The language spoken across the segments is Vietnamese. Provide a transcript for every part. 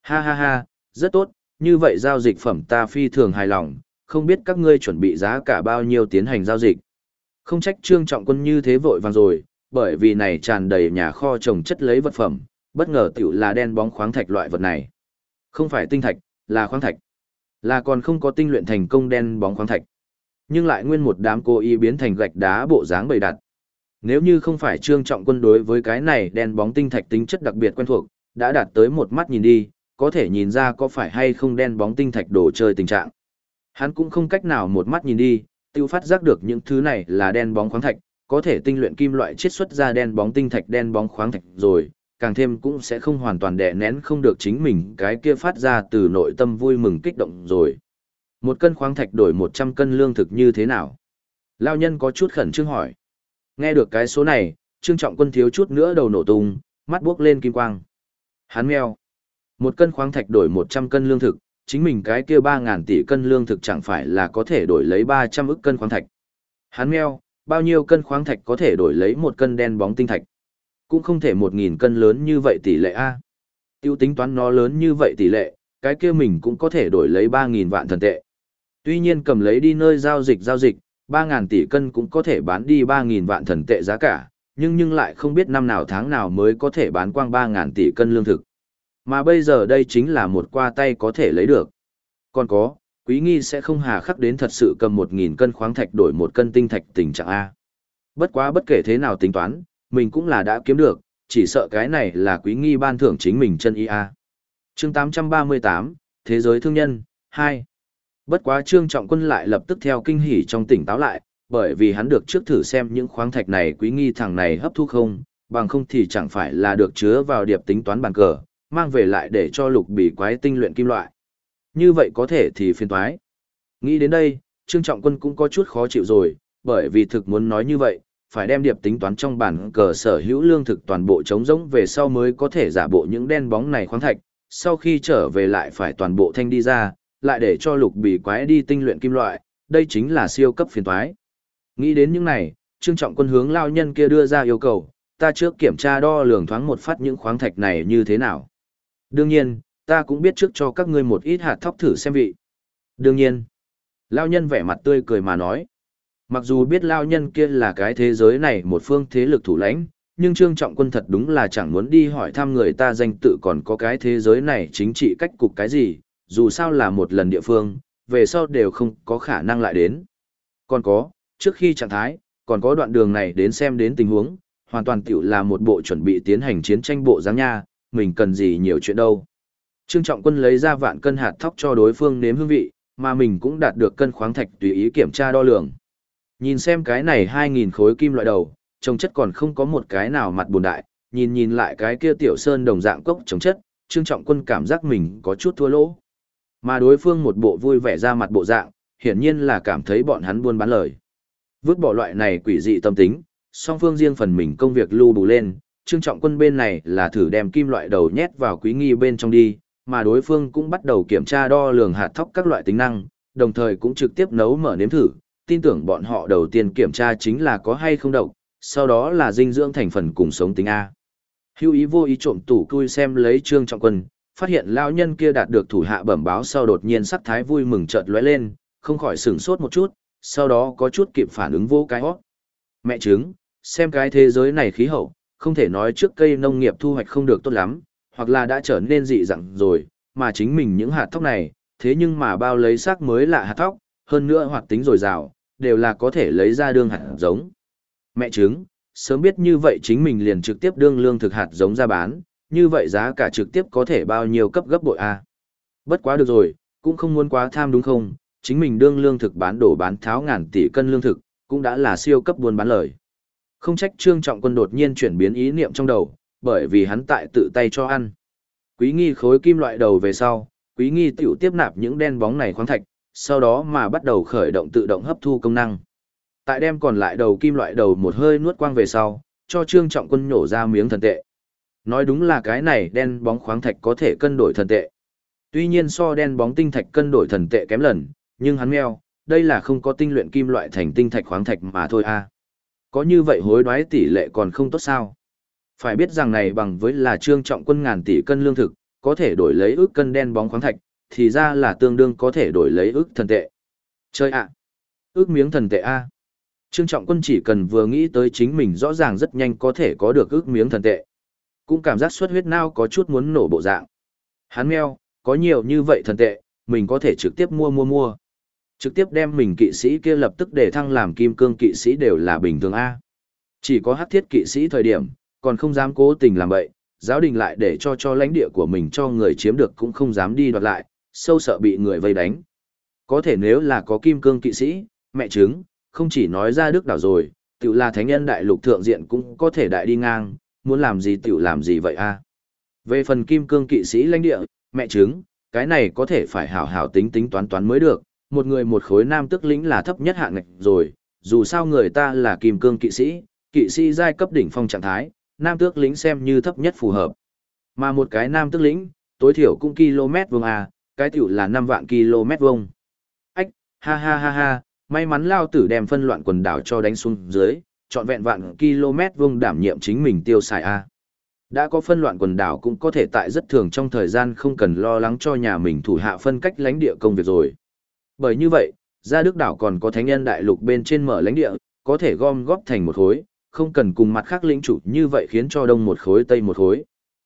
Ha ha ha, rất tốt, như vậy giao dịch phẩm ta phi thường hài lòng, không biết các ngươi chuẩn bị giá cả bao nhiêu tiến hành giao dịch. Không trách Trương Trọng Quân như thế vội vàng rồi, bởi vì này tràn đầy nhà kho trồng chất lấy vật phẩm, bất ngờ tiểu là đen bóng khoáng thạch loại vật này. Không phải tinh thạch, là khoáng thạch. Là còn không có tinh luyện thành công đen bóng khoáng thạch. Nhưng lại nguyên một đám cố ý biến thành gạch đá bộ dáng bày đặt. Nếu như không phải Trương Trọng Quân đối với cái này đen bóng tinh thạch tính chất đặc biệt quen thuộc, đã đạt tới một mắt nhìn đi, có thể nhìn ra có phải hay không đen bóng tinh thạch đồ chơi tình trạng. Hắn cũng không cách nào một mắt nhìn đi, tiêu phát giác được những thứ này là đen bóng khoáng thạch, có thể tinh luyện kim loại chiết xuất ra đen bóng tinh thạch đen bóng khoáng thạch rồi, càng thêm cũng sẽ không hoàn toàn đè nén không được chính mình cái kia phát ra từ nội tâm vui mừng kích động rồi. Một cân khoáng thạch đổi 100 cân lương thực như thế nào? Lao nhân có chút khẩn trương hỏi. Nghe được cái số này, Trương Trọng Quân thiếu chút nữa đầu nổ tung, mắt buốc lên kim quang. Hắn meo. Một cân khoáng thạch đổi 100 cân lương thực, chính mình cái kia 3.000 tỷ cân lương thực chẳng phải là có thể đổi lấy 300 ức cân khoáng thạch. Hắn meo, bao nhiêu cân khoáng thạch có thể đổi lấy một cân đen bóng tinh thạch? Cũng không thể 1.000 cân lớn như vậy tỷ lệ A. Tiêu tính toán nó lớn như vậy tỷ lệ, cái kia mình cũng có thể đổi lấy 3.000 vạn thần tệ. Tuy nhiên cầm lấy đi nơi giao dịch, 3.000 tỷ cân cũng có thể bán đi 3.000 vạn thần tệ giá cả, nhưng lại không biết năm nào tháng nào mới có thể bán quang 3.000 tỷ cân lương thực. Mà bây giờ đây chính là một qua tay có thể lấy được. Còn có, Quý Nghi sẽ không hà khắc đến thật sự cầm 1.000 cân khoáng thạch đổi một cân tinh thạch tình trạng A. Bất quá bất kể thế nào tính toán, mình cũng là đã kiếm được, chỉ sợ cái này là Quý Nghi ban thưởng chính mình chân ý A. Chương 838, Thế giới thương nhân, 2. Bất quá Trương Trọng Quân lại lập tức theo kinh hỉ trong tỉnh táo lại, bởi vì hắn được trước thử xem những khoáng thạch này Quý Nghi thằng này hấp thu không, bằng không thì chẳng phải là được chứa vào điệp tính toán bàn cờ, mang về lại để cho lục bỉ quái tinh luyện kim loại. Như vậy có thể thì phiền toái. Nghĩ đến đây, Trương Trọng Quân cũng có chút khó chịu rồi, bởi vì thực muốn nói như vậy, phải đem điệp tính toán trong bản cờ sở hữu lương thực toàn bộ trống rỗng về sau mới có thể giả bộ những đen bóng này khoáng thạch, sau khi trở về lại phải toàn bộ thanh đi ra, lại để cho lục bỉ quái đi tinh luyện kim loại, đây chính là siêu cấp phiền toái. Nghĩ đến những này, Trương Trọng Quân hướng lao nhân kia đưa ra yêu cầu, ta trước kiểm tra đo lường thoáng một phát những khoáng thạch này như thế nào. Đương nhiên, ta cũng biết trước cho các ngươi một ít hạt thóc thử xem vị. Đương nhiên, lao nhân vẻ mặt tươi cười mà nói. Mặc dù biết lao nhân kia là cái thế giới này một phương thế lực thủ lãnh, nhưng Trương Trọng Quân thật đúng là chẳng muốn đi hỏi thăm người ta danh tự còn có cái thế giới này chính trị cách cục cái gì, dù sao là một lần địa phương, về sau đều không có khả năng lại đến. Còn có, trước khi trạng thái, còn có đoạn đường này đến xem đến tình huống, hoàn toàn tiểu là một bộ chuẩn bị tiến hành chiến tranh bộ dáng nha, mình cần gì nhiều chuyện đâu. Trương Trọng Quân lấy ra vạn cân hạt thóc cho đối phương nếm hương vị, mà mình cũng đạt được cân khoáng thạch tùy ý kiểm tra đo lường. Nhìn xem cái này 2.000 khối kim loại đầu, trồng chất còn không có một cái nào mặt buồn đại, nhìn lại cái kia tiểu sơn đồng dạng cốc trồng chất, Trương Trọng Quân cảm giác mình có chút thua lỗ. Mà đối phương một bộ vui vẻ ra mặt bộ dạng, hiển nhiên là cảm thấy bọn hắn buôn bán lời. Vứt bỏ loại này quỷ dị tâm tính, song phương riêng phần mình công việc lưu bù lên, Trương Trọng Quân bên này là thử đem kim loại đầu nhét vào Quý Nghi bên trong đi, mà đối phương cũng bắt đầu kiểm tra đo lường hạt thóc các loại tính năng, đồng thời cũng trực tiếp nấu mở nếm thử, tin tưởng bọn họ đầu tiên kiểm tra chính là có hay không độc, sau đó là dinh dưỡng thành phần cùng sống tính A. Hữu ý vô ý trộm tủ cui xem lấy Trương Trọng Quân, phát hiện lão nhân kia đạt được thủ hạ bẩm báo sau đột nhiên sắc thái vui mừng chợt lóe lên, không khỏi sửng sốt một chút, sau đó có chút kịp phản ứng vô cái hót. Mẹ chứng, xem cái thế giới này khí hậu, không thể nói trước cây nông nghiệp thu hoạch không được tốt lắm, hoặc là đã trở nên dị dạng rồi, mà chính mình những hạt thóc này, thế nhưng mà bao lấy xác mới lạ hạt thóc, hơn nữa hoạt tính dồi dào, đều là có thể lấy ra đương hạt giống. Mẹ chứng, sớm biết như vậy chính mình liền trực tiếp đương lương thực hạt giống ra bán, như vậy giá cả trực tiếp có thể bao nhiêu cấp gấp bội a. Bất quá được rồi, cũng không muốn quá tham đúng không, chính mình đương lương thực bán đổ bán tháo ngàn tỷ cân lương thực, cũng đã là siêu cấp buôn bán lời. Không trách Trương Trọng Quân đột nhiên chuyển biến ý niệm trong đầu, bởi vì hắn tại tự tay cho ăn. Quý Nghi khối kim loại đầu về sau, Quý Nghi tiểu tiếp nạp những đen bóng này khoáng thạch, sau đó mà bắt đầu khởi động tự động hấp thu công năng. Tại đem còn lại đầu kim loại đầu một hơi nuốt quang về sau, cho Trương Trọng Quân nhổ ra miếng thần tệ. Nói đúng là cái này đen bóng khoáng thạch có thể cân đổi thần tệ. Tuy nhiên so đen bóng tinh thạch cân đổi thần tệ kém lần, nhưng hắn meo, đây là không có tinh luyện kim loại thành tinh thạch khoáng thạch mà thôi a. Có như vậy hối đoái tỷ lệ còn không tốt sao? Phải biết rằng này bằng với là Trương Trọng Quân ngàn tỷ cân lương thực, có thể đổi lấy ước cân đen bóng khoáng thạch, thì ra là tương đương có thể đổi lấy ước thần tệ. Chơi ạ! Ước miếng thần tệ A. Trương Trọng Quân chỉ cần vừa nghĩ tới chính mình rõ ràng rất nhanh có thể có được ước miếng thần tệ. Cũng cảm giác xuất huyết não có chút muốn nổ bộ dạng. Hắn meo, có nhiều như vậy thần tệ, mình có thể trực tiếp mua. Trực tiếp đem mình kỵ sĩ kia lập tức để thăng làm kim cương kỵ sĩ đều là bình thường A. Chỉ có hắc thiết kỵ sĩ thời điểm, còn không dám cố tình làm bậy, giáo đình lại để cho lãnh địa của mình cho người chiếm được cũng không dám đi đoạt lại, sâu sợ bị người vây đánh. Có thể nếu là có kim cương kỵ sĩ, mẹ chứng, không chỉ nói ra đức đảo rồi, tiểu là thánh nhân đại lục thượng diện cũng có thể đại đi ngang, muốn làm gì tiểu làm gì vậy a. Về phần kim cương kỵ sĩ lãnh địa, mẹ chứng, cái này có thể phải hảo hảo tính tính toán mới được, một người một khối nam tước lĩnh là thấp nhất hạng ngạch rồi, dù sao người ta là kim cương kỵ sĩ giai cấp đỉnh phong trạng thái, nam tước lĩnh xem như thấp nhất phù hợp. Mà một cái nam tước lĩnh, tối thiểu cũng km vuông a, cái tiểu là 5 vạn km vuông. Ách, ha, may mắn lao tử đem phân loạn quần đảo cho đánh xuống dưới, trọn vẹn vạn km vuông đảm nhiệm chính mình tiêu xài a. Đã có phân loạn quần đảo cũng có thể tại rất thường trong thời gian không cần lo lắng cho nhà mình thủ hạ phân cách lãnh địa công việc rồi. Bởi như vậy, Gia Đức đảo còn có thánh nhân đại lục bên trên mở lãnh địa, có thể gom góp thành một khối, không cần cùng mặt khác lĩnh chủ như vậy khiến cho đông một khối tây một khối.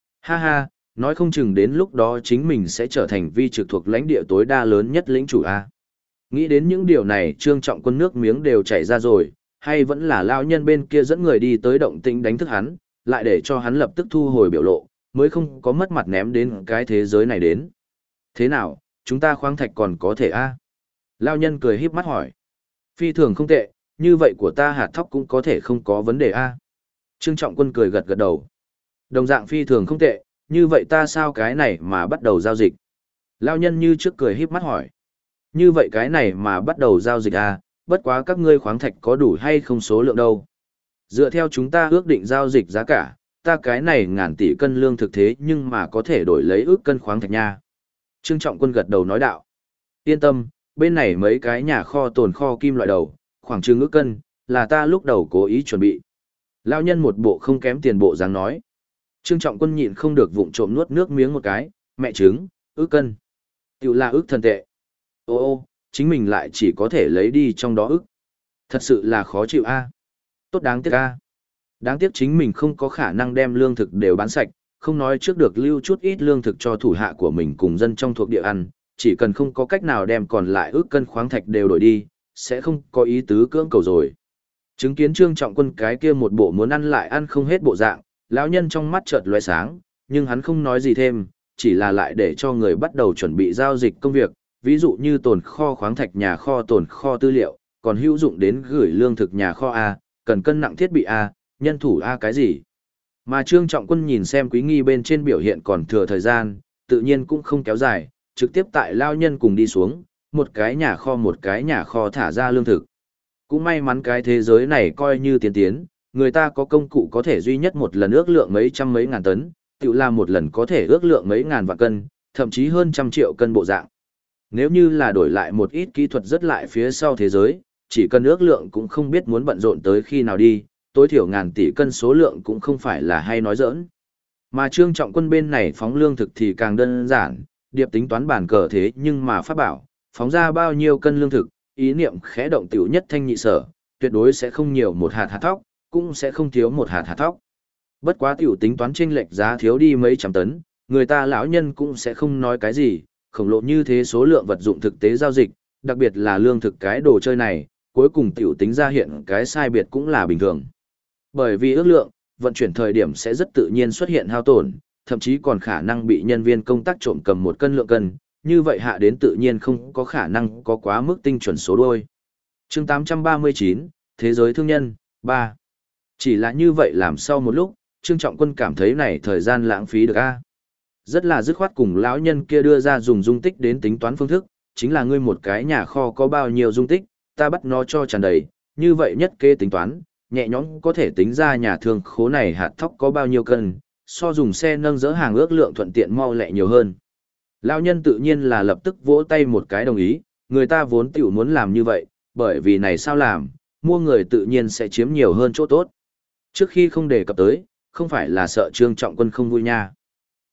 Ha, nói không chừng đến lúc đó chính mình sẽ trở thành vi trực thuộc lãnh địa tối đa lớn nhất lĩnh chủ a. Nghĩ đến những điều này Trương Trọng Quân nước miếng đều chảy ra rồi, hay vẫn là lao nhân bên kia dẫn người đi tới động tĩnh đánh thức hắn, lại để cho hắn lập tức thu hồi biểu lộ, mới không có mất mặt ném đến cái thế giới này đến. Thế nào, chúng ta khoáng thạch còn có thể a? Lao nhân cười híp mắt hỏi. Phi thường không tệ, như vậy của ta hạt thóc cũng có thể không có vấn đề a. Trương Trọng Quân cười gật đầu. Đồng dạng phi thường không tệ, như vậy ta sao cái này mà bắt đầu giao dịch? Lao nhân như trước cười híp mắt hỏi. Như vậy cái này mà bắt đầu giao dịch à, bất quá các ngươi khoáng thạch có đủ hay không số lượng đâu. Dựa theo chúng ta ước định giao dịch giá cả, ta cái này ngàn tỷ cân lương thực thế nhưng mà có thể đổi lấy ước cân khoáng thạch nha. Trương Trọng Quân gật đầu nói đạo. Yên tâm, bên này mấy cái nhà kho tồn kho kim loại đầu, khoảng chừng ước cân, là ta lúc đầu cố ý chuẩn bị. Lao nhân một bộ không kém tiền bộ dáng nói. Trương Trọng Quân nhịn không được vụng trộm nuốt nước miếng một cái, mẹ trứng, ước cân. Tiểu là ước thần tệ. Ô, chính mình lại chỉ có thể lấy đi trong đó ức. Thật sự là khó chịu a. Tốt đáng tiếc a. Đáng tiếc chính mình không có khả năng đem lương thực đều bán sạch, không nói trước được lưu chút ít lương thực cho thủ hạ của mình cùng dân trong thuộc địa ăn, chỉ cần không có cách nào đem còn lại ức cân khoáng thạch đều đổi đi, sẽ không có ý tứ cưỡng cầu rồi. Chứng kiến Trương Trọng Quân cái kia một bộ muốn ăn lại ăn không hết bộ dạng, lão nhân trong mắt chợt lóe sáng, nhưng hắn không nói gì thêm, chỉ là lại để cho người bắt đầu chuẩn bị giao dịch công việc. Ví dụ như tồn kho khoáng thạch nhà kho tồn kho tư liệu, còn hữu dụng đến gửi lương thực nhà kho A, cần cân nặng thiết bị A, nhân thủ A cái gì. Mà Trương Trọng Quân nhìn xem Quý Nghi bên trên biểu hiện còn thừa thời gian, tự nhiên cũng không kéo dài, trực tiếp tại lao nhân cùng đi xuống, một cái nhà kho thả ra lương thực. Cũng may mắn cái thế giới này coi như tiến, người ta có công cụ có thể duy nhất một lần ước lượng mấy trăm mấy ngàn tấn, tự làm một lần có thể ước lượng mấy ngàn vạn cân, thậm chí hơn 100 triệu cân bộ dạng. Nếu như là đổi lại một ít kỹ thuật rất lại phía sau thế giới, chỉ cần ước lượng cũng không biết muốn bận rộn tới khi nào đi, tối thiểu ngàn tỷ cân số lượng cũng không phải là hay nói giỡn. Mà Trương Trọng Quân bên này phóng lương thực thì càng đơn giản, điệp tính toán bản cờ thế nhưng mà pháp bảo, phóng ra bao nhiêu cân lương thực, ý niệm khẽ động tiểu nhất thanh nhị sở, tuyệt đối sẽ không nhiều một hạt thóc, cũng sẽ không thiếu một hạt thóc. Bất quá tiểu tính toán chênh lệch giá thiếu đi mấy trăm tấn, người ta lão nhân cũng sẽ không nói cái gì, khổng lồ như thế số lượng vật dụng thực tế giao dịch, đặc biệt là lương thực cái đồ chơi này, cuối cùng tiểu tính ra hiện cái sai biệt cũng là bình thường. Bởi vì ước lượng, vận chuyển thời điểm sẽ rất tự nhiên xuất hiện hao tổn, thậm chí còn khả năng bị nhân viên công tác trộm cầm một cân lượng cân, như vậy hạ đến tự nhiên không có khả năng có quá mức tinh chuẩn số đôi. Chương 839, Thế giới thương nhân, 3. Chỉ là như vậy làm sau một lúc, Trương Trọng Quân cảm thấy này thời gian lãng phí được a. Rất là dứt khoát cùng lão nhân kia đưa ra dùng dung tích đến tính toán phương thức, chính là ngươi một cái nhà kho có bao nhiêu dung tích, ta bắt nó cho tràn đầy, như vậy nhất kế tính toán, nhẹ nhõm có thể tính ra nhà thương khố này hạt thóc có bao nhiêu cân, so dùng xe nâng dỡ hàng ước lượng thuận tiện mau lẹ nhiều hơn. Lão nhân tự nhiên là lập tức vỗ tay một cái đồng ý, người ta vốn tiểu muốn làm như vậy, bởi vì này sao làm, mua người tự nhiên sẽ chiếm nhiều hơn chỗ tốt. Trước khi không đề cập tới, không phải là sợ Trương Trọng Quân không vui nha.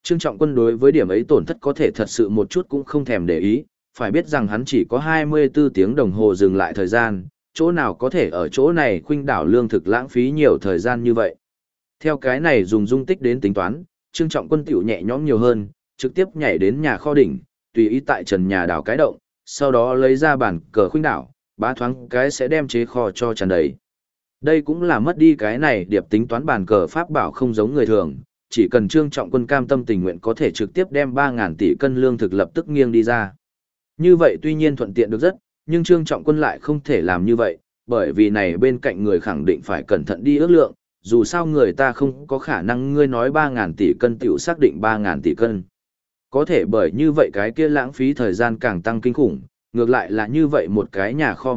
Trương Trọng Quân đối với điểm ấy tổn thất có thể thật sự một chút cũng không thèm để ý, phải biết rằng hắn chỉ có 24 tiếng đồng hồ dừng lại thời gian, chỗ nào có thể ở chỗ này khuynh đảo lương thực lãng phí nhiều thời gian như vậy. Theo cái này dùng dung tích đến tính toán, Trương Trọng Quân tiểu nhẹ nhõm nhiều hơn, trực tiếp nhảy đến nhà kho đỉnh, tùy ý tại trần nhà đào cái động, sau đó lấy ra bản cờ khuynh đảo, bá thoáng cái sẽ đem chế kho cho tràn đầy. Đây cũng là mất đi cái này điệp tính toán bản cờ pháp bảo không giống người thường, chỉ cần Trương Trọng Quân cam tâm tình nguyện có thể trực tiếp đem 3.000 tỷ cân lương thực lập tức nghiêng đi ra. Như vậy tuy nhiên thuận tiện được rất, nhưng Trương Trọng Quân lại không thể làm như vậy, bởi vì này bên cạnh người khẳng định phải cẩn thận đi ước lượng, dù sao người ta không có khả năng ngươi nói 3.000 tỷ cân tiểu xác định 3.000 tỷ cân. Có thể bởi như vậy cái kia lãng phí thời gian càng tăng kinh khủng, ngược lại là như vậy một cái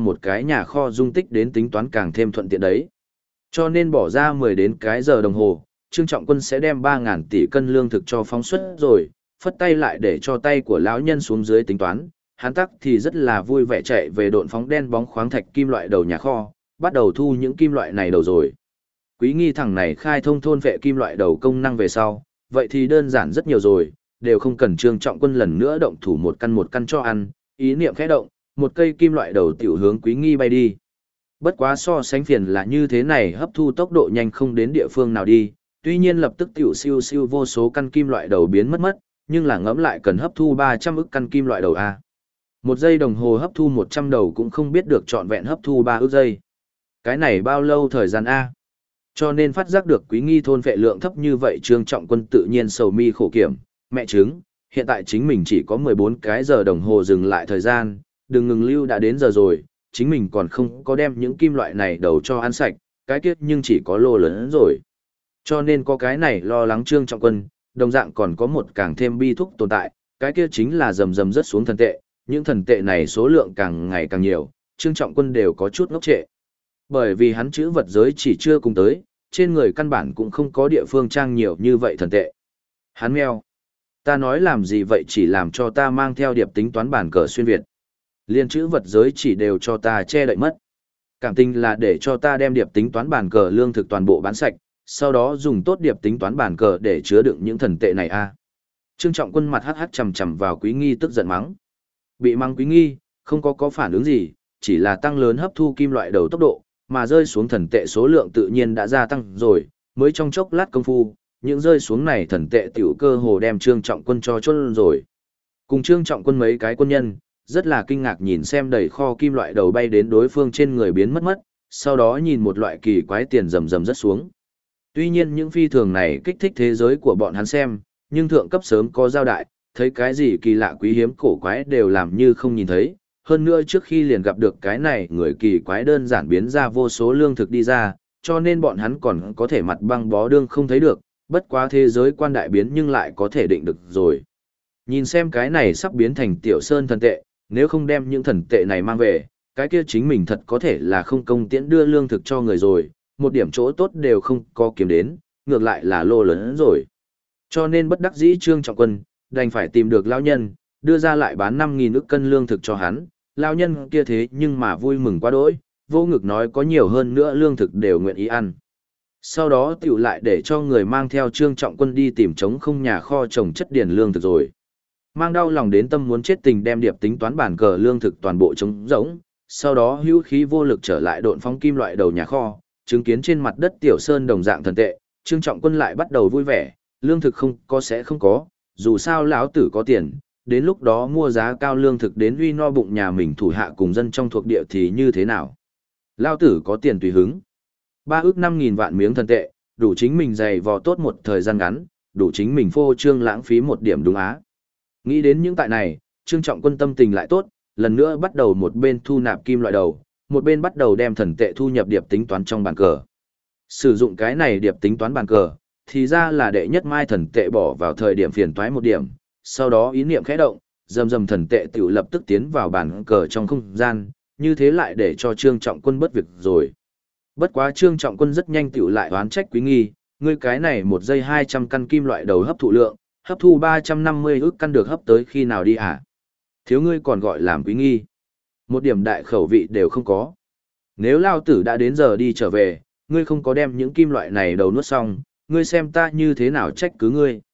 nhà kho dung tích đến tính toán càng thêm thuận tiện đấy. Cho nên bỏ ra 10 đến cái giờ đồng hồ, Trương Trọng Quân sẽ đem 3.000 tỷ cân lương thực cho phóng xuất rồi, phất tay lại để cho tay của lão nhân xuống dưới tính toán, hắn tắc thì rất là vui vẻ chạy về độn phóng đen bóng khoáng thạch kim loại đầu nhà kho, bắt đầu thu những kim loại này đầu rồi. Quý nghi thằng này khai thông thôn vệ kim loại đầu công năng về sau, vậy thì đơn giản rất nhiều rồi, đều không cần Trương Trọng Quân lần nữa động thủ một căn cho ăn, ý niệm khẽ động, một cây kim loại đầu tiểu hướng Quý nghi bay đi. Bất quá so sánh phiền là như thế này hấp thu tốc độ nhanh không đến địa phương nào đi, tuy nhiên lập tức tiểu siêu siêu vô số căn kim loại đầu biến mất, nhưng là ngẫm lại cần hấp thu 300 ức căn kim loại đầu a. Một giây đồng hồ hấp thu 100 đầu cũng không biết được trọn vẹn hấp thu 3 ức giây. Cái này bao lâu thời gian a? Cho nên phát giác được Quý nghi thôn vệ lượng thấp như vậy Trương Trọng Quân tự nhiên sầu mi khổ kiểm, mẹ chứng, hiện tại chính mình chỉ có 14 cái giờ đồng hồ dừng lại thời gian, đừng ngừng lưu đã đến giờ rồi, chính mình còn không có đem những kim loại này đầu cho ăn sạch, cái kiết nhưng chỉ có lô lớn rồi. Cho nên có cái này lo lắng Trương Trọng Quân, đồng dạng còn có một càng thêm bi thúc tồn tại, cái kia chính là rầm rầm rớt xuống thần tệ, những thần tệ này số lượng càng ngày càng nhiều, Trương Trọng Quân đều có chút ngốc trệ. Bởi vì hắn chữ vật giới chỉ chưa cùng tới, trên người căn bản cũng không có địa phương trang nhiều như vậy thần tệ. Hắn meo. Ta nói làm gì vậy chỉ làm cho ta mang theo điệp tính toán bản cờ xuyên Việt. Liên chữ vật giới chỉ đều cho ta che đậy mất. Cảm tình là để cho ta đem điệp tính toán bản cờ lương thực toàn bộ bán sạch, sau đó dùng tốt điệp tính toán bản cờ để chứa đựng những thần tệ này a. Trương Trọng Quân mặt hắc hắc chằm chằm vào Quý nghi tức giận mắng. Bị mắng Quý nghi, không có phản ứng gì, chỉ là tăng lớn hấp thu kim loại đầu tốc độ, mà rơi xuống thần tệ số lượng tự nhiên đã gia tăng rồi, mới trong chốc lát công phu, những rơi xuống này thần tệ tiểu cơ hồ đem Trương Trọng Quân cho chôn rồi. Cùng Trương Trọng Quân mấy cái quân nhân, rất là kinh ngạc nhìn xem đầy kho kim loại đầu bay đến đối phương trên người biến mất, sau đó nhìn một loại kỳ quái tiền rầm rầm rất xuống. Tuy nhiên những phi thường này kích thích thế giới của bọn hắn xem, nhưng thượng cấp sớm có giao đại, thấy cái gì kỳ lạ quý hiếm cổ quái đều làm như không nhìn thấy. Hơn nữa trước khi liền gặp được cái này người kỳ quái đơn giản biến ra vô số lương thực đi ra, cho nên bọn hắn còn có thể mặt băng bó đương không thấy được, bất quá thế giới quan đại biến nhưng lại có thể định được rồi. Nhìn xem cái này sắp biến thành tiểu sơn thần tệ, nếu không đem những thần tệ này mang về, cái kia chính mình thật có thể là không công tiễn đưa lương thực cho người rồi, một điểm chỗ tốt đều không có kiếm đến, ngược lại là lô lớn rồi. Cho nên bất đắc dĩ Trương Trọng Quân, đành phải tìm được lão nhân, đưa ra lại bán 5.000 ức cân lương thực cho hắn, lão nhân kia thế nhưng mà vui mừng quá đỗi, vô ngực nói có nhiều hơn nữa lương thực đều nguyện ý ăn. Sau đó tiểu lại để cho người mang theo Trương Trọng Quân đi tìm trống không nhà kho trồng chất điển lương thực rồi. Mang đau lòng đến tâm muốn chết tình đem điệp tính toán bản cờ lương thực toàn bộ trống rỗng, sau đó hữu khí vô lực trở lại độn phóng kim loại đầu nhà kho, chứng kiến trên mặt đất tiểu sơn đồng dạng thần tệ, Trương Trọng Quân lại bắt đầu vui vẻ, lương thực không có sẽ không có, dù sao lão tử có tiền, đến lúc đó mua giá cao lương thực đến uy no bụng nhà mình thủ hạ cùng dân trong thuộc địa thì như thế nào. Lão tử có tiền tùy hứng. 3 ước 5.000 vạn miếng thần tệ, đủ chính mình dày vò tốt một thời gian ngắn, đủ chính mình phô trương lãng phí một điểm đúng á. Nghĩ đến những tại này, Trương Trọng Quân tâm tình lại tốt, lần nữa bắt đầu một bên thu nạp kim loại đầu, một bên bắt đầu đem thần tệ thu nhập điệp tính toán trong bàn cờ. Sử dụng cái này điệp tính toán bàn cờ, thì ra là đệ nhất mai thần tệ bỏ vào thời điểm phiền toái một điểm, sau đó ý niệm khẽ động, rầm rầm thần tệ tiểu lập tức tiến vào bàn cờ trong không gian, như thế lại để cho Trương Trọng Quân bất việc rồi. Bất quá Trương Trọng Quân rất nhanh tiểu lại oán trách Quý nghi, ngươi cái này một giây 200 căn kim loại đầu hấp thụ lượng, hấp thu 350 ức căn được hấp tới khi nào đi hả? Thiếu ngươi còn gọi làm Quý nghi. Một điểm đại khẩu vị đều không có. Nếu lao tử đã đến giờ đi trở về, ngươi không có đem những kim loại này đầu nuốt xong, ngươi xem ta như thế nào trách cứ ngươi.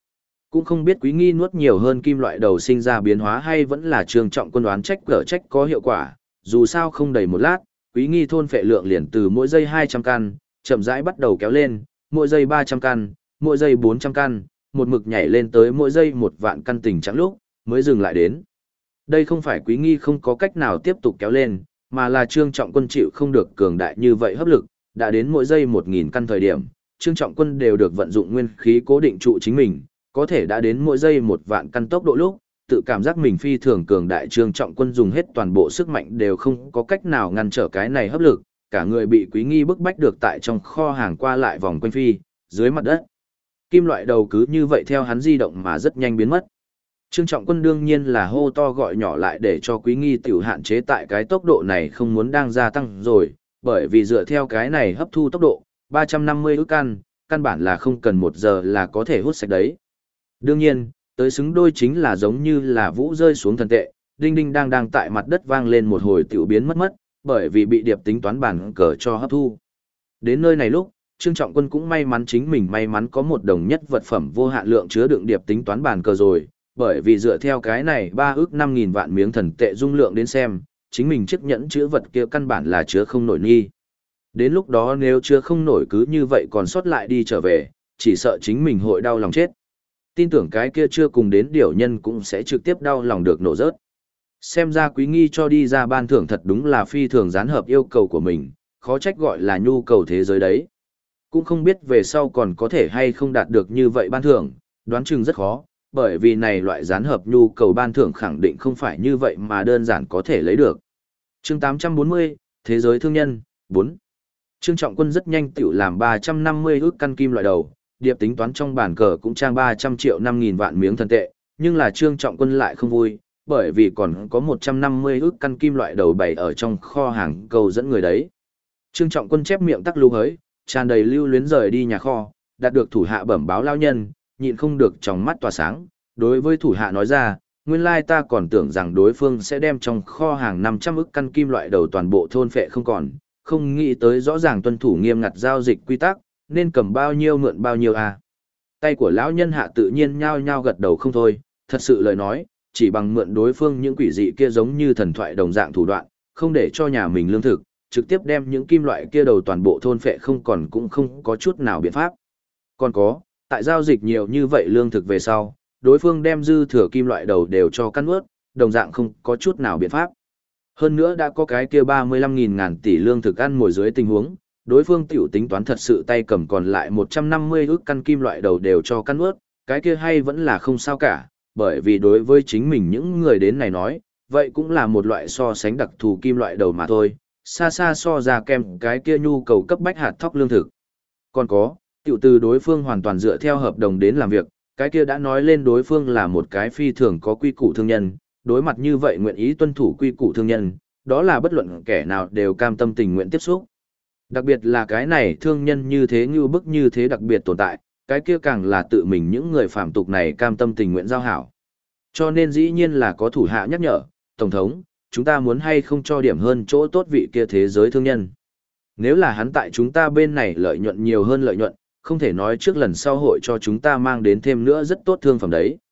Cũng không biết Quý Nghi nuốt nhiều hơn kim loại đầu sinh ra biến hóa hay vẫn là Trương Trọng Quân đoán trách cỡ trách có hiệu quả, dù sao không đầy một lát, Quý Nghi thôn phệ lượng liền từ mỗi giây 200 căn, chậm rãi bắt đầu kéo lên, mỗi giây 300 căn, mỗi giây 400 căn, một mực nhảy lên tới mỗi giây 1 vạn căn tình trạng lúc, mới dừng lại đến. Đây không phải Quý Nghi không có cách nào tiếp tục kéo lên, mà là Trương Trọng Quân chịu không được cường đại như vậy hấp lực, đã đến mỗi giây 1000 căn thời điểm, Trương Trọng Quân đều được vận dụng nguyên khí cố định trụ chính mình, có thể đã đến mỗi giây 1 vạn căn tốc độ lúc, tự cảm giác mình phi thường cường đại. Trương Trọng Quân dùng hết toàn bộ sức mạnh đều không có cách nào ngăn trở cái này hấp lực, cả người bị Quý Nghi bức bách được tại trong kho hàng qua lại vòng quanh phi, dưới mặt đất. Kim loại đầu cứ như vậy theo hắn di động mà rất nhanh biến mất. Trương Trọng Quân đương nhiên là hô to gọi nhỏ lại để cho Quý Nghi tiểu hạn chế tại cái tốc độ này không muốn đang gia tăng rồi, bởi vì dựa theo cái này hấp thu tốc độ, 350 ức căn bản là không cần 1 giờ là có thể hút sạch đấy. Đương nhiên, tới xứng đôi chính là giống như là vũ rơi xuống thần tệ, đinh đinh đang tại mặt đất vang lên một hồi tiểu biến mất, bởi vì bị điệp tính toán bản cờ cho hấp thu. Đến nơi này lúc, Trương Trọng Quân cũng may mắn chính mình may mắn có một đồng nhất vật phẩm vô hạn lượng chứa đựng điệp tính toán bản cờ rồi, bởi vì dựa theo cái này 3 ức 5.000 vạn miếng thần tệ dung lượng đến xem, chính mình chiếc nhẫn chứa vật kia căn bản là chứa không nổi nghi. Đến lúc đó nếu chứa không nổi cứ như vậy còn sót lại đi trở về, chỉ sợ chính mình hội đau lòng chết. Tin tưởng cái kia chưa cùng đến điều nhân cũng sẽ trực tiếp đau lòng được nổ rớt. Xem ra Quý Nghi cho đi ra ban thưởng thật đúng là phi thường gián hợp yêu cầu của mình, khó trách gọi là nhu cầu thế giới đấy. Cũng không biết về sau còn có thể hay không đạt được như vậy ban thưởng, đoán chừng rất khó, bởi vì này loại gián hợp nhu cầu ban thưởng khẳng định không phải như vậy mà đơn giản có thể lấy được. Chương 840, Thế giới thương nhân, 4. Trương Trọng Quân rất nhanh tiểu làm 350 ức căn kim loại đầu, điệp tính toán trong bản cờ cũng trang 300 triệu 5.000 vạn miếng thần tệ, nhưng là Trương Trọng Quân lại không vui, bởi vì còn có 150 ức căn kim loại đầu bày ở trong kho hàng cầu dẫn người đấy. Trương Trọng Quân chép miệng tắc lưu hới, tràn đầy lưu luyến rời đi nhà kho, đạt được thủ hạ bẩm báo lao nhân, nhịn không được trong mắt tỏa sáng, đối với thủ hạ nói ra, nguyên lai ta còn tưởng rằng đối phương sẽ đem trong kho hàng 500 ức căn kim loại đầu toàn bộ thôn phệ không còn, không nghĩ tới rõ ràng tuân thủ nghiêm ngặt giao dịch quy tắc, nên cầm bao nhiêu mượn bao nhiêu à. Tay của lão nhân hạ tự nhiên nhao nhao gật đầu không thôi, thật sự lời nói, chỉ bằng mượn đối phương những quỷ dị kia giống như thần thoại đồng dạng thủ đoạn, không để cho nhà mình lương thực, trực tiếp đem những kim loại kia đầu toàn bộ thôn phệ không còn cũng không có chút nào biện pháp. Còn có, tại giao dịch nhiều như vậy lương thực về sau, đối phương đem dư thừa kim loại đầu đều cho cắn ướt, đồng dạng không có chút nào biện pháp. Hơn nữa đã có cái kia 35.000 ngàn tỷ lương thực ăn mồi dưới tình huống, đối phương tiểu tính toán thật sự tay cầm còn lại 150 ức căn kim loại đầu đều cho cắn ướt, cái kia hay vẫn là không sao cả, bởi vì đối với chính mình những người đến này nói, vậy cũng là một loại so sánh đặc thù kim loại đầu mà thôi, xa xa so ra kem cái kia nhu cầu cấp bách hạt thóc lương thực. Còn có, tiểu từ đối phương hoàn toàn dựa theo hợp đồng đến làm việc, cái kia đã nói lên đối phương là một cái phi thường có quy củ thương nhân, đối mặt như vậy nguyện ý tuân thủ quy củ thương nhân, đó là bất luận kẻ nào đều cam tâm tình nguyện tiếp xúc. Đặc biệt là cái này thương nhân như thế như bức như thế đặc biệt tồn tại, cái kia càng là tự mình những người phạm tục này cam tâm tình nguyện giao hảo. Cho nên dĩ nhiên là có thủ hạ nhắc nhở, Tổng thống, chúng ta muốn hay không cho điểm hơn chỗ tốt vị kia thế giới thương nhân. Nếu là hắn tại chúng ta bên này lợi nhuận nhiều hơn lợi nhuận, không thể nói trước lần sau hội cho chúng ta mang đến thêm nữa rất tốt thương phẩm đấy.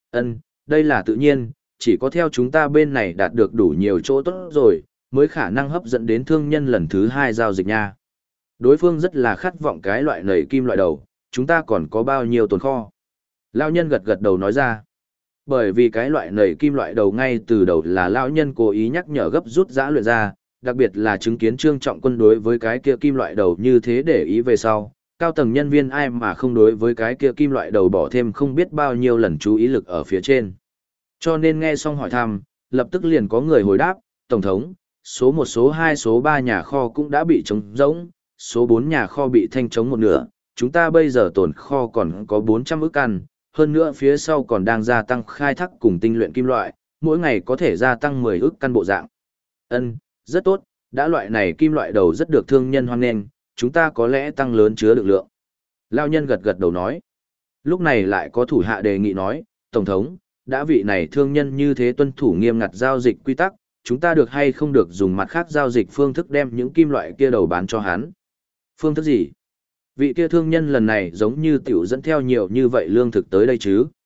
Đây là tự nhiên, chỉ có theo chúng ta bên này đạt được đủ nhiều chỗ tốt rồi, mới khả năng hấp dẫn đến thương nhân lần thứ 2 giao dịch nha. Đối phương rất là khát vọng cái loại nảy kim loại đầu, chúng ta còn có bao nhiêu tồn kho. Lão nhân gật gật đầu nói ra. Bởi vì cái loại nảy kim loại đầu ngay từ đầu là lão nhân cố ý nhắc nhở gấp rút giã luyện ra, đặc biệt là chứng kiến Trương Trọng Quân đối với cái kia kim loại đầu như thế để ý về sau, cao tầng nhân viên ai mà không đối với cái kia kim loại đầu bỏ thêm không biết bao nhiêu lần chú ý lực ở phía trên. Cho nên nghe xong hỏi thăm, lập tức liền có người hồi đáp, Tổng thống, số 1 số 2 số 3 nhà kho cũng đã bị trống rỗng, số 4 nhà kho bị thanh trống một nửa, chúng ta bây giờ tồn kho còn có 400 ức căn, hơn nữa phía sau còn đang gia tăng khai thác cùng tinh luyện kim loại, mỗi ngày có thể gia tăng 10 ức căn bộ dạng. Rất tốt, đã loại này kim loại đầu rất được thương nhân hoan nghênh, chúng ta có lẽ tăng lớn chứa đựng lượng. Lão nhân gật gật đầu nói. Lúc này lại có thủ hạ đề nghị nói, Tổng thống, đã vị này thương nhân như thế tuân thủ nghiêm ngặt giao dịch quy tắc, chúng ta được hay không được dùng mặt khác giao dịch phương thức đem những kim loại kia đầu bán cho hắn. Phương thức gì? Vị kia thương nhân lần này giống như tiểu dẫn theo nhiều như vậy lương thực tới đây chứ.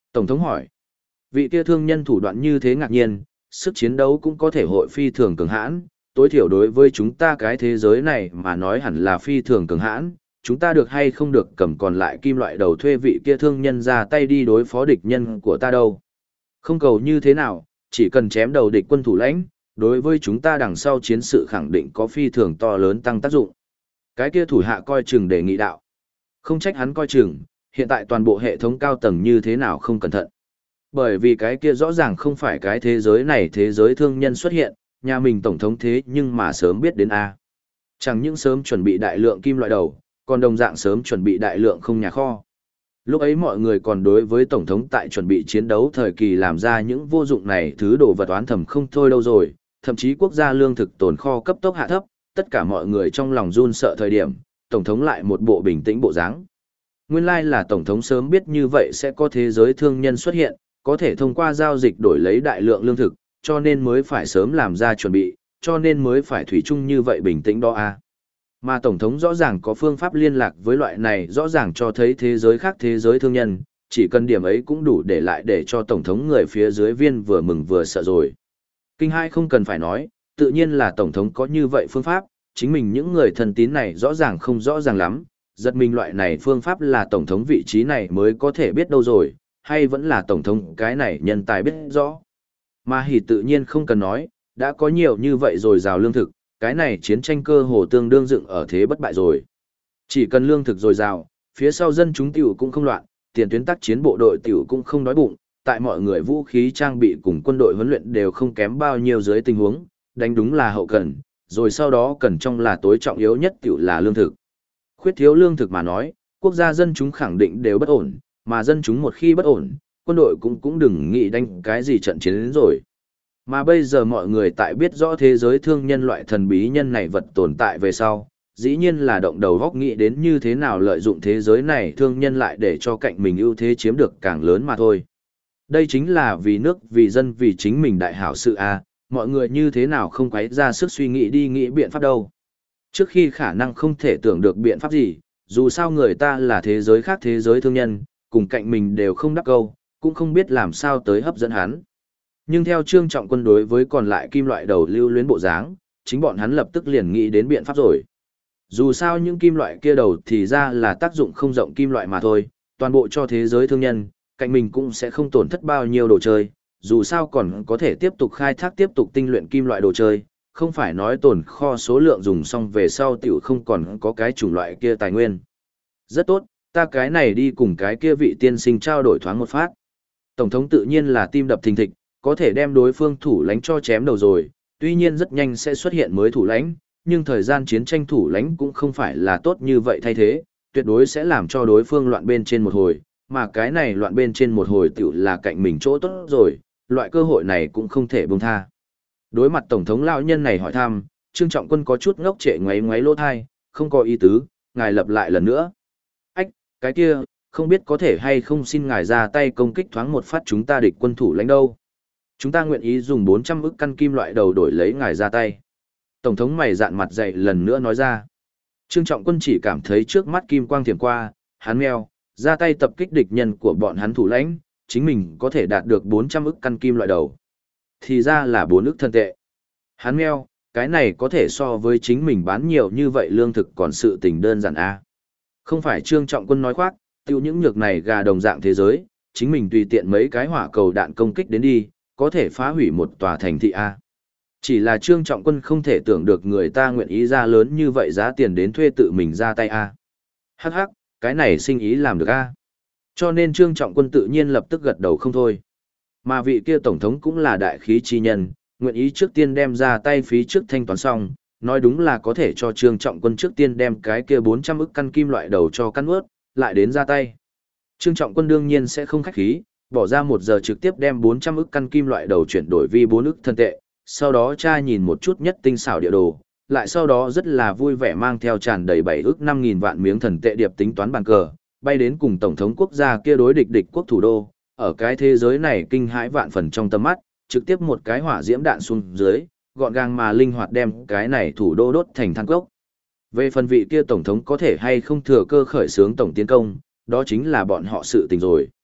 Tổng thống hỏi. Vị kia thương nhân thủ đoạn như thế ngạc nhiên, sức chiến đấu cũng có thể hội phi thường cường hãn, tối thiểu đối với chúng ta cái thế giới này mà nói hẳn là phi thường cường hãn, chúng ta được hay không được cầm còn lại kim loại đầu thuê vị kia thương nhân ra tay đi đối phó địch nhân của ta đâu. Không cầu như thế nào, chỉ cần chém đầu địch quân thủ lãnh, đối với chúng ta đằng sau chiến sự khẳng định có phi thường to lớn tăng tác dụng. Cái kia thủ hạ coi chừng đề nghị đạo. Không trách hắn coi chừng, hiện tại toàn bộ hệ thống cao tầng như thế nào không cẩn thận. Bởi vì cái kia rõ ràng không phải cái thế giới này thế giới thương nhân xuất hiện, nhà mình tổng thống thế nhưng mà sớm biết đến A. Chẳng những sớm chuẩn bị đại lượng kim loại đầu, còn đồng dạng sớm chuẩn bị đại lượng không nhà kho. Lúc ấy mọi người còn đối với tổng thống tại chuẩn bị chiến đấu thời kỳ làm ra những vô dụng này thứ đồ vật oán thầm không thôi đâu rồi, thậm chí quốc gia lương thực tồn kho cấp tốc hạ thấp, tất cả mọi người trong lòng run sợ thời điểm, tổng thống lại một bộ bình tĩnh bộ dáng. Nguyên lai là tổng thống sớm biết như vậy sẽ có thế giới thương nhân xuất hiện, có thể thông qua giao dịch đổi lấy đại lượng lương thực, cho nên mới phải sớm làm ra chuẩn bị, cho nên mới phải thủy chung như vậy bình tĩnh đó a. Mà tổng thống rõ ràng có phương pháp liên lạc với loại này, rõ ràng cho thấy thế giới khác thế giới thương nhân, chỉ cần điểm ấy cũng đủ để lại để cho tổng thống người phía dưới viên vừa mừng vừa sợ rồi. Kinh hai không cần phải nói, tự nhiên là tổng thống có như vậy phương pháp, chính mình những người thân tín này rõ ràng không rõ ràng lắm, giật mình loại này phương pháp là tổng thống vị trí này mới có thể biết đâu rồi, hay vẫn là tổng thống cái này nhân tài biết rõ. Mà hỉ tự nhiên không cần nói, đã có nhiều như vậy rồi rào lương thực, cái này chiến tranh cơ hồ tương đương dựng ở thế bất bại rồi. Chỉ cần lương thực dồi dào, phía sau dân chúng tiểu cũng không loạn, tiền tuyến tác chiến bộ đội tiểu cũng không đói bụng, tại mọi người vũ khí trang bị cùng quân đội huấn luyện đều không kém bao nhiêu dưới tình huống, đánh đúng là hậu cần, rồi sau đó cần trong là tối trọng yếu nhất tiểu là lương thực. Khuyết thiếu lương thực mà nói, quốc gia dân chúng khẳng định đều bất ổn, mà dân chúng một khi bất ổn, quân đội cũng đừng nghĩ đánh cái gì trận chiến đến rồi. Mà bây giờ mọi người tại biết rõ thế giới thương nhân loại thần bí nhân này vật tồn tại về sau, dĩ nhiên là động đầu góc nghĩ đến như thế nào lợi dụng thế giới này thương nhân lại để cho cạnh mình ưu thế chiếm được càng lớn mà thôi. Đây chính là vì nước, vì dân, vì chính mình đại hảo sự a, mọi người như thế nào không quấy ra sức suy nghĩ đi nghĩ biện pháp đâu. Trước khi khả năng không thể tưởng được biện pháp gì, dù sao người ta là thế giới khác thế giới thương nhân, cùng cạnh mình đều không đắc câu, cũng không biết làm sao tới hấp dẫn hắn. Nhưng theo Trương Trọng Quân đối với còn lại kim loại đầu lưu luyến bộ dáng, chính bọn hắn lập tức liền nghĩ đến biện pháp rồi. Dù sao những kim loại kia đầu thì ra là tác dụng không rộng kim loại mà thôi, toàn bộ cho thế giới thương nhân, cạnh mình cũng sẽ không tổn thất bao nhiêu đồ chơi, dù sao còn có thể tiếp tục khai thác tiếp tục tinh luyện kim loại đồ chơi, không phải nói tồn kho số lượng dùng xong về sau tiểu không còn có cái chủng loại kia tài nguyên. Rất tốt, ta cái này đi cùng cái kia vị tiên sinh trao đổi thoáng một phát. Tổng thống tự nhiên là tim đập thình thịch, có thể đem đối phương thủ lãnh cho chém đầu rồi, tuy nhiên rất nhanh sẽ xuất hiện mới thủ lãnh, nhưng thời gian chiến tranh thủ lãnh cũng không phải là tốt như vậy thay thế, tuyệt đối sẽ làm cho đối phương loạn bên trên một hồi, mà cái này loạn bên trên một hồi tiểu là cạnh mình chỗ tốt rồi, loại cơ hội này cũng không thể buông tha. Đối mặt tổng thống lão nhân này hỏi thăm, Trương Trọng Quân có chút ngốc trệ ngoáy ngoáy lỗ thai, không có ý tứ, ngài lặp lại lần nữa. Ách, cái kia, không biết có thể hay không xin ngài ra tay công kích thoáng một phát chúng ta địch quân thủ lãnh đâu. Chúng ta nguyện ý dùng 400 ức căn kim loại đầu đổi lấy ngài ra tay. Tổng thống mày dạn mặt dậy lần nữa nói ra. Trương Trọng Quân chỉ cảm thấy trước mắt kim quang thiểm qua, hắn meo, ra tay tập kích địch nhân của bọn hắn thủ lãnh, chính mình có thể đạt được 400 ức căn kim loại đầu. Thì ra là 4 ức thân tệ. Hắn meo, cái này có thể so với chính mình bán nhiều như vậy lương thực còn sự tình đơn giản a. Không phải Trương Trọng Quân nói khoác, tiêu những nhược này gà đồng dạng thế giới, chính mình tùy tiện mấy cái hỏa cầu đạn công kích đến đi, có thể phá hủy một tòa thành thị A. Chỉ là Trương Trọng Quân không thể tưởng được người ta nguyện ý ra lớn như vậy giá tiền đến thuê tự mình ra tay A. Hắc hắc, cái này sinh ý làm được A. Cho nên Trương Trọng Quân tự nhiên lập tức gật đầu không thôi. Mà vị kia tổng thống cũng là đại khí chi nhân, nguyện ý trước tiên đem ra tay phí trước thanh toán xong, nói đúng là có thể cho Trương Trọng Quân trước tiên đem cái kia 400 ức căn kim loại đầu cho căn ướt, lại đến ra tay. Trương Trọng Quân đương nhiên sẽ không khách khí, bỏ ra 1 giờ trực tiếp đem 400 ức căn kim loại đầu chuyển đổi vi 4 ức thân tệ, sau đó tra nhìn một chút nhất tinh xảo địa đồ, lại sau đó rất là vui vẻ mang theo tràn đầy 7 ức 5.000 vạn miếng thần tệ điệp tính toán bàn cờ, bay đến cùng tổng thống quốc gia kia đối địch quốc thủ đô, ở cái thế giới này kinh hãi vạn phần trong tầm mắt, trực tiếp một cái hỏa diễm đạn xuống dưới, gọn gàng mà linh hoạt đem cái này thủ đô đốt thành than cốc. Về phần vị kia tổng thống có thể hay không thừa cơ khởi xướng tổng tiến công, đó chính là bọn họ sự tình rồi.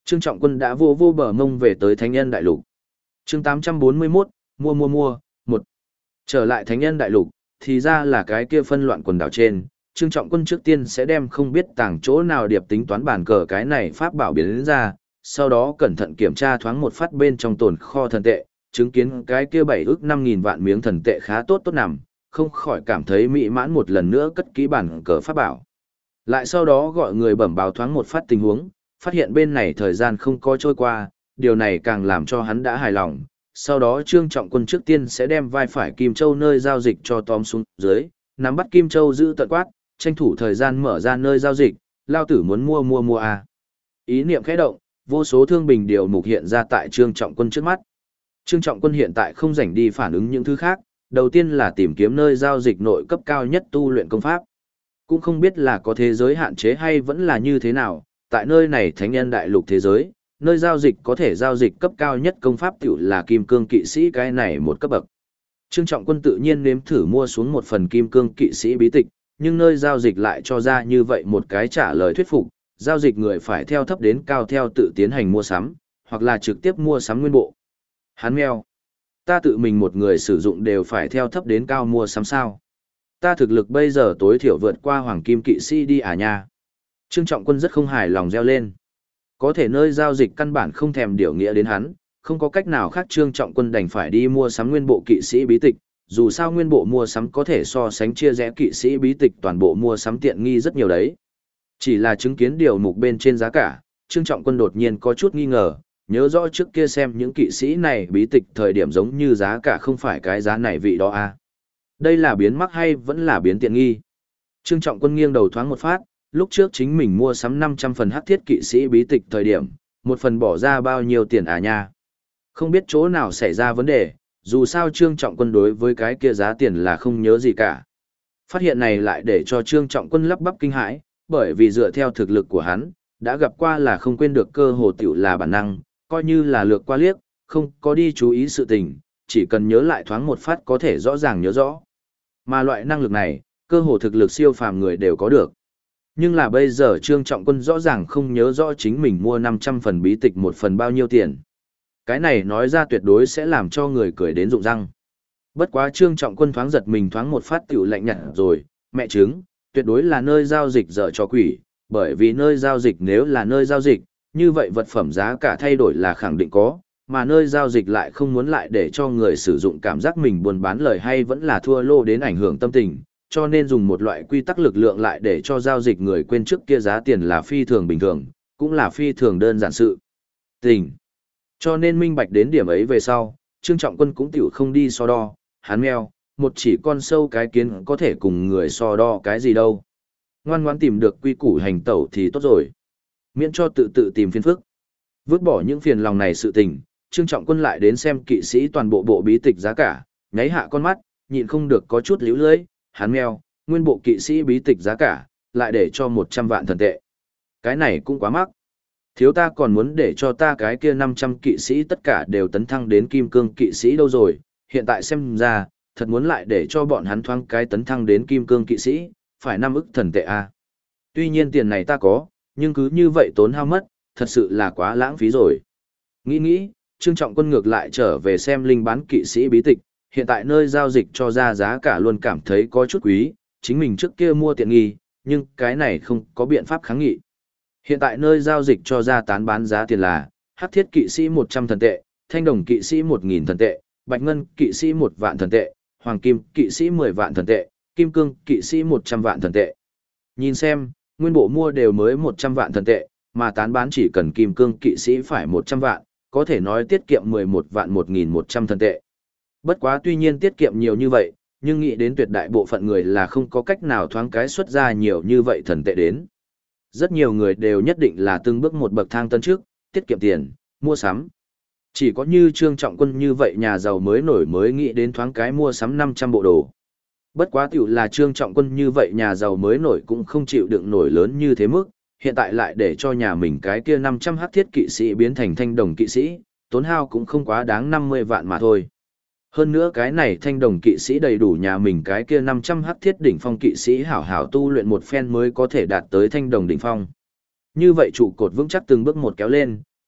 Trương Trọng Quân đã vô vô bờ mông về tới Thánh Nhân Đại Lục. Chương 841, mua, một. Trở lại Thánh Nhân Đại Lục, thì ra là cái kia phân loạn quần đảo trên. Trương Trọng Quân trước tiên sẽ đem không biết tàng chỗ nào điệp tính toán bản cờ cái này pháp bảo biến đến ra, sau đó cẩn thận kiểm tra thoáng một phát bên trong tồn kho thần tệ, chứng kiến cái kia 7 ức 5.000 vạn miếng thần tệ khá tốt nằm, không khỏi cảm thấy mỹ mãn một lần nữa cất kỹ bản cờ pháp bảo. Lại sau đó gọi người bẩm báo thoáng một phát tình huống, phát hiện bên này thời gian không có trôi qua, điều này càng làm cho hắn đã hài lòng. Sau đó Trương Trọng Quân trước tiên sẽ đem vai phải Kim Châu nơi giao dịch cho tóm xuống dưới, nắm bắt Kim Châu giữ tận quát, tranh thủ thời gian mở ra nơi giao dịch, lao tử muốn mua à. Ý niệm khẽ động, vô số thương bình điều mục hiện ra tại Trương Trọng Quân trước mắt. Trương Trọng Quân hiện tại không rảnh đi phản ứng những thứ khác, đầu tiên là tìm kiếm nơi giao dịch nội cấp cao nhất tu luyện công pháp. Cũng không biết là có thế giới hạn chế hay vẫn là như thế nào, tại nơi này Thánh Nhân Đại Lục thế giới, nơi giao dịch có thể giao dịch cấp cao nhất công pháp tiểu là Kim Cương Kỵ Sĩ cái này một cấp bậc. Trương Trọng Quân tự nhiên nếm thử mua xuống một phần Kim Cương Kỵ Sĩ bí tịch, nhưng nơi giao dịch lại cho ra như vậy một cái trả lời thuyết phục, giao dịch người phải theo thấp đến cao theo tự tiến hành mua sắm, hoặc là trực tiếp mua sắm nguyên bộ. Hắn meo. Ta tự mình một người sử dụng đều phải theo thấp đến cao mua sắm sao. Ta thực lực bây giờ tối thiểu vượt qua Hoàng Kim Kỵ Sĩ đi à nha. Trương Trọng Quân rất không hài lòng reo lên. Có thể nơi giao dịch căn bản không thèm điều nghĩa đến hắn, không có cách nào khác Trương Trọng Quân đành phải đi mua sắm nguyên bộ kỵ sĩ bí tịch, dù sao nguyên bộ mua sắm có thể so sánh chia rẽ kỵ sĩ bí tịch toàn bộ mua sắm tiện nghi rất nhiều đấy. Chỉ là chứng kiến điều mục bên trên giá cả, Trương Trọng Quân đột nhiên có chút nghi ngờ, nhớ rõ trước kia xem những kỵ sĩ này bí tịch thời điểm giống như giá cả không phải cái giá này vị đó à. Đây là biến mắc hay vẫn là biến tiện nghi? Trương Trọng Quân nghiêng đầu thoáng một phát, lúc trước chính mình mua sắm 500 phần hắc thiết kỵ sĩ bí tịch thời điểm, một phần bỏ ra bao nhiêu tiền à nha? Không biết chỗ nào xảy ra vấn đề, dù sao Trương Trọng Quân đối với cái kia giá tiền là không nhớ gì cả. Phát hiện này lại để cho Trương Trọng Quân lắp bắp kinh hãi, bởi vì dựa theo thực lực của hắn, đã gặp qua là không quên được cơ hồ tiểu là bản năng, coi như là lược qua liếc, không có đi chú ý sự tình, chỉ cần nhớ lại thoáng một phát có thể rõ ràng nhớ rõ. Mà loại năng lực này, cơ hồ thực lực siêu phàm người đều có được. Nhưng là bây giờ Trương Trọng Quân rõ ràng không nhớ rõ chính mình mua 500 phần bí tịch một phần bao nhiêu tiền. Cái này nói ra tuyệt đối sẽ làm cho người cười đến rụng răng. Bất quá Trương Trọng Quân thoáng giật mình thoáng một phát tiểu lạnh nhạt rồi, mẹ chứng, tuyệt đối là nơi giao dịch dở cho quỷ, bởi vì nơi giao dịch nếu là nơi giao dịch, như vậy vật phẩm giá cả thay đổi là khẳng định có, mà nơi giao dịch lại không muốn lại để cho người sử dụng cảm giác mình buôn bán lời hay vẫn là thua lô đến ảnh hưởng tâm tình, cho nên dùng một loại quy tắc lực lượng lại để cho giao dịch người quên trước kia giá tiền là phi thường bình thường, cũng là phi thường đơn giản sự tình. Cho nên minh bạch đến điểm ấy về sau, Trương Trọng Quân cũng tiểu không đi so đo, hắn meo, một chỉ con sâu cái kiến có thể cùng người so đo cái gì đâu. Ngoan ngoãn tìm được quy củ hành tẩu thì tốt rồi. Miễn cho tự tìm phiền phức. Vứt bỏ những phiền lòng này sự tình, Trương Trọng Quân lại đến xem kỵ sĩ toàn bộ bộ bí tịch giá cả, nháy hạ con mắt, nhịn không được có chút líu lưỡi, hắn meo, nguyên bộ kỵ sĩ bí tịch giá cả, lại để cho 100 vạn thần tệ. Cái này cũng quá mắc. Thiếu ta còn muốn để cho ta cái kia 500 kỵ sĩ tất cả đều tấn thăng đến kim cương kỵ sĩ đâu rồi, hiện tại xem ra, thật muốn lại để cho bọn hắn thoáng cái tấn thăng đến kim cương kỵ sĩ, phải 5 ức thần tệ à. Tuy nhiên tiền này ta có, nhưng cứ như vậy tốn hao mất, thật sự là quá lãng phí rồi. Nghĩ, Trương Trọng Quân ngược lại trở về xem linh bán kỵ sĩ bí tịch, hiện tại nơi giao dịch cho ra giá cả luôn cảm thấy có chút quý, chính mình trước kia mua tiện nghi, nhưng cái này không có biện pháp kháng nghị. Hiện tại nơi giao dịch cho ra tán bán giá tiền là hắc thiết kỵ sĩ 100 thần tệ, thanh đồng kỵ sĩ 1.000 thần tệ, bạch ngân kỵ sĩ 1 vạn thần tệ, hoàng kim kỵ sĩ 10 vạn thần tệ, kim cương kỵ sĩ 100 vạn thần tệ. Nhìn xem, nguyên bộ mua đều mới 100 vạn thần tệ, mà tán bán chỉ cần kim cương kỵ sĩ phải 100 vạn, có thể nói tiết kiệm 11 vạn 1.100 thần tệ. Bất quá tuy nhiên tiết kiệm nhiều như vậy, nhưng nghĩ đến tuyệt đại bộ phận người là không có cách nào thoáng cái xuất ra nhiều như vậy thần tệ đến. Rất nhiều người đều nhất định là từng bước một bậc thang tân trước, tiết kiệm tiền, mua sắm. Chỉ có như Trương Trọng Quân như vậy nhà giàu mới nổi mới nghĩ đến thoáng cái mua sắm 500 bộ đồ. Bất quá tiểu là Trương Trọng Quân như vậy nhà giàu mới nổi cũng không chịu đựng nổi lớn như thế mức, hiện tại lại để cho nhà mình cái kia 500 hắc thiết kỵ sĩ biến thành thanh đồng kỵ sĩ, tốn hao cũng không quá đáng 50 vạn mà thôi. Hơn nữa cái này thanh đồng kỵ sĩ đầy đủ nhà mình cái kia 500 hắc thiết đỉnh phong kỵ sĩ hảo hảo tu luyện một phen mới có thể đạt tới thanh đồng đỉnh phong. Như vậy trụ cột vững chắc từng bước một kéo lên,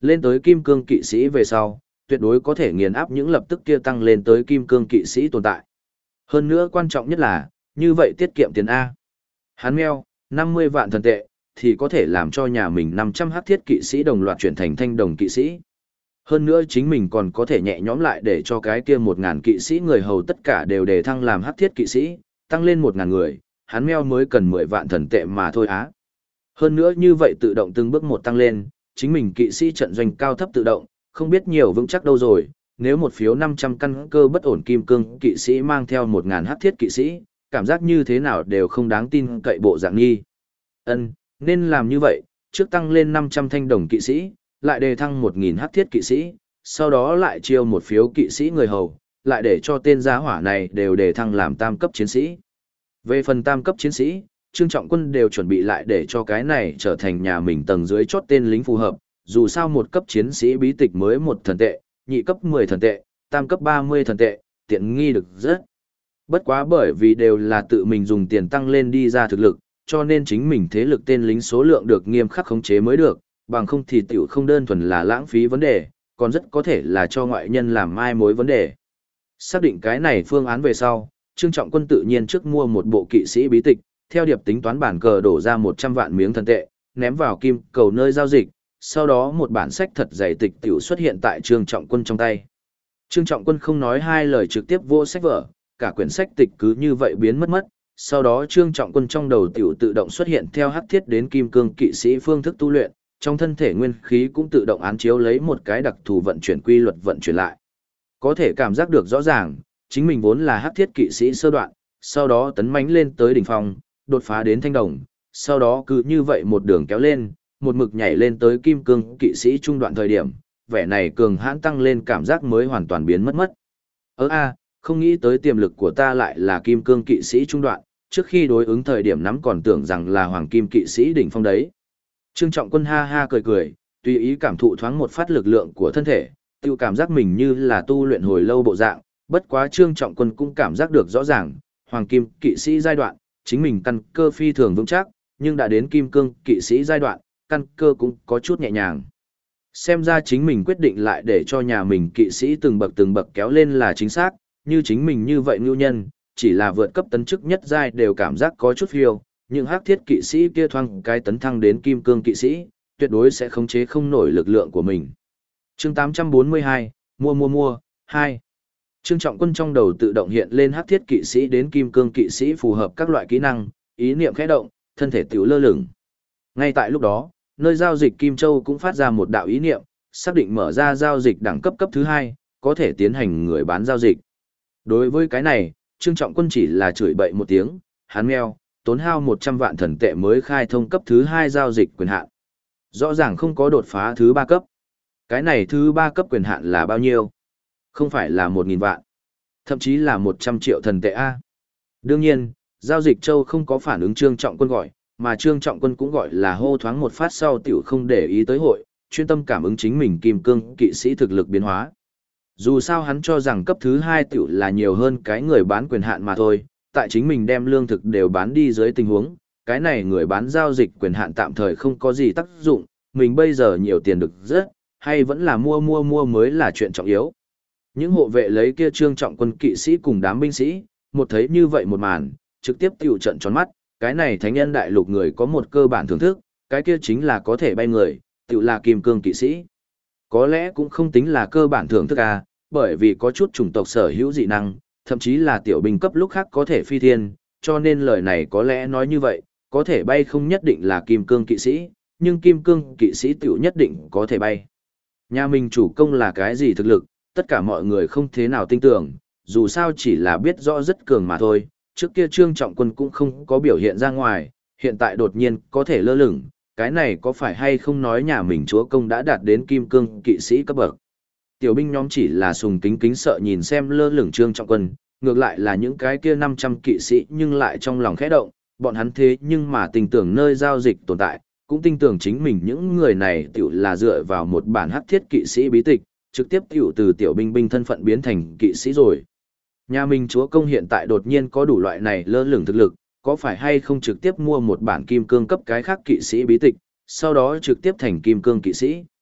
Lên tới kim cương kỵ sĩ về sau, tuyệt đối có thể nghiền áp những lập tức kia tăng lên tới kim cương kỵ sĩ tồn tại. Hơn nữa quan trọng nhất là, như vậy tiết kiệm tiền A. Hắn meo, 50 vạn thần tệ, thì có thể làm cho nhà mình 500 hắc thiết kỵ sĩ đồng loạt chuyển thành thanh đồng kỵ sĩ. Hơn nữa chính mình còn có thể nhẹ nhõm lại để cho cái kia 1.000 kỵ sĩ người hầu tất cả đều đề thăng làm hắc thiết kỵ sĩ, tăng lên 1.000 người, hắn meo mới cần 10 vạn thần tệ mà thôi á. Hơn nữa như vậy tự động từng bước một tăng lên, chính mình kỵ sĩ trận doanh cao thấp tự động, không biết nhiều vững chắc đâu rồi, nếu một phiếu 500 căn cơ bất ổn kim cương kỵ sĩ mang theo 1.000 hắc thiết kỵ sĩ, cảm giác như thế nào đều không đáng tin cậy bộ dạng nghi. Nên làm như vậy, trước tăng lên 500 thanh đồng kỵ sĩ, lại đề thăng 1.000 hắc thiết kỵ sĩ, sau đó lại chiêu một phiếu kỵ sĩ người hầu, lại để cho tên giá hỏa này đều đề thăng làm tam cấp chiến sĩ. Về phần tam cấp chiến sĩ, Trương Trọng Quân đều chuẩn bị lại để cho cái này trở thành nhà mình tầng dưới chốt tên lính phù hợp, dù sao một cấp chiến sĩ bí tịch mới 1 thần tệ, nhị cấp 10 thần tệ, tam cấp 30 thần tệ, tiện nghi được rất. Bất quá bởi vì đều là tự mình dùng tiền tăng lên đi ra thực lực, cho nên chính mình thế lực tên lính số lượng được nghiêm khắc khống chế mới được, bằng không thì tiểu không đơn thuần là lãng phí vấn đề, còn rất có thể là cho ngoại nhân làm mai mối vấn đề. Xác định cái này phương án về sau, Trương Trọng Quân tự nhiên trước mua một bộ kỵ sĩ bí tịch, theo điệp tính toán bản cờ đổ ra 100 vạn miếng thần tệ, ném vào kim cầu nơi giao dịch, sau đó một bản sách thật dày tịch tiểu xuất hiện tại Trương Trọng Quân trong tay. Trương Trọng Quân không nói hai lời trực tiếp vô sách vở, cả quyển sách tịch cứ như vậy biến mất, sau đó Trương Trọng Quân trong đầu tiểu tự động xuất hiện theo hắc thiết đến kim cương kỵ sĩ phương thức tu luyện, trong thân thể nguyên khí cũng tự động án chiếu lấy một cái đặc thù vận chuyển quy luật vận chuyển lại. Có thể cảm giác được rõ ràng, chính mình vốn là hắc thiết kỵ sĩ sơ đoạn, sau đó tấn mãnh lên tới đỉnh phong, đột phá đến thanh đồng, sau đó cứ như vậy một đường kéo lên, một mực nhảy lên tới kim cương kỵ sĩ trung đoạn thời điểm, vẻ này cường hãn tăng lên cảm giác mới hoàn toàn biến mất. Không nghĩ tới tiềm lực của ta lại là kim cương kỵ sĩ trung đoạn, trước khi đối ứng thời điểm nắm còn tưởng rằng là hoàng kim kỵ sĩ đỉnh phong đấy. Trương Trọng Quân ha ha cười cười, tùy ý cảm thụ thoáng một phát lực lượng của thân thể, tự cảm giác mình như là tu luyện hồi lâu bộ dạng, bất quá Trương Trọng Quân cũng cảm giác được rõ ràng, hoàng kim kỵ sĩ giai đoạn, chính mình căn cơ phi thường vững chắc, nhưng đã đến kim cương kỵ sĩ giai đoạn, căn cơ cũng có chút nhẹ nhàng. Xem ra chính mình quyết định lại để cho nhà mình kỵ sĩ từng bậc kéo lên là chính xác, như chính mình như vậy ngưu nhân, chỉ là vượt cấp tấn chức nhất giai đều cảm giác có chút phiêu, nhưng hắc thiết kỵ sĩ kia thoang cái tấn thăng đến kim cương kỵ sĩ, tuyệt đối sẽ khống chế không nổi lực lượng của mình. Chương 842, mua, 2. Trương Trọng Quân trong đầu tự động hiện lên hắc thiết kỵ sĩ đến kim cương kỵ sĩ phù hợp các loại kỹ năng, ý niệm khẽ động, thân thể tiểu lơ lửng. Ngay tại lúc đó, nơi giao dịch Kim Châu cũng phát ra một đạo ý niệm, xác định mở ra giao dịch đẳng cấp cấp thứ 2, có thể tiến hành người bán giao dịch. Đối với cái này, Trương Trọng Quân chỉ là chửi bậy một tiếng, hắn meo, tốn hao 100 vạn thần tệ mới khai thông cấp thứ 2 giao dịch quyền hạn. Rõ ràng không có đột phá thứ 3 cấp. Cái này thứ 3 cấp quyền hạn là bao nhiêu? Không phải là 1.000 vạn, thậm chí là 100 triệu thần tệ A. Đương nhiên, giao dịch châu không có phản ứng Trương Trọng Quân gọi, mà Trương Trọng Quân cũng gọi là hô thoáng một phát sau tiểu không để ý tới hội, chuyên tâm cảm ứng chính mình kim cương kỵ sĩ thực lực biến hóa. Dù sao hắn cho rằng cấp thứ 2 tiểu là nhiều hơn cái người bán quyền hạn mà thôi, tại chính mình đem lương thực đều bán đi dưới tình huống, cái này người bán giao dịch quyền hạn tạm thời không có gì tác dụng, mình bây giờ nhiều tiền được rất, hay vẫn là mua mới là chuyện trọng yếu. Những hộ vệ lấy kia Trương Trọng Quân kỵ sĩ cùng đám binh sĩ, một thấy như vậy một màn, trực tiếp tiểu trận tròn mắt, cái này thánh nhân đại lục người có một cơ bản thưởng thức, cái kia chính là có thể bay người, tiểu là kim cương kỵ sĩ. Có lẽ cũng không tính là cơ bản thưởng thức à, bởi vì có chút chủng tộc sở hữu dị năng, thậm chí là tiểu binh cấp lúc khác có thể phi thiên, cho nên lời này có lẽ nói như vậy, có thể bay không nhất định là kim cương kỵ sĩ, nhưng kim cương kỵ sĩ tiểu nhất định có thể bay. Nhà mình chủ công là cái gì thực lực, tất cả mọi người không thế nào tin tưởng, dù sao chỉ là biết rõ rất cường mà thôi, trước kia Trương Trọng Quân cũng không có biểu hiện ra ngoài, hiện tại đột nhiên có thể lơ lửng, cái này có phải hay không nói nhà mình chúa công đã đạt đến kim cương kỵ sĩ cấp bậc. Tiểu binh nhóm chỉ là sùng kính sợ nhìn xem lơ lửng Trương Trọng Quân, ngược lại là những cái kia 500 kỵ sĩ nhưng lại trong lòng khẽ động, bọn hắn thế nhưng mà tin tưởng nơi giao dịch tồn tại, cũng tin tưởng chính mình những người này tiểu là dựa vào một bản hắc thiết kỵ sĩ bí tịch, trực tiếp tiểu từ tiểu binh thân phận biến thành kỵ sĩ rồi. Nhà mình chúa công hiện tại đột nhiên có đủ loại này lơ lửng thực lực, có phải hay không trực tiếp mua một bản kim cương cấp cái khác kỵ sĩ bí tịch, sau đó trực tiếp thành kim cương kỵ sĩ.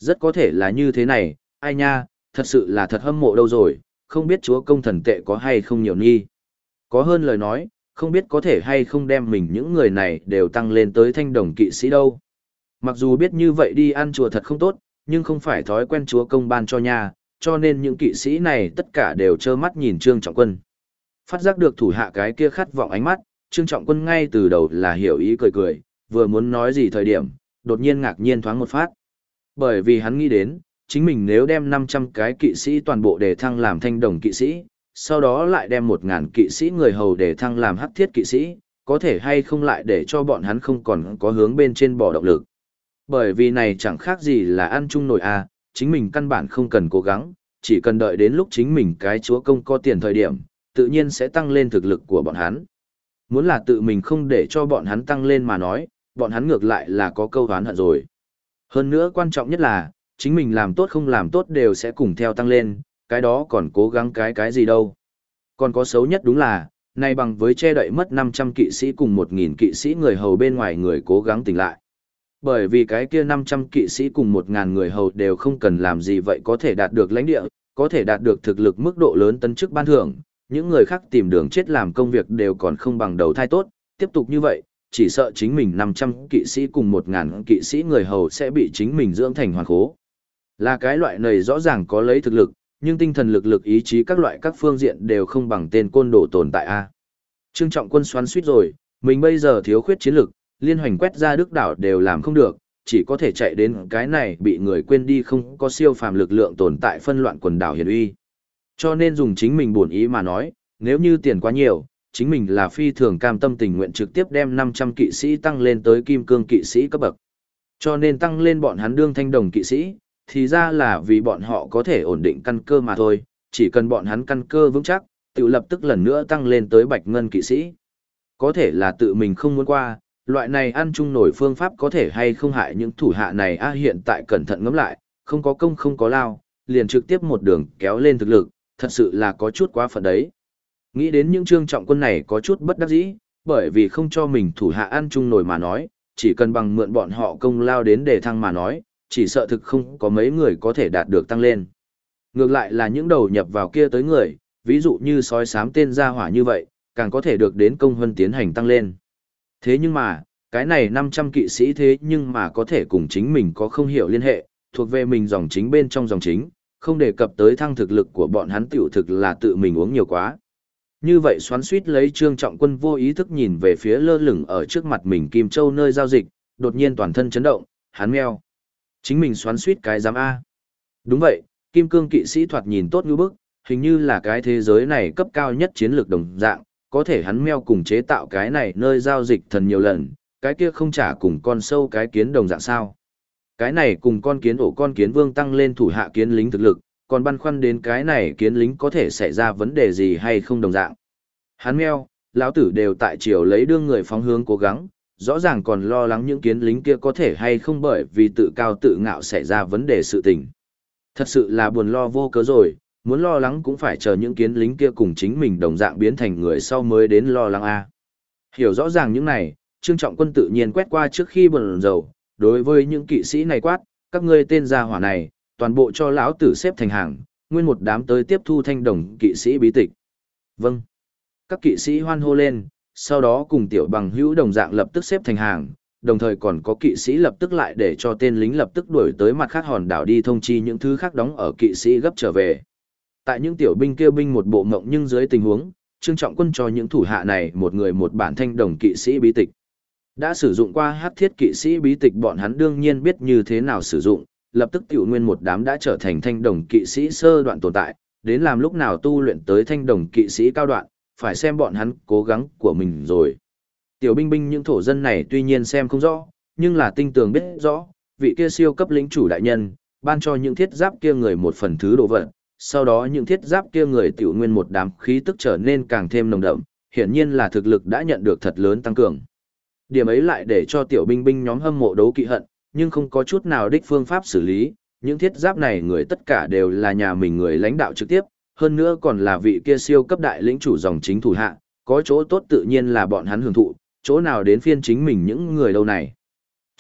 Rất có thể là như thế này, ai nha, thật sự là thật hâm mộ đâu rồi, không biết chúa công thần tệ có hay không nhiều nghi. Có hơn lời nói, không biết có thể hay không đem mình những người này đều tăng lên tới thanh đồng kỵ sĩ đâu. Mặc dù biết như vậy đi ăn chùa thật không tốt, nhưng không phải thói quen chúa công ban cho nha, cho nên những kỵ sĩ này tất cả đều trơ mắt nhìn Trương Trọng Quân. Phát giác được thủ hạ cái kia khát vọng ánh mắt, Trương Trọng Quân ngay từ đầu là hiểu ý cười cười, vừa muốn nói gì thời điểm, đột nhiên ngạc nhiên thoáng một phát. Bởi vì hắn nghĩ đến, chính mình nếu đem 500 cái kỵ sĩ toàn bộ đề thăng làm thanh đồng kỵ sĩ, sau đó lại đem 1000 kỵ sĩ người hầu đề thăng làm hắc thiết kỵ sĩ, có thể hay không lại để cho bọn hắn không còn có hướng bên trên bỏ động lực. Bởi vì này chẳng khác gì là ăn chung nổi à, chính mình căn bản không cần cố gắng, chỉ cần đợi đến lúc chính mình cái chúa công có tiền thời điểm, tự nhiên sẽ tăng lên thực lực của bọn hắn. Muốn là tự mình không để cho bọn hắn tăng lên mà nói, bọn hắn ngược lại là có câu oán hận rồi. Hơn nữa quan trọng nhất là, chính mình làm tốt không làm tốt đều sẽ cùng theo tăng lên, cái đó còn cố gắng cái gì đâu. Còn có xấu nhất đúng là, nay bằng với che đậy mất 500 kỵ sĩ cùng 1000 kỵ sĩ người hầu bên ngoài người cố gắng tỉnh lại. Bởi vì cái kia 500 kỵ sĩ cùng 1000 người hầu đều không cần làm gì vậy có thể đạt được lãnh địa, có thể đạt được thực lực mức độ lớn tấn chức ban thưởng, những người khác tìm đường chết làm công việc đều còn không bằng đầu thai tốt, tiếp tục như vậy, chỉ sợ chính mình 500 kỵ sĩ cùng 1000 kỵ sĩ người hầu sẽ bị chính mình dưỡng thành hoàn khố. Là cái loại này rõ ràng có lấy thực lực, nhưng tinh thần lực ý chí các loại các phương diện đều không bằng tên côn đồ tồn tại a. Trương Trọng Quân xoắn suýt rồi, mình bây giờ thiếu khuyết chiến lực, liên hoành quét ra Đức đảo đều làm không được, chỉ có thể chạy đến cái này bị người quên đi không có siêu phàm lực lượng tồn tại phân loạn quần đảo hiển uy. Cho nên dùng chính mình buồn ý mà nói, nếu như tiền quá nhiều, chính mình là phi thường cam tâm tình nguyện trực tiếp đem 500 kỵ sĩ tăng lên tới kim cương kỵ sĩ cấp bậc. Cho nên tăng lên bọn hắn đương thanh đồng kỵ sĩ, thì ra là vì bọn họ có thể ổn định căn cơ mà thôi, chỉ cần bọn hắn căn cơ vững chắc, tự lập tức lần nữa tăng lên tới bạch ngân kỵ sĩ. Có thể là tự mình không muốn qua, loại này ăn chung nổi phương pháp có thể hay không hại những thủ hạ này hiện tại cẩn thận ngẫm lại, không có công không có lao, liền trực tiếp một đường kéo lên thực lực, thật sự là có chút quá phận đấy. Nghĩ đến những Trương Trọng Quân này có chút bất đắc dĩ, bởi vì không cho mình thủ hạ ăn chung nổi mà nói, chỉ cần bằng mượn bọn họ công lao đến để thăng mà nói, chỉ sợ thực không có mấy người có thể đạt được tăng lên. Ngược lại là những đầu nhập vào kia tới người, ví dụ như sói xám tên gia hỏa như vậy, càng có thể được đến công hơn tiến hành tăng lên. Thế nhưng mà, cái này 500 kỵ sĩ thế nhưng mà có thể cùng chính mình có không hiểu liên hệ, thuộc về mình dòng chính bên trong dòng chính, không đề cập tới thăng thực lực của bọn hắn tiểu thực là tự mình uống nhiều quá. Như vậy xoắn suýt lấy Trương Trọng Quân vô ý thức nhìn về phía lơ lửng ở trước mặt mình Kim Châu nơi giao dịch, đột nhiên toàn thân chấn động, hắn meo. Chính mình xoắn suýt cái giám A. Đúng vậy, Kim Cương kỵ sĩ thoạt nhìn tốt như bức, hình như là cái thế giới này cấp cao nhất chiến lược đồng dạng, có thể hắn meo cùng chế tạo cái này nơi giao dịch thần nhiều lần, cái kia không trả cùng con sâu cái kiến đồng dạng sao. Cái này cùng con kiến ổ con kiến vương tăng lên thủ hạ kiến lính thực lực, còn băn khoăn đến cái này kiến lính có thể xảy ra vấn đề gì hay không đồng dạng. Hắn meo, lão tử đều tại chiều lấy đương người phóng hướng cố gắng, rõ ràng còn lo lắng những kiến lính kia có thể hay không bởi vì tự cao tự ngạo xảy ra vấn đề sự tình. Thật sự là buồn lo vô cớ rồi, muốn lo lắng cũng phải chờ những kiến lính kia cùng chính mình đồng dạng biến thành người sau mới đến lo lắng a. Hiểu rõ ràng những này, Trương Trọng Quân tự nhiên quét qua trước khi bần dầu, đối với những kỵ sĩ này quát, các ngươi tên gia hỏa này, toàn bộ cho lão tử xếp thành hàng, nguyên một đám tới tiếp thu thanh đồng kỵ sĩ bí tịch. Vâng. Các kỵ sĩ hoan hô lên, sau đó cùng tiểu bằng hữu đồng dạng lập tức xếp thành hàng, đồng thời còn có kỵ sĩ lập tức lại để cho tên lính lập tức đuổi tới mặt khác hòn đảo đi thông chi những thứ khác đóng ở kỵ sĩ gấp trở về. Tại những tiểu binh kêu binh một bộ ngộng nhưng dưới tình huống, Trương Trọng Quân cho những thủ hạ này một người một bản thanh đồng kỵ sĩ bí tịch. Đã sử dụng qua hắc thiết kỵ sĩ bí tịch bọn hắn đương nhiên biết như thế nào sử dụng, lập tức tiểu nguyên một đám đã trở thành thanh đồng kỵ sĩ sơ đoạn tồn tại, đến làm lúc nào tu luyện tới thanh đồng kỵ sĩ cao đoạn, phải xem bọn hắn cố gắng của mình rồi. Tiểu binh binh những thổ dân này tuy nhiên xem không rõ, nhưng là tinh tường biết rõ, vị kia siêu cấp lĩnh chủ đại nhân, ban cho những thiết giáp kia người một phần thứ đồ vật, sau đó những thiết giáp kia người tiểu nguyên một đám khí tức trở nên càng thêm nồng đậm, hiển nhiên là thực lực đã nhận được thật lớn tăng cường. Điểm ấy lại để cho tiểu binh binh nhóm hâm mộ đấu kỵ hận, nhưng không có chút nào đích phương pháp xử lý, những thiết giáp này người tất cả đều là nhà mình người lãnh đạo trực tiếp, hơn nữa còn là vị kia siêu cấp đại lĩnh chủ dòng chính thủ hạ, có chỗ tốt tự nhiên là bọn hắn hưởng thụ, chỗ nào đến phiên chính mình những người đâu này.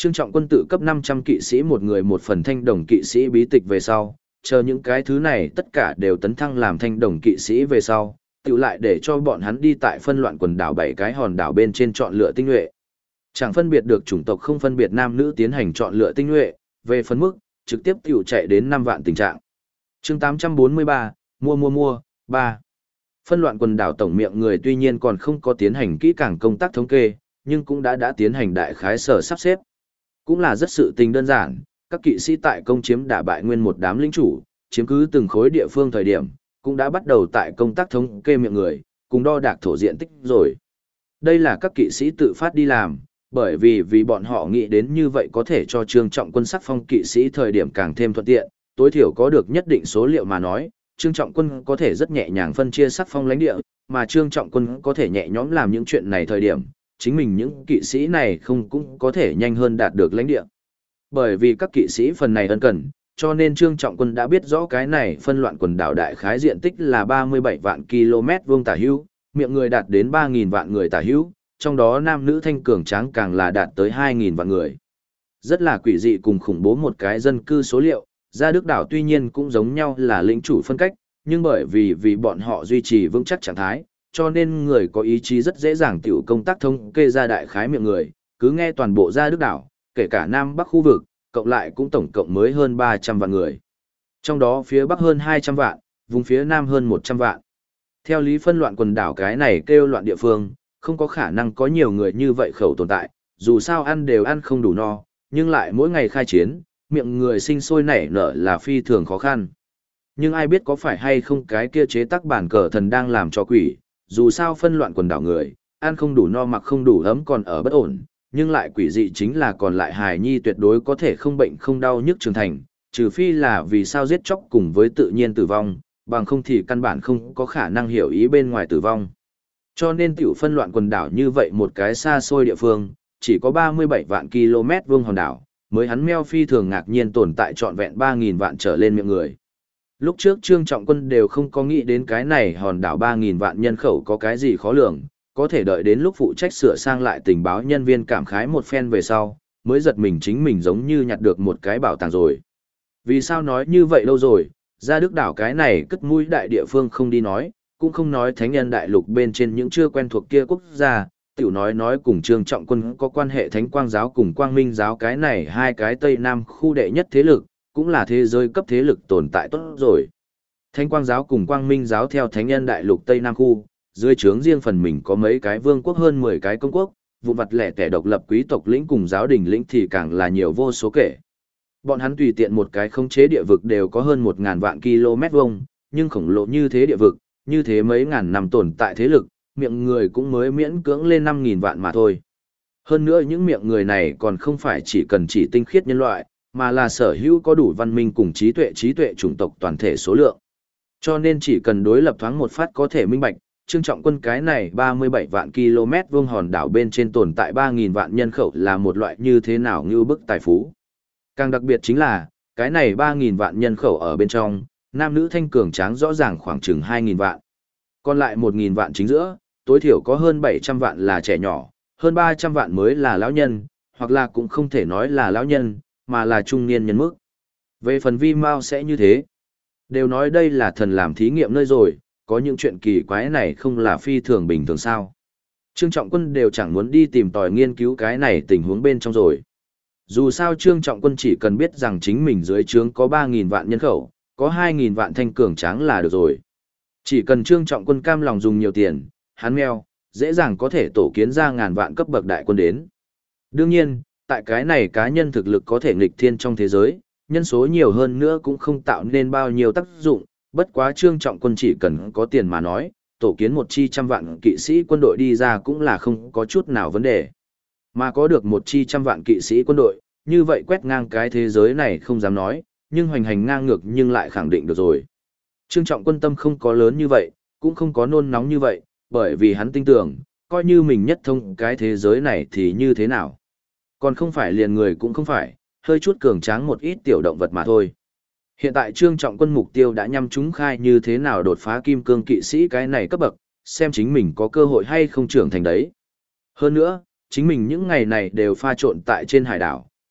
Trương Trọng Quân tự cấp 500 kỵ sĩ một người một phần thanh đồng kỵ sĩ bí tịch về sau, chờ những cái thứ này tất cả đều tấn thăng làm thanh đồng kỵ sĩ về sau, tự lại để cho bọn hắn đi tại phân loạn quần đảo 7 cái hòn đảo bên trên chọn lựa tinh nhuệ. Chẳng phân biệt được chủng tộc, không phân biệt nam nữ tiến hành chọn lựa tinh nhuệ, về phần mức, trực tiếp tiểu chạy đến 5 vạn tình trạng. Chương 843, mua, 3. Phân loạn quần đảo tổng miệng người tuy nhiên còn không có tiến hành kỹ càng công tác thống kê, nhưng cũng đã tiến hành đại khái sở sắp xếp. Cũng là rất sự tình đơn giản, các kỵ sĩ tại công chiếm đả bại nguyên một đám lĩnh chủ, chiếm cứ từng khối địa phương thời điểm, cũng đã bắt đầu tại công tác thống kê miệng người, cùng đo đạc thổ diện tích rồi. Đây là các kỵ sĩ tự phát đi làm, bởi vì bọn họ nghĩ đến như vậy có thể cho Trương Trọng Quân sắc phong kỵ sĩ thời điểm càng thêm thuận tiện, tối thiểu có được nhất định số liệu mà nói, Trương Trọng Quân có thể rất nhẹ nhàng phân chia sắc phong lãnh địa, mà Trương Trọng Quân có thể nhẹ nhõm làm những chuyện này thời điểm, chính mình những kỵ sĩ này không cũng có thể nhanh hơn đạt được lãnh địa. Bởi vì các kỵ sĩ phần này ân cần, cho nên Trương Trọng Quân đã biết rõ cái này phân loạn quần đảo đại khái diện tích là 37 vạn km vuông tả hữu, miệng người đạt đến 3.000 vạn người tả hữu, trong đó nam nữ thanh cường tráng càng là đạt tới 2.000 vạn người. Rất là quỷ dị cùng khủng bố một cái dân cư số liệu, Gia Đức đảo tuy nhiên cũng giống nhau là lĩnh chủ phân cách, nhưng bởi vì bọn họ duy trì vững chắc trạng thái, cho nên người có ý chí rất dễ dàng tiểu công tác thống kê ra đại khái miệng người, cứ nghe toàn bộ Gia Đức đảo, kể cả Nam Bắc khu vực, cộng lại cũng tổng cộng mới hơn 300 vạn người. Trong đó phía Bắc hơn 200 vạn, vùng phía Nam hơn 100 vạn. Theo lý phân loạn quần đảo cái này kêu loạn địa phương, không có khả năng có nhiều người như vậy khẩu tồn tại, dù sao ăn đều ăn không đủ no, nhưng lại mỗi ngày khai chiến, miệng người sinh sôi nảy nở là phi thường khó khăn. Nhưng ai biết có phải hay không cái kia chế tác bản cờ thần đang làm cho quỷ, dù sao phân loạn quần đảo người, ăn không đủ no mặc không đủ ấm còn ở bất ổn, nhưng lại quỷ dị chính là còn lại hài nhi tuyệt đối có thể không bệnh không đau nhức trưởng thành, trừ phi là vì sao giết chóc cùng với tự nhiên tử vong, bằng không thì căn bản không có khả năng hiểu ý bên ngoài tử vong. Cho nên tiểu phân loạn quần đảo như vậy một cái xa xôi địa phương, chỉ có 37 vạn km vuông hòn đảo, mới hắn meo phi thường ngạc nhiên tồn tại trọn vẹn 3.000 vạn trở lên miệng người. Lúc trước Trương Trọng Quân đều không có nghĩ đến cái này hòn đảo 3.000 vạn nhân khẩu có cái gì khó lường, có thể đợi đến lúc phụ trách sửa sang lại tình báo nhân viên cảm khái một phen về sau, mới giật mình chính mình giống như nhặt được một cái bảo tàng rồi. Vì sao nói như vậy lâu rồi, Gia Đức đảo cái này cất mũi đại địa phương không đi nói, cũng không nói thánh nhân đại lục bên trên những chưa quen thuộc kia quốc gia, tiểu nói cùng Trương Trọng Quân có quan hệ Thánh Quang giáo cùng Quang Minh giáo cái này hai cái Tây Nam khu đệ nhất thế lực, cũng là thế giới cấp thế lực tồn tại tốt rồi. Thánh Quang giáo cùng Quang Minh giáo theo thánh nhân đại lục Tây Nam khu, dưới trướng riêng phần mình có mấy cái vương quốc hơn 10 cái công quốc, vụ vặt lẻ tẻ độc lập quý tộc lĩnh cùng giáo đình lĩnh thì càng là nhiều vô số kể. Bọn hắn tùy tiện một cái khống chế địa vực đều có hơn 1.000 vạn km vuông, nhưng khổng lồ như thế địa vực, như thế mấy ngàn năm tồn tại thế lực, miệng người cũng mới miễn cưỡng lên 5.000 vạn mà thôi. Hơn nữa những miệng người này còn không phải chỉ cần chỉ tinh khiết nhân loại, mà là sở hữu có đủ văn minh cùng trí tuệ chủng tộc toàn thể số lượng. Cho nên chỉ cần đối lập thoáng một phát có thể minh bạch, Trương Trọng Quân cái này 37 vạn km vuông hòn đảo bên trên tồn tại 3.000 vạn nhân khẩu là một loại như thế nào như bức tài phú. Càng đặc biệt chính là, cái này 3.000 vạn nhân khẩu ở bên trong, nam nữ thanh cường tráng rõ ràng khoảng chừng 2.000 vạn. Còn lại 1.000 vạn chính giữa, tối thiểu có hơn 700 vạn là trẻ nhỏ, hơn 300 vạn mới là lão nhân, hoặc là cũng không thể nói là lão nhân, mà là trung niên nhân mức. Về phần vi mao sẽ như thế. Đều nói đây là thần làm thí nghiệm nơi rồi, có những chuyện kỳ quái này không là phi thường bình thường sao. Trương Trọng Quân đều chẳng muốn đi tìm tòi nghiên cứu cái này tình huống bên trong rồi. Dù sao Trương Trọng Quân chỉ cần biết rằng chính mình dưới trướng có 3.000 vạn nhân khẩu, có 2.000 vạn thanh cường tráng là được rồi. Chỉ cần Trương Trọng Quân cam lòng dùng nhiều tiền, hắn meo, dễ dàng có thể tổ kiến ra ngàn vạn cấp bậc đại quân đến. Đương nhiên, tại cái này cá nhân thực lực có thể nghịch thiên trong thế giới, nhân số nhiều hơn nữa cũng không tạo nên bao nhiêu tác dụng, bất quá Trương Trọng Quân chỉ cần có tiền mà nói, tổ kiến một chi 100 vạn kỵ sĩ quân đội đi ra cũng là không có chút nào vấn đề. Mà có được một chi 100 vạn kỵ sĩ quân đội, như vậy quét ngang cái thế giới này không dám nói, nhưng hoành hành ngang ngược nhưng lại khẳng định được rồi. Trương Trọng Quân tâm không có lớn như vậy, cũng không có nôn nóng như vậy, bởi vì hắn tin tưởng, coi như mình nhất thông cái thế giới này thì như thế nào. Còn không phải liền người cũng không phải, hơi chút cường tráng một ít tiểu động vật mà thôi. Hiện tại Trương Trọng Quân mục tiêu đã nhắm trúng khai như thế nào đột phá kim cương kỵ sĩ cái này cấp bậc, xem chính mình có cơ hội hay không trưởng thành đấy. Hơn nữa, chính mình những ngày này đều pha trộn tại trên hải đảo,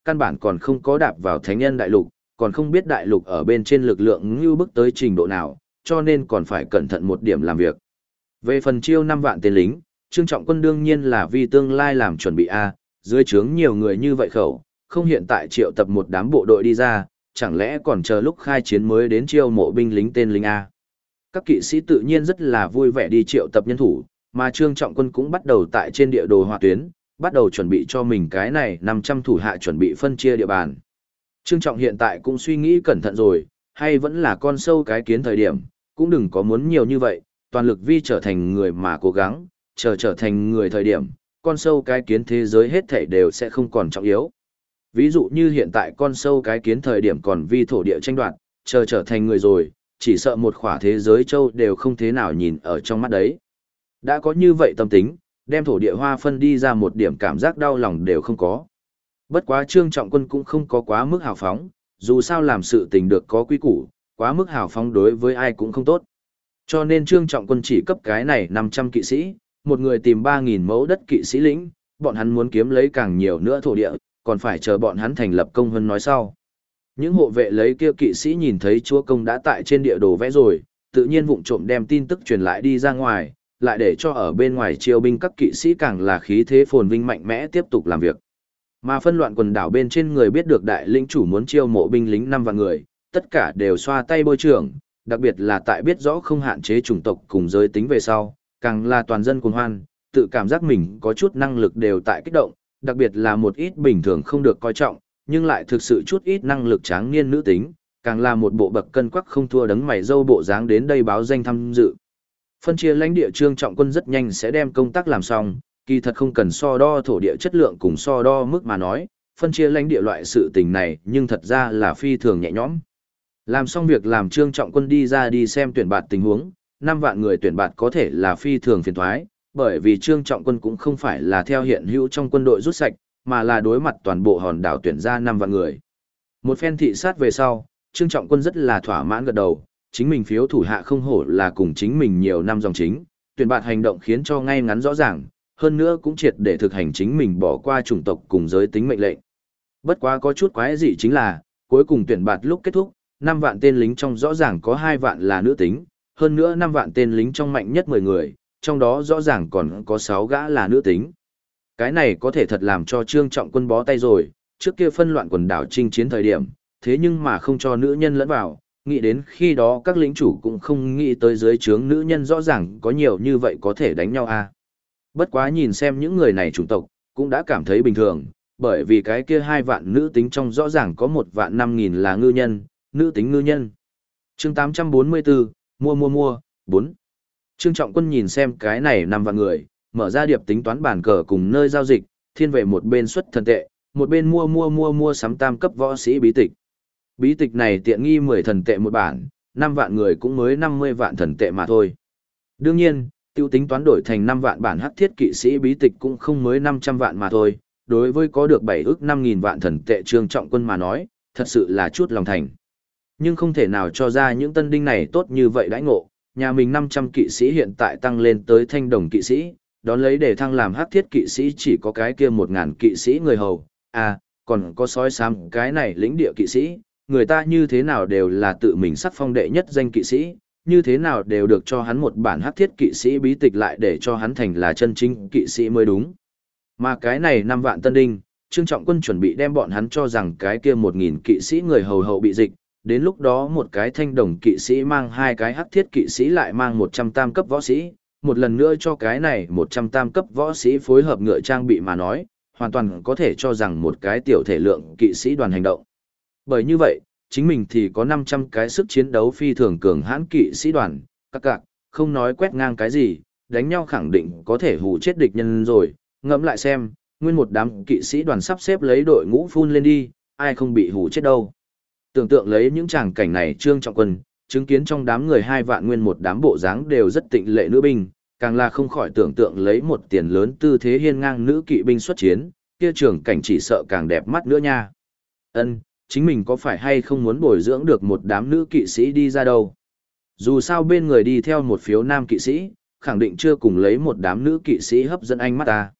căn bản còn không có đạp vào thánh nhân đại lục, còn không biết đại lục ở bên trên lực lượng như bước tới trình độ nào, cho nên còn phải cẩn thận một điểm làm việc. Về phần chiêu 5 vạn tên lính, Trương Trọng Quân đương nhiên là vì tương lai làm chuẩn bị A, dưới trướng nhiều người như vậy khẩu, không hiện tại triệu tập một đám bộ đội đi ra, chẳng lẽ còn chờ lúc khai chiến mới đến chiêu mộ binh lính tên lính A. Các kỵ sĩ tự nhiên rất là vui vẻ đi triệu tập nhân thủ, mà Trương Trọng Quân cũng bắt đầu tại trên địa đồ họa tuyến, bắt đầu chuẩn bị cho mình cái này 500 thủ hạ chuẩn bị phân chia địa bàn. Trương Trọng hiện tại cũng suy nghĩ cẩn thận rồi, hay vẫn là con sâu cái kiến thời điểm, cũng đừng có muốn nhiều như vậy, toàn lực vi trở thành người mà cố gắng, trở thành người thời điểm, con sâu cái kiến thế giới hết thảy đều sẽ không còn trọng yếu. Ví dụ như hiện tại con sâu cái kiến thời điểm còn vi thổ địa tranh đoạt, trở thành người rồi, chỉ sợ một khỏa thế giới châu đều không thế nào nhìn ở trong mắt đấy. Đã có như vậy tâm tính, đem thổ địa hoa phân đi ra một điểm cảm giác đau lòng đều không có. Bất quá Trương Trọng Quân cũng không có quá mức hào phóng, dù sao làm sự tình được có quy củ, quá mức hào phóng đối với ai cũng không tốt. Cho nên Trương Trọng Quân chỉ cấp cái này 500 kỵ sĩ, một người tìm 3.000 mẫu đất kỵ sĩ lĩnh, bọn hắn muốn kiếm lấy càng nhiều nữa thổ địa, còn phải chờ bọn hắn thành lập công hơn nói sau. Những hộ vệ lấy kia kỵ sĩ nhìn thấy chúa công đã tại trên địa đồ vẽ rồi, tự nhiên vụng trộm đem tin tức truyền lại đi ra ngoài, lại để cho ở bên ngoài chiêu binh các kỵ sĩ càng là khí thế phồn vinh mạnh mẽ tiếp tục làm việc. Mà phân loạn quần đảo bên trên người biết được đại lĩnh chủ muốn chiêu mộ binh lính 5 vạn người, tất cả đều xoa tay bôi trưởng, đặc biệt là tại biết rõ không hạn chế chủng tộc cùng giới tính về sau, càng là toàn dân cuồng hoan, tự cảm giác mình có chút năng lực đều tại kích động, đặc biệt là một ít bình thường không được coi trọng, nhưng lại thực sự chút ít năng lực tráng niên nữ tính, càng là một bộ bậc cân quắc không thua đấng mày dâu bộ dáng đến đây báo danh tham dự. Phân chia lãnh địa Trương Trọng Quân rất nhanh sẽ đem công tác làm xong, kỳ thật không cần so đo thổ địa chất lượng cùng so đo mức mà nói, phân chia lãnh địa loại sự tình này nhưng thật ra là phi thường nhẹ nhõm. Làm xong việc làm Trương Trọng Quân đi ra đi xem tuyển bạt tình huống, 5 vạn người tuyển bạt có thể là phi thường phiền thoái, bởi vì Trương Trọng Quân cũng không phải là theo hiện hữu trong quân đội rút sạch, mà là đối mặt toàn bộ hòn đảo tuyển ra 5 vạn người. Một phen thị sát về sau, Trương Trọng Quân rất là thỏa mãn gật đầu, chính mình phiếu thủ hạ không hổ là cùng chính mình nhiều năm dòng chính, tuyển bạt hành động khiến cho ngay ngắn rõ ràng, hơn nữa cũng triệt để thực hành chính mình bỏ qua chủng tộc cùng giới tính mệnh lệnh. Bất quá có chút quái dị chính là, cuối cùng tuyển bạt lúc kết thúc, 5 vạn tên lính trong rõ ràng có 2 vạn là nữ tính, hơn nữa 5 vạn tên lính trong mạnh nhất 10 người, trong đó rõ ràng còn có 6 gã là nữ tính. Cái này có thể thật làm cho Trương Trọng Quân bó tay rồi, trước kia phân loạn quần đảo chinh chiến thời điểm, thế nhưng mà không cho nữ nhân lẫn vào, nghĩ đến khi đó các lính chủ cũng không nghĩ tới dưới trướng nữ nhân rõ ràng có nhiều như vậy có thể đánh nhau à. Bất quá nhìn xem những người này chủng tộc, cũng đã cảm thấy bình thường, bởi vì cái kia 2 vạn nữ tính trong rõ ràng có 1 vạn 5.000 là ngư nhân, nữ tính ngư nhân. Chương 844, mua, 4. Trương Trọng Quân nhìn xem cái này 5 vạn người, mở ra điệp tính toán bản cờ cùng nơi giao dịch, thiên về một bên xuất thần tệ, một bên mua sắm tam cấp võ sĩ bí tịch. Bí tịch này tiện nghi 10 thần tệ một bản, 5 vạn người cũng mới 50 vạn thần tệ mà thôi. Đương nhiên, tiêu tính toán đổi thành 5 vạn bản hắc thiết kỵ sĩ bí tịch cũng không mới 500 vạn mà thôi. Đối với có được 7 ức 5.000 vạn thần tệ Trương Trọng Quân mà nói, thật sự là chút lòng thành. Nhưng không thể nào cho ra những tân đinh này tốt như vậy đãi ngộ, nhà mình 500 kỵ sĩ hiện tại tăng lên tới thanh đồng kỵ sĩ, đón lấy để thăng làm hắc thiết kỵ sĩ chỉ có cái kia 1.000 kỵ sĩ người hầu, à, còn có sói xám cái này lĩnh địa kỵ sĩ, người ta như thế nào đều là tự mình sắc phong đệ nhất danh kỵ sĩ, như thế nào đều được cho hắn một bản hắc thiết kỵ sĩ bí tịch lại để cho hắn thành là chân chính kỵ sĩ mới đúng. Mà cái này 5 vạn tân đinh, Trương Trọng Quân chuẩn bị đem bọn hắn cho rằng cái kia 1.000 kỵ sĩ người hầu hậu bị dịch, đến lúc đó một cái thanh đồng kỵ sĩ mang 2 cái hắc thiết kỵ sĩ lại mang 100 tam cấp võ sĩ, một lần nữa cho cái này 100 tam cấp võ sĩ phối hợp ngựa trang bị mà nói, hoàn toàn có thể cho rằng một cái tiểu thể lượng kỵ sĩ đoàn hành động. Bởi như vậy, chính mình thì có 500 cái sức chiến đấu phi thường cường hãn kỵ sĩ đoàn, các cạc, không nói quét ngang cái gì, đánh nhau khẳng định có thể hù chết địch nhân rồi, ngẫm lại xem, nguyên một đám kỵ sĩ đoàn sắp xếp lấy đội ngũ phun lên đi, ai không bị hù chết đâu. Tưởng tượng lấy những tràng cảnh này Trương Trọng Quân, chứng kiến trong đám người 2 vạn nguyên một đám bộ dáng đều rất tịnh lệ nữ binh, càng là không khỏi tưởng tượng lấy một tiền lớn tư thế hiên ngang nữ kỵ binh xuất chiến, kia trường cảnh chỉ sợ càng đẹp mắt nữa nha. Ân, chính mình có phải hay không muốn bồi dưỡng được một đám nữ kỵ sĩ đi ra đâu? Dù sao bên người đi theo một phiếu nam kỵ sĩ, khẳng định chưa cùng lấy một đám nữ kỵ sĩ hấp dẫn ánh mắt ta.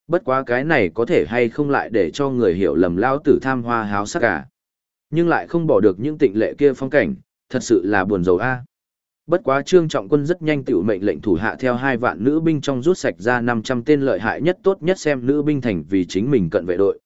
Bất quá cái này có thể hay không lại để cho người hiểu lầm lao tử tham hoa háo sắc cả. Nhưng lại không bỏ được những tịnh lệ kia phong cảnh, thật sự là buồn rầu a. Bất quá Trương Trọng Quân rất nhanh tự mệnh lệnh thủ hạ theo 2 vạn nữ binh trong rút sạch ra 500 tên lợi hại nhất tốt nhất xem nữ binh thành vì chính mình cận vệ đội.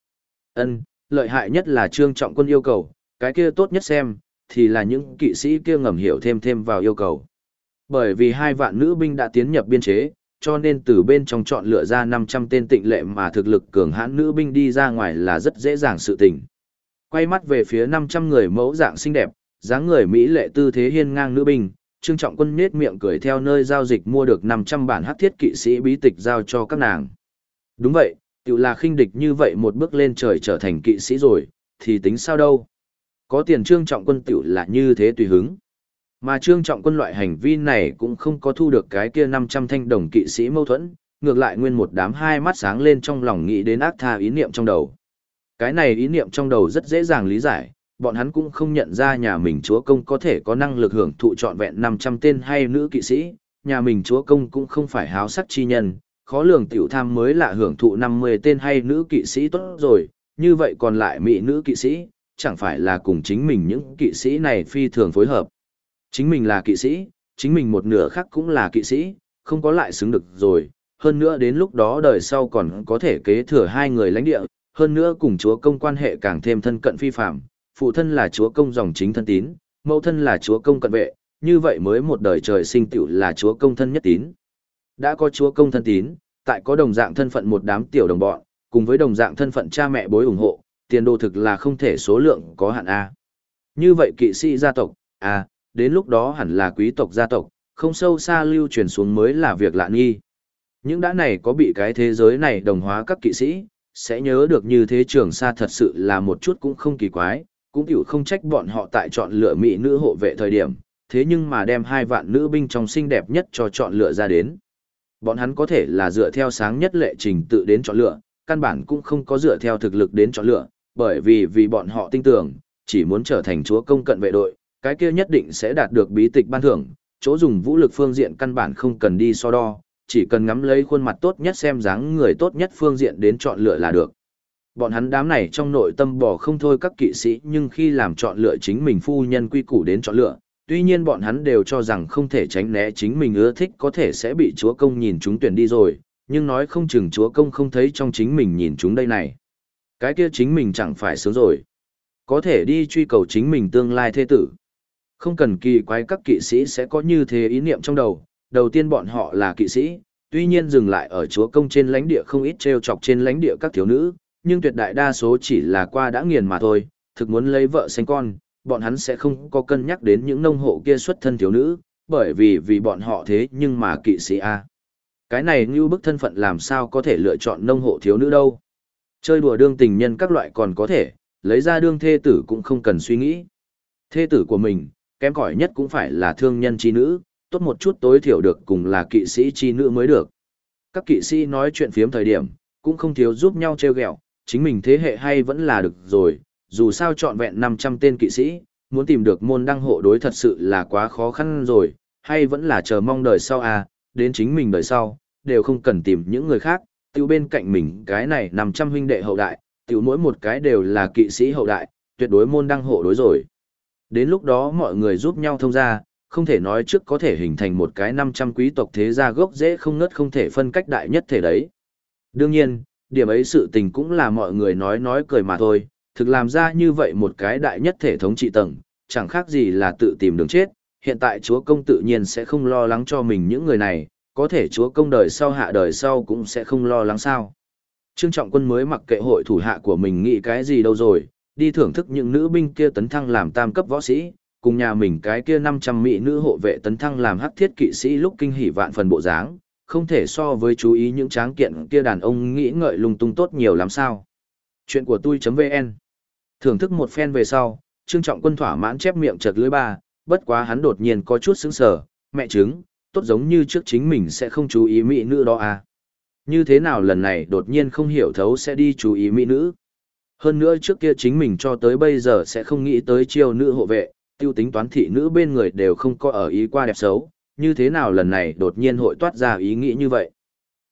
Lợi hại nhất là Trương Trọng Quân yêu cầu, cái kia tốt nhất xem, thì là những kỵ sĩ kia ngầm hiểu thêm vào yêu cầu. Bởi vì 2 vạn nữ binh đã tiến nhập biên chế, cho nên từ bên trong chọn lựa ra 500 tên tịnh lệ mà thực lực cường hãn nữ binh đi ra ngoài là rất dễ dàng sự tình. Quay mắt về phía 500 người mẫu dạng xinh đẹp, dáng người mỹ lệ tư thế hiên ngang nữ binh, Trương Trọng Quân nhếch miệng cười theo nơi giao dịch mua được 500 bản hắc thiết kỵ sĩ bí tịch giao cho các nàng. Đúng vậy, tiểu là khinh địch như vậy một bước lên trời trở thành kỵ sĩ rồi, thì tính sao đâu. Có tiền Trương Trọng Quân tiểu là như thế tùy hứng. Mà Trương Trọng Quân loại hành vi này cũng không có thu được cái kia 500 thanh đồng kỵ sĩ mâu thuẫn, ngược lại nguyên một đám hai mắt sáng lên trong lòng nghĩ đến ác tha ý niệm trong đầu. Cái này ý niệm trong đầu rất dễ dàng lý giải, bọn hắn cũng không nhận ra nhà mình chúa công có thể có năng lực hưởng thụ trọn vẹn 500 tên hay nữ kỵ sĩ, nhà mình chúa công cũng không phải háo sắc chi nhân, khó lường tiểu tham mới là hưởng thụ 50 tên hay nữ kỵ sĩ tốt rồi, như vậy còn lại mỹ nữ kỵ sĩ, chẳng phải là cùng chính mình những kỵ sĩ này phi thường phối hợp. Chính mình là kỵ sĩ, chính mình một nửa khác cũng là kỵ sĩ, không có lại xứng được rồi, hơn nữa đến lúc đó đời sau còn có thể kế thừa 2 người lãnh địa, hơn nữa cùng chúa công quan hệ càng thêm thân cận phi phạm, phụ thân là chúa công dòng chính thân tín, mẫu thân là chúa công cận vệ, như vậy mới một đời trời sinh tựu là chúa công thân nhất tín. Đã có chúa công thân tín, tại có đồng dạng thân phận một đám tiểu đồng bọn, cùng với đồng dạng thân phận cha mẹ bối ủng hộ, tiền đồ thực là không thể số lượng có hạn A. Như vậy kỵ sĩ gia tộc, đến lúc đó hẳn là quý tộc gia tộc, không sâu xa lưu truyền xuống mới là việc lạ nghi. Những đã này có bị cái thế giới này đồng hóa các kỵ sĩ, sẽ nhớ được như thế Trường Sa thật sự là một chút cũng không kỳ quái, cũng hiểu không trách bọn họ tại chọn lựa mỹ nữ hộ vệ thời điểm, thế nhưng mà đem 2 vạn nữ binh trong xinh đẹp nhất cho chọn lựa ra đến. Bọn hắn có thể là dựa theo sáng nhất lệ trình tự đến chọn lựa, căn bản cũng không có dựa theo thực lực đến chọn lựa, bởi vì bọn họ tin tưởng, chỉ muốn trở thành chúa công cận vệ đội, cái kia nhất định sẽ đạt được bí tịch ban thưởng, chỗ dùng vũ lực phương diện căn bản không cần đi so đo, chỉ cần ngắm lấy khuôn mặt tốt nhất xem dáng người tốt nhất phương diện đến chọn lựa là được. Bọn hắn đám này trong nội tâm bỏ không thôi các kỵ sĩ nhưng khi làm chọn lựa chính mình phu nhân quy củ đến chọn lựa, tuy nhiên bọn hắn đều cho rằng không thể tránh né chính mình ưa thích có thể sẽ bị chúa công nhìn chúng tuyển đi rồi, nhưng nói không chừng chúa công không thấy trong chính mình nhìn chúng đây này. Cái kia chính mình chẳng phải sướng rồi. Có thể đi truy cầu chính mình tương lai thê tử. Không cần kỳ quái các kỵ sĩ sẽ có như thế ý niệm trong đầu, đầu tiên bọn họ là kỵ sĩ, tuy nhiên dừng lại ở chúa công trên lãnh địa không ít trêu chọc trên lãnh địa các thiếu nữ, nhưng tuyệt đại đa số chỉ là qua đã nghiền mà thôi, thực muốn lấy vợ sinh con, bọn hắn sẽ không có cân nhắc đến những nông hộ kia xuất thân thiếu nữ, bởi vì bọn họ thế nhưng mà kỵ sĩ A. Cái này như bức thân phận làm sao có thể lựa chọn nông hộ thiếu nữ đâu. Chơi đùa đương tình nhân các loại còn có thể, lấy ra đương thê tử cũng không cần suy nghĩ. Thê tử của mình, kém cỏi nhất cũng phải là thương nhân chi nữ, tốt một chút tối thiểu được cùng là kỵ sĩ chi nữ mới được. Các kỵ sĩ nói chuyện phiếm thời điểm, cũng không thiếu giúp nhau trêu ghẹo, chính mình thế hệ hay vẫn là được rồi, dù sao trọn vẹn 500 tên kỵ sĩ, muốn tìm được môn đăng hộ đối thật sự là quá khó khăn rồi, hay vẫn là chờ mong đời sau đến chính mình đời sau, đều không cần tìm những người khác, tiêu bên cạnh mình cái này 500 huynh đệ hậu đại, tiêu mỗi một cái đều là kỵ sĩ hậu đại, tuyệt đối môn đăng hộ đối rồi. Đến lúc đó mọi người giúp nhau thông ra, không thể nói trước có thể hình thành một cái 500 quý tộc thế gia gốc dễ không ngớt không thể phân cách đại nhất thể đấy. Đương nhiên, điểm ấy sự tình cũng là mọi người nói cười mà thôi, thực làm ra như vậy một cái đại nhất thể thống trị tầng, chẳng khác gì là tự tìm đường chết, hiện tại chúa công tự nhiên sẽ không lo lắng cho mình những người này, có thể chúa công đời sau hạ đời sau cũng sẽ không lo lắng sao. Trương Trọng Quân mới mặc kệ hội thủ hạ của mình nghĩ cái gì đâu rồi, đi thưởng thức những nữ binh kia tấn thăng làm tam cấp võ sĩ, cùng nhà mình cái kia 500 mỹ nữ hộ vệ tấn thăng làm hắc thiết kỵ sĩ lúc kinh hỉ vạn phần bộ dáng, không thể so với chú ý những tráng kiện kia đàn ông nghĩ ngợi lung tung tốt nhiều lắm sao. Chuyện của tôi.vn. Thưởng thức một phen về sau, Trương Trọng Quân thỏa mãn chép miệng chật lưỡi ba, bất quá hắn đột nhiên có chút sững sờ, mẹ chứng, tốt giống như trước chính mình sẽ không chú ý mỹ nữ đó à. Như thế nào lần này đột nhiên không hiểu thấu sẽ đi chú ý mỹ nữ. Hơn nữa trước kia chính mình cho tới bây giờ sẽ không nghĩ tới chiêu nữ hộ vệ, tiêu tính toán thị nữ bên người đều không có ở ý qua đẹp xấu, như thế nào lần này đột nhiên hội toát ra ý nghĩ như vậy.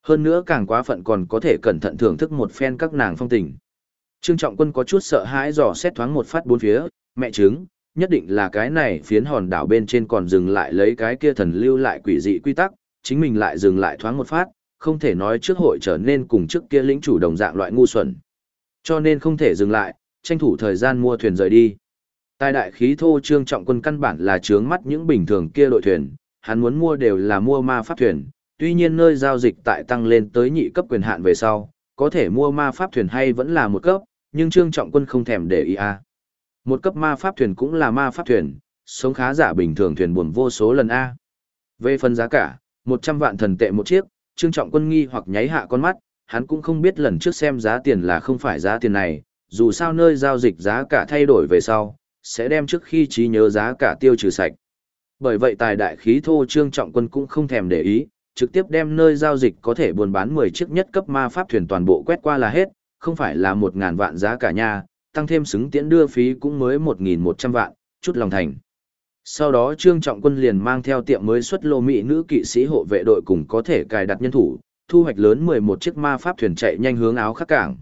Hơn nữa càng quá phận còn có thể cẩn thận thưởng thức một phen các nàng phong tình. Trương Trọng Quân có chút sợ hãi dò xét thoáng một phát bốn phía, mẹ chứng, nhất định là cái này phiến hòn đảo bên trên còn dừng lại lấy cái kia thần lưu lại quỷ dị quy tắc, chính mình lại dừng lại thoáng một phát, không thể nói trước hội trở nên cùng trước kia lĩnh chủ đồng dạng loại ngu xuẩn. Cho nên không thể dừng lại, tranh thủ thời gian mua thuyền rời đi. Tài đại khí thô Trương Trọng Quân căn bản là trướng mắt những bình thường kia đội thuyền, hắn muốn mua đều là mua ma pháp thuyền, tuy nhiên nơi giao dịch tại tăng lên tới nhị cấp quyền hạn về sau, có thể mua ma pháp thuyền hay vẫn là một cấp, nhưng Trương Trọng Quân không thèm để ý a. Một cấp ma pháp thuyền cũng là ma pháp thuyền, sống khá giả bình thường thuyền buồm vô số lần a. Về phần giá cả, 100 vạn thần tệ một chiếc, Trương Trọng Quân nghi hoặc nháy hạ con mắt, hắn cũng không biết lần trước xem giá tiền là không phải giá tiền này, dù sao nơi giao dịch giá cả thay đổi về sau, sẽ đem trước khi trí nhớ giá cả tiêu trừ sạch. Bởi vậy tài đại khí thô Trương Trọng Quân cũng không thèm để ý, trực tiếp đem nơi giao dịch có thể buôn bán 10 chiếc nhất cấp ma pháp thuyền toàn bộ quét qua là hết, không phải là 1.000 vạn giá cả nha, tăng thêm xứng tiễn đưa phí cũng mới 1.100 vạn, chút lòng thành. Sau đó Trương Trọng Quân liền mang theo tiệm mới xuất lô mỹ nữ kỵ sĩ hộ vệ đội cùng có thể cài đặt nhân thủ, thu hoạch lớn 11 chiếc ma pháp thuyền chạy nhanh hướng Áo Khắc cảng.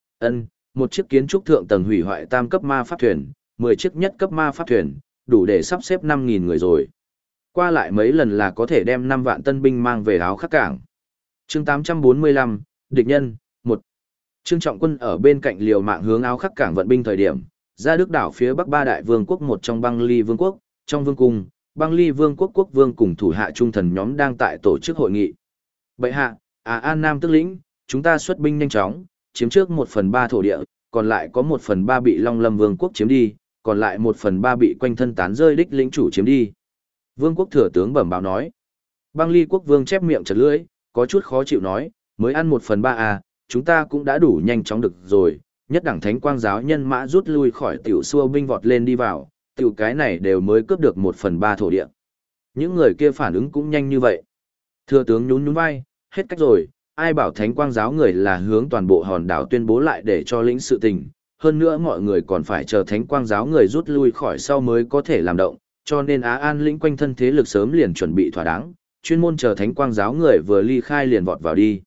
Một chiếc kiến trúc thượng tầng hủy hoại tam cấp ma pháp thuyền, 10 chiếc nhất cấp ma pháp thuyền, đủ để sắp xếp 5.000 người rồi. Qua lại mấy lần là có thể đem 5 vạn tân binh mang về Áo Khắc cảng. Chương 845, địch nhân, 1. Trương Trọng Quân ở bên cạnh liều mạng hướng Áo Khắc cảng vận binh thời điểm, ra Đức đảo phía Bắc ba đại vương quốc một trong Băng Ly vương quốc, trong vương cung, Băng Ly vương quốc quốc vương cùng thủ hạ trung thần nhóm đang tại tổ chức hội nghị. Bệ hạ, An Nam tức lĩnh, chúng ta xuất binh nhanh chóng, chiếm trước 1/3 thổ địa, còn lại có 1/3 bị Long Lâm vương quốc chiếm đi, còn lại 1/3 bị quanh thân tán rơi đích lĩnh chủ chiếm đi. Vương quốc thừa tướng bẩm báo nói. Băng Ly quốc vương chép miệng chật lưỡi, có chút khó chịu nói, mới ăn 1/3 à, chúng ta cũng đã đủ nhanh chóng được rồi, nhất đẳng thánh quang giáo nhân mã rút lui khỏi tiểu xua binh vọt lên đi vào, tiểu cái này đều mới cướp được 1/3 thổ địa. Những người kia phản ứng cũng nhanh như vậy. Thừa tướng nhún nhún vai, hết cách rồi, ai bảo thánh quang giáo người là hướng toàn bộ hòn đảo tuyên bố lại để cho lĩnh sự tình, hơn nữa mọi người còn phải chờ thánh quang giáo người rút lui khỏi sau mới có thể làm động, cho nên Á An lĩnh quanh thân thế lực sớm liền chuẩn bị thỏa đáng, chuyên môn chờ thánh quang giáo người vừa ly khai liền vọt vào đi.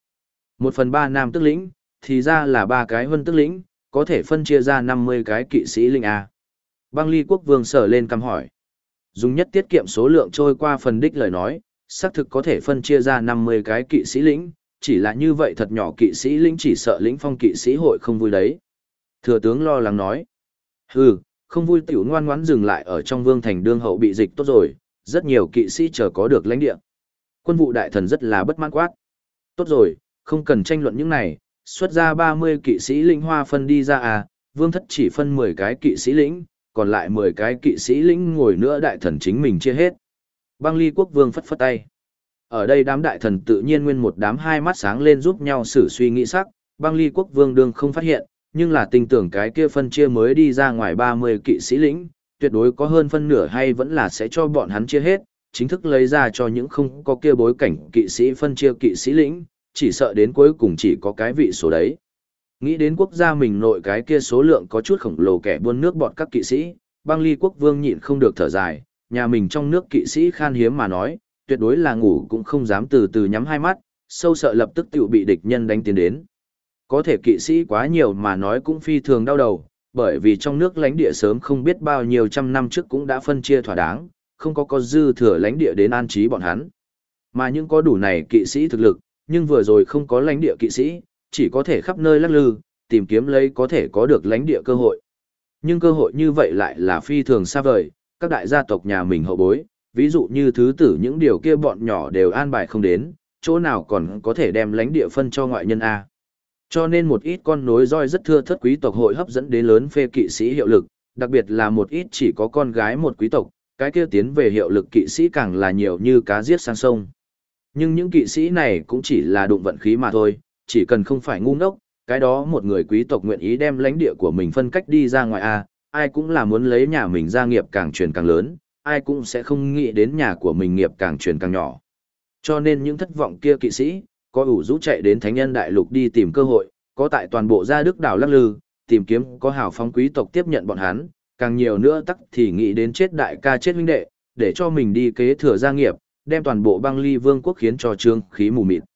1/3 nam tức lĩnh, thì ra là 3 cái huân tức lĩnh, có thể phân chia ra 50 cái kỵ sĩ linh A. Băng Ly quốc vương sở lên căm hỏi. Dùng nhất tiết kiệm số lượng trôi qua phần đích lời nói, xác thực có thể phân chia ra 50 cái kỵ sĩ lĩnh, chỉ là như vậy thật nhỏ kỵ sĩ lĩnh chỉ sợ lĩnh phong kỵ sĩ hội không vui đấy. Thừa tướng lo lắng nói. Hừ, không vui tiểu ngoan ngoãn dừng lại ở trong vương thành đương hậu bị dịch tốt rồi, rất nhiều kỵ sĩ chờ có được lãnh địa. Quân vụ đại thần rất là bất mãn quát. Tốt rồi, không cần tranh luận những này, xuất ra 30 kỵ sĩ lĩnh hoa phân đi ra à, vương thất chỉ phân 10 cái kỵ sĩ lĩnh, còn lại 10 cái kỵ sĩ lĩnh ngồi nữa đại thần chính mình chia hết. Băng Ly quốc vương phất phất tay. Ở đây đám đại thần tự nhiên nguyên một đám hai mắt sáng lên giúp nhau xử suy nghĩ sắc, Băng Ly quốc vương đương không phát hiện, nhưng là tin tưởng cái kia phân chia mới đi ra ngoài 30 kỵ sĩ lĩnh, tuyệt đối có hơn phân nửa hay vẫn là sẽ cho bọn hắn chia hết, chính thức lấy ra cho những không có kia bối cảnh kỵ sĩ phân chia kỵ sĩ lĩnh, chỉ sợ đến cuối cùng chỉ có cái vị số đấy. Nghĩ đến quốc gia mình nội cái kia số lượng có chút khổng lồ kẻ buôn nước bọt các kỵ sĩ, Băng Ly quốc vương nhịn không được thở dài, nhà mình trong nước kỵ sĩ khan hiếm mà nói, tuyệt đối là ngủ cũng không dám từ từ nhắm hai mắt, sâu sợ lập tức tiểu bị địch nhân đánh tiến đến. Có thể kỵ sĩ quá nhiều mà nói cũng phi thường đau đầu, bởi vì trong nước lãnh địa sớm không biết bao nhiêu trăm năm trước cũng đã phân chia thỏa đáng, không có dư thừa lãnh địa đến an trí bọn hắn. Mà những có đủ này kỵ sĩ thực lực, nhưng vừa rồi không có lãnh địa kỵ sĩ, chỉ có thể khắp nơi lắc lư, tìm kiếm lấy có thể có được lãnh địa cơ hội. Nhưng cơ hội như vậy lại là phi thường xa vời, các đại gia tộc nhà mình hậu bối, ví dụ như thứ tử những điều kia bọn nhỏ đều an bài không đến, chỗ nào còn có thể đem lãnh địa phân cho ngoại nhân A. Cho nên một ít con nối roi rất thưa thớt quý tộc hội hấp dẫn đến lớn phê kỵ sĩ hiệu lực, đặc biệt là một ít chỉ có con gái một quý tộc, cái kia tiến về hiệu lực kỵ sĩ càng là nhiều như cá giết sang sông. Nhưng những kỵ sĩ này cũng chỉ là đụng vận khí mà thôi, chỉ cần không phải ngu ngốc, cái đó một người quý tộc nguyện ý đem lãnh địa của mình phân cách đi ra ngoài A, ai cũng là muốn lấy nhà mình gia nghiệp càng truyền càng lớn, ai cũng sẽ không nghĩ đến nhà của mình nghiệp càng truyền càng nhỏ. Cho nên những thất vọng kia kỵ sĩ, có ủ rũ chạy đến Thánh Nhân Đại Lục đi tìm cơ hội, có tại toàn bộ gia Đức đảo lắc lư, tìm kiếm có hào phóng quý tộc tiếp nhận bọn hắn, càng nhiều nữa tắc thì nghĩ đến chết đại ca chết huynh đệ, để cho mình đi kế thừa gia nghiệp, đem toàn bộ Băng Ly vương quốc khiến cho trương khí mù mịt.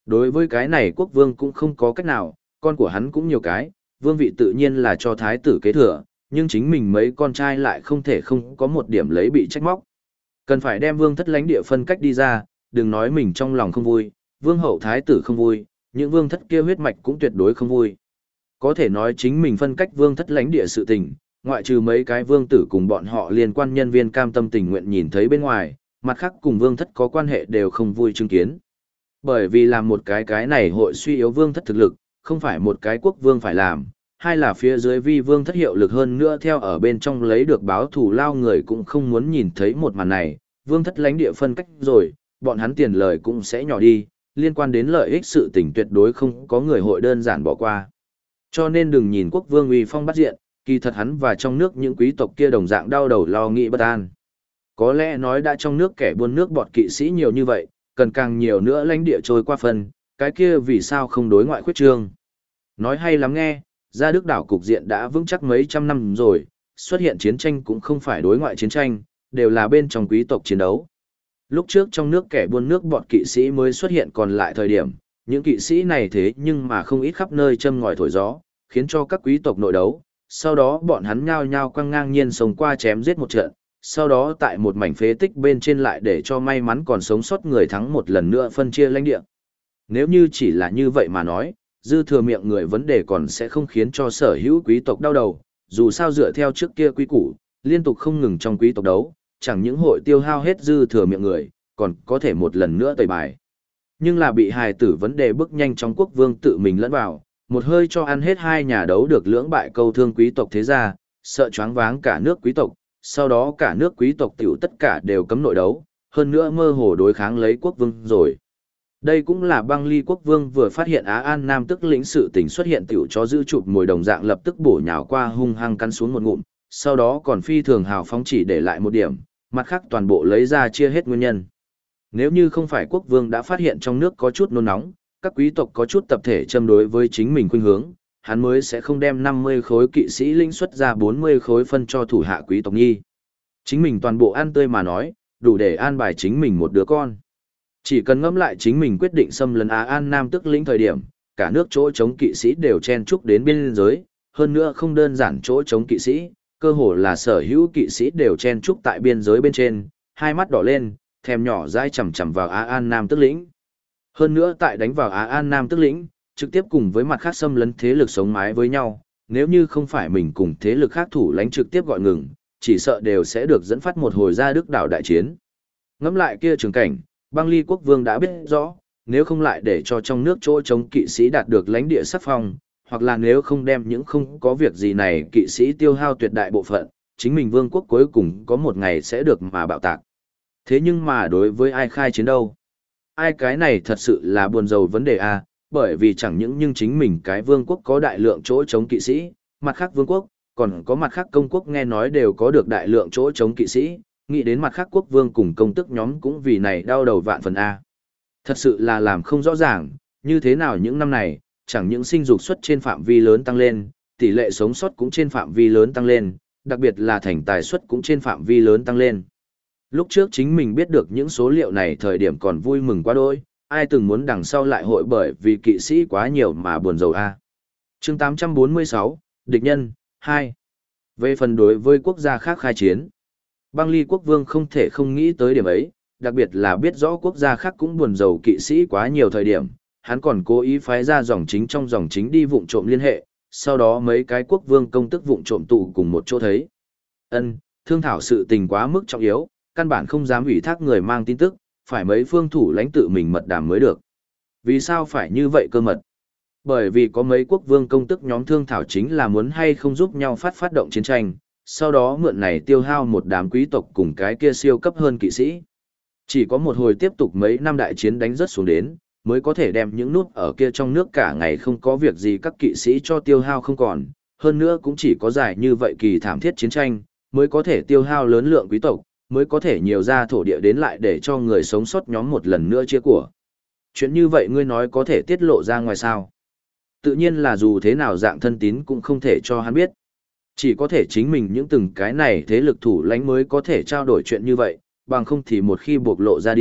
Đối với cái này quốc vương cũng không có cách nào, con của hắn cũng nhiều cái, vương vị tự nhiên là cho thái tử kế thừa, nhưng chính mình mấy con trai lại không thể không có một điểm lấy bị trách móc. Cần phải đem vương thất lãnh địa phân cách đi ra, đừng nói mình trong lòng không vui, vương hậu thái tử không vui, những vương thất kia huyết mạch cũng tuyệt đối không vui. Có thể nói chính mình phân cách vương thất lãnh địa sự tình, ngoại trừ mấy cái vương tử cùng bọn họ liên quan nhân viên cam tâm tình nguyện nhìn thấy bên ngoài, mặt khác cùng vương thất có quan hệ đều không vui chứng kiến. Bởi vì làm một cái này hội suy yếu vương thất thực lực, không phải một cái quốc vương phải làm, hay là phía dưới vi vương thất hiệu lực hơn nữa theo ở bên trong lấy được báo thù lao người cũng không muốn nhìn thấy một màn này, vương thất lãnh địa phân cách rồi, bọn hắn tiền lời cũng sẽ nhỏ đi, liên quan đến lợi ích sự tình tuyệt đối không có người hội đơn giản bỏ qua. Cho nên đừng nhìn quốc vương uy phong bắt diện, kỳ thật hắn và trong nước những quý tộc kia đồng dạng đau đầu lo nghĩ bất an. Có lẽ nói đã trong nước kẻ buôn nước bọt kỵ sĩ nhiều như vậy, cần càng nhiều nữa lãnh địa trôi qua phần, cái kia vì sao không đối ngoại khuyết trương. Nói hay lắm nghe, ra Đức đảo cục diện đã vững chắc mấy trăm năm rồi, xuất hiện chiến tranh cũng không phải đối ngoại chiến tranh, đều là bên trong quý tộc chiến đấu. Lúc trước trong nước kẻ buôn nước bọt kỵ sĩ mới xuất hiện còn lại thời điểm, những kỵ sĩ này thế nhưng mà không ít khắp nơi châm ngòi thổi gió, khiến cho các quý tộc nội đấu, sau đó bọn hắn nhao nhao quăng ngang nhiên sống qua chém giết một trận, sau đó tại một mảnh phế tích bên trên lại để cho may mắn còn sống sót người thắng một lần nữa phân chia lãnh địa. Nếu như chỉ là như vậy mà nói, dư thừa miệng người vấn đề còn sẽ không khiến cho sở hữu quý tộc đau đầu, dù sao dựa theo trước kia quý củ, liên tục không ngừng trong quý tộc đấu, chẳng những hội tiêu hao hết dư thừa miệng người, còn có thể một lần nữa tẩy bài. Nhưng là bị hài tử vấn đề bước nhanh trong quốc vương tự mình lẫn vào, một hơi cho ăn hết hai nhà đấu được lưỡng bại câu thương quý tộc thế gia, sợ choáng váng cả nước quý tộc, sau đó cả nước quý tộc tiểu tất cả đều cấm nội đấu, hơn nữa mơ hồ đối kháng lấy quốc vương rồi. Đây cũng là băng ly quốc vương vừa phát hiện Á An Nam tức lĩnh sự tình xuất hiện tiểu cho giữ chụp mồi đồng dạng lập tức bổ nhào qua hung hăng cắn xuống một ngụm, sau đó còn phi thường hào phóng chỉ để lại một điểm, mặt khác toàn bộ lấy ra chia hết nguyên nhân. Nếu như không phải quốc vương đã phát hiện trong nước có chút nôn nóng, các quý tộc có chút tập thể châm đối với chính mình khuynh hướng, hắn mới sẽ không đem 50 khối kỵ sĩ linh xuất ra 40 khối phân cho thủ hạ quý tộc nhi. Chính mình toàn bộ ăn tươi mà nói, đủ để an bài chính mình một đứa con. Chỉ cần ngẫm lại chính mình quyết định xâm lấn Á An Nam tức lĩnh thời điểm, cả nước chỗ chống kỵ sĩ đều chen chúc đến biên giới, hơn nữa không đơn giản chỗ chống kỵ sĩ, cơ hồ là sở hữu kỵ sĩ đều chen chúc tại biên giới bên trên, hai mắt đỏ lên, thèm nhỏ dai chằm chằm vào Á An Nam tức lĩnh. Hơn nữa tại đánh vào Á An Nam tức lĩnh, trực tiếp cùng với mặt khác xâm lấn thế lực sống mái với nhau, nếu như không phải mình cùng thế lực khác thủ lãnh trực tiếp gọi ngừng, chỉ sợ đều sẽ được dẫn phát một hồi ra Đức đảo đại chiến. Ngẫm lại kia trường cảnh, băng ly quốc vương đã biết rõ, nếu không lại để cho trong nước chỗ chống kỵ sĩ đạt được lãnh địa sắc phong, hoặc là nếu không đem những không có việc gì này kỵ sĩ tiêu hao tuyệt đại bộ phận, chính mình vương quốc cuối cùng có một ngày sẽ được mà bạo tạc. Thế nhưng mà đối với ai khai chiến đâu? Ai cái này thật sự là buồn rầu vấn đề a, bởi vì chẳng những nhưng chính mình cái vương quốc có đại lượng chỗ chống kỵ sĩ, mặt khác vương quốc, còn có mặt khác công quốc nghe nói đều có được đại lượng chỗ chống kỵ sĩ, nghĩ đến mặt khác quốc vương cùng công tức nhóm cũng vì này đau đầu vạn phần a. Thật sự là làm không rõ ràng, như thế nào những năm này, chẳng những sinh dục suất trên phạm vi lớn tăng lên, tỷ lệ sống sót cũng trên phạm vi lớn tăng lên, đặc biệt là thành tài suất cũng trên phạm vi lớn tăng lên. Lúc trước chính mình biết được những số liệu này thời điểm còn vui mừng quá đôi, ai từng muốn đằng sau lại hội bởi vì kỵ sĩ quá nhiều mà buồn rầu a. Chương 846, Địch nhân, 2. Về phần đối với quốc gia khác khai chiến, băng ly quốc vương không thể không nghĩ tới điểm ấy, đặc biệt là biết rõ quốc gia khác cũng buồn rầu kỵ sĩ quá nhiều thời điểm, hắn còn cố ý phái ra dòng chính trong dòng chính đi vụng trộm liên hệ, sau đó mấy cái quốc vương công tức vụng trộm tụ cùng một chỗ thấy. Thương thảo sự tình quá mức trọng yếu, căn bản không dám ủy thác người mang tin tức, phải mấy phương thủ lãnh tự mình mật đàm mới được. Vì sao phải như vậy cơ mật? Bởi vì có mấy quốc vương công tức nhóm thương thảo chính là muốn hay không giúp nhau phát động chiến tranh, sau đó mượn này tiêu hao một đám quý tộc cùng cái kia siêu cấp hơn kỵ sĩ. Chỉ có một hồi tiếp tục mấy năm đại chiến đánh rất xuống đến, mới có thể đem những nút ở kia trong nước cả ngày không có việc gì các kỵ sĩ cho tiêu hao không còn, hơn nữa cũng chỉ có dài như vậy kỳ thảm thiết chiến tranh, mới có thể tiêu hao lớn lượng quý tộc, mới có thể nhiều ra thổ địa đến lại để cho người sống sót nhóm một lần nữa chia của. Chuyện như vậy ngươi nói có thể tiết lộ ra ngoài sao? Tự nhiên là dù thế nào dạng thân tín cũng không thể cho hắn biết. Chỉ có thể chính mình những từng cái này thế lực thủ lãnh mới có thể trao đổi chuyện như vậy, bằng không thì một khi bộc lộ ra đi,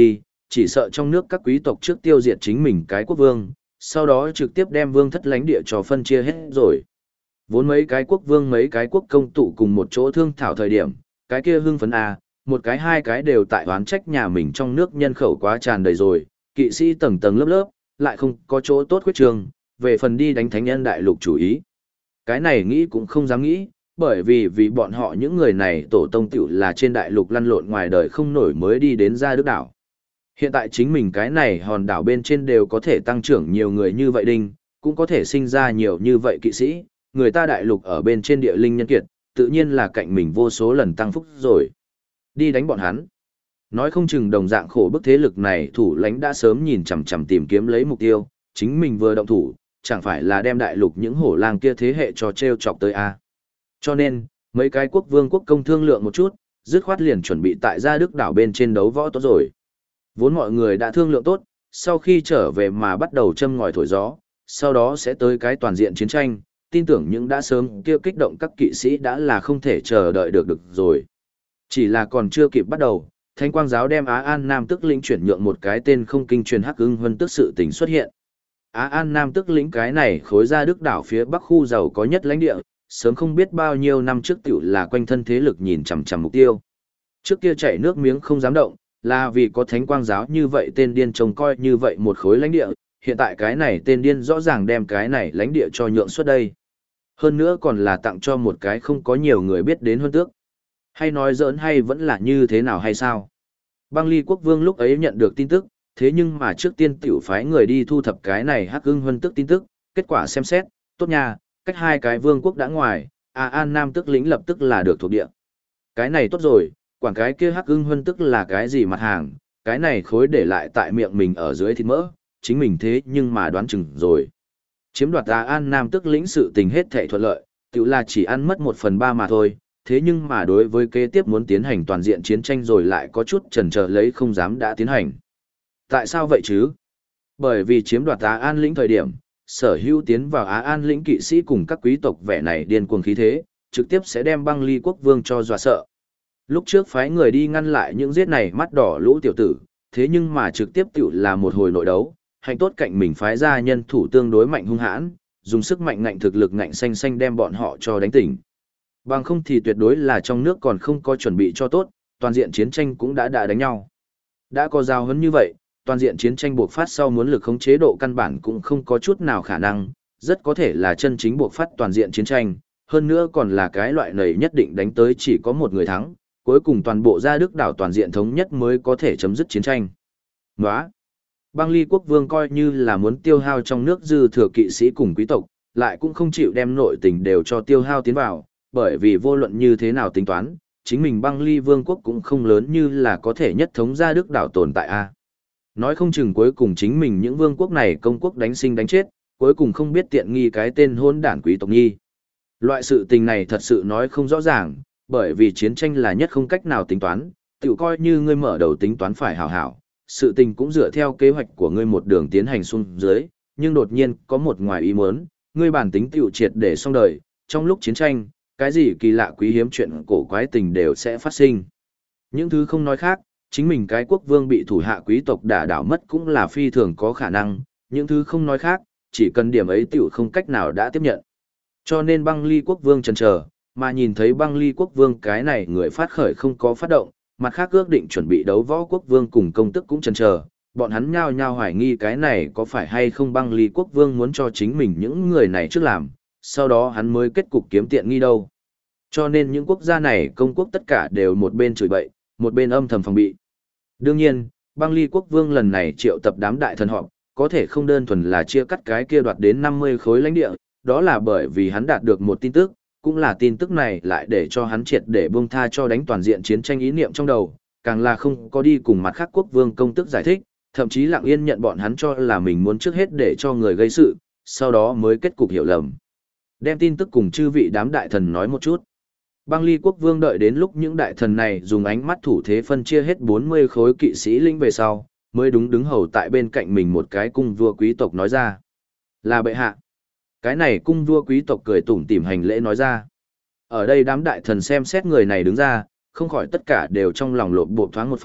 chỉ sợ trong nước các quý tộc trước tiêu diệt chính mình cái quốc vương, sau đó trực tiếp đem vương thất lãnh địa cho phân chia hết rồi. Vốn mấy cái quốc vương mấy cái quốc công tụ cùng một chỗ thương thảo thời điểm, cái kia hưng phấn à, một cái hai cái đều tại oán trách nhà mình trong nước nhân khẩu quá tràn đầy rồi, kỵ sĩ tầng tầng lớp lớp, lại không có chỗ tốt khuyết trường, về phần đi đánh thánh nhân đại lục chủ ý. Cái này nghĩ cũng không dám nghĩ, bởi vì bọn họ những người này tổ tông tiểu là trên đại lục lăn lộn ngoài đời không nổi mới đi đến ra Đức đảo. Hiện tại chính mình cái này hòn đảo bên trên đều có thể tăng trưởng nhiều người như vậy đinh, cũng có thể sinh ra nhiều như vậy kỵ sĩ, người ta đại lục ở bên trên địa linh nhân kiệt, tự nhiên là cạnh mình vô số lần tăng phúc rồi. Đi đánh bọn hắn. Nói không chừng đồng dạng khổ bức thế lực này thủ lãnh đã sớm nhìn chằm chằm tìm kiếm lấy mục tiêu, chính mình vừa động thủ, chẳng phải là đem đại lục những hổ lang kia thế hệ cho treo chọc tới a. Cho nên, mấy cái quốc vương quốc công thương lượng một chút, dứt khoát liền chuẩn bị tại gia Đức đảo bên trên đấu võ tốt rồi. Vốn mọi người đã thương lượng tốt, sau khi trở về mà bắt đầu châm ngòi thổi gió, sau đó sẽ tới cái toàn diện chiến tranh, tin tưởng những đã sớm kia kích động các kỵ sĩ đã là không thể chờ đợi được rồi. Chỉ là còn chưa kịp bắt đầu, Thánh Quang giáo đem Á An Nam Tức lĩnh chuyển nhượng một cái tên không kinh truyền Hắc Ưng Huân Tức sự tình xuất hiện. Á An Nam Tức lĩnh cái này khối ra Đức đảo phía bắc khu giàu có nhất lãnh địa, sớm không biết bao nhiêu năm trước tiểu là quanh thân thế lực nhìn chằm chằm mục tiêu. Trước kia chảy nước miếng không dám động, là vì có Thánh Quang giáo như vậy tên điên trông coi như vậy một khối lãnh địa, hiện tại cái này tên điên rõ ràng đem cái này lãnh địa cho nhượng suốt đây. Hơn nữa còn là tặng cho một cái không có nhiều người biết đến Huân Tước. Hay nói giỡn hay vẫn là như thế nào hay sao? Băng Ly quốc vương lúc ấy nhận được tin tức, thế nhưng mà trước tiên tiểu phái người đi thu thập cái này Hắc Ưng Huân Tước tin tức, kết quả xem xét, tốt nha, cách hai cái vương quốc đã ngoài, An Nam Tức lĩnh lập tức là được thuộc địa. Cái này tốt rồi, quản cái kia Hắc Ưng Huân Tước là cái gì mặt hàng, cái này khối để lại tại miệng mình ở dưới thịt mỡ, chính mình thế nhưng mà đoán chừng rồi. Chiếm đoạt An Nam Tức lĩnh sự tình hết thảy thuận lợi, tiểu là chỉ ăn mất 1/3 mà thôi, thế nhưng mà đối với kế tiếp muốn tiến hành toàn diện chiến tranh rồi lại có chút chần chờ lấy không dám đã tiến hành. Tại sao vậy chứ? Bởi vì chiếm đoạt Á An lĩnh thời điểm, sở hữu tiến vào Á An lĩnh kỵ sĩ cùng các quý tộc vẻ này điên cuồng khí thế, trực tiếp sẽ đem Băng Ly quốc vương cho dọa sợ. Lúc trước phái người đi ngăn lại những giết này mắt đỏ lũ tiểu tử, thế nhưng mà trực tiếp tiểu là một hồi nội đấu, hành tốt cạnh mình phái ra nhân thủ tương đối mạnh hung hãn, dùng sức mạnh ngạnh thực lực ngạnh xanh xanh đem bọn họ cho đánh tỉnh. Bằng không thì tuyệt đối là trong nước còn không có chuẩn bị cho tốt, toàn diện chiến tranh cũng đã đánh nhau. Đã có giao hấn như vậy, toàn diện chiến tranh buộc phát sau muốn lực khống chế độ căn bản cũng không có chút nào khả năng, rất có thể là chân chính buộc phát toàn diện chiến tranh, hơn nữa còn là cái loại này nhất định đánh tới chỉ có một người thắng, cuối cùng toàn bộ gia Đức đảo toàn diện thống nhất mới có thể chấm dứt chiến tranh. Nóa! Băng Ly quốc vương coi như là muốn tiêu hao trong nước dư thừa kỵ sĩ cùng quý tộc, lại cũng không chịu đem nội tình đều cho tiêu hao tiến vào, bởi vì vô luận như thế nào tính toán, chính mình Băng Ly vương quốc cũng không lớn như là có thể nhất thống gia Đức đảo tồn tại a. Nói không chừng cuối cùng chính mình những vương quốc này công quốc đánh sinh đánh chết, cuối cùng không biết tiện nghi cái tên hôn đản quý tộc nhi. Loại sự tình này thật sự nói không rõ ràng, bởi vì chiến tranh là nhất không cách nào tính toán, tự coi như ngươi mở đầu tính toán phải hảo hảo, sự tình cũng dựa theo kế hoạch của ngươi một đường tiến hành xuống dưới, nhưng đột nhiên có một ngoài ý muốn, ngươi bản tính tiểu triệt để xong đời, trong lúc chiến tranh, cái gì kỳ lạ quý hiếm chuyện cổ quái tình đều sẽ phát sinh. Những thứ không nói khác, chính mình cái quốc vương bị thủ hạ quý tộc đả đảo mất cũng là phi thường có khả năng, những thứ không nói khác, chỉ cần điểm ấy tiểu không cách nào đã tiếp nhận. Cho nên Băng Ly quốc vương chần chờ, mà nhìn thấy Băng Ly quốc vương cái này người phát khởi không có phát động, mặt khác ước định chuẩn bị đấu võ quốc vương cùng công tức cũng chần chờ, bọn hắn nhao nhao hoài nghi cái này có phải hay không Băng Ly quốc vương muốn cho chính mình những người này trước làm, sau đó hắn mới kết cục kiếm tiện nghi đâu. Cho nên những quốc gia này công quốc tất cả đều một bên chửi bậy, một bên âm thầm phòng bị. Đương nhiên, Băng Ly quốc vương lần này triệu tập đám đại thần họp, có thể không đơn thuần là chia cắt cái kia đoạt đến 50 khối lãnh địa, đó là bởi vì hắn đạt được một tin tức, cũng là tin tức này lại để cho hắn triệt để buông tha cho đánh toàn diện chiến tranh ý niệm trong đầu, càng là không có đi cùng mặt khác quốc vương công tức giải thích, thậm chí lặng yên nhận bọn hắn cho là mình muốn trước hết để cho người gây sự, sau đó mới kết cục hiểu lầm. Đem tin tức cùng chư vị đám đại thần nói một chút. Băng Ly quốc vương đợi đến lúc những đại thần này dùng ánh mắt thủ thế phân chia hết 40 khối kỵ sĩ linh về sau, mới đúng đứng hầu tại bên cạnh mình một cái cung vua quý tộc nói ra. Là bệ hạ. Cái này cung vua quý tộc cười tủm tỉm hành lễ nói ra. Ở đây đám đại thần xem xét người này đứng ra, không khỏi tất cả đều trong lòng lộn bộ thoáng một phát,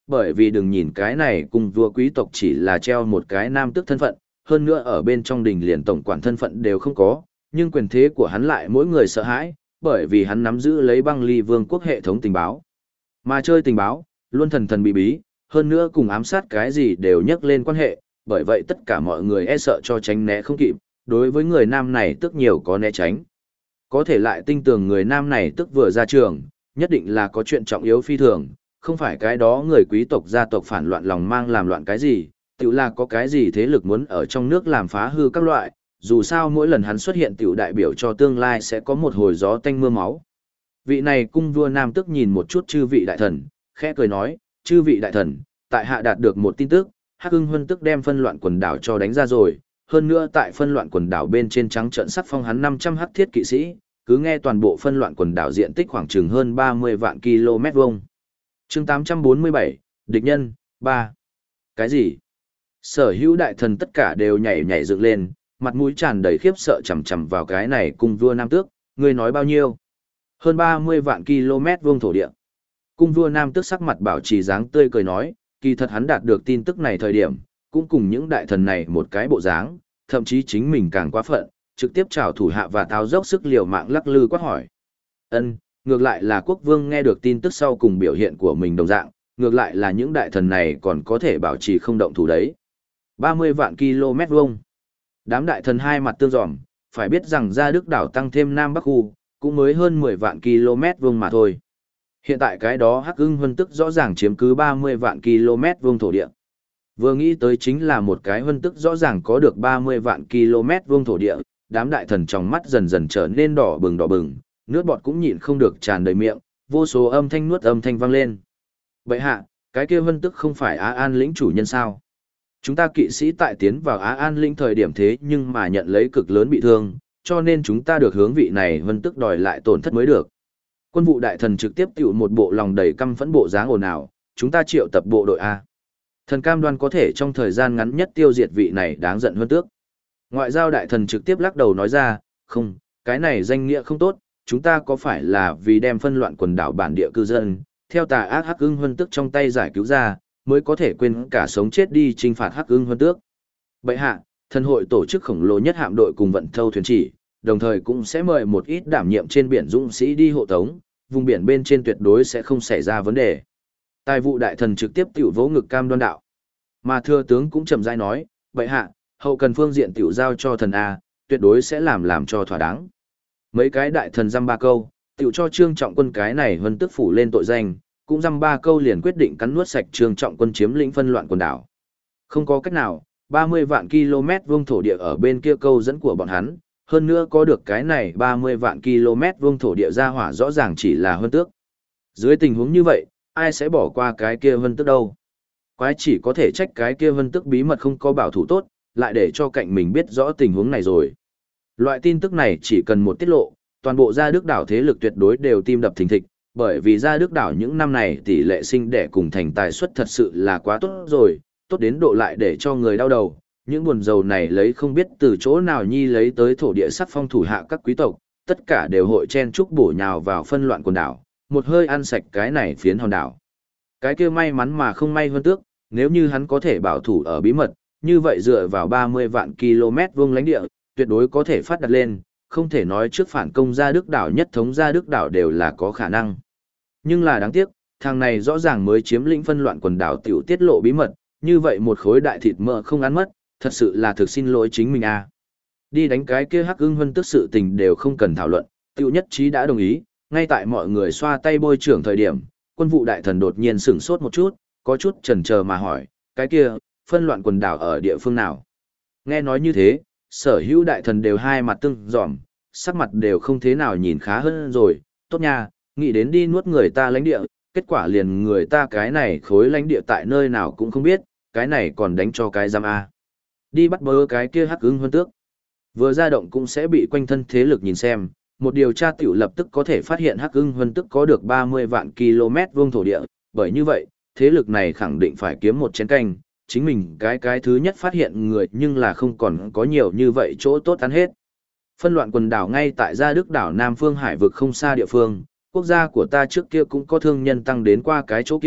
bởi vì đừng nhìn cái này cung vua quý tộc chỉ là treo một cái nam tước thân phận, hơn nữa ở bên trong đình liền tổng quản thân phận đều không có, nhưng quyền thế của hắn lại mỗi người sợ hãi, bởi vì hắn nắm giữ lấy băng ly vương quốc hệ thống tình báo. Mà chơi tình báo, luôn thần thần bí bí, hơn nữa cùng ám sát cái gì đều nhắc lên quan hệ, bởi vậy tất cả mọi người e sợ cho tránh né không kịp, đối với người nam này tức nhiều có né tránh. Có thể lại tin tưởng người nam này tức vừa ra trường, nhất định là có chuyện trọng yếu phi thường, không phải cái đó người quý tộc gia tộc phản loạn lòng mang làm loạn cái gì, tự là có cái gì thế lực muốn ở trong nước làm phá hư các loại, dù sao mỗi lần hắn xuất hiện tiểu đại biểu cho tương lai sẽ có một hồi gió tanh mưa máu. Vị này cung vua nam tức nhìn một chút chư vị đại thần, khẽ cười nói, chư vị đại thần, tại hạ đạt được một tin tức, Hắc Ưng Huân tức đem phân loạn quần đảo cho đánh ra rồi, hơn nữa tại phân loạn quần đảo bên trên trắng trợn sắc phong hắn 500 hắc thiết kỵ sĩ, cứ nghe toàn bộ phân loạn quần đảo diện tích khoảng chừng hơn 30 vạn km vuông. Chương 847, địch nhân 3. Cái gì? Sở hữu đại thần tất cả đều nhảy nhảy dựng lên, mặt mũi tràn đầy khiếp sợ chằm chằm vào cái này cung vua nam tước, ngươi nói bao nhiêu? Hơn 30 vạn km vuông thổ địa. Cung vua nam tước sắc mặt bảo trì dáng tươi cười nói, kỳ thật hắn đạt được tin tức này thời điểm, cũng cùng những đại thần này một cái bộ dáng, thậm chí chính mình càng quá phận, trực tiếp chào thủ hạ và tháo dốc sức liều mạng lắc lư quát hỏi. Ngược lại là quốc vương nghe được tin tức sau cùng biểu hiện của mình đồng dạng, ngược lại là những đại thần này còn có thể bảo trì không động thủ đấy. 30 vạn km vuông. Đám đại thần hai mặt tương dòm, phải biết rằng Gia Đức đảo tăng thêm Nam Bắc khu, cũng mới hơn 10 vạn km vuông mà thôi. Hiện tại cái đó Hắc Ưng Huân tức rõ ràng chiếm cứ 30 vạn km vuông thổ địa. Vừa nghĩ tới chính là một cái Huân tức rõ ràng có được 30 vạn km vuông thổ địa, đám đại thần trong mắt dần dần trở nên đỏ bừng, nước bọt cũng nhịn không được tràn đầy miệng, vô số âm thanh nuốt âm thanh vang lên. Vậy hạ, cái kia Huân tức không phải Á An lĩnh chủ nhân sao? Chúng ta kỵ sĩ tại tiến vào Á An lĩnh thời điểm thế nhưng mà nhận lấy cực lớn bị thương, cho nên chúng ta được hướng vị này Huân tức đòi lại tổn thất mới được. Quân vụ đại thần trực tiếp tiểu một bộ lòng đầy căm phẫn bộ dáng ồn ào, chúng ta triệu tập bộ đội A. Thần cam đoan có thể trong thời gian ngắn nhất tiêu diệt vị này đáng giận Huân tước. Ngoại giao đại thần trực tiếp lắc đầu nói ra, không, cái này danh nghĩa không tốt, chúng ta có phải là vì đem phân loạn quần đảo bản địa cư dân, theo tà ác Hắc Ưng Huân tước trong tay giải cứu ra, mới có thể quên cả sống chết đi trinh phạt Hắc Ưng Huân tước. Bệ hạ, thần hội tổ chức khổng lồ nhất hạm đội cùng vận thâu thuyền chỉ, đồng thời cũng sẽ mời một ít đảm nhiệm trên biển dũng sĩ đi hộ tống, vùng biển bên trên tuyệt đối sẽ không xảy ra vấn đề. Tài vụ đại thần trực tiếp tiểu vỗ ngực cam đoan đạo. Mà thừa tướng cũng chậm rãi nói, bệ hạ, hậu cần phương diện tiểu giao cho thần A, tuyệt đối sẽ làm cho thỏa đáng. Mấy cái đại thần dăm ba câu, tiểu cho Trương Trọng Quân cái này Huân tức phủ lên tội danh, cũng dăm ba câu liền quyết định cắn nuốt sạch Trương Trọng Quân chiếm lĩnh phân loạn quần đảo. Không có cách nào, 30 vạn km vuông thổ địa ở bên kia câu dẫn của bọn hắn, hơn nữa có được cái này 30 vạn km vuông thổ địa ra hỏa rõ ràng chỉ là Huân tước. Dưới tình huống như vậy, ai sẽ bỏ qua cái kia Huân tước đâu? Quái chỉ có thể trách cái kia Huân tước bí mật không có bảo thủ tốt, lại để cho cạnh mình biết rõ tình huống này rồi. Loại tin tức này chỉ cần một tiết lộ, toàn bộ Gia Đức đảo thế lực tuyệt đối đều tim đập thình thịch, bởi vì Gia Đức đảo những năm này tỷ lệ sinh đẻ cùng thành tài suất thật sự là quá tốt rồi, tốt đến độ lại để cho người đau đầu. Những buồn dầu này lấy không biết từ chỗ nào nhi lấy tới thổ địa sắc phong thủ hạ các quý tộc, tất cả đều hội chen chúc bổ nhào vào phân loạn quần đảo, một hơi ăn sạch cái này phiến hòn đảo. Cái kia may mắn mà không may hơn tước, nếu như hắn có thể bảo thủ ở bí mật, như vậy dựa vào 30 vạn km vuông lãnh địa, tuyệt đối có thể phát đặt lên, không thể nói trước phản công Gia Đức đảo nhất thống Gia Đức đảo đều là có khả năng. Nhưng là đáng tiếc, thằng này rõ ràng mới chiếm lĩnh phân loạn quần đảo tiểu tiết lộ bí mật, như vậy một khối đại thịt mỡ không ăn mất, thật sự là thực xin lỗi chính mình à. Đi đánh cái kia Hắc Ưng Huân tức sự tình đều không cần thảo luận, tiểu nhất trí đã đồng ý, ngay tại mọi người xoa tay bôi trưởng thời điểm, quân vụ đại thần đột nhiên sửng sốt một chút, có chút chần chờ mà hỏi, cái kia, phân loạn quần đảo ở địa phương nào? Nghe nói như thế, sở hữu đại thần đều hai mặt tương dòm, sắc mặt đều không thế nào nhìn khá hơn rồi, tốt nha, nghĩ đến đi nuốt người ta lãnh địa, kết quả liền người ta cái này khối lãnh địa tại nơi nào cũng không biết, cái này còn đánh cho cái giam A. Đi bắt bớ cái kia Hắc Ưng Huân tước. Vừa ra động cũng sẽ bị quanh thân thế lực nhìn xem, một điều tra tiểu lập tức có thể phát hiện Hắc Ưng Huân tước có được 30 vạn km vuông thổ địa, bởi như vậy, thế lực này khẳng định phải kiếm một chén canh, chính mình cái thứ nhất phát hiện người nhưng là không còn có nhiều như vậy chỗ tốt ăn hết. Phân loạn quần đảo ngay tại Gia Đức đảo Nam Phương Hải vực không xa địa phương, quốc gia của ta trước kia cũng có thương nhân tăng đến qua cái chỗ kia,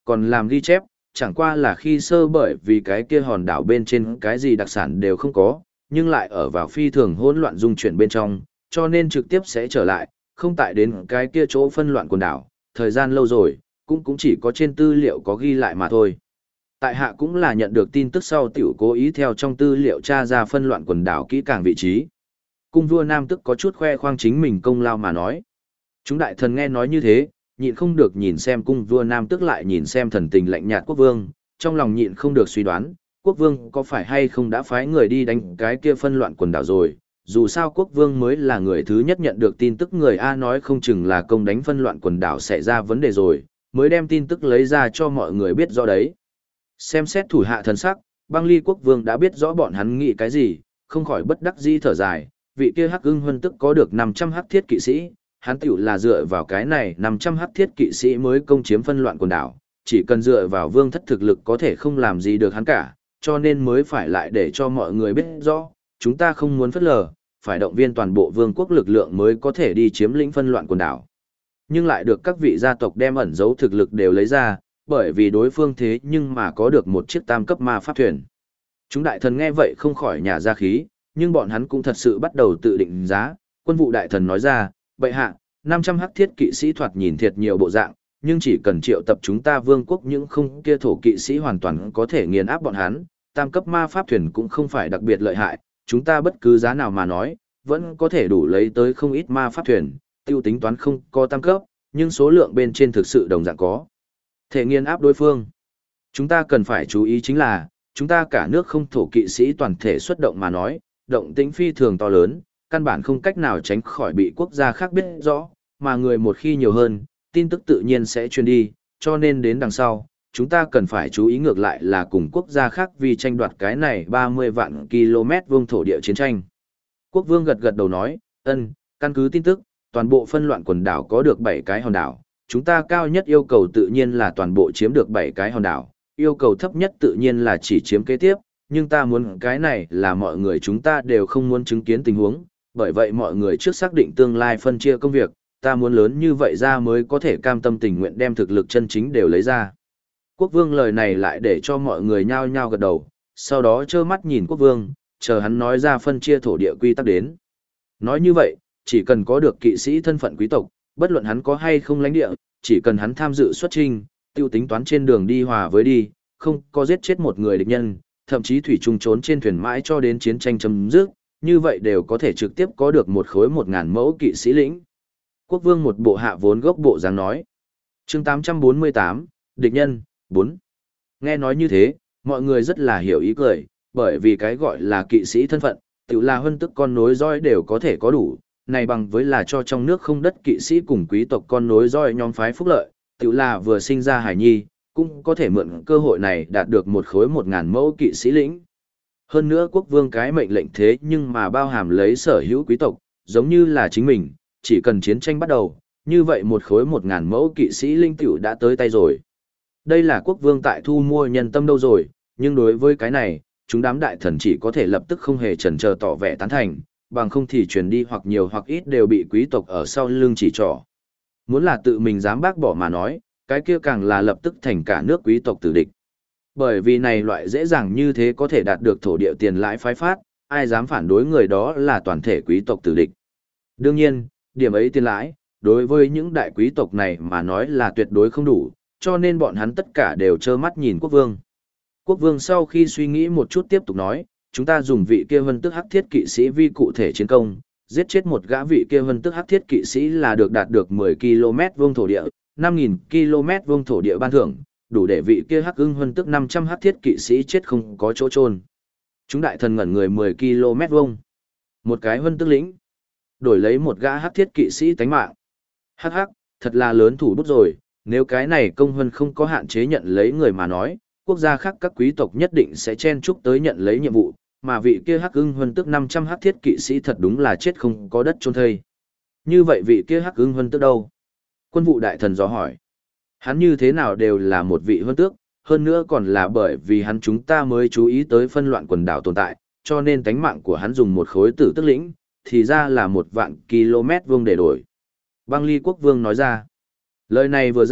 còn làm ghi chép, chẳng qua là khi sơ bởi vì cái kia hòn đảo bên trên cái gì đặc sản đều không có, nhưng lại ở vào phi thường hỗn loạn dung chuyển bên trong, cho nên trực tiếp sẽ trở lại, không tại đến cái kia chỗ phân loạn quần đảo, thời gian lâu rồi, cũng chỉ có trên tư liệu có ghi lại mà thôi. Tại hạ cũng là nhận được tin tức sau tiểu cố ý theo trong tư liệu tra ra phân loạn quần đảo kỹ càng vị trí. Cung vua Nam Tức có chút khoe khoang chính mình công lao mà nói. Chúng đại thần nghe nói như thế, nhịn không được nhìn xem cung vua Nam Tức lại nhìn xem thần tình lạnh nhạt quốc vương, trong lòng nhịn không được suy đoán, quốc vương có phải hay không đã phái người đi đánh cái kia phân loạn quần đảo rồi, dù sao quốc vương mới là người thứ nhất nhận được tin tức, người A nói không chừng là công đánh phân loạn quần đảo xảy ra vấn đề rồi, mới đem tin tức lấy ra cho mọi người biết rõ đấy. Xem xét thủ hạ thần sắc, băng ly quốc vương đã biết rõ bọn hắn nghĩ cái gì, không khỏi bất đắc dĩ thở dài, vị kia Hắc Ưng Huân tức có được 500 hắc thiết kỵ sĩ, hắn tiểu là dựa vào cái này 500 hắc thiết kỵ sĩ mới công chiếm phân loạn quần đảo, chỉ cần dựa vào vương thất thực lực có thể không làm gì được hắn cả, cho nên mới phải lại để cho mọi người biết rõ, chúng ta không muốn phất lờ, phải động viên toàn bộ vương quốc lực lượng mới có thể đi chiếm lĩnh phân loạn quần đảo. Nhưng lại được các vị gia tộc đem ẩn giấu thực lực đều lấy ra, bởi vì đối phương thế nhưng mà có được một chiếc tam cấp ma pháp thuyền. Chúng đại thần nghe vậy không khỏi nhả ra khí, nhưng bọn hắn cũng thật sự bắt đầu tự định giá. Quân vụ đại thần nói ra, bệ hạ, 500 hắc thiết kỵ sĩ thoạt nhìn thiệt nhiều bộ dạng, nhưng chỉ cần triệu tập chúng ta vương quốc những không kia thổ kỵ sĩ hoàn toàn có thể nghiền áp bọn hắn, tam cấp ma pháp thuyền cũng không phải đặc biệt lợi hại, chúng ta bất cứ giá nào mà nói, vẫn có thể đủ lấy tới không ít ma pháp thuyền, tiêu tính toán không có tam cấp, nhưng số lượng bên trên thực sự đồng dạng có thể nghiền áp đối phương. Chúng ta cần phải chú ý chính là, chúng ta cả nước không thổ kỵ sĩ toàn thể xuất động mà nói, động tĩnh phi thường to lớn, căn bản không cách nào tránh khỏi bị quốc gia khác biết rõ, mà người một khi nhiều hơn, tin tức tự nhiên sẽ truyền đi, cho nên đến đằng sau, chúng ta cần phải chú ý ngược lại là cùng quốc gia khác vì tranh đoạt cái này 30 vạn km vuông thổ địa chiến tranh. Quốc vương gật gật đầu nói, căn cứ tin tức, toàn bộ phân loạn quần đảo có được 7 cái hòn đảo, chúng ta cao nhất yêu cầu tự nhiên là toàn bộ chiếm được 7 cái hòn đảo, yêu cầu thấp nhất tự nhiên là chỉ chiếm kế tiếp, nhưng ta muốn cái này là mọi người chúng ta đều không muốn chứng kiến tình huống, bởi vậy mọi người trước xác định tương lai phân chia công việc, ta muốn lớn như vậy ra mới có thể cam tâm tình nguyện đem thực lực chân chính đều lấy ra. Quốc vương lời này lại để cho mọi người nhao nhao gật đầu, sau đó trơ mắt nhìn quốc vương, chờ hắn nói ra phân chia thổ địa quy tắc đến. Nói như vậy, chỉ cần có được kỵ sĩ thân phận quý tộc, bất luận hắn có hay không lãnh địa, chỉ cần hắn tham dự xuất chinh, tiêu tính toán trên đường đi hòa với đi, không có giết chết một người địch nhân, thậm chí thủy chung trốn trên thuyền mãi cho đến chiến tranh chấm dứt, như vậy đều có thể trực tiếp có được một khối 1000 mẫu kỵ sĩ lĩnh. Quốc vương một bộ hạ vốn gốc bộ dáng nói. Chương 848, địch nhân, 4. Nghe nói như thế, mọi người rất là hiểu ý cười, bởi vì cái gọi là kỵ sĩ thân phận, tự là huân tức con nối dõi đều có thể có đủ, này bằng với là cho trong nước không đất kỵ sĩ cùng quý tộc con nối dõi nhóm phái phúc lợi, tự là vừa sinh ra hải nhi, cũng có thể mượn cơ hội này đạt được một khối 1000 mẫu kỵ sĩ lĩnh. Hơn nữa quốc vương cái mệnh lệnh thế nhưng mà bao hàm lấy sở hữu quý tộc, giống như là chính mình, chỉ cần chiến tranh bắt đầu, như vậy một khối 1000 mẫu kỵ sĩ linh tiểu đã tới tay rồi. Đây là quốc vương tại thu mua nhân tâm đâu rồi, nhưng đối với cái này, chúng đám đại thần chỉ có thể lập tức không hề chần chờ tỏ vẻ tán thành, bằng không thì truyền đi hoặc nhiều hoặc ít đều bị quý tộc ở sau lưng chỉ trỏ. Muốn là tự mình dám bác bỏ mà nói, cái kia càng là lập tức thành cả nước quý tộc tử địch. Bởi vì này loại dễ dàng như thế có thể đạt được thổ địa tiền lãi phái phát, ai dám phản đối người đó là toàn thể quý tộc tử địch. Đương nhiên, điểm ấy tiền lãi, đối với những đại quý tộc này mà nói là tuyệt đối không đủ, cho nên bọn hắn tất cả đều trơ mắt nhìn quốc vương. Quốc vương sau khi suy nghĩ một chút tiếp tục nói, chúng ta dùng vị kia vân tức hắc thiết kỵ sĩ vi cụ thể chiến công, giết chết một gã vị kia vân tức hắc thiết kỵ sĩ là được đạt được 10 km vuông thổ địa, 5000 km vuông thổ địa ban thưởng, đủ để vị kia hắc ưng vân tức 500 hắc thiết kỵ sĩ chết không có chỗ chôn. Chúng đại thần ngẩn người 10 km vuông. Một cái vân tức lĩnh, đổi lấy một gã hắc thiết kỵ sĩ tánh mạng. Hắc hắc, thật là lớn thủ bút rồi, nếu cái này công vân không có hạn chế nhận lấy người mà nói, quốc gia khác các quý tộc nhất định sẽ chen chúc tới nhận lấy nhiệm vụ, mà vị kia hắc ưng vân tức 500 hắc thiết kỵ sĩ thật đúng là chết không có đất chôn thây. Như vậy vị kia hắc ưng vân tức đâu? Quân vụ đại thần dò hỏi. Hắn như thế nào đều là một vị vân tước, hơn nữa còn là bởi vì hắn chúng ta mới chú ý tới phân loạn quần đảo tồn tại, cho nên tánh mạng của hắn dùng một khối tử tức lĩnh, thì ra là 1 vạn km vuông để đổi. Băng ly quốc vương nói ra. Lời này vừa ra,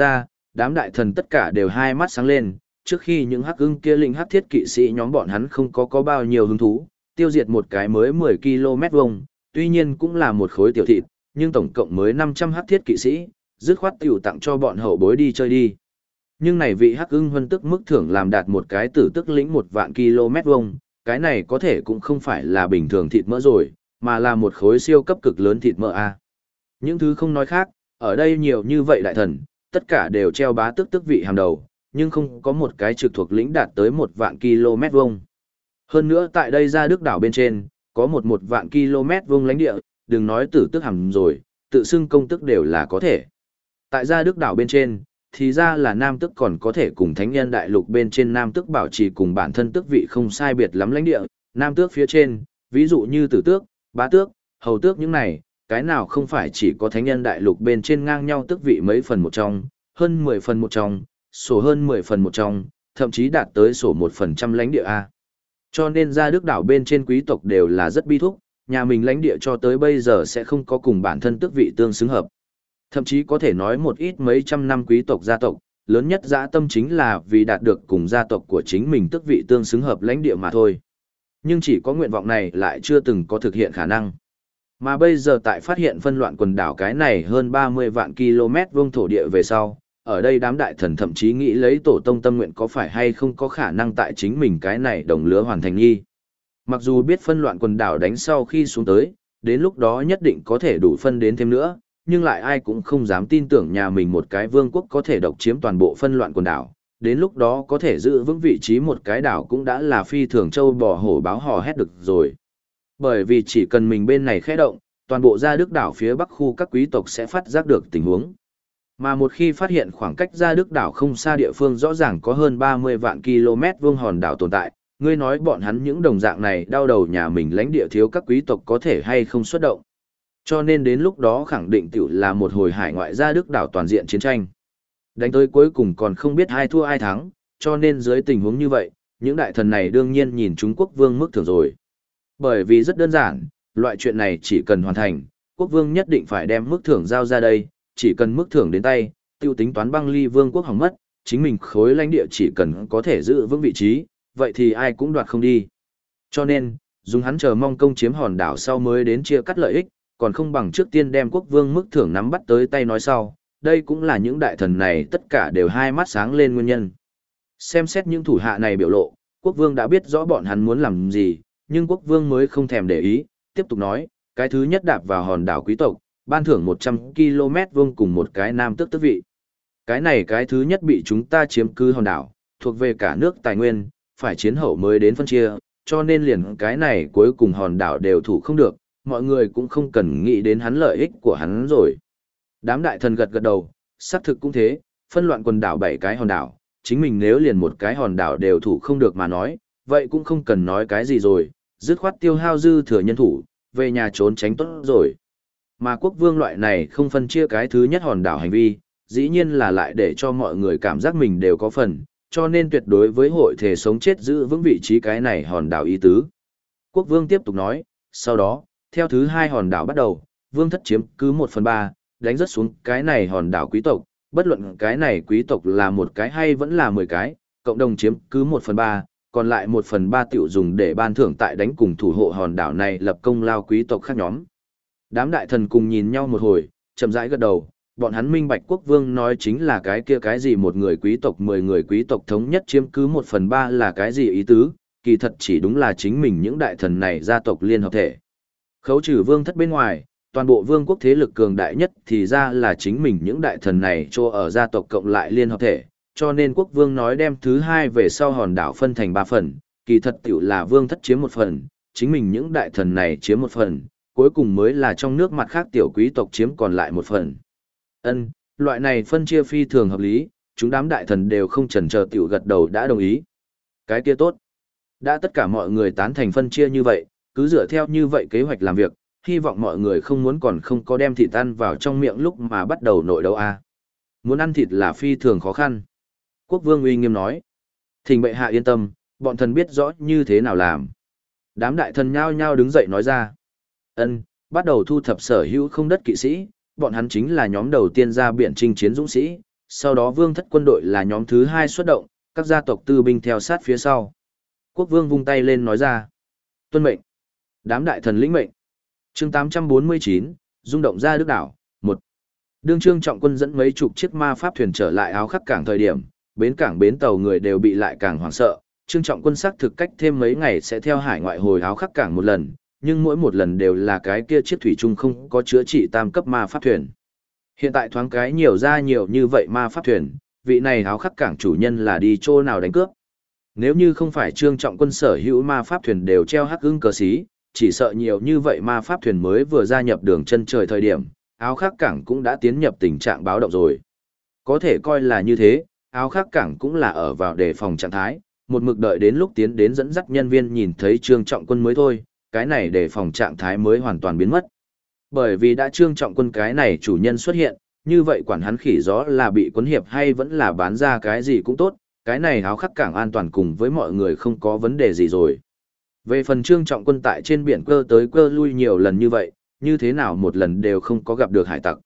đám đại thần tất cả đều hai mắt sáng lên, trước khi những hắc ưng kia lĩnh hắc thiết kỵ sĩ nhóm bọn hắn không có bao nhiêu hứng thú, tiêu diệt một cái mới 10 km vuông, tuy nhiên cũng là một khối tiểu thịt, nhưng tổng cộng mới 500 hắc thiết kỵ sĩ, dứt khoát tiểu tặng cho bọn hậu bối đi chơi đi. Nhưng này vị hắc ưng vân tức mức thưởng làm đạt một cái tử tức lĩnh 1 vạn km vuông, cái này có thể cũng không phải là bình thường thịt mỡ rồi, mà là một khối siêu cấp cực lớn thịt mỡ a. Những thứ không nói khác, ở đây nhiều như vậy đại thần, tất cả đều treo bá tước tước vị hàng đầu, nhưng không có một cái trực thuộc lĩnh đạt tới 1 vạn km vuông. Hơn nữa tại đây ra Đức đảo bên trên, có 1 vạn km vuông lãnh địa, đừng nói tử tước hẳn rồi, tự xưng công tước đều là có thể. Tại gia Đức đảo bên trên, thì ra là nam tước còn có thể cùng thánh nhân đại lục bên trên nam tước bảo trì cùng bản thân tước vị không sai biệt lắm lãnh địa, nam tước phía trên, ví dụ như tử tước, bá tước, hầu tước những này, cái nào không phải chỉ có thánh nhân đại lục bên trên ngang nhau tước vị mấy phần một trong, hơn 10 phần một trong, sổ hơn 10 phần một trong, thậm chí đạt tới sổ 1% lãnh địa A. Cho nên gia Đức đảo bên trên quý tộc đều là rất bi thúc, nhà mình lãnh địa cho tới bây giờ sẽ không có cùng bản thân tước vị tương xứng hợp. Thậm chí có thể nói một ít mấy trăm năm quý tộc gia tộc, lớn nhất dã tâm chính là vì đạt được cùng gia tộc của chính mình tước vị tương xứng hợp lãnh địa mà thôi. Nhưng chỉ có nguyện vọng này lại chưa từng có thực hiện khả năng. Mà bây giờ tại phát hiện phân loạn quần đảo cái này hơn 30 vạn km vuông thổ địa về sau, ở đây đám đại thần thậm chí nghĩ lấy tổ tông tâm nguyện có phải hay không có khả năng tại chính mình cái này đồng lứa hoàn thành nghi. Mặc dù biết phân loạn quần đảo đánh sau khi xuống tới, đến lúc đó nhất định có thể đủ phân đến thêm nữa, nhưng lại ai cũng không dám tin tưởng nhà mình một cái vương quốc có thể độc chiếm toàn bộ phân loạn quần đảo. Đến lúc đó có thể giữ vững vị trí một cái đảo cũng đã là phi thường châu bò hổ báo hò hét được rồi. Bởi vì chỉ cần mình bên này khẽ động, toàn bộ gia Đức đảo phía bắc khu các quý tộc sẽ phát giác được tình huống. Mà một khi phát hiện khoảng cách gia Đức đảo không xa địa phương rõ ràng có hơn 30 vạn km vuông hòn đảo tồn tại, ngươi nói bọn hắn những đồng dạng này đau đầu nhà mình lãnh địa thiếu các quý tộc có thể hay không xuất động. Cho nên đến lúc đó khẳng định tiểu là một hồi hải ngoại gia Đức đảo toàn diện chiến tranh. Đánh tới cuối cùng còn không biết ai thua ai thắng, cho nên dưới tình huống như vậy, những đại thần này đương nhiên nhìn Trung Quốc vương mức thưởng rồi. Bởi vì rất đơn giản, loại chuyện này chỉ cần hoàn thành, quốc vương nhất định phải đem mức thưởng giao ra đây, chỉ cần mức thưởng đến tay, tiêu tính toán băng ly vương quốc hỏng mất, chính mình khối lãnh địa chỉ cần có thể giữ vững vị trí, vậy thì ai cũng đoạt không đi. Cho nên, dùng hắn chờ mong công chiếm hòn đảo sau mới đến chia cắt lợi ích, còn không bằng trước tiên đem quốc vương mức thưởng nắm bắt tới tay nói sau, đây cũng là những đại thần này tất cả đều hai mắt sáng lên nguyên nhân. Xem xét những thủ hạ này biểu lộ, quốc vương đã biết rõ bọn hắn muốn làm gì, nhưng quốc vương mới không thèm để ý, tiếp tục nói, cái thứ nhất đạp vào hòn đảo quý tộc, ban thưởng 100 km vuông cùng một cái nam tước tước vị. Cái thứ nhất bị chúng ta chiếm cứ hòn đảo, thuộc về cả nước tài nguyên, phải chiến hậu mới đến phân chia, cho nên liền cái này cuối cùng hòn đảo đều thủ không được, mọi người cũng không cần nghĩ đến hắn lợi ích của hắn rồi. Đám đại thần gật gật đầu, xác thực cũng thế, phân loạn quần đảo 7 cái hòn đảo, chính mình nếu liền một cái hòn đảo đều thủ không được mà nói, vậy cũng không cần nói cái gì rồi, dứt khoát tiêu hao dư thừa nhân thủ, về nhà trốn tránh tốt rồi. Mà quốc vương loại này không phân chia cái thứ nhất hòn đảo hành vi, dĩ nhiên là lại để cho mọi người cảm giác mình đều có phần, cho nên tuyệt đối với hội thể sống chết giữ vững vị trí cái này hòn đảo ý tứ. Quốc vương tiếp tục nói, sau đó, theo thứ hai hòn đảo bắt đầu, vương thất chiếm cứ 1/3, đánh rất xuống cái này hòn đảo quý tộc, bất luận cái này quý tộc là một cái hay vẫn là 10 cái, cộng đồng chiếm cứ 1/3, còn lại 1/3 tiểu dùng để ban thưởng tại đánh cùng thủ hộ hòn đảo này lập công lao quý tộc khác nhóm. Đám đại thần cùng nhìn nhau một hồi, chậm rãi gật đầu, bọn hắn minh bạch quốc vương nói chính là cái kia cái gì một người quý tộc 10 người quý tộc thống nhất chiếm cứ 1/3 là cái gì ý tứ, kỳ thật chỉ đúng là chính mình những đại thần này gia tộc liên hợp thể. Khấu trừ vương thất bên ngoài, toàn bộ vương quốc thế lực cường đại nhất thì ra là chính mình những đại thần này cho ở gia tộc cộng lại liên hợp thể, cho nên quốc vương nói đem thứ hai về sau hòn đảo phân thành 3 phần, kỳ thật tiểu là vương thất chiếm 1 phần, chính mình những đại thần này chiếm 1 phần, cuối cùng mới là trong nước mặt khác tiểu quý tộc chiếm còn lại 1 phần. Loại này phân chia phi thường hợp lý, chúng đám đại thần đều không chần chờ tiểu gật đầu đã đồng ý. Cái kia tốt. Đã tất cả mọi người tán thành phân chia như vậy, cứ dựa theo như vậy kế hoạch làm việc, hy vọng mọi người không muốn còn không có đem thịt ăn vào trong miệng lúc mà bắt đầu nội đấu a. Muốn ăn thịt là phi thường khó khăn. Quốc vương uy nghiêm nói. Thỉnh bệ hạ yên tâm, bọn thần biết rõ như thế nào làm. Đám đại thần nhao nhao đứng dậy nói ra. Bắt đầu thu thập sở hữu không đất kỵ sĩ, bọn hắn chính là nhóm đầu tiên ra biển chinh chiến dũng sĩ, sau đó vương thất quân đội là nhóm thứ 2 xuất động, các gia tộc tư binh theo sát phía sau. Quốc vương vung tay lên nói ra. Tuân mệnh. Đám đại thần lĩnh mệnh. Chương 849, rung động ra Đức đảo. 1. Đương Trương Trọng Quân dẫn mấy chục chiếc ma pháp thuyền trở lại Áo Khắc cảng thời điểm, bến cảng bến tàu người đều bị lại càng hoảng sợ. Trương Trọng Quân xác thực cách thêm mấy ngày sẽ theo hải ngoại hồi Áo Khắc cảng một lần, nhưng mỗi một lần đều là cái kia chiếc thủy chung không có chữa trị tam cấp ma pháp thuyền. Hiện tại thoáng cái nhiều ra nhiều như vậy ma pháp thuyền, vị này Áo Khắc cảng chủ nhân là đi chỗ nào đánh cướp. Nếu như không phải Trương Trọng Quân sở hữu ma pháp thuyền đều treo hắc ưng cờ xí, chỉ sợ nhiều như vậy ma pháp thuyền mới vừa gia nhập đường chân trời thời điểm, Áo Khắc cảng cũng đã tiến nhập tình trạng báo động rồi. Có thể coi là như thế, Áo Khắc cảng cũng là ở vào đề phòng trạng thái, một mực đợi đến lúc tiến đến dẫn dắt nhân viên nhìn thấy Trương Trọng Quân mới thôi, cái này đề phòng trạng thái mới hoàn toàn biến mất. Bởi vì đã Trương Trọng Quân cái này chủ nhân xuất hiện, như vậy quản hắn khỉ gió là bị quấn hiệp hay vẫn là bán ra cái gì cũng tốt, cái này Áo Khắc cảng an toàn cùng với mọi người không có vấn đề gì rồi. Về phần Trương Trọng Quân tại trên biển cơ tới cơ lui nhiều lần như vậy, như thế nào một lần đều không có gặp được hải tặc.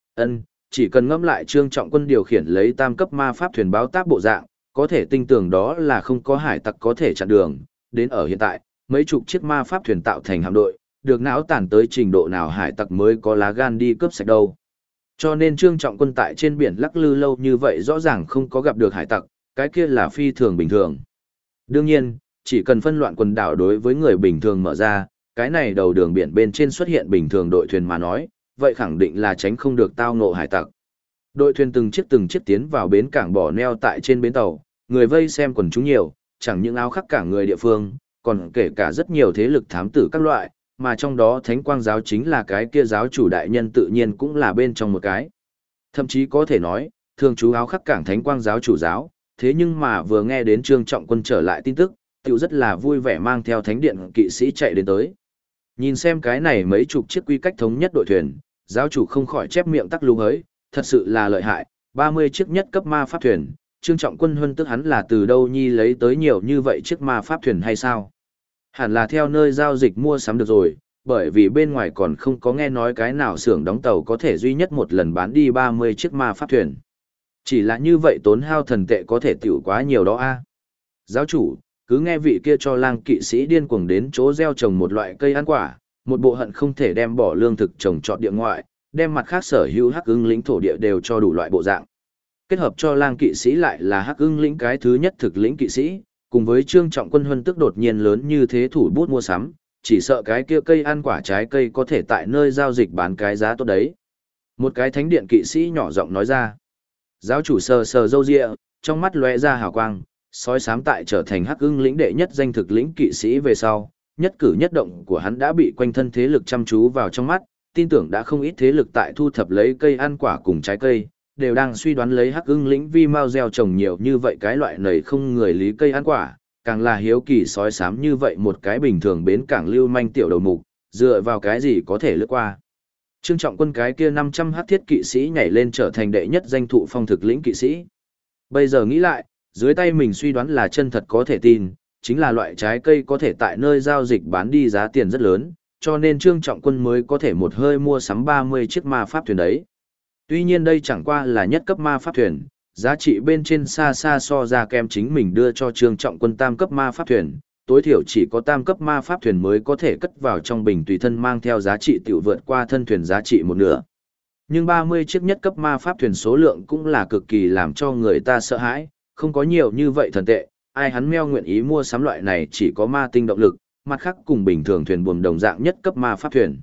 Chỉ cần ngẫm lại Trương Trọng Quân điều khiển lấy tam cấp ma pháp thuyền báo táp bộ dạng, có thể tin tưởng đó là không có hải tặc có thể chặn đường, đến ở hiện tại, mấy chục chiếc ma pháp thuyền tạo thành hạm đội, được não tàn tới trình độ nào hải tặc mới có lá gan đi cướp sạch đâu. Cho nên Trương Trọng Quân tại trên biển lắc lư lâu như vậy rõ ràng không có gặp được hải tặc, cái kia là phi thường bình thường. Đương nhiên, chỉ cần phân loạn quần đảo đối với người bình thường mở ra, cái này đầu đường biển bên trên xuất hiện bình thường đội thuyền mà nói, vậy khẳng định là tránh không được tao ngộ hải tặc. Đội thuyền từng chiếc tiến vào bến cảng bỏ neo tại trên bến tàu, người vây xem quần chúng nhiều, chẳng những Áo Khắc cảng người địa phương, còn kể cả rất nhiều thế lực thám tử các loại, mà trong đó Thánh Quang giáo chính là cái kia giáo chủ đại nhân tự nhiên cũng là bên trong một cái. Thậm chí có thể nói, thường trú Áo Khắc cảng Thánh Quang giáo chủ giáo, thế nhưng mà vừa nghe đến Trương Trọng Quân trở lại tin tức, tiểu rất là vui vẻ mang theo thánh điện kỵ sĩ chạy đến tới. Nhìn xem cái này mấy chục chiếc quy cách thống nhất đội thuyền, giáo chủ không khỏi chép miệng tắc lung ấy, thật sự là lợi hại, 30 chiếc nhất cấp ma pháp thuyền, Trương Trọng Quân huân tức hắn là từ đâu nhi lấy tới nhiều như vậy chiếc ma pháp thuyền hay sao? Hẳn là theo nơi giao dịch mua sắm được rồi, bởi vì bên ngoài còn không có nghe nói cái nào xưởng đóng tàu có thể duy nhất một lần bán đi 30 chiếc ma pháp thuyền. Chỉ là như vậy tốn hao thần tệ có thể tiểu quá nhiều đó a. Giáo chủ, cứ nghe vị kia cho lang kỵ sĩ điên cuồng đến chỗ gieo trồng một loại cây ăn quả, một bộ hận không thể đem bỏ lương thực trồng trọt địa ngoại, đem mặt khác sở hữu hắc ưng lĩnh thổ địa đều cho đủ loại bộ dạng. Kết hợp cho lang kỵ sĩ lại là hắc ưng lĩnh cái thứ nhất thực lĩnh kỵ sĩ, cùng với Trương Trọng Quân huân tức đột nhiên lớn như thế thủ bút mua sắm, chỉ sợ cái kia cây ăn quả trái cây có thể tại nơi giao dịch bán cái giá tốt đấy. Một cái thánh điện kỵ sĩ nhỏ giọng nói ra. Giáo chủ sờ sờ râu ria, trong mắt lóe ra hào quang, sói sám tại trở thành hắc ưng lĩnh đệ nhất danh thực lĩnh kỵ sĩ về sau, nhất cử nhất động của hắn đã bị quanh thân thế lực chăm chú vào trong mắt, tin tưởng đã không ít thế lực tại thu thập lấy cây ăn quả cùng trái cây, đều đang suy đoán lấy hắc ưng lĩnh vi mau gieo trồng nhiều như vậy cái loại này không người lý cây ăn quả, càng là hiếu kỳ sói sám như vậy một cái bình thường bến cảng lưu manh tiểu đầu mục, dựa vào cái gì có thể lướt qua. Trương Trọng Quân cái kia 500 hắc thiết kỵ sĩ nhảy lên trở thành đệ nhất danh thụ phong thực lĩnh kỵ sĩ. Bây giờ nghĩ lại, dưới tay mình suy đoán là chân thật có thể tin, chính là loại trái cây có thể tại nơi giao dịch bán đi giá tiền rất lớn, cho nên Trương Trọng Quân mới có thể một hơi mua sắm 30 chiếc ma pháp thuyền đấy. Tuy nhiên đây chẳng qua là nhất cấp ma pháp thuyền, giá trị bên trên xa xa so ra kem chính mình đưa cho Trương Trọng Quân tam cấp ma pháp thuyền, tối thiểu chỉ có tam cấp ma pháp thuyền mới có thể cất vào trong bình tùy thân mang theo giá trị tiểu vượt qua thân thuyền giá trị một nửa. Nhưng 30 chiếc nhất cấp ma pháp thuyền số lượng cũng là cực kỳ làm cho người ta sợ hãi, không có nhiều như vậy thần tệ, ai hắn meo nguyện ý mua sắm loại này chỉ có ma tinh động lực, mặt khác cùng bình thường thuyền buồm đồng dạng nhất cấp ma pháp thuyền.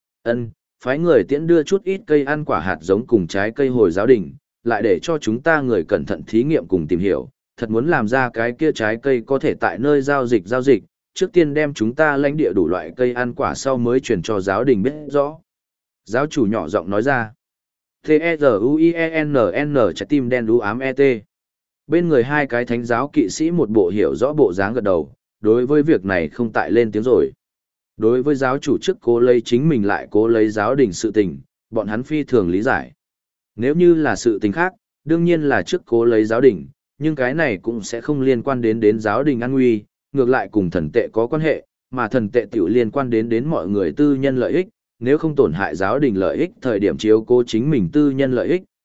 Phái người tiễn đưa chút ít cây ăn quả hạt giống cùng trái cây hồi giáo đình, lại để cho chúng ta người cẩn thận thí nghiệm cùng tìm hiểu, thật muốn làm ra cái kia trái cây có thể tại nơi giao dịch, trước tiên đem chúng ta lãnh địa đủ loại cây ăn quả sau mới truyền cho giáo đình biết rõ. Giáo chủ nhỏ giọng nói ra. T-E-Z-U-I-E-N-N trái tim đen đú ám E-T. Bên người hai cái thánh giáo kỵ sĩ một bộ hiểu rõ bộ dáng gật đầu, đối với việc này không tại lên tiếng rồi. Đối với giáo chủ trước cố lấy chính mình lại cố lấy giáo đình sự tình, bọn hắn phi thường lý giải. Nếu như là sự tình khác, đương nhiên là trước cố lấy giáo đình, nhưng cái này cũng sẽ không liên quan đến giáo đình an nguy, ngược lại cùng thần tệ có quan hệ, mà thần tệ tiểu liên quan đến mọi người tư nhân lợi ích, nếu không tổn hại giáo đình lợi ích thời điểm chiếu cố chính mình tư nhân lợi ích,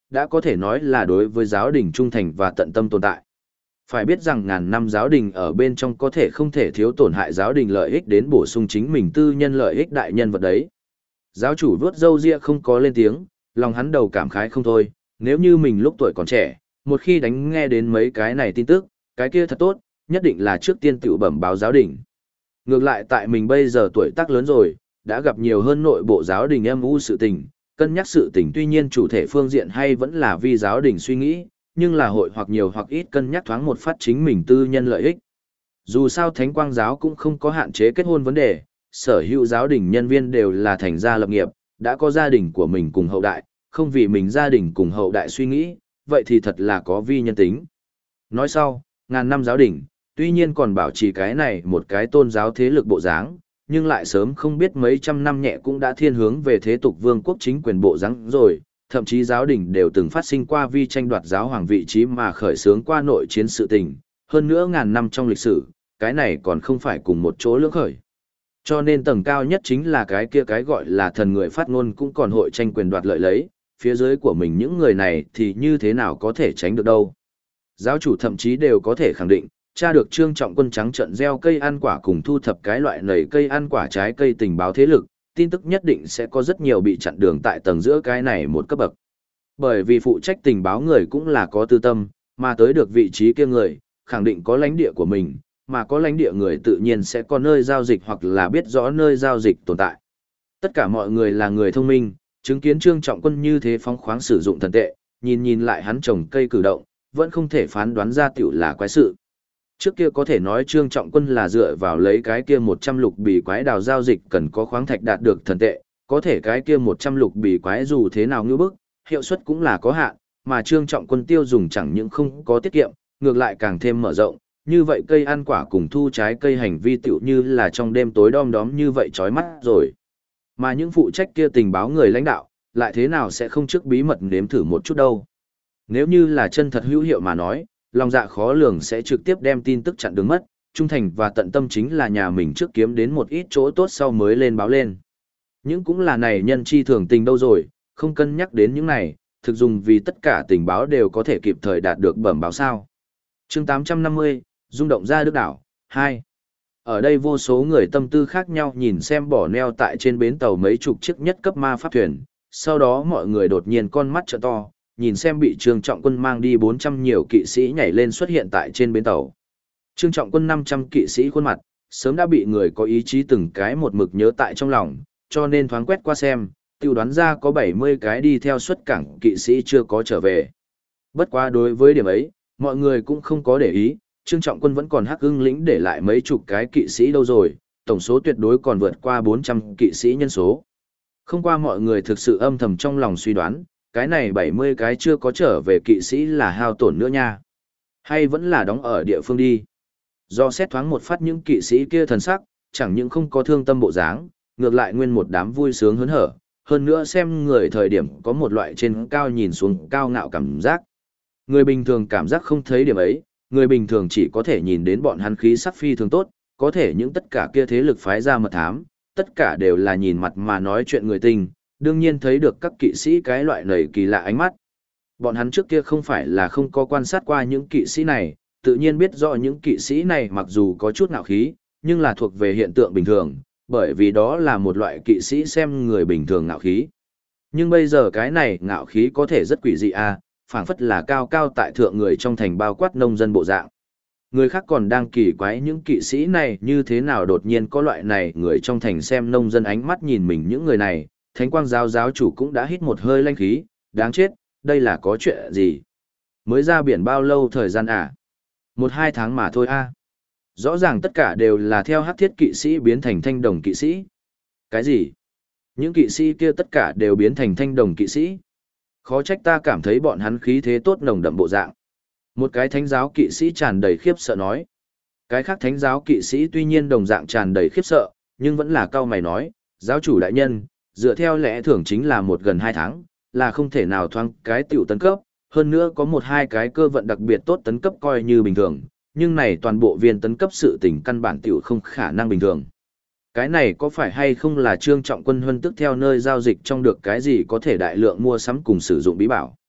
đã có thể nói là đối với giáo đình trung thành và tận tâm tồn tại. Phải biết rằng ngàn năm giáo đình ở bên trong có thể không thể thiếu tổn hại giáo đình lợi ích đến bổ sung chính mình tư nhân lợi ích đại nhân vật đấy. Giáo chủ vuốt râu ria không có lên tiếng, lòng hắn đầu cảm khái không thôi, nếu như mình lúc tuổi còn trẻ, một khi đánh nghe đến mấy cái này tin tức, cái kia thật tốt, nhất định là trước tiên tự bẩm báo giáo đình. Ngược lại tại mình bây giờ tuổi tác lớn rồi, đã gặp nhiều hơn nội bộ giáo đình âm u sự tình, cân nhắc sự tình tuy nhiên chủ thể phương diện hay vẫn là vì giáo đình suy nghĩ, nhưng là hội hoặc nhiều hoặc ít cân nhắc thoáng một phát chính mình tư nhân lợi ích. Dù sao Thánh Quang giáo cũng không có hạn chế kết hôn vấn đề, sở hữu giáo đình nhân viên đều là thành gia lập nghiệp, đã có gia đình của mình cùng hậu đại, không vì mình gia đình cùng hậu đại suy nghĩ, vậy thì thật là có vi nhân tính. Nói sau, ngàn năm giáo đình, tuy nhiên còn bảo trì cái này một cái tôn giáo thế lực bộ dáng, nhưng lại sớm không biết mấy trăm năm nhẹ cũng đã thiên hướng về thế tục vương quốc chính quyền bộ dáng rồi, thậm chí giáo đình đều từng phát sinh qua vi tranh đoạt giáo hoàng vị trí mà khởi xướng qua nội chiến sự tình, hơn nữa ngàn năm trong lịch sử, cái này còn không phải cùng một chỗ lưỡng khởi. Cho nên tầng cao nhất chính là cái kia cái gọi là thần người phát ngôn cũng còn hội tranh quyền đoạt lợi lấy, phía dưới của mình những người này thì như thế nào có thể tránh được đâu. Giáo chủ thậm chí đều có thể khẳng định, tra được Trương Trọng Quân trắng trận gieo cây ăn quả cùng thu thập cái loại nầy cây ăn quả trái cây tình báo thế lực, tin tức nhất định sẽ có rất nhiều bị chặn đường tại tầng giữa cái này một cấp bậc. Bởi vì phụ trách tình báo người cũng là có tư tâm, mà tới được vị trí kia người, khẳng định có lãnh địa của mình, mà có lãnh địa người tự nhiên sẽ có nơi giao dịch hoặc là biết rõ nơi giao dịch tồn tại. Tất cả mọi người là người thông minh, chứng kiến Trương Trọng Quân như thế phóng khoáng sử dụng thần tệ, nhìn lại hắn trồng cây cử động, vẫn không thể phán đoán ra tiểu là quái sự. Trước kia có thể nói Trương Trọng Quân là dựa vào lấy cái kia 100 lục bì quái đào giao dịch cần có khoáng thạch đạt được thần tệ, có thể cái kia 100 lục bì quái dù thế nào ngư bức, hiệu suất cũng là có hạn, mà Trương Trọng Quân tiêu dùng chẳng những không có tiết kiệm, ngược lại càng thêm mở rộng, như vậy cây ăn quả cùng thu trái cây hành vi tiểu như là trong đêm tối đom đóm như vậy chói mắt rồi. Mà những phụ trách kia tình báo người lãnh đạo, lại thế nào sẽ không trước bí mật nếm thử một chút đâu. Nếu như là chân thật hữu hiệu mà nói, lòng dạ khó lường sẽ trực tiếp đem tin tức chặn đường mất, trung thành và tận tâm chính là nhà mình trước kiếm đến một ít chỗ tốt sau mới lên báo lên. Những cũng là này nhân chi thường tình đâu rồi, không cân nhắc đến những này, thực dùng vì tất cả tình báo đều có thể kịp thời đạt được bẩm báo sao. Chương 850, rung động ra Đức đảo, 2. Ở đây vô số người tâm tư khác nhau nhìn xem bỏ neo tại trên bến tàu mấy chục chiếc nhất cấp ma pháp thuyền, sau đó mọi người đột nhiên con mắt trợ to, nhìn xem bị Trương Trọng Quân mang đi 400 nhiều kỵ sĩ nhảy lên xuất hiện tại trên bến tàu. Trương Trọng Quân 500 kỵ sĩ khuôn mặt, sớm đã bị người có ý chí từng cái một mực nhớ tại trong lòng, cho nên thoáng quét qua xem, tiêu đoán ra có 70 cái đi theo xuất cảng kỵ sĩ chưa có trở về. Bất quá đối với điểm ấy, mọi người cũng không có để ý, Trương Trọng Quân vẫn còn hắc ưng lĩnh để lại mấy chục cái kỵ sĩ đâu rồi, tổng số tuyệt đối còn vượt qua 400 kỵ sĩ nhân số. Không qua mọi người thực sự âm thầm trong lòng suy đoán, cái này 70 cái chưa có trở về kỵ sĩ là hao tổn nữa nha. Hay vẫn là đóng ở địa phương đi. Do xét thoáng một phát những kỵ sĩ kia thần sắc, chẳng những không có thương tâm bộ dáng, ngược lại nguyên một đám vui sướng hớn hở, hơn nữa xem người thời điểm có một loại trên cao nhìn xuống cao ngạo cảm giác. Người bình thường cảm giác không thấy điểm ấy, người bình thường chỉ có thể nhìn đến bọn hắn khí sắc phi thường tốt, có thể những tất cả kia thế lực phái ra mật thám, tất cả đều là nhìn mặt mà nói chuyện người tình, đương nhiên thấy được các kỵ sĩ cái loại nầy kỳ lạ ánh mắt. Bọn hắn trước kia không phải là không có quan sát qua những kỵ sĩ này, tự nhiên biết rõ những kỵ sĩ này mặc dù có chút ngạo khí, nhưng là thuộc về hiện tượng bình thường, bởi vì đó là một loại kỵ sĩ xem người bình thường ngạo khí. Nhưng bây giờ cái này ngạo khí có thể rất quỷ dị à, phảng phất là cao cao tại thượng người trong thành bao quát nông dân bộ dạng. Người khác còn đang kỳ quái những kỵ sĩ này như thế nào đột nhiên có loại này người trong thành xem nông dân ánh mắt nhìn mình những người này, Thánh Quang giáo giáo chủ cũng đã hít một hơi lanh khí, đáng chết, đây là có chuyện gì? Mới ra biển bao lâu thời gian à? 1-2 tháng mà thôi à? Rõ ràng tất cả đều là theo hắc thiết kỵ sĩ biến thành thanh đồng kỵ sĩ. Cái gì? Những kỵ sĩ kia tất cả đều biến thành thanh đồng kỵ sĩ. Khó trách ta cảm thấy bọn hắn khí thế tốt nồng đậm bộ dạng. Một cái thánh giáo kỵ sĩ tràn đầy khiếp sợ nói. Cái khác thánh giáo kỵ sĩ tuy nhiên đồng dạng tràn đầy khiếp sợ, nhưng vẫn là cao mày nói, giáo chủ đại nhân, dựa theo lẽ thường chính là gần 2 tháng, là không thể nào thoáng cái tiểu tấn cấp, hơn nữa có 1-2 cái cơ vận đặc biệt tốt tấn cấp coi như bình thường, nhưng này toàn bộ viên tấn cấp sự tình căn bản tiểu không khả năng bình thường. Cái này có phải hay không là Trương Trọng Quân huân tức theo nơi giao dịch trong được cái gì có thể đại lượng mua sắm cùng sử dụng bí bảo?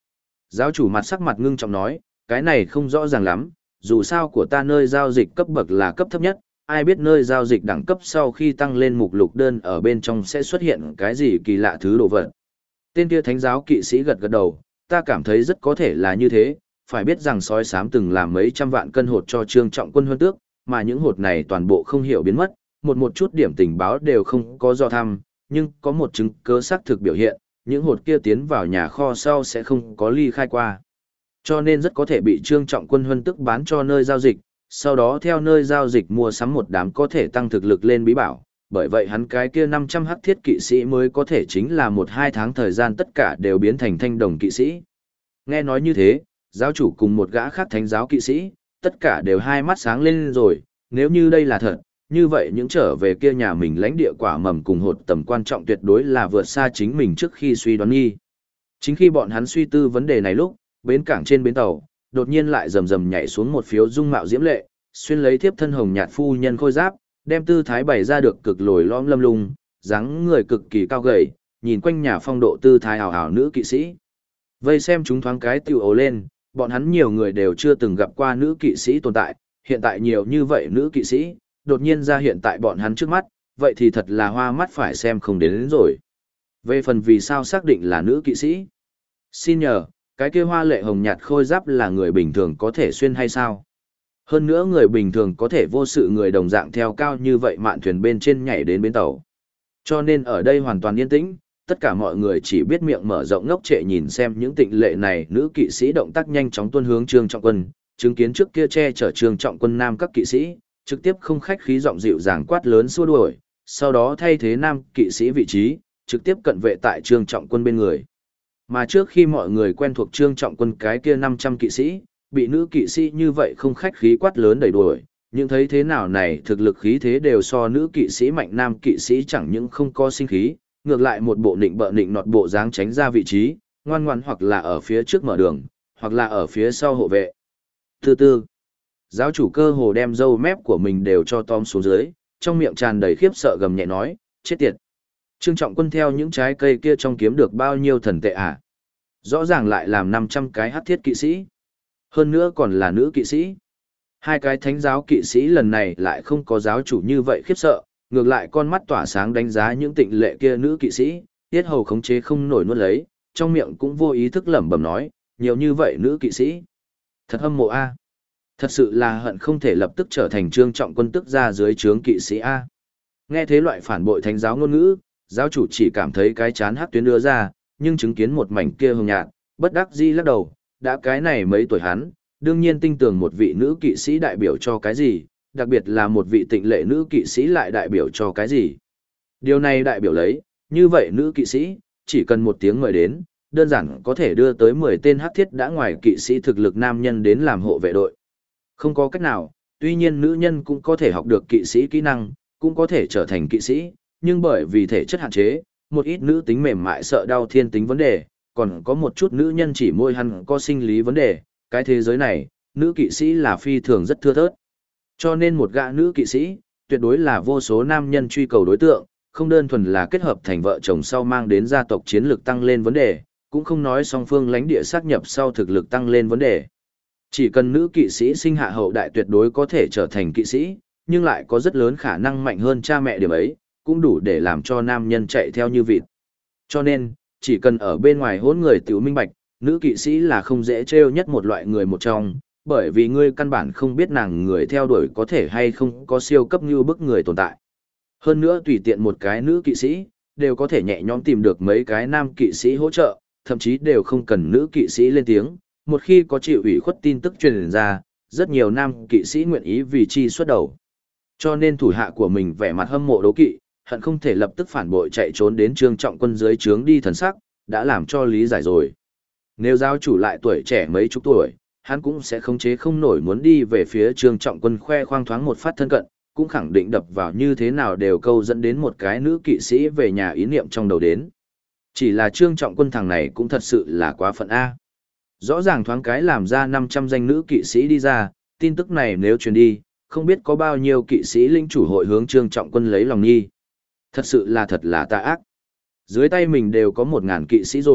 Giáo chủ mặt sắc mặt ngưng trọng nói, cái này không rõ ràng lắm, dù sao của ta nơi giao dịch cấp bậc là cấp thấp nhất, ai biết nơi giao dịch đẳng cấp sau khi tăng lên mục lục đơn ở bên trong sẽ xuất hiện cái gì kỳ lạ thứ đồ vật. Tên kia thánh giáo kỵ sĩ gật gật đầu, ta cảm thấy rất có thể là như thế, phải biết rằng sói xám từng làm mấy trăm vạn cân hột cho Trương Trọng Quân hơn tước, mà những hột này toàn bộ không hiểu biến mất, một chút điểm tình báo đều không có do thăm, nhưng có một chứng cứ xác thực biểu hiện, những hột kia tiến vào nhà kho sau sẽ không có ly khai qua. Cho nên rất có thể bị Trương Trọng Quân huân tức bán cho nơi giao dịch, sau đó theo nơi giao dịch mua sắm một đám có thể tăng thực lực lên bí bảo, bởi vậy hắn cái kia 500 hắc thiết kỵ sĩ mới có thể chính là 1-2 tháng thời gian tất cả đều biến thành thanh đồng kỵ sĩ. Nghe nói như thế, giáo chủ cùng một gã khác thánh giáo kỵ sĩ, tất cả đều hai mắt sáng lên rồi, nếu như đây là thật, như vậy những trở về kia nhà mình lãnh địa quả mầm cùng hột tầm quan trọng tuyệt đối là vượt xa chính mình trước khi suy đoán nghi. Chính khi bọn hắn suy tư vấn đề này lúc, bến cảng trên bến tàu, đột nhiên lại rầm rầm nhảy xuống một phiếu dung mạo diễm lệ, xuyên lấy thiếp thân hồng nhạt phu nhân khôi giáp, đem tư thái bày ra được cực lồi lõm lâm lung, dáng người cực kỳ cao gầy, nhìn quanh nhà phong độ tư thái hào hào nữ kỵ sĩ. Vây xem chúng thoáng cái tiêu ồ lên, bọn hắn nhiều người đều chưa từng gặp qua nữ kỵ sĩ tồn tại, hiện tại nhiều như vậy nữ kỵ sĩ, đột nhiên ra hiện tại bọn hắn trước mắt, vậy thì thật là hoa mắt phải xem không đến rồi. Về phần vì sao xác định là nữ kỵ sĩ? Xin nhờ, cái kia hoa lệ hồng nhạt khôi giáp là người bình thường có thể xuyên hay sao? Hơn nữa người bình thường có thể vô sự người đồng dạng theo cao như vậy mạn thuyền bên trên nhảy đến bến tàu. Cho nên ở đây hoàn toàn yên tĩnh, tất cả mọi người chỉ biết miệng mở rộng ngốc trệ nhìn xem những tịnh lệ này nữ kỵ sĩ động tác nhanh chóng tuôn hướng Trương Trọng Quân, chứng kiến trước kia che chở Trương Trọng Quân nam các kỵ sĩ, trực tiếp không khách khí giọng dịu dàng quát lớn xua đuổi, sau đó thay thế nam kỵ sĩ vị trí, trực tiếp cận vệ tại Trương Trọng Quân bên người. Mà trước khi mọi người quen thuộc Trương Trọng Quân cái kia 500 kỵ sĩ, bị nữ kỵ sĩ như vậy không khách khí quát lớn đẩy đuổi, nhưng thấy thế nào này thực lực khí thế đều so nữ kỵ sĩ mạnh nam kỵ sĩ chẳng những không có sinh khí, ngược lại một bộ nịnh bợ nịnh nọt bộ dáng tránh ra vị trí, ngoan ngoãn hoặc là ở phía trước mở đường, hoặc là ở phía sau hộ vệ. Từ từ, giáo chủ cơ hồ đem râu mép của mình đều cho tóm xuống dưới, trong miệng tràn đầy khiếp sợ gầm nhẹ nói, chết tiệt. Trương Trọng Quân theo những trái cây kia trong kiếm được bao nhiêu thần tệ à? Rõ ràng lại làm 500 cái hắc thiết kỵ sĩ. Hơn nữa còn là nữ kỵ sĩ. Hai cái thánh giáo kỵ sĩ lần này lại không có giáo chủ như vậy khiếp sợ, ngược lại con mắt tỏa sáng đánh giá những tịnh lệ kia nữ kỵ sĩ, tiết hầu khống chế không nổi nuốt lấy, trong miệng cũng vô ý thức lẩm bẩm nói, nhiều như vậy nữ kỵ sĩ. Thật hâm mộ a. Thật sự là hận không thể lập tức trở thành Trương Trọng Quân tức ra dưới trướng kỵ sĩ a. Nghe thế loại phản bội thánh giáo ngôn ngữ, giáo chủ chỉ cảm thấy cái chán hắc tuyến đưa ra, nhưng chứng kiến một mảnh kia hồng nhạt, bất đắc dĩ lắc đầu, đã cái này mấy tuổi hắn, đương nhiên tin tưởng một vị nữ kỵ sĩ đại biểu cho cái gì, đặc biệt là một vị tịnh lệ nữ kỵ sĩ lại đại biểu cho cái gì. Điều này đại biểu lấy, như vậy nữ kỵ sĩ, chỉ cần một tiếng mời đến, đơn giản có thể đưa tới 10 tên hắc thiết đã ngoài kỵ sĩ thực lực nam nhân đến làm hộ vệ đội. Không có cách nào, tuy nhiên nữ nhân cũng có thể học được kỵ sĩ kỹ năng, cũng có thể trở thành kỵ sĩ, nhưng bởi vì thể chất hạn chế, một ít nữ tính mềm mại sợ đau thiên tính vấn đề, còn có một chút nữ nhân chỉ môi hằn có sinh lý vấn đề, cái thế giới này, nữ kỵ sĩ là phi thường rất thưa thớt. Cho nên một gã nữ kỵ sĩ, tuyệt đối là vô số nam nhân truy cầu đối tượng, không đơn thuần là kết hợp thành vợ chồng sau mang đến gia tộc chiến lược tăng lên vấn đề, cũng không nói song phương lãnh địa xác nhập sau thực lực tăng lên vấn đề. Chỉ cần nữ kỵ sĩ sinh hạ hậu đại tuyệt đối có thể trở thành kỵ sĩ, nhưng lại có rất lớn khả năng mạnh hơn cha mẹ điểm ấy, cũng đủ để làm cho nam nhân chạy theo như vịt. Cho nên, chỉ cần ở bên ngoài hỗn người tiểu minh bạch, nữ kỵ sĩ là không dễ trêu nhất một loại người một trong, bởi vì ngươi căn bản không biết nàng người theo đuổi có thể hay không có siêu cấp như bức người tồn tại. Hơn nữa tùy tiện một cái nữ kỵ sĩ, đều có thể nhẹ nhõm tìm được mấy cái nam kỵ sĩ hỗ trợ, thậm chí đều không cần nữ kỵ sĩ lên tiếng. Một khi có chịu ủy khuất tin tức truyền ra, rất nhiều nam kỵ sĩ nguyện ý vì chi xuất đầu. Cho nên thủ hạ của mình vẻ mặt hâm mộ đố kỵ, hận không thể lập tức phản bội chạy trốn đến Trương Trọng Quân dưới trướng đi thần sắc, đã làm cho lý giải rồi. Nếu giáo chủ lại tuổi trẻ mấy chục tuổi, hắn cũng sẽ khống chế không nổi muốn đi về phía Trương Trọng Quân khoe khoang thoáng một phát thân cận, cũng khẳng định đập vào như thế nào đều câu dẫn đến một cái nữ kỵ sĩ về nhà ý niệm trong đầu đến. Chỉ là Trương Trọng Quân thằng này cũng thật sự là quá phận A. Rõ ràng thoáng cái làm ra 500 danh nữ kỵ sĩ đi ra, tin tức này nếu truyền đi, không biết có bao nhiêu kỵ sĩ linh chủ hội hướng Trương Trọng Quân lấy lòng nghi. Thật là tà ác. Dưới tay mình đều có 1000 kỵ sĩ rồi,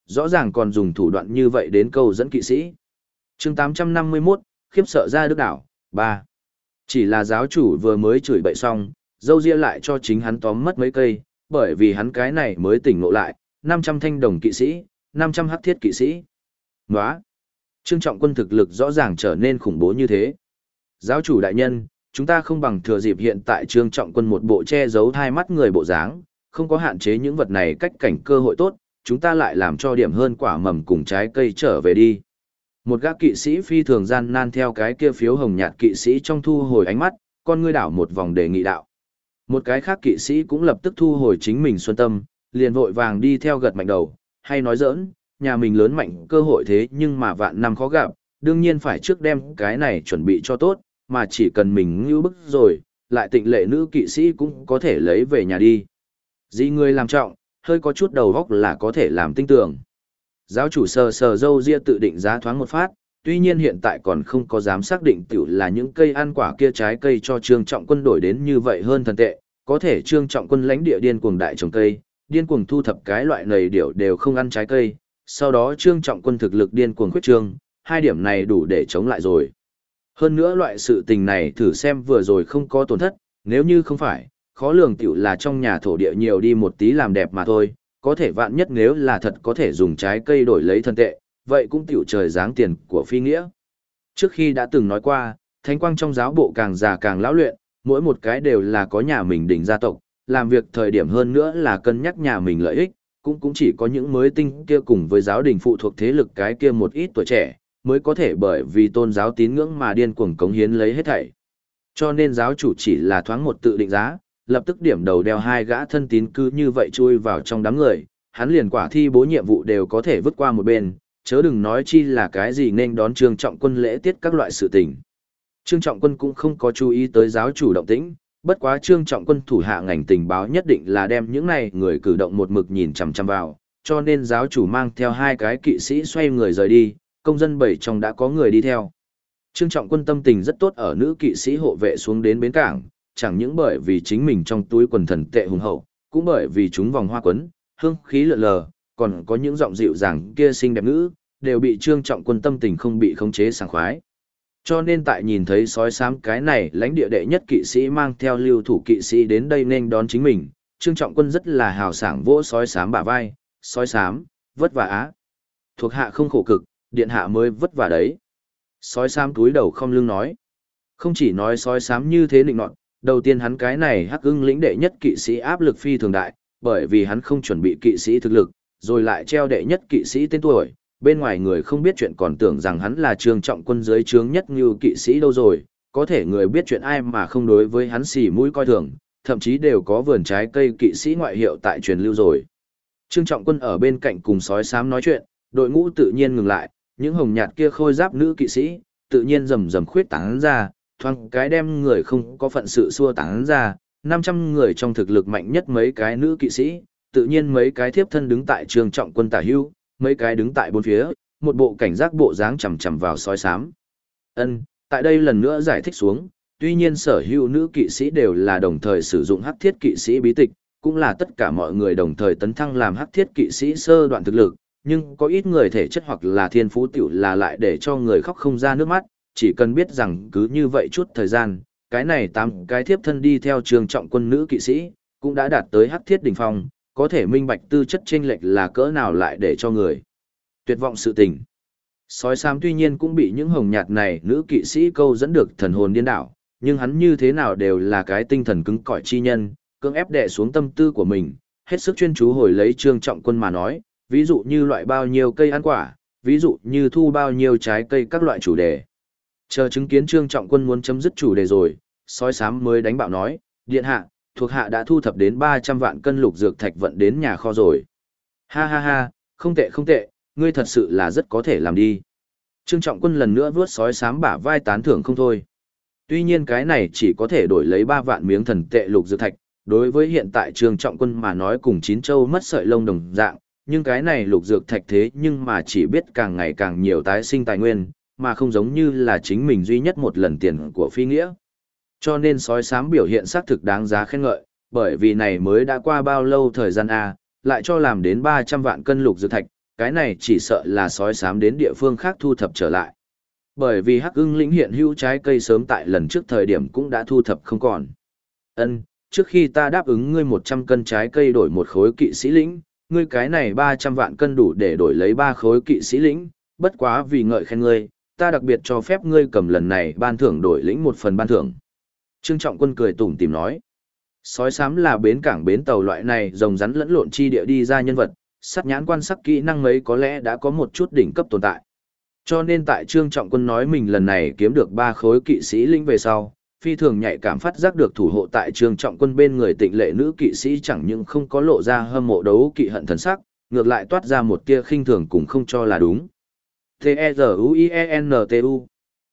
rõ ràng còn dùng thủ đoạn như vậy đến câu dẫn kỵ sĩ. Chương 851, khiếp sợ ra đức đảo, 3. Chỉ là giáo chủ vừa mới chửi bậy xong, dâu ria lại cho chính hắn tóm mất mấy cây, bởi vì hắn cái này mới tỉnh ngộ lại, 500 thanh đồng kỵ sĩ, 500 hắc thiết kỵ sĩ. Nóa! Trương Trọng Quân thực lực rõ ràng trở nên khủng bố như thế. Giáo chủ đại nhân, chúng ta không bằng thừa dịp hiện tại Trương Trọng Quân một bộ che giấu hai mắt người bộ dáng, không có hạn chế những vật này cách cảnh cơ hội tốt, chúng ta lại làm cho điểm hơn quả mầm cùng trái cây trở về đi. Một gã kỵ sĩ phi thường gian nan theo cái kia phiếu hồng nhạt kỵ sĩ trong thu hồi ánh mắt, con ngươi đảo một vòng đề nghị đạo. Một cái khác kỵ sĩ cũng lập tức thu hồi chính mình xuân tâm, liền vội vàng đi theo gật mạnh đầu, hay nói giỡn, nhà mình lớn mạnh cơ hội thế nhưng mà vạn năm khó gặp, đương nhiên phải trước đem cái này chuẩn bị cho tốt, mà chỉ cần mình ngưu bức rồi, lại tịnh lệ nữ kỵ sĩ cũng có thể lấy về nhà đi. Dĩ người làm trọng, hơi có chút đầu góc là có thể làm tinh tưởng. Giáo chủ sờ sờ dâu ria tự định giá thoáng một phát, tuy nhiên hiện tại còn không có dám xác định tiểu là những cây ăn quả kia trái cây cho Trương Trọng Quân đổi đến như vậy hơn thần tệ, có thể Trương Trọng Quân lãnh địa điên cuồng đại trồng cây, điên cuồng thu thập cái loại nầy điểu đều không ăn trái cây, sau đó Trương Trọng Quân thực lực điên cuồng khuyết trương, hai điểm này đủ để chống lại rồi. Hơn nữa loại sự tình này thử xem vừa rồi không có tổn thất, nếu như không phải, khó lường tiểu là trong nhà thổ địa nhiều đi một tí làm đẹp mà thôi, có thể vạn nhất nếu là thật có thể dùng trái cây đổi lấy thân tệ, vậy cũng tiểu trời giáng tiền của phi nghĩa. Trước khi đã từng nói qua, thánh quang trong giáo bộ càng già càng lão luyện, mỗi một cái đều là có nhà mình đỉnh gia tộc, làm việc thời điểm hơn nữa là cân nhắc nhà mình lợi ích, cũng chỉ có những mới tinh kia cùng với giáo đình phụ thuộc thế lực cái kia một ít tuổi trẻ, mới có thể bởi vì tôn giáo tín ngưỡng mà điên cuồng cống hiến lấy hết thảy. Cho nên giáo chủ chỉ là thoáng một tự định giá, lập tức điểm đầu đeo hai gã thân tín cứ như vậy chui vào trong đám người, hắn liền quả thi bố nhiệm vụ đều có thể vứt qua một bên, chớ đừng nói chi là cái gì nên đón Trương Trọng Quân lễ tiết các loại sự tình. Trương Trọng Quân cũng không có chú ý tới giáo chủ động tĩnh, bất quá Trương Trọng Quân thủ hạ ngành tình báo nhất định là đem những này người cử động một mực nhìn chằm chằm vào, cho nên giáo chủ mang theo hai cái kỵ sĩ xoay người rời đi, công dân bảy trong đã có người đi theo. Trương Trọng Quân tâm tình rất tốt ở nữ kỵ sĩ hộ vệ xuống đến bến cảng, chẳng những bởi vì chính mình trong túi quần thần tệ hùng hậu, cũng bởi vì chúng vòng hoa quấn, hương khí lượn lờ, còn có những giọng dịu dàng kia xinh đẹp ngữ, đều bị Trương Trọng Quân tâm tình không bị khống chế sảng khoái. Cho nên tại nhìn thấy sói xám cái này lãnh địa đệ nhất kỵ sĩ mang theo lưu thủ kỵ sĩ đến đây nên đón chính mình, Trương Trọng Quân rất là hào sảng vỗ sói xám bả vai, sói xám, vất vả á. Thuộc hạ không khổ cực, điện hạ mới vất vả đấy. Sói xám túi đầu không lưng nói. Không chỉ nói sói xám như thế nịnh nọt, đầu tiên hắn cái này hắc ưng lĩnh đệ nhất kỵ sĩ áp lực phi thường đại, bởi vì hắn không chuẩn bị kỵ sĩ thực lực, rồi lại treo đệ nhất kỵ sĩ tên tuổi, bên ngoài người không biết chuyện còn tưởng rằng hắn là Trương Trọng Quân dưới trướng nhất như kỵ sĩ đâu rồi, có thể người biết chuyện ai mà không đối với hắn xì mũi coi thường, thậm chí đều có vườn trái cây kỵ sĩ ngoại hiệu tại truyền lưu rồi. Trương Trọng Quân ở bên cạnh cùng sói xám nói chuyện, đội ngũ tự nhiên ngừng lại, những hồng nhạt kia khôi giáp nữ kỵ sĩ, tự nhiên rầm rầm khuyết tán ra, thoáng cái đem người không có phận sự xua tán ra, 500 người trong thực lực mạnh nhất mấy cái nữ kỵ sĩ, tự nhiên mấy cái thiếp thân đứng tại Trương Trọng Quân tả hưu, mấy cái đứng tại bốn phía, một bộ cảnh giác bộ dáng chằm chằm vào sói xám. Tại đây lần nữa giải thích xuống, tuy nhiên sở hữu nữ kỵ sĩ đều là đồng thời sử dụng hắc thiết kỵ sĩ bí tịch, cũng là tất cả mọi người đồng thời tấn thăng làm hắc thiết kỵ sĩ sơ đoạn thực lực, nhưng có ít người thể chất hoặc là thiên phú tiểu là lại để cho người khóc không ra nước mắt, chỉ cần biết rằng cứ như vậy chút thời gian, cái này 8 cái thiếp thân đi theo Trương Trọng Quân nữ kỵ sĩ, cũng đã đạt tới hắc thiết đỉnh phong, có thể minh bạch tư chất chênh lệch là cỡ nào lại để cho người tuyệt vọng sự tình. Sói xám tuy nhiên cũng bị những hồng nhạt này nữ kỵ sĩ câu dẫn được thần hồn điên đảo, nhưng hắn như thế nào đều là cái tinh thần cứng cỏi chi nhân, cưỡng ép đè xuống tâm tư của mình, hết sức chuyên chú hồi lấy Trương Trọng Quân mà nói, ví dụ như loại bao nhiêu cây ăn quả, ví dụ như thu bao nhiêu trái cây các loại chủ đề. Chờ chứng kiến Trương Trọng Quân muốn chấm dứt chủ đề rồi, sói xám mới đánh bạo nói, điện hạ, thuộc hạ đã thu thập đến 300 vạn cân lục dược thạch vận đến nhà kho rồi. Ha ha ha, không tệ không tệ, ngươi thật sự là rất có thể làm đi. Trương Trọng Quân lần nữa vướt sói xám bả vai tán thưởng không thôi. Tuy nhiên cái này chỉ có thể đổi lấy 3 vạn miếng thần tệ lục dược thạch, đối với hiện tại Trương Trọng Quân mà nói cùng chín châu mất sợi lông đồng dạng, nhưng cái này lục dược thạch thế nhưng mà chỉ biết càng ngày càng nhiều tái sinh tài nguyên, mà không giống như là chính mình duy nhất một lần tiền của phi nghĩa. Cho nên sói xám biểu hiện xác thực đáng giá khen ngợi, bởi vì này mới đã qua bao lâu thời gian a, lại cho làm đến 300 vạn cân lục dược thạch, cái này chỉ sợ là sói xám đến địa phương khác thu thập trở lại. Bởi vì Hắc Ưng lĩnh hiện hữu trái cây sớm tại lần trước thời điểm cũng đã thu thập không còn. Trước khi ta đáp ứng ngươi 100 cân trái cây đổi một khối kỵ sĩ lĩnh, ngươi cái này 300 vạn cân đủ để đổi lấy 3 khối kỵ sĩ lĩnh, bất quá vì ngợi khen ngươi, ta đặc biệt cho phép ngươi cầm lần này ban thưởng đổi lĩnh 1 phần ban thưởng. Trương Trọng Quân cười tủm tỉm nói. Sói xám là bến cảng bến tàu loại này rồng rắn lẫn lộn chi địa đi ra nhân vật, sát nhãn quan sát kỹ năng mấy có lẽ đã có một chút đỉnh cấp tồn tại. Cho nên tại Trương Trọng Quân nói mình lần này kiếm được 3 khối kỵ sĩ linh về sau, phi thường nhạy cảm phát giác được thủ hộ tại Trương Trọng Quân bên người tịnh lệ nữ kỵ sĩ chẳng những không có lộ ra hâm mộ đấu kỵ hận thần sắc, ngược lại toát ra một tia khinh thường cũng không cho là đúng. T-E-Z-U-I-E-N-T-U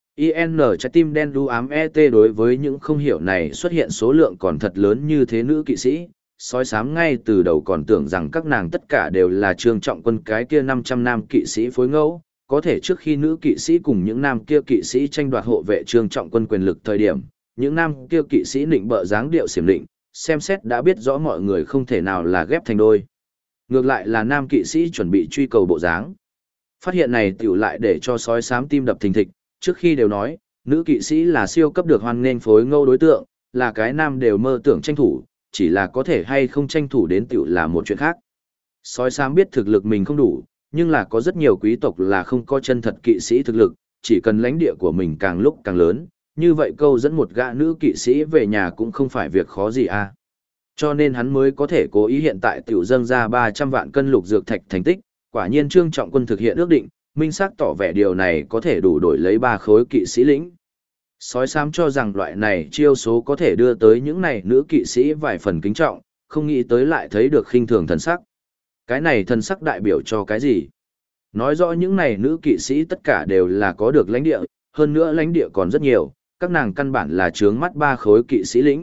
IN trái tim đen đu ám ET đối với những không hiểu này xuất hiện số lượng còn thật lớn như thế nữ kỵ sĩ, sói xám ngay từ đầu còn tưởng rằng các nàng tất cả đều là Trương Trọng Quân cái kia 500 nam kỵ sĩ phối ngẫu, có thể trước khi nữ kỵ sĩ cùng những nam kia kỵ sĩ tranh đoạt hộ vệ Trương Trọng Quân quyền lực thời điểm, những nam kia kỵ sĩ định bợ dáng điệu xiểm định, xem xét đã biết rõ mọi người không thể nào là ghép thành đôi. Ngược lại là nam kỵ sĩ chuẩn bị truy cầu bộ dáng. Phát hiện này tiểu lại để cho sói xám tim đập thình thịch, trước khi đều nói, nữ kỵ sĩ là siêu cấp được hoan nghênh phối ngẫu đối tượng, là cái nam đều mơ tưởng tranh thủ, chỉ là có thể hay không tranh thủ đến tiểu là một chuyện khác. Sói xám biết thực lực mình không đủ, nhưng là có rất nhiều quý tộc là không có chân thật kỵ sĩ thực lực, chỉ cần lãnh địa của mình càng lúc càng lớn, như vậy câu dẫn một gã nữ kỵ sĩ về nhà cũng không phải việc khó gì à. Cho nên hắn mới có thể cố ý hiện tại tiểu dâng ra 300 vạn cân lục dược thạch thành tích, quả nhiên Trương Trọng Quân thực hiện ước định, minh xác tỏ vẻ điều này có thể đủ đổi lấy 3 khối kỵ sĩ lĩnh. Sói xám cho rằng loại này chiêu số có thể đưa tới những này nữ kỵ sĩ vài phần kính trọng, không nghĩ tới lại thấy được khinh thường thần sắc. Cái này thần sắc đại biểu cho cái gì? Nói rõ những này nữ kỵ sĩ tất cả đều là có được lãnh địa, hơn nữa lãnh địa còn rất nhiều, các nàng căn bản là trướng mắt 3 khối kỵ sĩ lĩnh.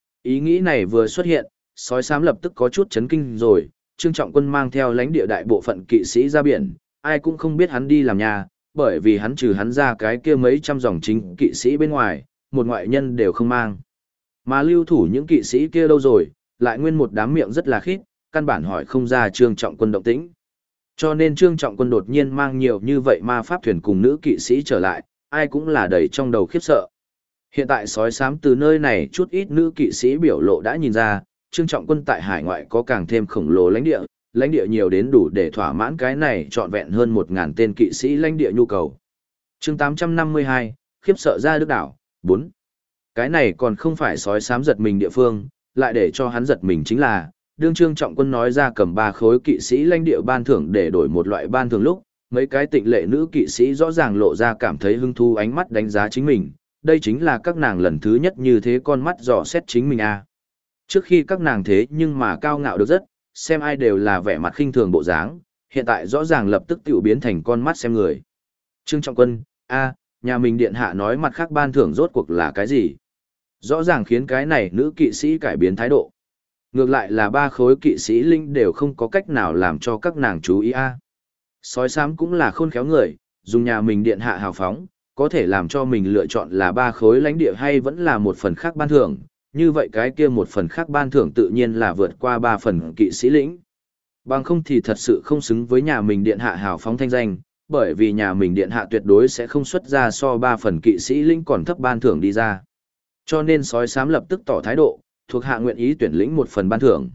Ý nghĩ này vừa xuất hiện, sói xám lập tức có chút chấn kinh rồi, Trương Trọng Quân mang theo lãnh địa đại bộ phận kỵ sĩ ra biển, ai cũng không biết hắn đi làm nhà, bởi vì hắn trừ hắn ra cái kia mấy trăm dòng chính kỵ sĩ bên ngoài, một ngoại nhân đều không mang. Mà lưu thủ những kỵ sĩ kia đâu rồi, lại nguyên một đám miệng rất là khít, căn bản hỏi không ra Trương Trọng Quân động tĩnh. Cho nên Trương Trọng Quân đột nhiên mang nhiều như vậy ma pháp thuyền cùng nữ kỵ sĩ trở lại, ai cũng là đầy trong đầu khiếp sợ. Hiện tại sói xám từ nơi này chút ít nữ kỵ sĩ biểu lộ đã nhìn ra, Trương Trọng Quân tại hải ngoại có càng thêm khổng lồ lãnh địa nhiều đến đủ để thỏa mãn cái này trọn vẹn hơn 1.000 tên kỵ sĩ lãnh địa nhu cầu. Chương 852, khiếp sợ ra đức đảo, 4. Cái này còn không phải sói xám giật mình địa phương, lại để cho hắn giật mình chính là, đương Trương Trọng Quân nói ra cầm 3 khối kỵ sĩ lãnh địa ban thưởng để đổi một loại ban thưởng lúc, mấy cái tịnh lệ nữ kỵ sĩ rõ ràng lộ ra cảm thấy hứng thú ánh mắt đánh giá chính mình, đây chính là các nàng lần thứ nhất như thế con mắt dò xét chính mình à. Trước khi các nàng thế nhưng mà cao ngạo được rất, xem ai đều là vẻ mặt khinh thường bộ dáng, hiện tại rõ ràng lập tức tiểu biến thành con mắt xem người. Trương Trọng Quân, nhà mình điện hạ nói mặt khác ban thưởng rốt cuộc là cái gì? Rõ ràng khiến cái này nữ kỵ sĩ cải biến thái độ. Ngược lại là 3 khối kỵ sĩ linh đều không có cách nào làm cho các nàng chú ý a. Sói xám cũng là khôn khéo người, dùng nhà mình điện hạ hào phóng, có thể làm cho mình lựa chọn là 3 khối lãnh địa hay vẫn là một phần khác ban thưởng, như vậy cái kia một phần khác ban thưởng tự nhiên là vượt qua 3 phần kỵ sĩ lĩnh. Bằng không thì thật sự không xứng với nhà mình điện hạ hào phóng thanh danh, bởi vì nhà mình điện hạ tuyệt đối sẽ không xuất ra so 3 phần kỵ sĩ lĩnh còn thấp ban thưởng đi ra. Cho nên sói xám lập tức tỏ thái độ, thuộc hạ nguyện ý tuyển lĩnh một phần ban thưởng.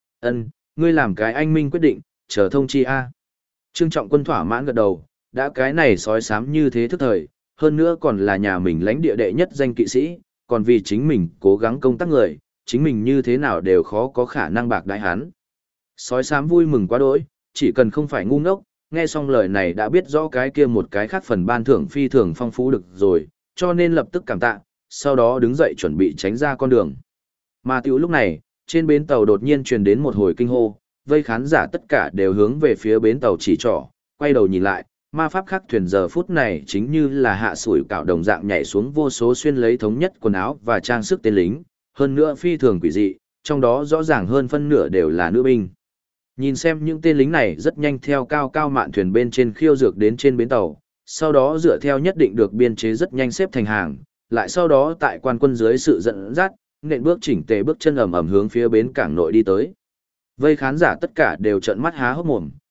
Ngươi làm cái anh minh quyết định, chờ thông chi a. Trương Trọng Quân thỏa mãn gật đầu, đã cái này sói xám như thế thức thời, hơn nữa còn là nhà mình lãnh địa đệ nhất danh kỵ sĩ, còn vì chính mình cố gắng công tác người, chính mình như thế nào đều khó có khả năng bạc đãi hắn. Sói xám vui mừng quá đỗi, chỉ cần không phải ngu ngốc, nghe xong lời này đã biết rõ cái kia một cái khác phần ban thưởng phi thường phong phú được rồi, cho nên lập tức cảm tạ, sau đó đứng dậy chuẩn bị tránh ra con đường. Mà tiểu lúc này, trên bến tàu đột nhiên truyền đến một hồi kinh hô, vây khán giả tất cả đều hướng về phía bến tàu chỉ trỏ, quay đầu nhìn lại, ma pháp khắc thuyền giờ phút này chính như là hạ sủi cảo đồng dạng nhảy xuống vô số xuyên lấy thống nhất quần áo và trang sức tên lính, hơn nữa phi thường quỷ dị, trong đó rõ ràng hơn phân nửa đều là nữ binh. Nhìn xem những tên lính này rất nhanh theo cao cao mạn thuyền bên trên khiêu dược đến trên bến tàu, sau đó dựa theo nhất định được biên chế rất nhanh xếp thành hàng, lại sau đó tại quan quân dưới sự dẫn dắt, nện bước chỉnh tề bước chân ầm ầm hướng phía bến cảng nội đi tới. Vây khán giả tất cả đều trợn mắt há hốc mồm,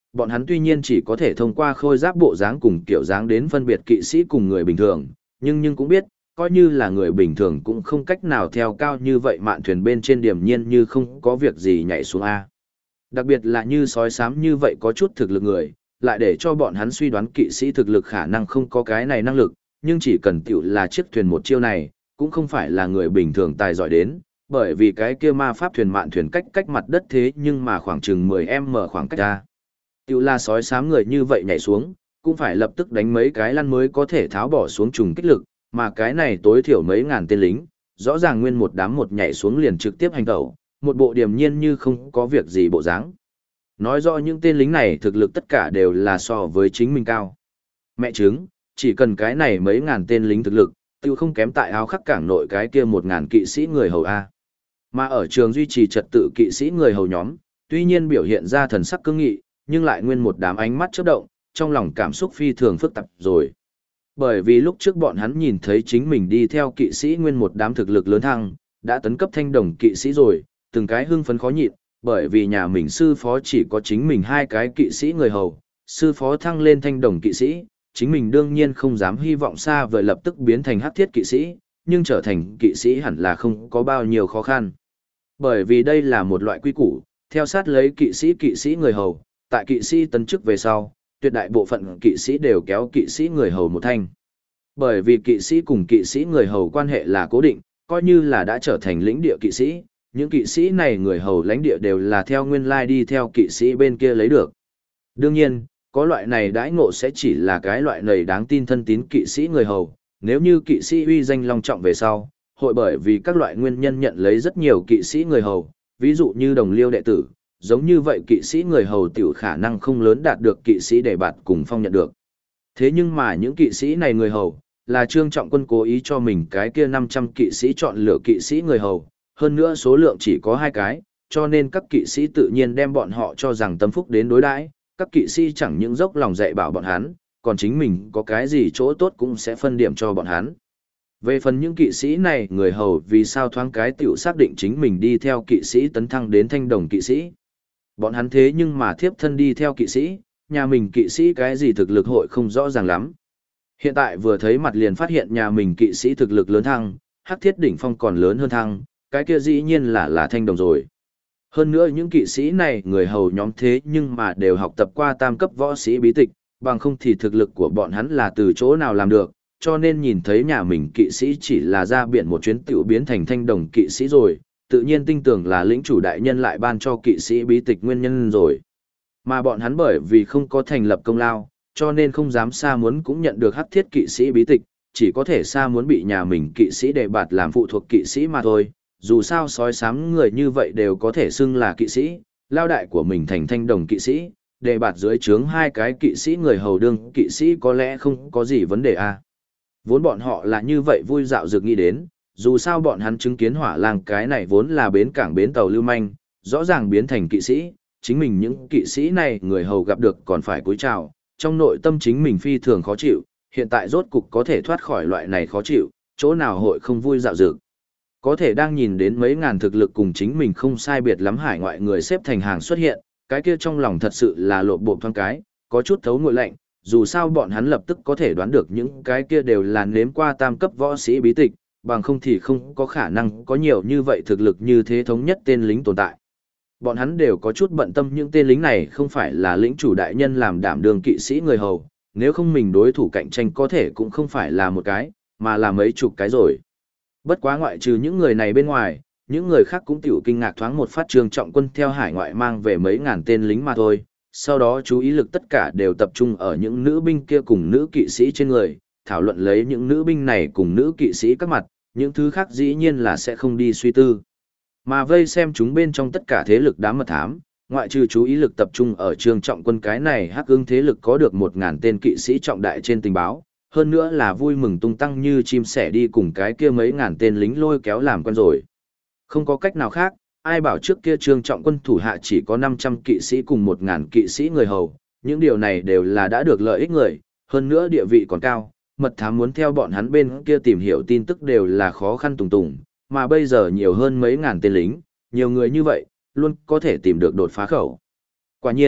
Bọn hắn tuy nhiên chỉ có thể thông qua khôi giáp bộ dáng cùng kiểu dáng đến phân biệt kỵ sĩ cùng người bình thường, nhưng cũng biết, coi như là người bình thường cũng không cách nào theo cao như vậy mạn thuyền bên trên điềm nhiên như không có việc gì nhảy xuống A. Đặc biệt là như sói xám như vậy có chút thực lực người, lại để cho bọn hắn suy đoán kỵ sĩ thực lực khả năng không có cái này năng lực, nhưng chỉ cần tiểu là chiếc thuyền một chiêu này, cũng không phải là người bình thường tài giỏi đến, bởi vì cái kia ma pháp thuyền mạn thuyền cách mặt đất thế nhưng mà khoảng chừng 10m khoảng cách ra. Tiểu là sói xám người như vậy nhảy xuống, cũng phải lập tức đánh mấy cái lăn mới có thể tháo bỏ xuống trùng kích lực, mà cái này tối thiểu mấy ngàn tên lính, rõ ràng nguyên một đám một nhảy xuống liền trực tiếp hành tẩu, một bộ điềm nhiên như không có việc gì bộ dáng. Nói rõ những tên lính này thực lực tất cả đều là so với chính mình cao. Mẹ chứng, chỉ cần cái này mấy ngàn tên lính thực lực, tiêu không kém tại áo khắc cảng nội cái kia 1000 kỵ sĩ người hầu A. Mà ở trường duy trì trật tự kỵ sĩ người hầu nhóm, tuy nhiên biểu hiện ra thần sắc cương nghị, nhưng lại nguyên một đám ánh mắt chớp động, trong lòng cảm xúc phi thường phức tạp rồi. Bởi vì lúc trước bọn hắn nhìn thấy chính mình đi theo kỵ sĩ nguyên một đám thực lực lớn thăng, đã tấn cấp thanh đồng kỵ sĩ rồi, từng cái hưng phấn khó nhịn, bởi vì nhà mình sư phó chỉ có chính mình 2 cái kỵ sĩ người hầu, sư phó thăng lên thanh đồng kỵ sĩ, chính mình đương nhiên không dám hy vọng xa vời lập tức biến thành hắc thiết kỵ sĩ, nhưng trở thành kỵ sĩ hẳn là không có bao nhiêu khó khăn. Bởi vì đây là một loại quy củ, theo sát lấy kỵ sĩ người hầu, tại kỵ sĩ tấn chức về sau, tuyệt đại bộ phận kỵ sĩ đều kéo kỵ sĩ người hầu một thanh. Bởi vì kỵ sĩ cùng kỵ sĩ người hầu quan hệ là cố định, coi như là đã trở thành lĩnh địa kỵ sĩ, những kỵ sĩ này người hầu lãnh địa đều là theo nguyên lai đi theo kỵ sĩ bên kia lấy được. Đương nhiên, có loại này đãi ngộ sẽ chỉ là cái loại này đáng tin thân tín kỵ sĩ người hầu, nếu như kỵ sĩ uy danh long trọng về sau, hội bởi vì các loại nguyên nhân nhận lấy rất nhiều kỵ sĩ người hầu, ví dụ như đồng liêu đệ tử, giống như vậy kỵ sĩ người hầu tiểu khả năng không lớn đạt được kỵ sĩ đề bạt cùng phong nhận được. Thế nhưng mà những kỵ sĩ này người hầu, là Trương Trọng Quân cố ý cho mình cái kia 500 kỵ sĩ chọn lựa kỵ sĩ người hầu, hơn nữa số lượng chỉ có 2 cái, cho nên các kỵ sĩ tự nhiên đem bọn họ cho rằng tâm phúc đến đối đãi, các kỵ sĩ chẳng những dốc lòng dạy bảo bọn hắn, còn chính mình có cái gì chỗ tốt cũng sẽ phân điểm cho bọn hắn. Về phần những kỵ sĩ này người hầu vì sao thoáng cái tiểu xác định chính mình đi theo kỵ sĩ tấn thăng đến thanh đồng kỵ sĩ. Bọn hắn thế nhưng mà thiếp thân đi theo kỵ sĩ, nhà mình kỵ sĩ cái gì thực lực hội không rõ ràng lắm. Hiện tại vừa thấy mặt liền phát hiện nhà mình kỵ sĩ thực lực lớn thăng, hắc thiết đỉnh phong còn lớn hơn thăng, cái kia dĩ nhiên là thanh đồng rồi. Hơn nữa những kỵ sĩ này người hầu nhóm thế nhưng mà đều học tập qua tam cấp võ sĩ bí tịch, bằng không thì thực lực của bọn hắn là từ chỗ nào làm được, cho nên nhìn thấy nhà mình kỵ sĩ chỉ là ra biển một chuyến tiểu biến thành thanh đồng kỵ sĩ rồi, tự nhiên tin tưởng là lĩnh chủ đại nhân lại ban cho kỵ sĩ bí tịch nguyên nhân rồi. Mà bọn hắn bởi vì không có thành lập công lao, cho nên không dám xa muốn cũng nhận được hắc thiết kỵ sĩ bí tịch, chỉ có thể xa muốn bị nhà mình kỵ sĩ đề bạt làm phụ thuộc kỵ sĩ mà thôi. Dù sao sói xám người như vậy đều có thể xưng là kỵ sĩ, lao đại của mình thành thanh đồng kỵ sĩ, đề bạt dưới trướng 2 cái kỵ sĩ người hầu đương kỵ sĩ có lẽ không có gì vấn đề à. Vốn bọn họ là như vậy vui dạo dược nghĩ đến, dù sao bọn hắn chứng kiến hỏa lang cái này vốn là bến cảng bến tàu lưu manh, rõ ràng biến thành kỵ sĩ, chính mình những kỵ sĩ này người hầu gặp được còn phải cúi chào, trong nội tâm chính mình phi thường khó chịu, hiện tại rốt cục có thể thoát khỏi loại này khó chịu, chỗ nào hội không vui dạo dược. Có thể đang nhìn đến mấy ngàn thực lực cùng chính mình không sai biệt lắm hải ngoại người xếp thành hàng xuất hiện, cái kia trong lòng thật sự là lộn bộp thoáng cái, có chút thấu nguội lạnh, dù sao bọn hắn lập tức có thể đoán được những cái kia đều là nếm qua tam cấp võ sĩ bí tịch, bằng không thì không có khả năng có nhiều như vậy thực lực như thế thống nhất tên lính tồn tại. Bọn hắn đều có chút bận tâm những tên lính này không phải là lĩnh chủ đại nhân làm đảm đương kỵ sĩ người hầu, nếu không mình đối thủ cạnh tranh có thể cũng không phải là một cái, mà là mấy chục cái rồi. Bất quá ngoại trừ những người này bên ngoài, những người khác cũng tiểu kinh ngạc thoáng một phát Trương Trọng Quân theo hải ngoại mang về mấy ngàn tên lính mà thôi, sau đó chú ý lực tất cả đều tập trung ở những nữ binh kia cùng nữ kỵ sĩ trên người, thảo luận lấy những nữ binh này cùng nữ kỵ sĩ các mặt, những thứ khác dĩ nhiên là sẽ không đi suy tư. Mà vây xem chúng bên trong tất cả thế lực đám mật thám, ngoại trừ chú ý lực tập trung ở Trương Trọng Quân cái này hắc ưng thế lực có được 1000 tên kỵ sĩ trọng đại trên tình báo, hơn nữa là vui mừng tung tăng như chim sẻ đi cùng cái kia mấy ngàn tên lính lôi kéo làm quen rồi. Không có cách nào khác, ai bảo trước kia Trương Trọng Quân thủ hạ chỉ có 500 kỵ sĩ cùng 1000 kỵ sĩ người hầu, những điều này đều là đã được lợi ích người, hơn nữa địa vị còn cao, mật thám muốn theo bọn hắn bên kia tìm hiểu tin tức đều là khó khăn tùng tùng, mà bây giờ nhiều hơn mấy ngàn tên lính, nhiều người như vậy, luôn có thể tìm được đột phá khẩu. Quả nhiên,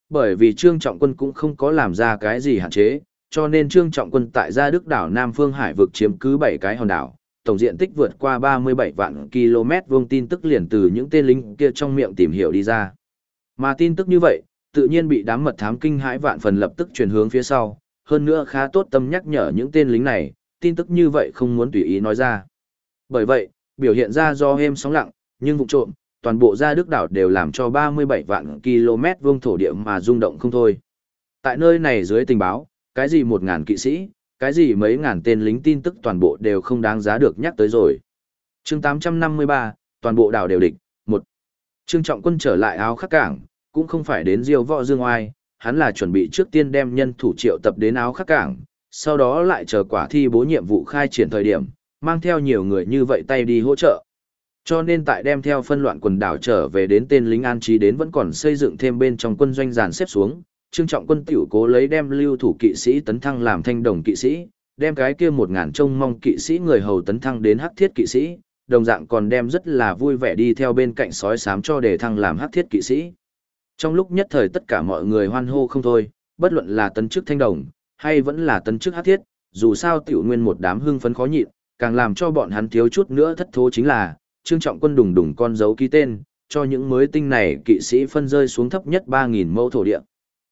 Bởi vì Trương Trọng Quân cũng không có làm ra cái gì hạn chế, cho nên Trương Trọng Quân tại Gia Đức đảo Nam Phương Hải vực chiếm cứ 7 cái hòn đảo, tổng diện tích vượt qua 37 vạn km vuông tin tức liền từ những tên lính kia trong miệng tìm hiểu đi ra. Mà tin tức như vậy, tự nhiên bị đám mật thám kinh hãi vạn phần lập tức chuyển hướng phía sau, hơn nữa khá tốt tâm nhắc nhở những tên lính này, tin tức như vậy không muốn tùy ý nói ra. Bởi vậy, biểu hiện ra do êm sóng lặng, nhưng vụ trộm, toàn bộ Gia Đức đảo đều làm cho 37 vạn km vuông thổ địa mà rung động không thôi. Tại nơi này dưới tình báo, cái gì 1.000 kỵ sĩ, cái gì mấy ngàn tên lính tin tức toàn bộ đều không đáng giá được nhắc tới rồi. Chương 853, toàn bộ đảo đều địch. 1. Trương Trọng Quân trở lại Áo Khắc Cảng, cũng không phải đến diêu võ dương oai, hắn là chuẩn bị trước tiên đem nhân thủ triệu tập đến Áo Khắc Cảng, sau đó lại chờ quả thi bố nhiệm vụ khai triển thời điểm, mang theo nhiều người như vậy tay đi hỗ trợ. Cho nên tại đem theo phân loạn quần đảo trở về đến tên lính an trí đến vẫn còn xây dựng thêm bên trong quân doanh dàn xếp xuống, Trương Trọng Quân tiểu cố lấy đem lưu thủ kỵ sĩ tấn thăng làm thanh đồng kỵ sĩ, đem cái kia 1.000 trông mong kỵ sĩ người hầu tấn thăng đến hắc thiết kỵ sĩ, đồng dạng còn đem rất là vui vẻ đi theo bên cạnh sói xám cho để thăng làm hắc thiết kỵ sĩ. Trong lúc nhất thời tất cả mọi người hoan hô không thôi, bất luận là tấn chức thanh đồng, hay vẫn là tấn chức hắc thiết, dù sao tiểu nguyên một đám hưng phấn khó nhịn, càng làm cho bọn hắn thiếu chút nữa thất thố chính là, Trương Trọng Quân đùng đùng con dấu ký tên, cho những mới tinh này kỵ sĩ phân rơi xuống thấp nhất 3.000 mẫu thổ địa.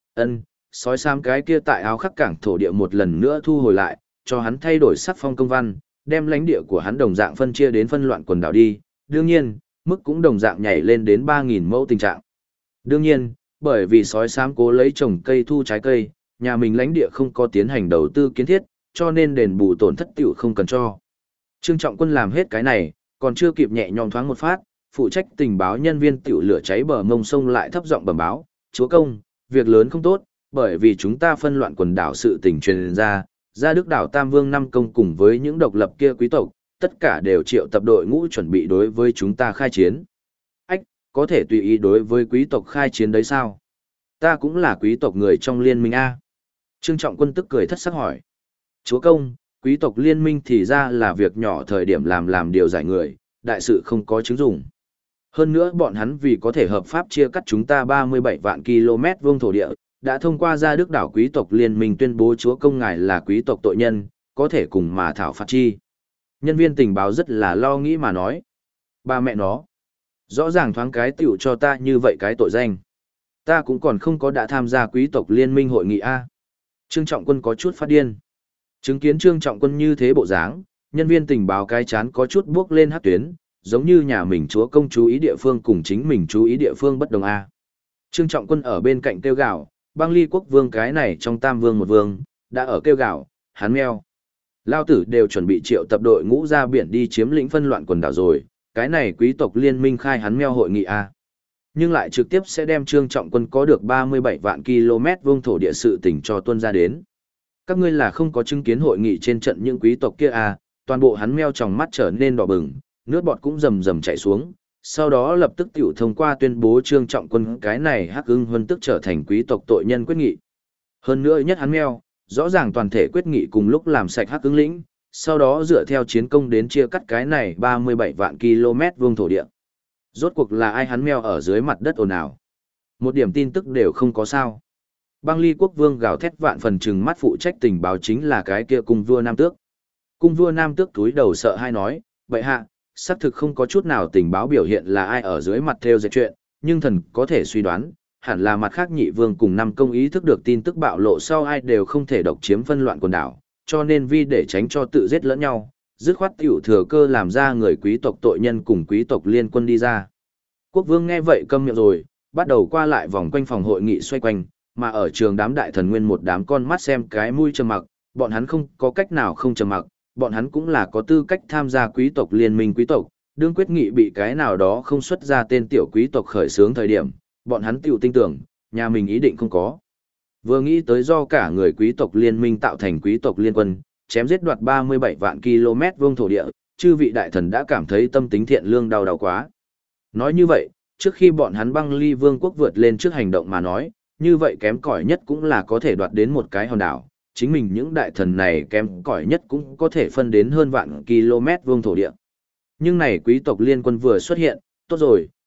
Sói xám cái kia tại Áo Khắc Cảng thổ địa một lần nữa thu hồi lại, cho hắn thay đổi sắc phong công văn, đem lãnh địa của hắn đồng dạng phân chia đến phân loạn quần đảo đi, đương nhiên, mức cũng đồng dạng nhảy lên đến 3.000 mẫu tình trạng. Đương nhiên, bởi vì sói xám cố lấy trồng cây thu trái cây, nhà mình lãnh địa không có tiến hành đầu tư kiến thiết, cho nên đền bù tổn thất tiểu không cần cho. Trương Trọng Quân làm hết cái này, còn chưa kịp nhẹ nhõm thoáng một phát, phụ trách tình báo nhân viên tiểu lửa cháy bờ mông sông lại thấp giọng bẩm báo, chúa công, việc lớn không tốt, bởi vì chúng ta phân loạn quần đảo sự tình truyền ra, Gia Đức đảo Tam Vương Năm Công cùng với những độc lập kia quý tộc, tất cả đều triệu tập đội ngũ chuẩn bị đối với chúng ta khai chiến. Ách, có thể tùy ý đối với quý tộc khai chiến đấy sao? Ta cũng là quý tộc người trong liên minh A. Trương Trọng Quân tức cười thất sắc hỏi. Chúa công, quý tộc liên minh thì ra là việc nhỏ thời điểm làm điều giải người, đại sự không có chứng dụng. Hơn nữa bọn hắn vì có thể hợp pháp chia cắt chúng ta 37 vạn km vuông thổ địa, đã thông qua Gia Đức đảo quý tộc liên minh tuyên bố chúa công ngài là quý tộc tội nhân, có thể cùng mà thảo phạt chi. Nhân viên tình báo rất là lo nghĩ mà nói. Ba mẹ nó, rõ ràng thoáng cái tiểu cho ta như vậy cái tội danh. Ta cũng còn không có đã tham gia quý tộc liên minh hội nghị A. Trương Trọng Quân có chút phát điên. Chứng kiến Trương Trọng Quân như thế bộ dáng, nhân viên tình báo cái chán có chút bước lên hát tuyến, giống như nhà mình chúa công chú ý địa phương cùng chính mình chú ý địa phương bất đồng A. Trương Trọng Quân ở bên cạnh kêu gào, băng ly quốc vương cái này trong tam vương một vương, đã ở kêu gào, hắn meo. Lao tử đều chuẩn bị triệu tập đội ngũ ra biển đi chiếm lĩnh phân loạn quần đảo rồi, cái này quý tộc liên minh khai hắn meo hội nghị A. Nhưng lại trực tiếp sẽ đem Trương Trọng Quân có được 37 vạn km vuông thổ địa sự tỉnh cho tuân ra đến. Các ngươi là không có chứng kiến hội nghị trên trận những quý tộc kia A, toàn bộ hắn meo trong mắt trở nên đỏ bừng, nước bọt cũng rầm rầm chảy xuống. Sau đó lập tức tiểu thông qua tuyên bố Trương Trọng Quân cái này hắc ưng huân tức trở thành quý tộc tội nhân quyết nghị. Hơn nữa nhất hắn meo, rõ ràng toàn thể quyết nghị cùng lúc làm sạch hắc ưng lĩnh, sau đó dựa theo chiến công đến chia cắt cái này 37 vạn km vuông thổ địa. Rốt cuộc là ai hắn meo ở dưới mặt đất ồn ào. Một điểm tin tức đều không có sao. Băng ly quốc vương gào thét vạn phần trừng mắt phụ trách tình báo chính là cái kia cung vua Nam Tước. Cung vua Nam Tước túi đầu sợ hai nói, bệ hạ, xác thực không có chút nào tình báo biểu hiện là ai ở dưới mặt theo dệt chuyện, nhưng thần có thể suy đoán, hẳn là mặt khác nhị vương cùng năm công ý thức được tin tức bạo lộ sau ai đều không thể độc chiếm phân loạn quần đảo, cho nên vì để tránh cho tự giết lẫn nhau, dứt khoát tiểu thừa cơ làm ra người quý tộc tội nhân cùng quý tộc liên quân đi ra. Quốc vương nghe vậy câm miệng rồi, bắt đầu qua lại vòng quanh phòng hội nghị xoay quanh, mà ở trường đám đại thần nguyên một đám con mắt xem cái mũi trầm mặc, bọn hắn không có cách nào không trầm mặc, bọn hắn cũng là có tư cách tham gia quý tộc liên minh quý tộc, đương quyết nghị bị cái nào đó không xuất ra tên tiểu quý tộc khởi xướng thời điểm, bọn hắn tiểu tin tưởng, nhà mình ý định không có. Vừa nghĩ tới do cả người quý tộc liên minh tạo thành quý tộc liên quân, chém giết đoạt 37 vạn km vuông thổ địa, chư vị đại thần đã cảm thấy tâm tính thiện lương đau quá. Nói như vậy, trước khi bọn hắn băng ly vương quốc vượt lên trước hành động mà nói, như vậy kém cỏi nhất cũng là có thể đoạt đến một cái hòn đảo. Chính mình những đại thần này kém cỏi nhất cũng có thể phân đến hơn vạn km vuông thổ địa. Nhưng này quý tộc liên quân vừa xuất hiện, tốt rồi,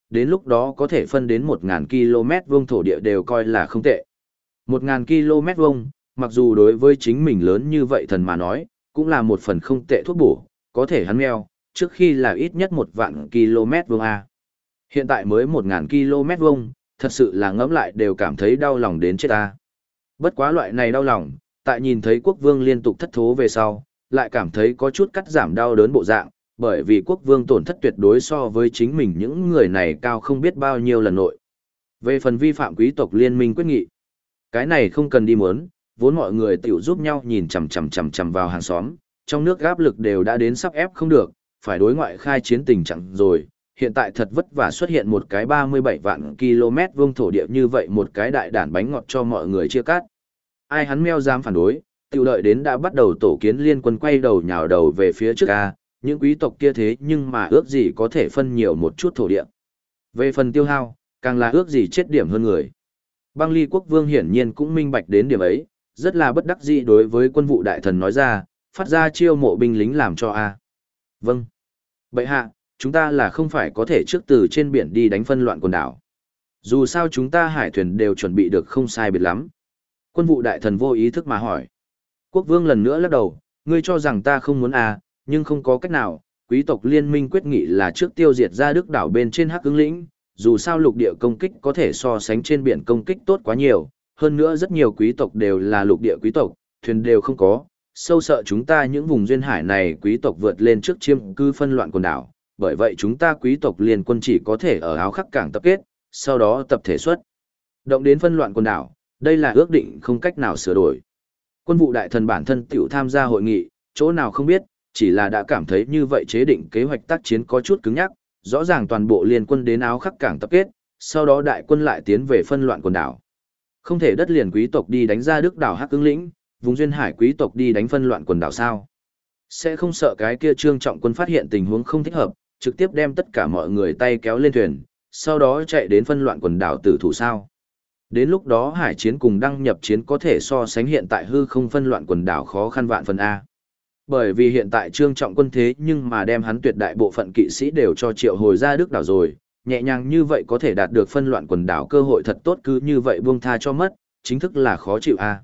đến lúc đó có thể phân đến 1.000 km vuông thổ địa đều coi là không tệ. 1.000 km vuông, mặc dù đối với chính mình lớn như vậy thần mà nói, cũng là một phần không tệ thuốc bổ, có thể hắn meo, trước khi là ít nhất 1.000 km vuông A. Hiện tại mới 1.000 km vuông, thật sự là ngẫm lại đều cảm thấy đau lòng đến chết ta. Bất quá loại này đau lòng, tại nhìn thấy quốc vương liên tục thất thố về sau, lại cảm thấy có chút cắt giảm đau đớn bộ dạng, bởi vì quốc vương tổn thất tuyệt đối so với chính mình những người này cao không biết bao nhiêu lần nội. Về phần vi phạm quý tộc liên minh quyết nghị, cái này không cần đi muốn, vốn mọi người tiểu giúp nhau nhìn chằm vào hàng xóm, trong nước áp lực đều đã đến sắp ép không được, phải đối ngoại khai chiến tình trạng rồi, hiện tại thật vất vả xuất hiện một cái 37 vạn km vuông thổ địa như vậy, một cái đại đàn bánh ngọt cho mọi người chia cắt. Ai hắn meo dám phản đối, tiểu đợi đến đã bắt đầu tổ kiến liên quân quay đầu nhào đầu về phía trước A, những quý tộc kia thế nhưng mà ước gì có thể phân nhiều một chút thổ địa. Về phần tiêu hao, càng là ước gì chết điểm hơn người. Băng Ly quốc vương hiển nhiên cũng minh bạch đến điểm ấy, rất là bất đắc dĩ đối với quân vụ đại thần nói ra, phát ra chiêu mộ binh lính làm cho A. Vâng. Bệ hạ, chúng ta là không phải có thể trước từ trên biển đi đánh phân loạn quần đảo. Dù sao chúng ta hải thuyền đều chuẩn bị được không sai biệt lắm. Quân vụ đại thần vô ý thức mà hỏi. Quốc vương lần nữa lắc đầu, ngươi cho rằng ta không muốn A, nhưng không có cách nào, quý tộc liên minh quyết nghị là trước tiêu diệt ra Đức đảo bên trên Hắc Ứng lĩnh, dù sao lục địa công kích có thể so sánh trên biển công kích tốt quá nhiều, hơn nữa rất nhiều quý tộc đều là lục địa quý tộc, thuyền đều không có, sâu sợ chúng ta những vùng duyên hải này quý tộc vượt lên trước chiêm cư phân loạn quần đảo, bởi vậy chúng ta quý tộc liên quân chỉ có thể ở Áo Khắc cảng tập kết, sau đó tập thể xuất động đến phân loạn quần đảo, đây là ước định không cách nào sửa đổi. Quân vụ đại thần bản thân tiểu tham gia hội nghị, chỗ nào không biết, chỉ là đã cảm thấy như vậy chế định kế hoạch tác chiến có chút cứng nhắc, rõ ràng toàn bộ liên quân đến Áo Khắc cảng tập kết, sau đó đại quân lại tiến về phân loạn quần đảo. Không thể đất liền quý tộc đi đánh ra Đức đảo Hắc Ứng lĩnh, vùng duyên hải quý tộc đi đánh phân loạn quần đảo sao? Sẽ không sợ cái kia Trương Trọng Quân phát hiện tình huống không thích hợp, trực tiếp đem tất cả mọi người tay kéo lên thuyền, sau đó chạy đến phân loạn quần đảo tử thủ sao? Đến lúc đó hải chiến cùng đăng nhập chiến có thể so sánh hiện tại hư không phân loạn quần đảo khó khăn vạn phần A. Bởi vì hiện tại Trương Trọng Quân thế nhưng mà đem hắn tuyệt đại bộ phận kỵ sĩ đều cho triệu hồi ra Đức đảo rồi, nhẹ nhàng như vậy có thể đạt được phân loạn quần đảo cơ hội thật tốt, cứ như vậy buông tha cho mất, chính thức là khó chịu A.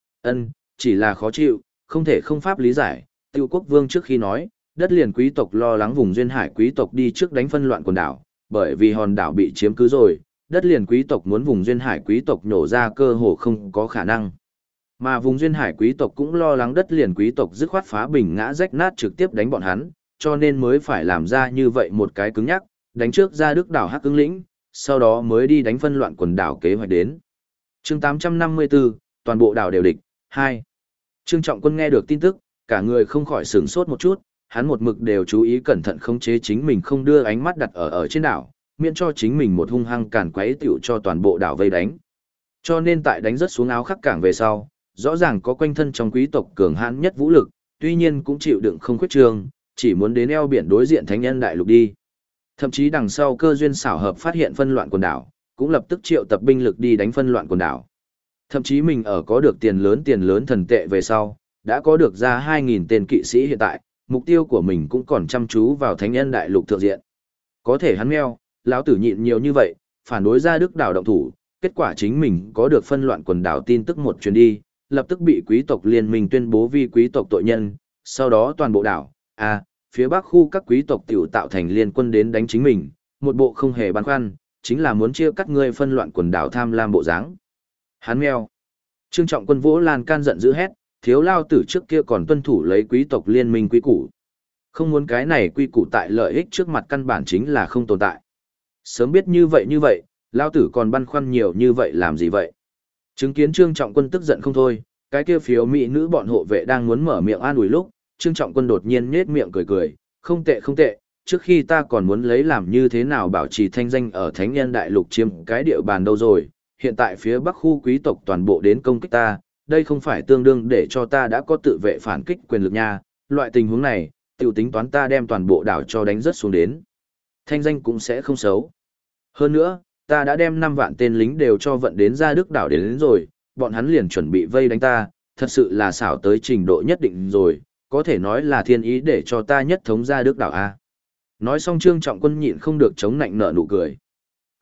Chỉ là khó chịu, không thể không pháp lý giải, Tiêu Quốc Vương trước khi nói, đất liền quý tộc lo lắng vùng duyên hải quý tộc đi trước đánh phân loạn quần đảo, bởi vì hòn đảo bị chiếm cứ rồi, đất liền quý tộc muốn vùng duyên hải quý tộc nhổ ra cơ hồ không có khả năng. Mà vùng duyên hải quý tộc cũng lo lắng đất liền quý tộc dứt khoát phá bình ngã rách nát trực tiếp đánh bọn hắn, cho nên mới phải làm ra như vậy một cái cứng nhắc, đánh trước ra Đức đảo Hắc Ứng lĩnh, sau đó mới đi đánh phân loạn quần đảo kế hoạch đến. Chương 854, toàn bộ đảo đều địch, 2. Trương Trọng Quân nghe được tin tức, cả người không khỏi sửng sốt một chút, hắn một mực đều chú ý cẩn thận khống chế chính mình không đưa ánh mắt đặt ở trên đảo, miễn cho chính mình một hung hăng càn quấy tiểu cho toàn bộ đảo vây đánh. Cho nên tại đánh rất xuống Áo Khắc cảng về sau, rõ ràng có quanh thân trong quý tộc cường hãn nhất vũ lực, tuy nhiên cũng chịu đựng không khuyết trương, chỉ muốn đến eo biển đối diện Thánh Nhân Đại Lục đi. Thậm chí đằng sau cơ duyên xảo hợp phát hiện phân loạn quần đảo, cũng lập tức triệu tập binh lực đi đánh phân loạn quần đảo. Thậm chí mình ở có được tiền lớn thần tệ về sau, đã có được ra 2.000 tên kỵ sĩ hiện tại, mục tiêu của mình cũng còn chăm chú vào Thánh Nhân Đại Lục thượng diện. Có thể hắn meo, lão tử nhịn nhiều như vậy, phản đối ra Đức đảo động thủ, kết quả chính mình có được phân loạn quần đảo tin tức một chuyến đi, lập tức bị quý tộc liên minh tuyên bố vi quý tộc tội nhân, sau đó toàn bộ đảo, phía bắc khu các quý tộc tiểu tạo thành liên quân đến đánh chính mình, một bộ không hề băn khoăn, chính là muốn chia cắt ngươi phân loạn quần đảo tham lam bộ dáng. Hắn meo. Trương Trọng Quân vỗ lan can giận dữ hét, thiếu lao tử trước kia còn tuân thủ lấy quý tộc liên minh quy củ. Không muốn cái này quy củ tại lợi ích trước mặt căn bản chính là không tồn tại. Sớm biết như vậy, lao tử còn băn khoăn nhiều như vậy làm gì vậy? Chứng kiến Trương Trọng Quân tức giận không thôi, cái kia phiếu mỹ nữ bọn hộ vệ đang muốn mở miệng an ủi lúc, Trương Trọng Quân đột nhiên nhếch miệng cười, không tệ, trước khi ta còn muốn lấy làm như thế nào bảo trì thanh danh ở Thánh Nhân Đại Lục chiếm cái địa bàn đâu rồi, hiện tại phía bắc khu quý tộc toàn bộ đến công kích ta, đây không phải tương đương để cho ta đã có tự vệ phản kích quyền lực nha, loại tình huống này, tiểu tính toán ta đem toàn bộ đảo cho đánh rớt xuống đến. Thanh danh cũng sẽ không xấu. Hơn nữa, ta đã đem 5 vạn tên lính đều cho vận đến ra Đức đảo đến rồi, bọn hắn liền chuẩn bị vây đánh ta, thật sự là xảo tới trình độ nhất định rồi, có thể nói là thiên ý để cho ta nhất thống ra Đức đảo A. Nói xong Trương Trọng Quân nhịn không được chống nạnh nở nụ cười.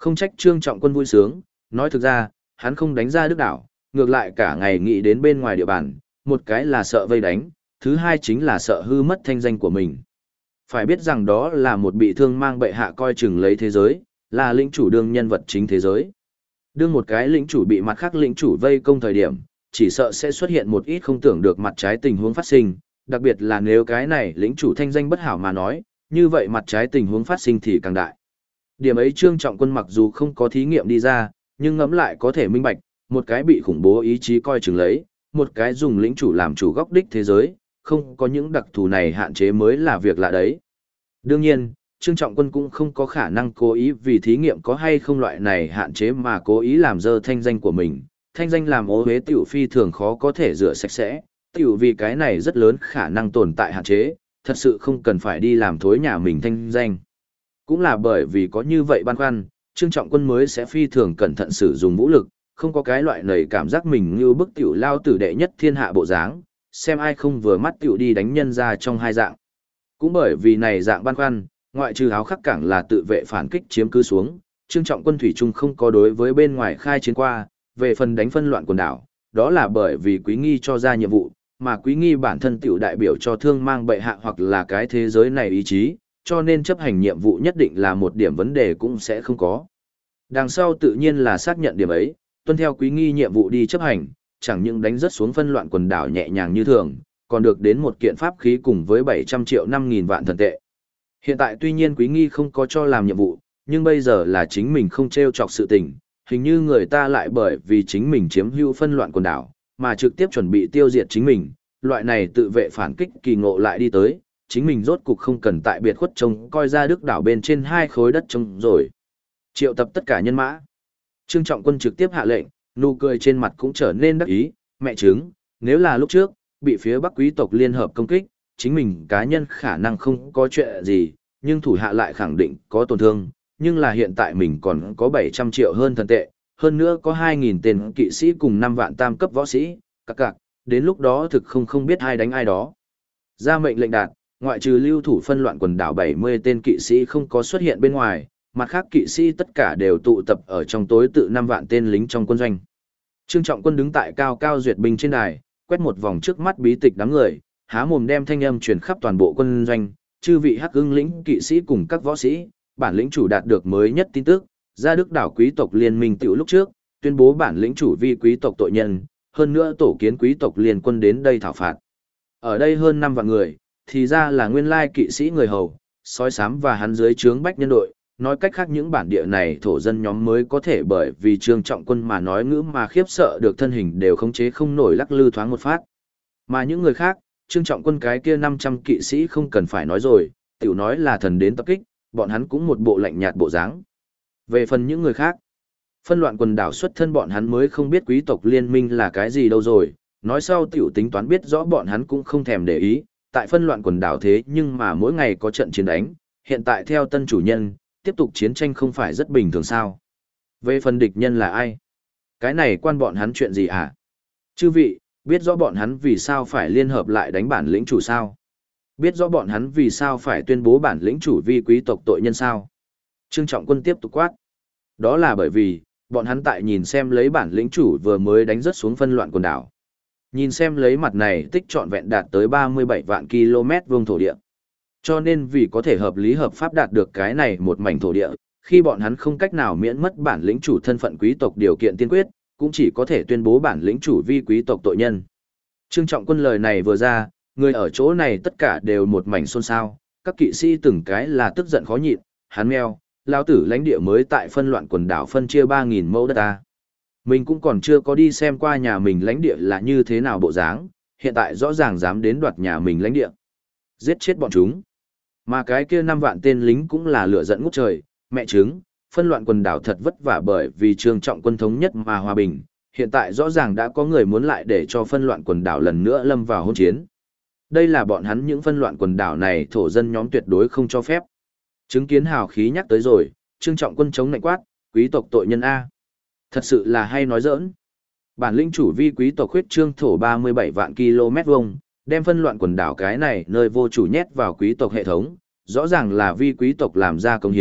Không trách Trương Trọng Quân vui sướng, nói thực ra, hắn không đánh ra Đức Đảo, ngược lại cả ngày nghĩ đến bên ngoài địa bàn, một cái là sợ vây đánh, thứ hai chính là sợ hư mất thanh danh của mình. Phải biết rằng đó là một bị thương mang bệ hạ coi chừng lấy thế giới, là lĩnh chủ đương nhân vật chính thế giới. Đương một cái lĩnh chủ bị mặt khác lĩnh chủ vây công thời điểm, chỉ sợ sẽ xuất hiện một ít không tưởng được mặt trái tình huống phát sinh, đặc biệt là nếu cái này lĩnh chủ thanh danh bất hảo mà nói, như vậy mặt trái tình huống phát sinh thì càng đại. Điểm ấy Trương Trọng Quân mặc dù không có thí nghiệm đi ra, nhưng ngẫm lại có thể minh bạch, một cái bị khủng bố ý chí coi chừng lấy, một cái dùng lĩnh chủ làm chủ góc đích thế giới, không có những đặc thù này hạn chế mới là việc lạ đấy. Đương nhiên, Trương Trọng Quân cũng không có khả năng cố ý vì thí nghiệm có hay không loại này hạn chế mà cố ý làm dơ thanh danh của mình. Thanh danh làm ô uế tiểu phi thường khó có thể rửa sạch sẽ, tiểu vì cái này rất lớn khả năng tồn tại hạn chế, thật sự không cần phải đi làm thối nhà mình thanh danh. Cũng là bởi vì có như vậy băn khoăn, Trương Trọng Quân mới sẽ phi thường cẩn thận sử dụng vũ lực, không có cái loại nầy cảm giác mình như bức tiểu lao tử đệ nhất thiên hạ bộ dáng, xem ai không vừa mắt tiểu đi đánh nhân ra trong hai dạng. Cũng bởi vì này dạng băn khoăn, ngoại trừ áo khắc cảng là tự vệ phản kích chiếm cứ xuống, Trương Trọng Quân thủy chung không có đối với bên ngoài khai chiến qua, về phần đánh phân loạn quần đảo, đó là bởi vì Quý Nghi cho ra nhiệm vụ, mà Quý Nghi bản thân tiểu đại biểu cho thương mang bệ hạ hoặc là cái thế giới này ý chí, cho nên chấp hành nhiệm vụ nhất định là một điểm vấn đề cũng sẽ không có. Đằng sau tự nhiên là xác nhận điểm ấy, tuân theo Quý Nghi nhiệm vụ đi chấp hành, chẳng những đánh rất xuống phân loạn quần đảo nhẹ nhàng như thường, còn được đến một kiện pháp khí cùng với 700 triệu 5.000 vạn thần tệ. Hiện tại tuy nhiên Quý Nghi không có cho làm nhiệm vụ, nhưng bây giờ là chính mình không treo chọc sự tình, hình như người ta lại bởi vì chính mình chiếm hữu phân loạn quần đảo, mà trực tiếp chuẩn bị tiêu diệt chính mình, loại này tự vệ phản kích kỳ ngộ lại đi tới, chính mình rốt cục không cần tại biệt khuất trông coi ra Đức đảo bên trên hai khối đất trống rồi. Triệu tập tất cả nhân mã. Trương Trọng Quân trực tiếp hạ lệnh, nụ cười trên mặt cũng trở nên đắc ý, mẹ chứng, nếu là lúc trước, bị phía Bắc quý tộc liên hợp công kích, chính mình cá nhân khả năng không có chuyện gì, nhưng thủ hạ lại khẳng định có tổn thương, nhưng là hiện tại mình còn có 700 triệu hơn thần tệ, hơn nữa có 2.000 tên kỵ sĩ cùng 5 vạn tam cấp võ sĩ, cặc, đến lúc đó thực không biết ai đánh ai đó. Ra mệnh lệnh đạt, ngoại trừ lưu thủ phân loạn quần đảo 70 tên kỵ sĩ không có xuất hiện bên ngoài, mặt khác kỵ sĩ tất cả đều tụ tập ở trong tối tự 5 vạn tên lính trong quân doanh. Trương Trọng Quân đứng tại cao cao duyệt binh trên đài, quét một vòng trước mắt bí tịch đám người, há mồm đem thanh âm truyền khắp toàn bộ quân doanh, chư vị Hắc Ưng lĩnh kỵ sĩ cùng các võ sĩ, bản lĩnh chủ đạt được mới nhất tin tức, ra Đức đảo quý tộc liên minh tiểu lúc trước, tuyên bố bản lĩnh chủ vi quý tộc tội nhân, hơn nữa tổ kiến quý tộc liên quân đến đây thảo phạt. Ở đây hơn 5 vạn người, thì ra là nguyên lai kỵ sĩ người hầu, sói xám và hắn dưới trướng bách nhân đội, nói cách khác những bản địa này thổ dân nhóm mới có thể bởi vì Trương Trọng Quân mà nói ngữ mà khiếp sợ được thân hình đều khống chế không nổi lắc lư thoáng một phát. Mà những người khác, Trương Trọng Quân cái kia 500 kỵ sĩ không cần phải nói rồi, tiểu nói là thần đến tập kích, bọn hắn cũng một bộ lạnh nhạt bộ dáng. Về phần những người khác, phân loạn quần đảo xuất thân bọn hắn mới không biết quý tộc liên minh là cái gì đâu rồi, nói sau tiểu tính toán biết rõ bọn hắn cũng không thèm để ý, tại phân loạn quần đảo thế nhưng mà mỗi ngày có trận chiến đánh, hiện tại theo tân chủ nhân, tiếp tục chiến tranh không phải rất bình thường sao. Về phần địch nhân là ai? Cái này quan bọn hắn chuyện gì hả? Chư vị, biết rõ bọn hắn vì sao phải liên hợp lại đánh bản lĩnh chủ sao? Biết rõ bọn hắn vì sao phải tuyên bố bản lĩnh chủ vi quý tộc tội nhân sao? Trương Trọng Quân tiếp tục quát. Đó là bởi vì, bọn hắn tại nhìn xem lấy bản lĩnh chủ vừa mới đánh rất xuống phân loạn quần đảo. Nhìn xem lấy mặt này tích trọn vẹn đạt tới 37 vạn km vuông thổ địa. Cho nên vì có thể hợp lý hợp pháp đạt được cái này một mảnh thổ địa, khi bọn hắn không cách nào miễn mất bản lĩnh chủ thân phận quý tộc điều kiện tiên quyết, cũng chỉ có thể tuyên bố bản lĩnh chủ vi quý tộc tội nhân. Trương Trọng Quân lời này vừa ra, người ở chỗ này tất cả đều một mảnh xôn xao, các kỵ sĩ từng cái là tức giận khó nhịn, hắn meo, lao tử lãnh địa mới tại phân loạn quần đảo phân chia 3.000 mẫu đất ta. Mình cũng còn chưa có đi xem qua nhà mình lãnh địa là như thế nào bộ dáng, hiện tại rõ ràng dám đến đoạt nhà mình lãnh địa. Giết chết bọn chúng. Mà cái kia 5 vạn tên lính cũng là lửa giận ngút trời, mẹ chứng, phân loạn quần đảo thật vất vả bởi vì Trương Trọng Quân thống nhất mà hòa bình, hiện tại rõ ràng đã có người muốn lại để cho phân loạn quần đảo lần nữa lâm vào hôn chiến. Đây là bọn hắn những phân loạn quần đảo này thổ dân nhóm tuyệt đối không cho phép. Chứng kiến hào khí nhắc tới rồi, Trương Trọng Quân chống lạnh quát, quý tộc tội nhân A. Thật sự là hay nói giỡn. Bản lĩnh chủ vi quý tộc khuyết trương thổ 37 vạn km vuông, đem phân loạn quần đảo cái này nơi vô chủ nhét vào quý tộc hệ thống, rõ ràng là vi quý tộc làm ra công hiến,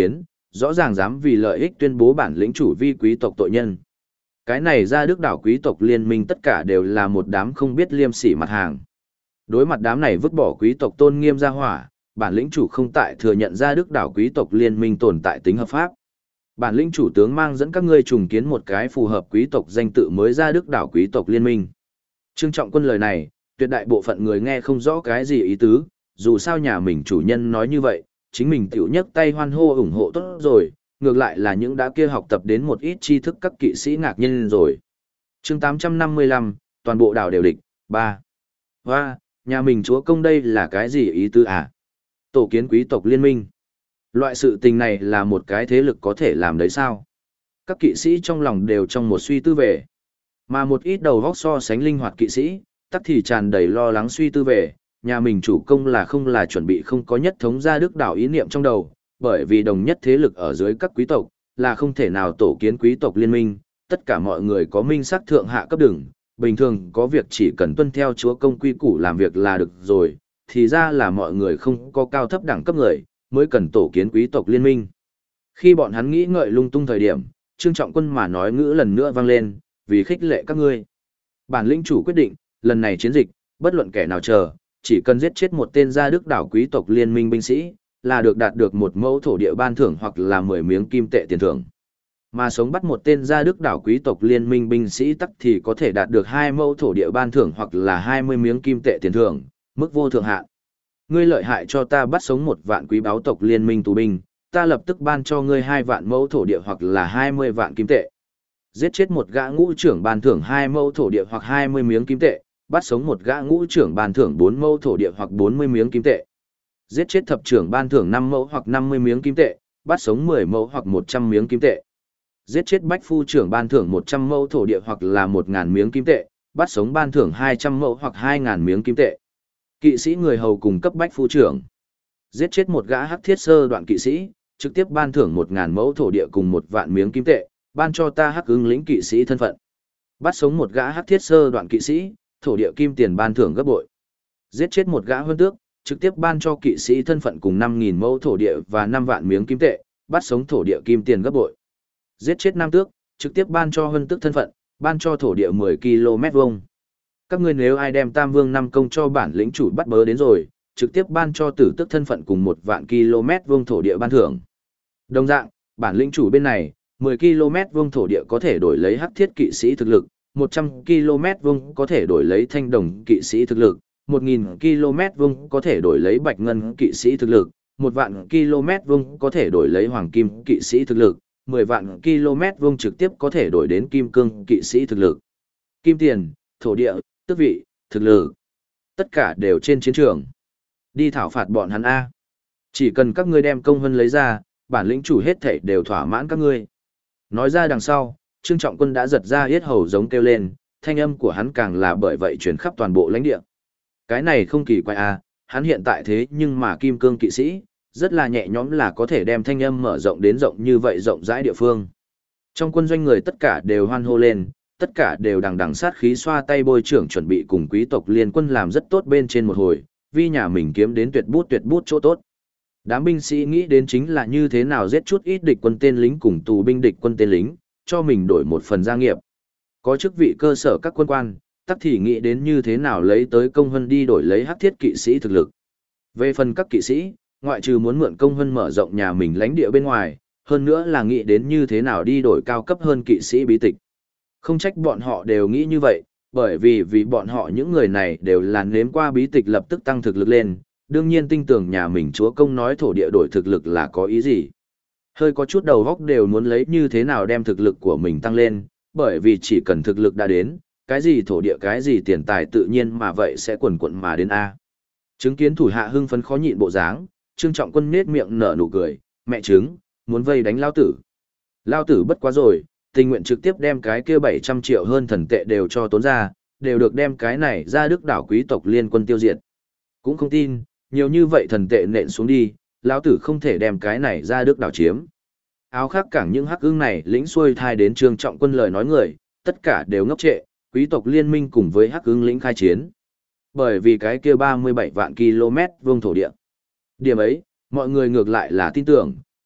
rõ ràng dám vì lợi ích tuyên bố bản lĩnh chủ vi quý tộc tội nhân. Cái này ra Đức đảo quý tộc liên minh tất cả đều là một đám không biết liêm sỉ mặt hàng. Đối mặt đám này vứt bỏ quý tộc tôn nghiêm ra hỏa, bản lĩnh chủ không tại thừa nhận ra Đức đảo quý tộc liên minh tồn tại tính hợp pháp. Bản lĩnh chủ tướng mang dẫn các ngươi trùng kiến một cái phù hợp quý tộc danh tự mới ra Đức đảo quý tộc liên minh. Trương Trọng Quân lời này, tuyệt đại bộ phận người nghe không rõ cái gì ý tứ, dù sao nhà mình chủ nhân nói như vậy, chính mình tiểu nhấc tay hoan hô ủng hộ tốt rồi, ngược lại là những đã kia học tập đến một ít tri thức các kỵ sĩ ngạc nhiên rồi. Chương 855, toàn bộ đảo đều địch, 3. Hoa, nhà mình chúa công đây là cái gì ý tứ à? Tổ kiến quý tộc liên minh. Loại sự tình này là một cái thế lực có thể làm đấy sao? Các kỵ sĩ trong lòng đều trong một suy tư về. Mà một ít đầu góc so sánh linh hoạt kỵ sĩ, tắc thì tràn đầy lo lắng suy tư về, nhà mình chủ công là không là chuẩn bị không có nhất thống ra Đức đảo ý niệm trong đầu, bởi vì đồng nhất thế lực ở dưới các quý tộc, là không thể nào tổ kiến quý tộc liên minh, tất cả mọi người có minh sắc thượng hạ cấp đường, bình thường có việc chỉ cần tuân theo chúa công quy củ làm việc là được rồi, thì ra là mọi người không có cao thấp đẳng cấp người, mới cần tổ kiến quý tộc liên minh. Khi bọn hắn nghĩ ngợi lung tung thời điểm, Trương Trọng Quân mà nói ngữ lần nữa vang lên, vì khích lệ các ngươi. Bản lĩnh chủ quyết định, lần này chiến dịch, bất luận kẻ nào chờ, chỉ cần giết chết một tên gia Đức đảo quý tộc liên minh binh sĩ, là được đạt được một mẫu thổ địa ban thưởng hoặc là 10 miếng kim tệ tiền thưởng. Mà sống bắt một tên gia Đức đảo quý tộc liên minh binh sĩ tắc thì có thể đạt được 2 mẫu thổ địa ban thưởng hoặc là 20 miếng kim tệ tiền thưởng, mức vô thượng hạn. Ngươi lợi hại cho ta bắt sống một vạn quý báo tộc liên minh tù binh, ta lập tức ban cho ngươi 2 vạn mẫu thổ địa hoặc là 20 vạn kim tệ. Giết chết một gã ngũ trưởng ban thưởng 2 mẫu thổ địa hoặc 20 miếng kim tệ, bắt sống một gã ngũ trưởng ban thưởng 4 mẫu thổ địa hoặc 40 miếng kim tệ. Giết chết thập trưởng ban thưởng 5 mẫu hoặc 50 miếng kim tệ, bắt sống 10 mẫu hoặc 100 miếng kim tệ. Giết chết bách phu trưởng ban thưởng 100 mẫu thổ địa hoặc là 1000 miếng kim tệ, bắt sống ban thưởng 200 mẫu hoặc 2000 miếng kim tệ. Kỵ sĩ người hầu cùng cấp bách phu trưởng. Giết chết một gã hắc thiết sơ đoạn kỵ sĩ, trực tiếp ban thưởng 1000 mẫu thổ địa cùng 1 vạn miếng kim tệ, ban cho ta hắc ứng lĩnh kỵ sĩ thân phận. Bắt sống một gã hắc thiết sơ đoạn kỵ sĩ, thổ địa kim tiền ban thưởng gấp bội. Giết chết một gã huân tước, trực tiếp ban cho kỵ sĩ thân phận cùng 5000 mẫu thổ địa và 5 vạn miếng kim tệ, bắt sống thổ địa kim tiền gấp bội. Giết chết nam tước, trực tiếp ban cho huân tước thân phận, ban cho thổ địa 10 km vuông. Các ngươi nếu ai đem Tam Vương năm công cho bản lĩnh chủ bắt bớ đến rồi, trực tiếp ban cho tử tước thân phận cùng 1 vạn km vuông thổ địa ban thưởng. Đồng dạng, bản lĩnh chủ bên này, 10 km vuông thổ địa có thể đổi lấy hắc thiết kỵ sĩ thực lực, 100 km vuông có thể đổi lấy thanh đồng kỵ sĩ thực lực, 1000 km vuông có thể đổi lấy bạch ngân kỵ sĩ thực lực, 1 vạn km vuông có thể đổi lấy hoàng kim kỵ sĩ thực lực, 10 vạn km vuông trực tiếp có thể đổi đến kim cương kỵ sĩ thực lực. Kim tiền, thổ địa, tước vị, thực lực, tất cả đều trên chiến trường. Đi thảo phạt bọn hắn A. Chỉ cần các ngươi đem công vân lấy ra, bản lĩnh chủ hết thảy đều thỏa mãn các ngươi. Nói ra đằng sau, Trương Trọng Quân đã giật ra yết hầu giống kêu lên, thanh âm của hắn càng là bởi vậy truyền khắp toàn bộ lãnh địa. Cái này không kỳ quái A, hắn hiện tại thế nhưng mà kim cương kỵ sĩ, rất là nhẹ nhõm là có thể đem thanh âm mở rộng đến rộng như vậy rộng rãi địa phương. Trong quân doanh người tất cả đều hoan hô lên, tất cả đều đằng đằng sát khí xoa tay bôi trưởng chuẩn bị cùng quý tộc liên quân làm rất tốt bên trên một hồi, vì nhà mình kiếm đến tuyệt bút chỗ tốt. Đám binh sĩ nghĩ đến chính là như thế nào giết chút ít địch quân tên lính cùng tù binh địch quân tên lính, cho mình đổi một phần gia nghiệp. Có chức vị cơ sở các quân quan, tắc thì nghĩ đến như thế nào lấy tới công hân đi đổi lấy hắc thiết kỵ sĩ thực lực. Về phần các kỵ sĩ, ngoại trừ muốn mượn công hân mở rộng nhà mình lãnh địa bên ngoài, hơn nữa là nghĩ đến như thế nào đi đổi cao cấp hơn kỵ sĩ bí tịch. Không trách bọn họ đều nghĩ như vậy, bởi vì bọn họ những người này đều là nếm qua bí tịch lập tức tăng thực lực lên, đương nhiên tin tưởng nhà mình chúa công nói thổ địa đổi thực lực là có ý gì. Hơi có chút đầu góc đều muốn lấy như thế nào đem thực lực của mình tăng lên, bởi vì chỉ cần thực lực đã đến, cái gì thổ địa cái gì tiền tài tự nhiên mà vậy sẽ quần quận mà đến A. Chứng kiến thủ hạ hưng phấn khó nhịn bộ dáng, Trương Trọng Quân nết miệng nở nụ cười, mẹ chứng, muốn vây đánh lao tử. Lao tử bất quá rồi, tình nguyện trực tiếp đem cái kia 700 triệu hơn thần tệ đều cho tốn ra, đều được đem cái này ra Đức đảo quý tộc liên quân tiêu diệt. Cũng không tin, nhiều như vậy thần tệ nện xuống đi, lão tử không thể đem cái này ra Đức đảo chiếm. Áo khác cảng những hắc ưng này lĩnh xuôi thai đến Trương Trọng Quân lời nói người, tất cả đều ngốc trệ, quý tộc liên minh cùng với hắc ưng lĩnh khai chiến. Bởi vì cái kia 37 vạn km vuông thổ địa. Điểm ấy, mọi người ngược lại là tin tưởng,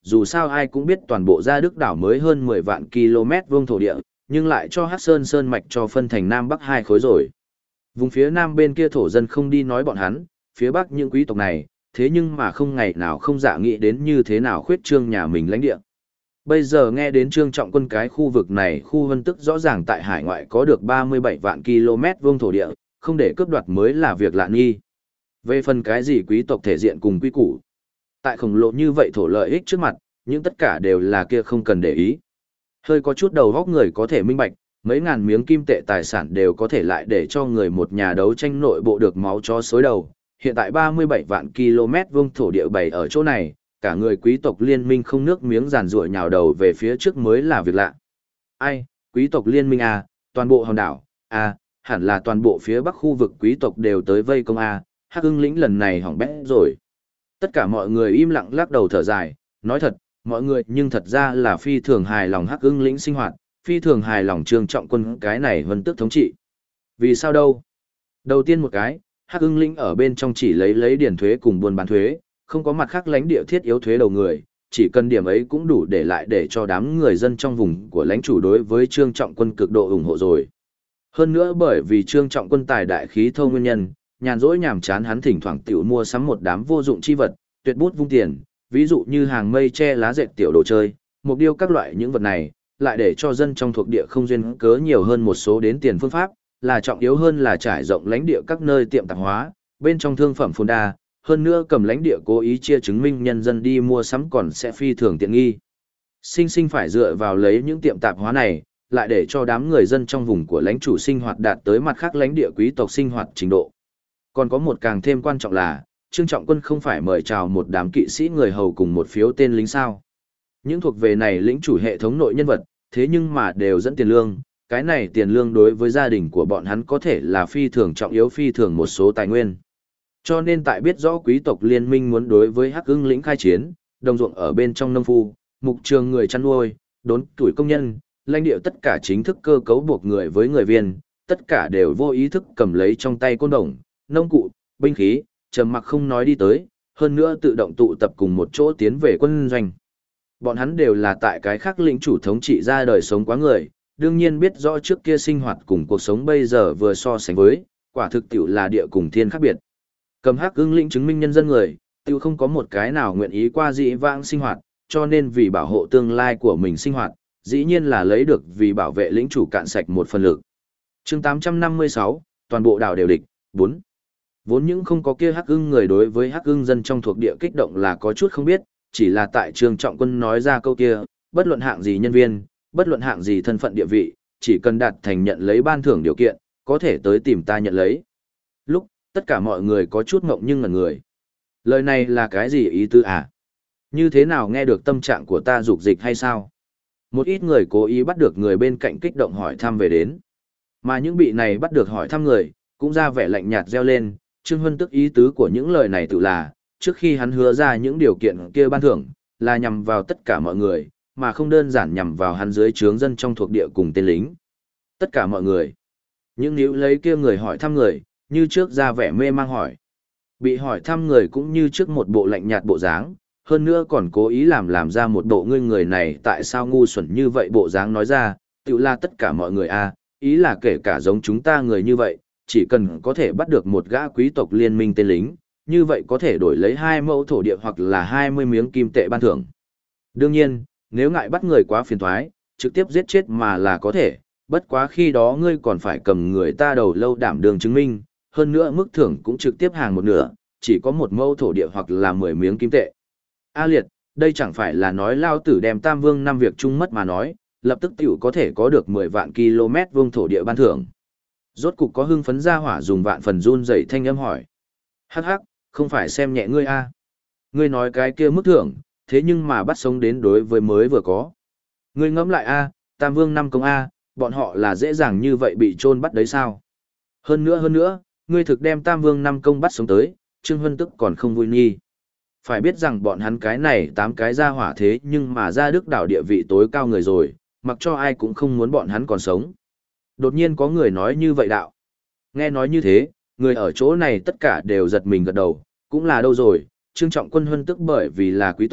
dù sao ai cũng biết toàn bộ Gia Đức đảo mới hơn 10 vạn km vuông thổ địa, nhưng lại cho Hắc Sơn Sơn mạch cho phân thành Nam Bắc hai khối rồi. Vùng phía Nam bên kia thổ dân không đi nói bọn hắn, phía Bắc những quý tộc này, thế nhưng mà không ngày nào không dạ nghĩ đến như thế nào khuyết trương nhà mình lãnh địa. Bây giờ nghe đến Trương Trọng Quân cái khu vực này khu vân tức rõ ràng tại hải ngoại có được 37 vạn km vuông thổ địa, không để cướp đoạt mới là việc lạ nghi. Về phần cái gì quý tộc thể diện cùng quý củ, tại khổng lồ như vậy thổ lợi ích trước mặt, những tất cả đều là kia không cần để ý. Hơi có chút đầu góc người có thể minh bạch, mấy ngàn miếng kim tệ tài sản đều có thể lại để cho người một nhà đấu tranh nội bộ được máu chó xối đầu. Hiện tại 37 vạn km vuông thổ địa bày ở chỗ này, cả người quý tộc liên minh không nước miếng giàn ruộng nhào đầu về phía trước mới là việc lạ. Ai, quý tộc liên minh à, toàn bộ hòn đảo, à, hẳn là toàn bộ phía bắc khu vực quý tộc đều tới vây công à, Hắc Ưng lĩnh lần này hỏng bét rồi. Tất cả mọi người im lặng lắc đầu thở dài, nói thật, mọi người nhưng thật ra là phi thường hài lòng Hắc Ưng lĩnh sinh hoạt, phi thường hài lòng Trương Trọng Quân cái này vân tước thống trị. Vì sao đâu? Đầu tiên một cái, Hắc Ưng lĩnh ở bên trong chỉ lấy điển thuế cùng buôn bán thuế, không có mặt khác lãnh địa thiết yếu thuế đầu người, chỉ cần điểm ấy cũng đủ để lại để cho đám người dân trong vùng của lãnh chủ đối với Trương Trọng Quân cực độ ủng hộ rồi. Hơn nữa bởi vì Trương Trọng Quân tài đại khí thô nguyên nhân, nhàn rỗi nhàm chán hắn thỉnh thoảng tiểu mua sắm một đám vô dụng chi vật, tuyệt bút vung tiền, ví dụ như hàng mây che lá dệt tiểu đồ chơi, mục điêu các loại những vật này, lại để cho dân trong thuộc địa không duyên cớ nhiều hơn một số đến tiền phương pháp, là trọng yếu hơn là trải rộng lãnh địa các nơi tiệm tạp hóa, bên trong thương phẩm phồn đa, hơn nữa cầm lãnh địa cố ý chia chứng minh nhân dân đi mua sắm còn sẽ phi thường tiện nghi. Sinh phải dựa vào lấy những tiệm tạp hóa này, lại để cho đám người dân trong vùng của lãnh chủ sinh hoạt đạt tới mặt khác lãnh địa quý tộc sinh hoạt trình độ. Còn có một càng thêm quan trọng là, Trương Trọng Quân không phải mời chào một đám kỵ sĩ người hầu cùng một phiếu tên lính sao. Những thuộc về này lĩnh chủ hệ thống nội nhân vật, thế nhưng mà đều dẫn tiền lương, cái này tiền lương đối với gia đình của bọn hắn có thể là phi thường trọng yếu phi thường một số tài nguyên. Cho nên tại biết rõ quý tộc liên minh muốn đối với Hắc Ưng lĩnh khai chiến, đồng ruộng ở bên trong nông phu, mục trường người chăn nuôi, đốn tuổi công nhân, lãnh địa tất cả chính thức cơ cấu buộc người với người viên, tất cả đều vô ý thức cầm lấy trong tay côn đồng, nông cụ, binh khí, trầm mặc không nói đi tới, hơn nữa tự động tụ tập cùng một chỗ tiến về quân doanh. Bọn hắn đều là tại cái khác lĩnh chủ thống trị ra đời sống quá người, đương nhiên biết rõ trước kia sinh hoạt cùng cuộc sống bây giờ vừa so sánh với, quả thực tiểu là địa cùng thiên khác biệt. Cầm Hắc Ưng lĩnh chứng minh nhân dân người, tiêu không có một cái nào nguyện ý qua dĩ vãng sinh hoạt, cho nên vì bảo hộ tương lai của mình sinh hoạt, dĩ nhiên là lấy được vì bảo vệ lĩnh chủ cạn sạch một phần lực. Chương 856, toàn bộ đảo đều địch, 4. Vốn những không có kia Hắc Ưng người đối với Hắc Ưng dân trong thuộc địa kích động là có chút không biết, chỉ là tại Trương Trọng Quân nói ra câu kia, bất luận hạng gì nhân viên, bất luận hạng gì thân phận địa vị, chỉ cần đạt thành nhận lấy ban thưởng điều kiện, có thể tới tìm ta nhận lấy. Lúc, tất cả mọi người có chút ngộng nhưng ngẩn người. Lời này là cái gì ý tứ à? Như thế nào nghe được tâm trạng của ta dục dịch hay sao? Một ít người cố ý bắt được người bên cạnh kích động hỏi thăm về đến. Mà những bị này bắt được hỏi thăm người, cũng ra vẻ lạnh nhạt reo lên, Trương Huân tức ý tứ của những lời này tự là, trước khi hắn hứa ra những điều kiện kia ban thưởng, là nhằm vào tất cả mọi người, mà không đơn giản nhằm vào hắn dưới trướng dân trong thuộc địa cùng tên lính. Tất cả mọi người. Những níu lấy kia người hỏi thăm người, như trước ra vẻ mê mang hỏi. Bị hỏi thăm người cũng như trước một bộ lạnh nhạt bộ dáng, hơn nữa còn cố ý làm ra một bộ người này tại sao ngu xuẩn như vậy bộ dáng nói ra, tự là tất cả mọi người a, ý là kể cả giống chúng ta người như vậy, chỉ cần có thể bắt được một gã quý tộc liên minh tên lính, như vậy có thể đổi lấy 2 mẫu thổ địa hoặc là 20 miếng kim tệ ban thưởng. Đương nhiên, nếu ngại bắt người quá phiền toái, trực tiếp giết chết mà là có thể, bất quá khi đó ngươi còn phải cầm người ta đầu lâu đảm đường chứng minh, hơn nữa mức thưởng cũng trực tiếp hàng một nửa, chỉ có 1 mẫu thổ địa hoặc là 10 miếng kim tệ. A liệt, đây chẳng phải là nói lao tử đem Tam Vương 5 việc chung mất mà nói, lập tức tiểu có thể có được 10 vạn km vuông thổ địa ban thưởng. Rốt cục có hưng phấn ra hỏa dùng vạn phần run rẩy thanh âm hỏi. Hắc hắc, không phải xem nhẹ ngươi a. Ngươi nói cái kia mức thưởng, thế nhưng mà bắt sống đến đối với mới vừa có. Ngươi ngẫm lại a, Tam Vương 5 công a, bọn họ là dễ dàng như vậy bị chôn bắt đấy sao? Hơn nữa, ngươi thực đem Tam Vương 5 công bắt sống tới, Trương Huân tức còn không vui nghi. Phải biết rằng bọn hắn cái này 8 cái ra hỏa thế nhưng mà ra Đức đảo địa vị tối cao người rồi, mặc cho ai cũng không muốn bọn hắn còn sống. Đột nhiên có người nói như vậy đạo. Nghe nói như thế, người ở chỗ này tất cả đều giật mình gật đầu, cũng là đâu rồi, Trương Trọng Quân Huân tức bởi vì là quý tộc,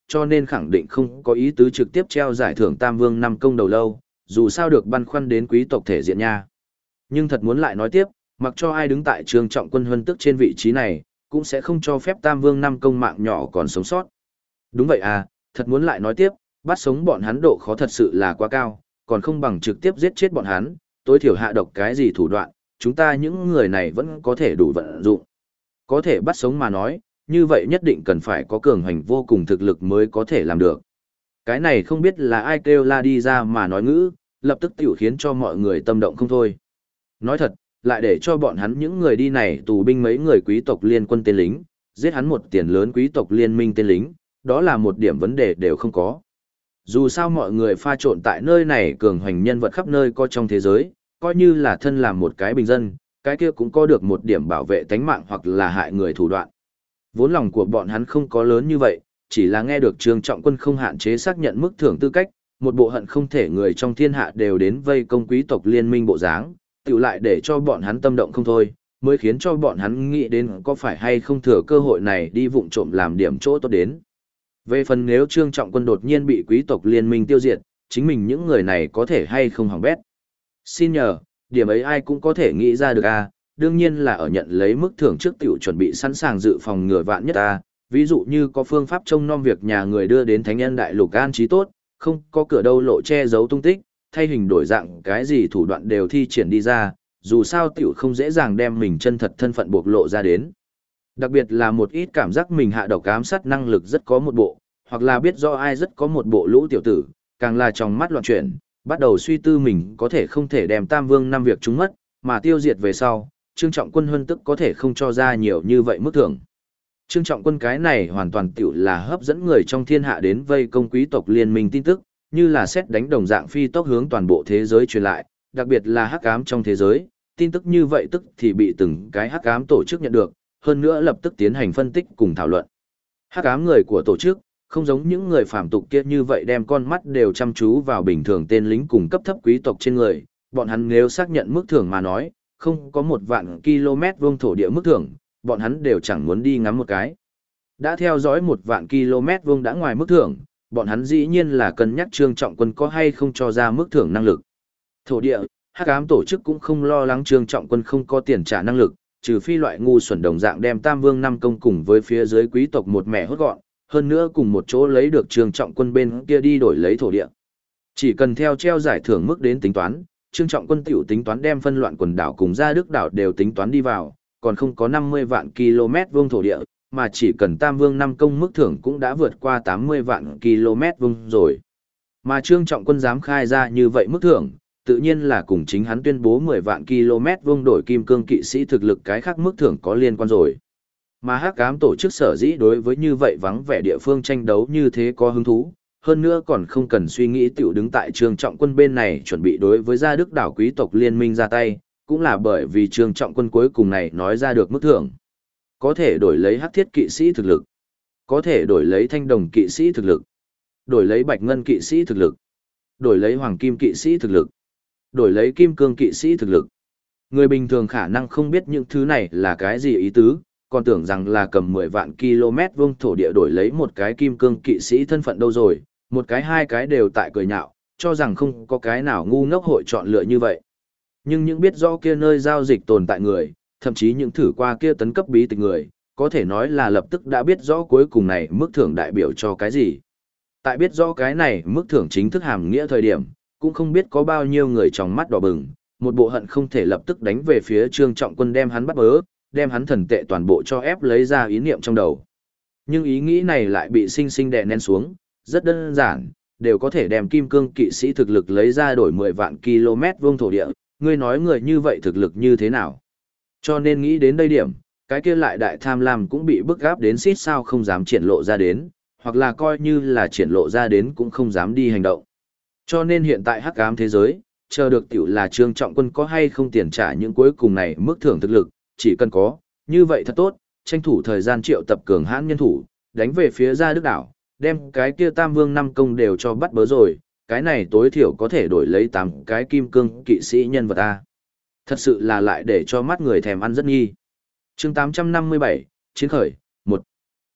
cho nên khẳng định không có ý tứ trực tiếp treo giải thưởng Tam Vương năm công đầu lâu, dù sao được băn khoăn đến quý tộc thể diện nha. Nhưng thật muốn lại nói tiếp, mặc cho ai đứng tại Trương Trọng Quân huân tức trên vị trí này, cũng sẽ không cho phép Tam Vương năm công mạng nhỏ còn sống sót. Đúng vậy à, thật muốn lại nói tiếp, bắt sống bọn hắn độ khó thật sự là quá cao, còn không bằng trực tiếp giết chết bọn hắn, tối thiểu hạ độc cái gì thủ đoạn, chúng ta những người này vẫn có thể đủ vận dụng. Có thể bắt sống mà nói, như vậy nhất định cần phải có cường hành vô cùng thực lực mới có thể làm được. Cái này không biết là ai kêu la đi ra mà nói ngữ, lập tức tiểu khiến cho mọi người tâm động không thôi. Nói thật, lại để cho bọn hắn những người đi này tù binh mấy người quý tộc liên quân tên lính, giết hắn một tiền lớn quý tộc liên minh tên lính, đó là một điểm vấn đề đều không có. Dù sao mọi người pha trộn tại nơi này cường hoành nhân vật khắp nơi có trong thế giới, coi như là thân làm một cái bình dân, cái kia cũng có được một điểm bảo vệ tánh mạng hoặc là hại người thủ đoạn. Vốn lòng của bọn hắn không có lớn như vậy, chỉ là nghe được Trương Trọng Quân không hạn chế xác nhận mức thưởng tư cách, một bộ hận không thể người trong thiên hạ đều đến vây công quý tộc liên minh bộ dáng, tự lại để cho bọn hắn tâm động không thôi, mới khiến cho bọn hắn nghĩ đến có phải hay không thừa cơ hội này đi vụng trộm làm điểm chỗ tốt đến. Về phần nếu Trương Trọng Quân đột nhiên bị quý tộc liên minh tiêu diệt, chính mình những người này có thể hay không hỏng bét. Xin nhờ, điểm ấy ai cũng có thể nghĩ ra được à, đương nhiên là ở nhận lấy mức thưởng trước tiểu chuẩn bị sẵn sàng dự phòng ngừa vạn nhất à, ví dụ như có phương pháp trông nom việc nhà người đưa đến thánh nhân đại lục an trí tốt, không có cửa đâu lộ che giấu tung tích, thay hình đổi dạng cái gì thủ đoạn đều thi triển đi ra, dù sao tiểu không dễ dàng đem mình chân thật thân phận bộc lộ ra đến. Đặc biệt là một ít cảm giác mình hạ độc ám sát năng lực rất có một bộ, hoặc là biết do ai rất có một bộ lũ tiểu tử, càng là trong mắt loạn chuyển, bắt đầu suy tư mình có thể không thể đem Tam Vương năm việc chúng mất, mà tiêu diệt về sau, Trương Trọng Quân huân tức có thể không cho ra nhiều như vậy mức thưởng. Trương Trọng Quân cái này hoàn toàn tiểu là hấp dẫn người trong thiên hạ đến vây công quý tộc liên minh tin tức, như là xét đánh đồng dạng phi tốc hướng toàn bộ thế giới truyền lại, đặc biệt là hắc ám trong thế giới, tin tức như vậy tức thì bị từng cái hắc ám tổ chức nhận được, hơn nữa lập tức tiến hành phân tích cùng thảo luận. Hắc ám người của tổ chức, không giống những người phàm tục kia như vậy đem con mắt đều chăm chú vào bình thường tên lính cùng cấp thấp quý tộc trên người, bọn hắn nếu xác nhận mức thưởng mà nói, không có 1.000 km vuông thổ địa mức thưởng, bọn hắn đều chẳng muốn đi ngắm một cái. Đã theo dõi 1.000 km vuông đã ngoài mức thưởng, bọn hắn dĩ nhiên là cân nhắc Trương Trọng Quân có hay không cho ra mức thưởng năng lực. Thổ địa, hắc ám tổ chức cũng không lo lắng Trương Trọng Quân không có tiền trả năng lực, trừ phi loại ngu xuẩn đồng dạng đem Tam Vương năm công cùng với phía dưới quý tộc một mẻ hốt gọn, hơn nữa cùng một chỗ lấy được Trương Trọng Quân bên kia đi đổi lấy thổ địa. Chỉ cần theo treo giải thưởng mức đến tính toán, Trương Trọng Quân tiểu tính toán đem phân loạn quần đảo cùng Gia Đức đảo đều tính toán đi vào, còn không có 50 vạn km vuông thổ địa, mà chỉ cần Tam Vương năm công mức thưởng cũng đã vượt qua 80 vạn km vuông rồi. Mà Trương Trọng Quân dám khai ra như vậy mức thưởng, tự nhiên là cùng chính hắn tuyên bố 10 vạn km vuông đổi kim cương kỵ sĩ thực lực cái khác mức thưởng có liên quan rồi. Mà hắc ám tổ chức sở dĩ đối với như vậy vắng vẻ địa phương tranh đấu như thế có hứng thú, hơn nữa còn không cần suy nghĩ tiểu đứng tại Trương Trọng Quân bên này chuẩn bị đối với Gia Đức đảo quý tộc liên minh ra tay, cũng là bởi vì Trương Trọng Quân cuối cùng này nói ra được mức thưởng. Có thể đổi lấy hắc thiết kỵ sĩ thực lực, có thể đổi lấy thanh đồng kỵ sĩ thực lực, đổi lấy bạch ngân kỵ sĩ thực lực, đổi lấy hoàng kim kỵ sĩ thực lực, đổi lấy kim cương kỵ sĩ thực lực. Người bình thường khả năng không biết những thứ này là cái gì ý tứ, còn tưởng rằng là cầm 10 vạn km vuông thổ địa đổi lấy một cái kim cương kỵ sĩ thân phận đâu rồi, một cái hai cái đều tại cười nhạo, cho rằng không có cái nào ngu ngốc hội chọn lựa như vậy. Nhưng những biết rõ kia nơi giao dịch tồn tại người, thậm chí những thử qua kia tấn cấp bí tịch người, có thể nói là lập tức đã biết rõ cuối cùng này mức thưởng đại biểu cho cái gì. Tại biết rõ cái này mức thưởng chính thức hàm nghĩa thời điểm, cũng không biết có bao nhiêu người trong mắt đỏ bừng, một bộ hận không thể lập tức đánh về phía Trương Trọng Quân đem hắn bắt bớ, đem hắn thần tệ toàn bộ cho ép lấy ra ý niệm trong đầu. Nhưng ý nghĩ này lại bị sinh sinh đè nén xuống, rất đơn giản, đều có thể đem kim cương kỵ sĩ thực lực lấy ra đổi 10 vạn km vuông thổ địa, ngươi nói người như vậy thực lực như thế nào. Cho nên nghĩ đến đây điểm, cái kia lại đại tham lam cũng bị bức gáp đến xít sao không dám triển lộ ra đến, hoặc là coi như là triển lộ ra đến cũng không dám đi hành động. Cho nên hiện tại hắc ám thế giới, chờ được tiểu là Trương Trọng Quân có hay không tiền trả những cuối cùng này mức thưởng thực lực, chỉ cần có, như vậy thật tốt, tranh thủ thời gian triệu tập cường hãn nhân thủ, đánh về phía Gia Đức đảo, đem cái kia Tam Vương năm công đều cho bắt bớ rồi, cái này tối thiểu có thể đổi lấy 8 cái kim cương kỵ sĩ nhân vật A. Thật sự là lại để cho mắt người thèm ăn rất nghi. Chương 857, Chiến khởi, 1.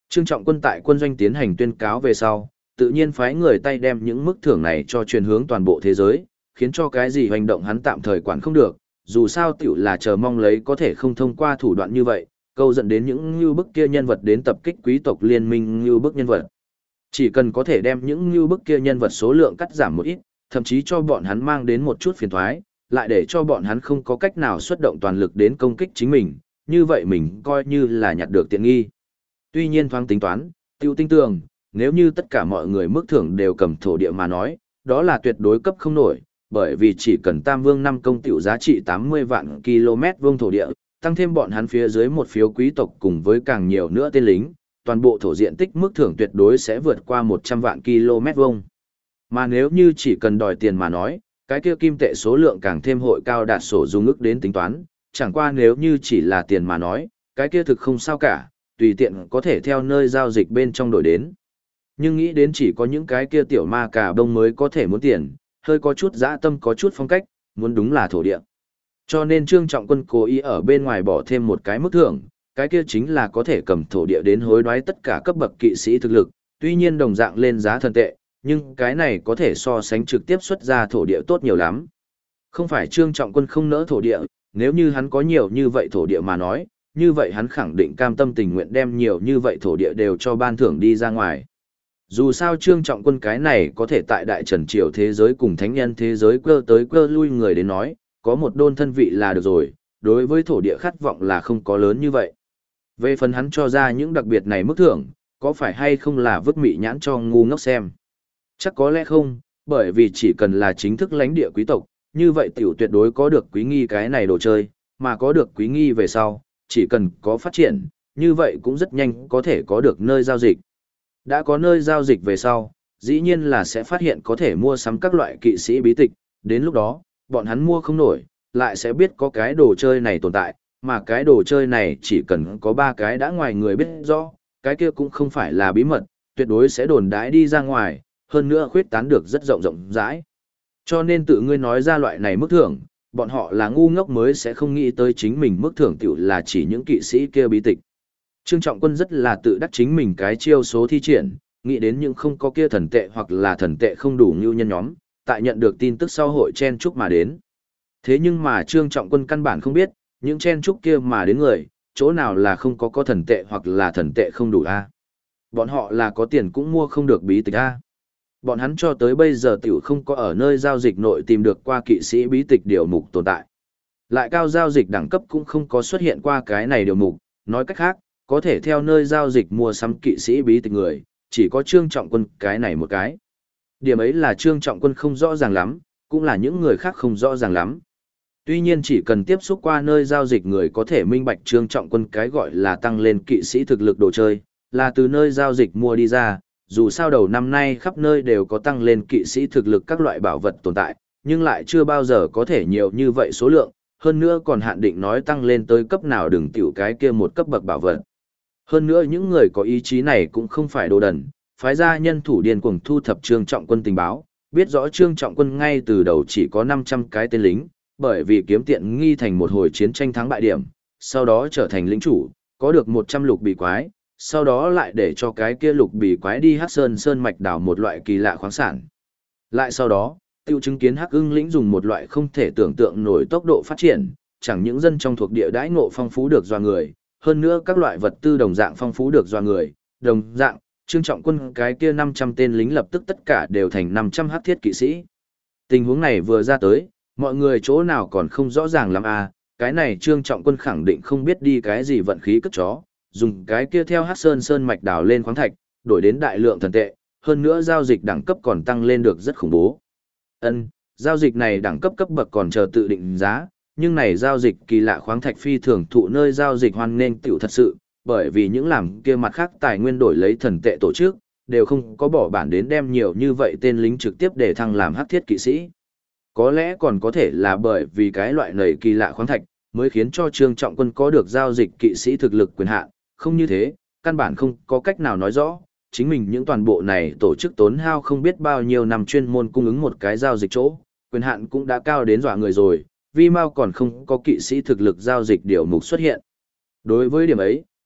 Trương Trọng Quân tại quân doanh tiến hành tuyên cáo về sau, tự nhiên phái người tay đem những mức thưởng này cho truyền hướng toàn bộ thế giới, khiến cho cái gì hành động hắn tạm thời quản không được, dù sao tiểu là chờ mong lấy có thể không thông qua thủ đoạn như vậy, câu dẫn đến những như bức kia nhân vật đến tập kích quý tộc liên minh như bức nhân vật. Chỉ cần có thể đem những như bức kia nhân vật số lượng cắt giảm một ít, thậm chí cho bọn hắn mang đến một chút phiền toái, lại để cho bọn hắn không có cách nào xuất động toàn lực đến công kích chính mình, như vậy mình coi như là nhặt được tiện nghi. Tuy nhiên thoáng tính toán, tiêu tinh tường, nếu như tất cả mọi người mức thưởng đều cầm thổ địa mà nói, đó là tuyệt đối cấp không nổi, bởi vì chỉ cần Tam Vương năm công tiểu giá trị 80 vạn km vuông thổ địa, tăng thêm bọn hắn phía dưới một phiếu quý tộc cùng với càng nhiều nữa tên lính, toàn bộ thổ diện tích mức thưởng tuyệt đối sẽ vượt qua 100 vạn km vuông. Mà nếu như chỉ cần đòi tiền mà nói, cái kia kim tệ số lượng càng thêm hội cao đạt sổ dung ức đến tính toán, chẳng qua nếu như chỉ là tiền mà nói, cái kia thực không sao cả, tùy tiện có thể theo nơi giao dịch bên trong đổi đến. Nhưng nghĩ đến chỉ có những cái kia tiểu ma cà đông mới có thể muốn tiền, hơi có chút dã tâm có chút phong cách, muốn đúng là thổ địa. Cho nên Trương Trọng Quân cố ý ở bên ngoài bỏ thêm một cái mức thưởng, cái kia chính là có thể cầm thổ địa đến hối đoái tất cả cấp bậc kỵ sĩ thực lực, tuy nhiên đồng dạng lên giá thần tệ, nhưng cái này có thể so sánh trực tiếp xuất ra thổ địa tốt nhiều lắm. Không phải Trương Trọng Quân không nỡ thổ địa, nếu như hắn có nhiều như vậy thổ địa mà nói, như vậy hắn khẳng định cam tâm tình nguyện đem nhiều như vậy thổ địa đều cho ban thưởng đi ra ngoài. Dù sao Trương Trọng Quân cái này có thể tại Đại Trần Triều thế giới cùng thánh nhân thế giới cơ tới cơ lui người đến nói, có một đôn thân vị là được rồi, đối với thổ địa khát vọng là không có lớn như vậy. Về phần hắn cho ra những đặc biệt này mức thưởng, có phải hay không là vứt mị nhãn cho ngu ngốc xem? Chắc có lẽ không, bởi vì chỉ cần là chính thức lãnh địa quý tộc, như vậy tiểu tuyệt đối có được quý nghi cái này đồ chơi, mà có được quý nghi về sau, chỉ cần có phát triển, như vậy cũng rất nhanh có thể có được nơi giao dịch. Đã có nơi giao dịch về sau, dĩ nhiên là sẽ phát hiện có thể mua sắm các loại kỵ sĩ bí tịch, đến lúc đó, bọn hắn mua không nổi, lại sẽ biết có cái đồ chơi này tồn tại, mà cái đồ chơi này chỉ cần có 3 cái đã ngoài người biết rõ, cái kia cũng không phải là bí mật, tuyệt đối sẽ đồn đãi đi ra ngoài, hơn nữa khuyết tán được rất rộng rộng rãi. Cho nên tự ngươi nói ra loại này mức thưởng, bọn họ là ngu ngốc mới sẽ không nghĩ tới chính mình mức thưởng tiểu là chỉ những kỵ sĩ kia bí tịch. Trương Trọng Quân rất là tự đắc chính mình cái chiêu số thi triển, nghĩ đến những không có kia thần tệ hoặc là thần tệ không đủ như nhân nhóm, tại nhận được tin tức sau hội chen chúc mà đến. Thế nhưng mà Trương Trọng Quân căn bản không biết, những chen chúc kia mà đến người, chỗ nào là không có thần tệ hoặc là thần tệ không đủ a. Bọn họ là có tiền cũng mua không được bí tịch a. Bọn hắn cho tới bây giờ tiểu không có ở nơi giao dịch nội tìm được qua kỵ sĩ bí tịch điều mục tồn tại. Lại cao giao dịch đẳng cấp cũng không có xuất hiện qua cái này điều mục, nói cách khác, có thể theo nơi giao dịch mua sắm kỵ sĩ bí tịch người, chỉ có Trương Trọng Quân cái này một cái. Điểm ấy là Trương Trọng Quân không rõ ràng lắm, cũng là những người khác không rõ ràng lắm. Tuy nhiên chỉ cần tiếp xúc qua nơi giao dịch người có thể minh bạch Trương Trọng Quân cái gọi là tăng lên kỵ sĩ thực lực đồ chơi, là từ nơi giao dịch mua đi ra, dù sao đầu năm nay khắp nơi đều có tăng lên kỵ sĩ thực lực các loại bảo vật tồn tại, nhưng lại chưa bao giờ có thể nhiều như vậy số lượng, hơn nữa còn hạn định nói tăng lên tới cấp nào đừng tiểu cái kia một cấp bậc bảo vật. Hơn nữa những người có ý chí này cũng không phải đồ đần, phái ra nhân thủ điên cuồng thu thập Trương Trọng Quân tình báo, biết rõ Trương Trọng Quân ngay từ đầu chỉ có 500 cái tên lính, bởi vì kiếm tiện nghi thành một hồi chiến tranh thắng bại điểm, sau đó trở thành lĩnh chủ, có được 100 lục bì quái, sau đó lại để cho cái kia lục bì quái đi Hắc Sơn mạch đào một loại kỳ lạ khoáng sản. Lại sau đó, tiêu chứng kiến Hắc Ưng lĩnh dùng một loại không thể tưởng tượng nổi tốc độ phát triển, chẳng những dân trong thuộc địa đãi ngộ phong phú được doa người, hơn nữa các loại vật tư đồng dạng phong phú được doa người, đồng dạng, Trương Trọng Quân cái kia 500 tên lính lập tức tất cả đều thành 500 hắc thiết kỵ sĩ. Tình huống này vừa ra tới, mọi người chỗ nào còn không rõ ràng lắm à, cái này Trương Trọng Quân khẳng định không biết đi cái gì vận khí cất chó, dùng cái kia theo Hắc Sơn mạch đào lên khoáng thạch, đổi đến đại lượng thần tệ, hơn nữa giao dịch đẳng cấp còn tăng lên được rất khủng bố. Giao dịch này đẳng cấp cấp bậc còn chờ tự định giá, nhưng này giao dịch kỳ lạ khoáng thạch phi thường thụ nơi giao dịch hoan nghênh tiểu thật sự, bởi vì những làm kia mặt khác tài nguyên đổi lấy thần tệ tổ chức, đều không có bỏ bản đến đem nhiều như vậy tên lính trực tiếp để thăng làm hắc thiết kỵ sĩ. Có lẽ còn có thể là bởi vì cái loại này kỳ lạ khoáng thạch, mới khiến cho Trương Trọng Quân có được giao dịch kỵ sĩ thực lực quyền hạn, không như thế, căn bản không có cách nào nói rõ, chính mình những toàn bộ này tổ chức tốn hao không biết bao nhiêu năm chuyên môn cung ứng một cái giao dịch chỗ, quyền hạn cũng đã cao đến dọa người rồi, vì mau còn không có kỵ sĩ thực lực giao dịch điều mục xuất hiện. Đối với điểm ấy,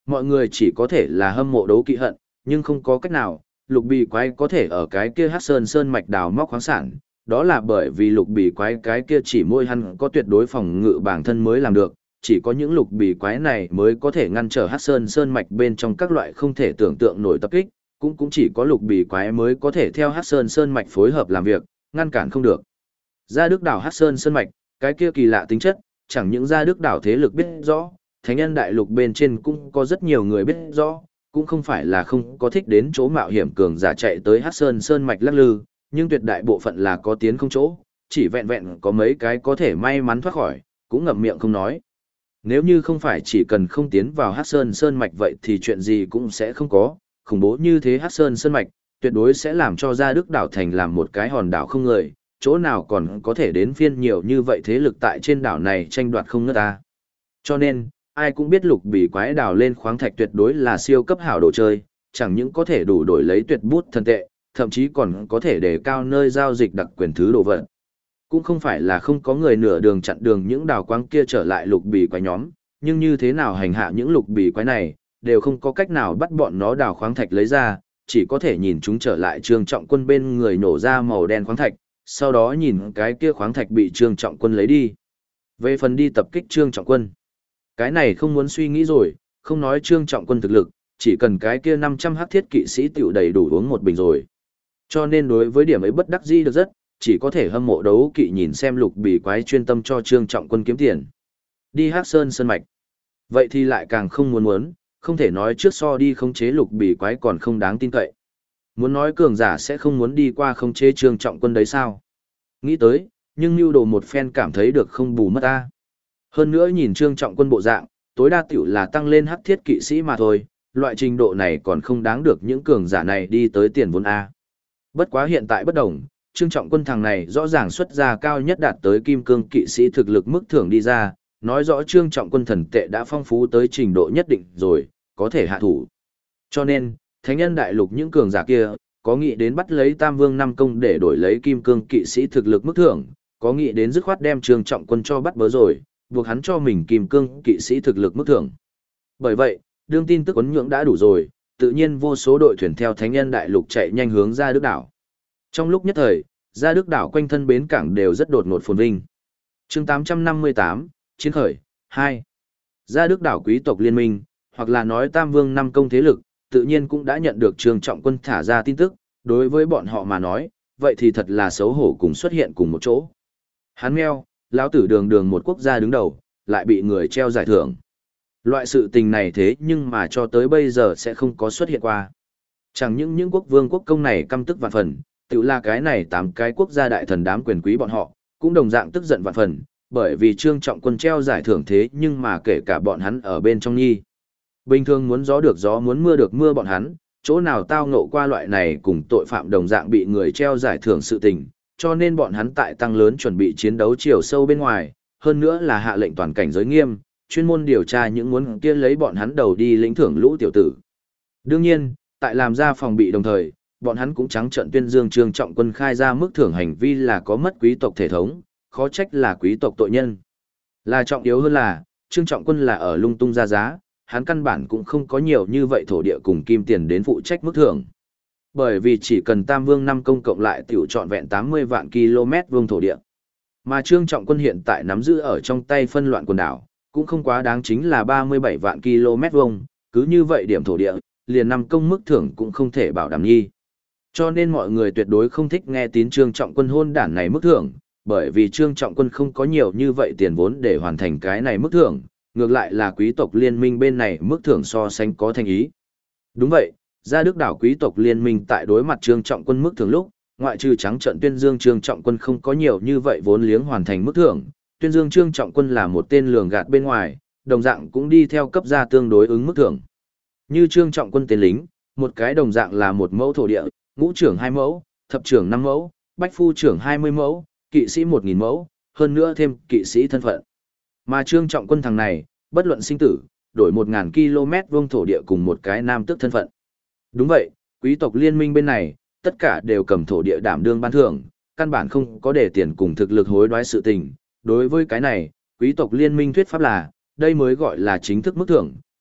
mọi người chỉ có thể là hâm mộ đấu kỵ hận, nhưng không có cách nào, lục bì quái có thể ở cái kia Hắc Sơn Sơn mạch đào móc khoáng sản, đó là bởi vì lục bì quái cái kia chỉ môi hắn có tuyệt đối phòng ngự bản thân mới làm được, chỉ có những lục bì quái này mới có thể ngăn trở Hắc Sơn Sơn mạch bên trong các loại không thể tưởng tượng nổi tập kích, cũng chỉ có lục bì quái mới có thể theo Hắc Sơn Sơn mạch phối hợp làm việc, ngăn cản không được. Gia Đức đảo Hắc Sơn Sơn mạch, cái kia kỳ lạ tính chất, chẳng những Gia Đức đảo thế lực biết rõ, Thánh Nhân Đại Lục bên trên cũng có rất nhiều người biết rõ, cũng không phải là không có thích đến chỗ mạo hiểm cường giả chạy tới Hắc Sơn Sơn mạch lắc lư, nhưng tuyệt đại bộ phận là có tiến không chỗ, chỉ vẹn vẹn có mấy cái có thể may mắn thoát khỏi, cũng ngậm miệng không nói. Nếu như không phải chỉ cần không tiến vào Hắc Sơn Sơn mạch vậy thì chuyện gì cũng sẽ không có, khủng bố như thế Hắc Sơn Sơn mạch, tuyệt đối sẽ làm cho Gia Đức đảo thành làm một cái hòn đảo không người, chỗ nào còn có thể đến phiên nhiều như vậy thế lực tại trên đảo này tranh đoạt không ngớt ta. Cho nên, ai cũng biết lục bì quái đào lên khoáng thạch tuyệt đối là siêu cấp hảo đồ chơi, chẳng những có thể đủ đổi lấy tuyệt bút thần tệ, thậm chí còn có thể đề cao nơi giao dịch đặc quyền thứ đồ vật. Cũng không phải là không có người nửa đường chặn đường những đào quáng kia trở lại lục bì quái nhóm, nhưng như thế nào hành hạ những lục bì quái này, đều không có cách nào bắt bọn nó đào khoáng thạch lấy ra, chỉ có thể nhìn chúng trở lại Trương Trọng Quân bên người nổ ra màu đen khoáng thạch, sau đó nhìn cái kia khoáng thạch bị Trương Trọng Quân lấy đi. Về phần đi tập kích Trương Trọng Quân, cái này không muốn suy nghĩ rồi, không nói Trương Trọng Quân thực lực, chỉ cần cái kia 500 hắc thiết kỵ sĩ tiểu đầy đủ uống một bình rồi. Cho nên đối với điểm ấy bất đắc dĩ được rất, chỉ có thể hâm mộ đấu kỵ nhìn xem lục bì quái chuyên tâm cho Trương Trọng Quân kiếm tiền. Đi Hắc Sơn Sơn mạch. Vậy thì lại càng không muốn, không thể nói trước so đi khống chế lục bì quái còn không đáng tin cậy. Muốn nói cường giả sẽ không muốn đi qua khống chế Trương Trọng Quân đấy sao? Nghĩ tới, nhưng mưu đồ một phen cảm thấy được không bù mất ta. Hơn nữa nhìn Trương Trọng Quân bộ dạng, tối đa tiểu là tăng lên hắc thiết kỵ sĩ mà thôi, loại trình độ này còn không đáng được những cường giả này đi tới tiền vốn A. Bất quá hiện tại bất đồng, Trương Trọng Quân thằng này rõ ràng xuất ra cao nhất đạt tới kim cương kỵ sĩ thực lực mức thưởng đi ra, nói rõ Trương Trọng Quân thần tệ đã phong phú tới trình độ nhất định rồi, có thể hạ thủ. Cho nên, Thánh Nhân Đại Lục những cường giả kia, có nghĩ đến bắt lấy Tam Vương Năm Công để đổi lấy kim cương kỵ sĩ thực lực mức thưởng, có nghĩ đến dứt khoát đem Trương Trọng Quân cho bắt bớ rồi, buộc hắn cho mình kim cương kỵ sĩ thực lực mức thưởng. Bởi vậy, đương tin tức ấn nhượng đã đủ rồi, tự nhiên vô số đội thuyền theo Thánh Nhân Đại Lục chạy nhanh hướng ra Đức đảo. Trong lúc nhất thời, ra Đức đảo quanh thân bến cảng đều rất đột ngột phồn vinh. Chương 858, Chiến khởi 2. Ra Đức đảo quý tộc liên minh, hoặc là nói Tam Vương Năm Công thế lực, tự nhiên cũng đã nhận được Trương Trọng Quân thả ra tin tức, đối với bọn họ mà nói, vậy thì thật là xấu hổ cùng xuất hiện cùng một chỗ. Hắn meo, lão tử đường đường một quốc gia đứng đầu, lại bị người treo giải thưởng. Loại sự tình này thế nhưng mà cho tới bây giờ sẽ không có xuất hiện qua. Chẳng những quốc vương quốc công này căm tức vạn phần, tự là cái này 8 cái quốc gia đại thần đám quyền quý bọn họ, cũng đồng dạng tức giận vạn phần, bởi vì Trương Trọng Quân treo giải thưởng thế nhưng mà kể cả bọn hắn ở bên trong nhi. Bình thường muốn gió được gió muốn mưa được mưa bọn hắn, chỗ nào tao ngộ qua loại này cùng tội phạm đồng dạng bị người treo giải thưởng sự tình, cho nên bọn hắn tại tăng lớn chuẩn bị chiến đấu chiều sâu bên ngoài, hơn nữa là hạ lệnh toàn cảnh giới nghiêm, chuyên môn điều tra những muốn kia lấy bọn hắn đầu đi lĩnh thưởng lũ tiểu tử. Đương nhiên, tại làm ra phòng bị đồng thời, bọn hắn cũng trắng trợn tuyên dương Trương Trọng Quân khai ra mức thưởng hành vi là có mất quý tộc thể thống, khó trách là quý tộc tội nhân. Là trọng yếu hơn là, Trương Trọng Quân là ở lung tung ra giá, hắn căn bản cũng không có nhiều như vậy thổ địa cùng kim tiền đến phụ trách mức thưởng. Bởi vì chỉ cần Tam Vương Năm Công cộng lại tiểu trọn vẹn 80 vạn km vuông thổ địa. Mà Trương Trọng Quân hiện tại nắm giữ ở trong tay phân loạn quần đảo, cũng không quá đáng chính là 37 vạn km vuông, cứ như vậy điểm thổ địa, liền năm công mức thưởng cũng không thể bảo đảm nhi. Cho nên mọi người tuyệt đối không thích nghe tín Trương Trọng Quân hôn đản này mức thưởng, bởi vì Trương Trọng Quân không có nhiều như vậy tiền vốn để hoàn thành cái này mức thưởng, ngược lại là quý tộc liên minh bên này mức thưởng so sánh có thành ý. Đúng vậy, ra Đức đảo quý tộc liên minh tại đối mặt Trương Trọng Quân mức thưởng lúc, ngoại trừ trắng trận tuyên dương Trương Trọng Quân không có nhiều như vậy vốn liếng hoàn thành mức thưởng, tuyên dương Trương Trọng Quân là một tên lường gạt bên ngoài, đồng dạng cũng đi theo cấp ra tương đối ứng mức thưởng. Như Trương Trọng Quân tên lính, một cái đồng dạng là một mẫu thổ địa, ngũ trưởng 2 mẫu, thập trưởng 5 mẫu, bách phu trưởng 20 mẫu, kỵ sĩ 1000 mẫu, hơn nữa thêm kỵ sĩ thân phận. Mà Trương Trọng Quân thằng này, bất luận sinh tử, đổi 1000 km vuông thổ địa cùng một cái nam tước thân phận. Đúng vậy, quý tộc liên minh bên này, tất cả đều cầm thổ địa đảm đương ban thưởng, căn bản không có để tiền cùng thực lực hối đoái sự tình. Đối với cái này, quý tộc liên minh thuyết pháp là, đây mới gọi là chính thức mức thưởng,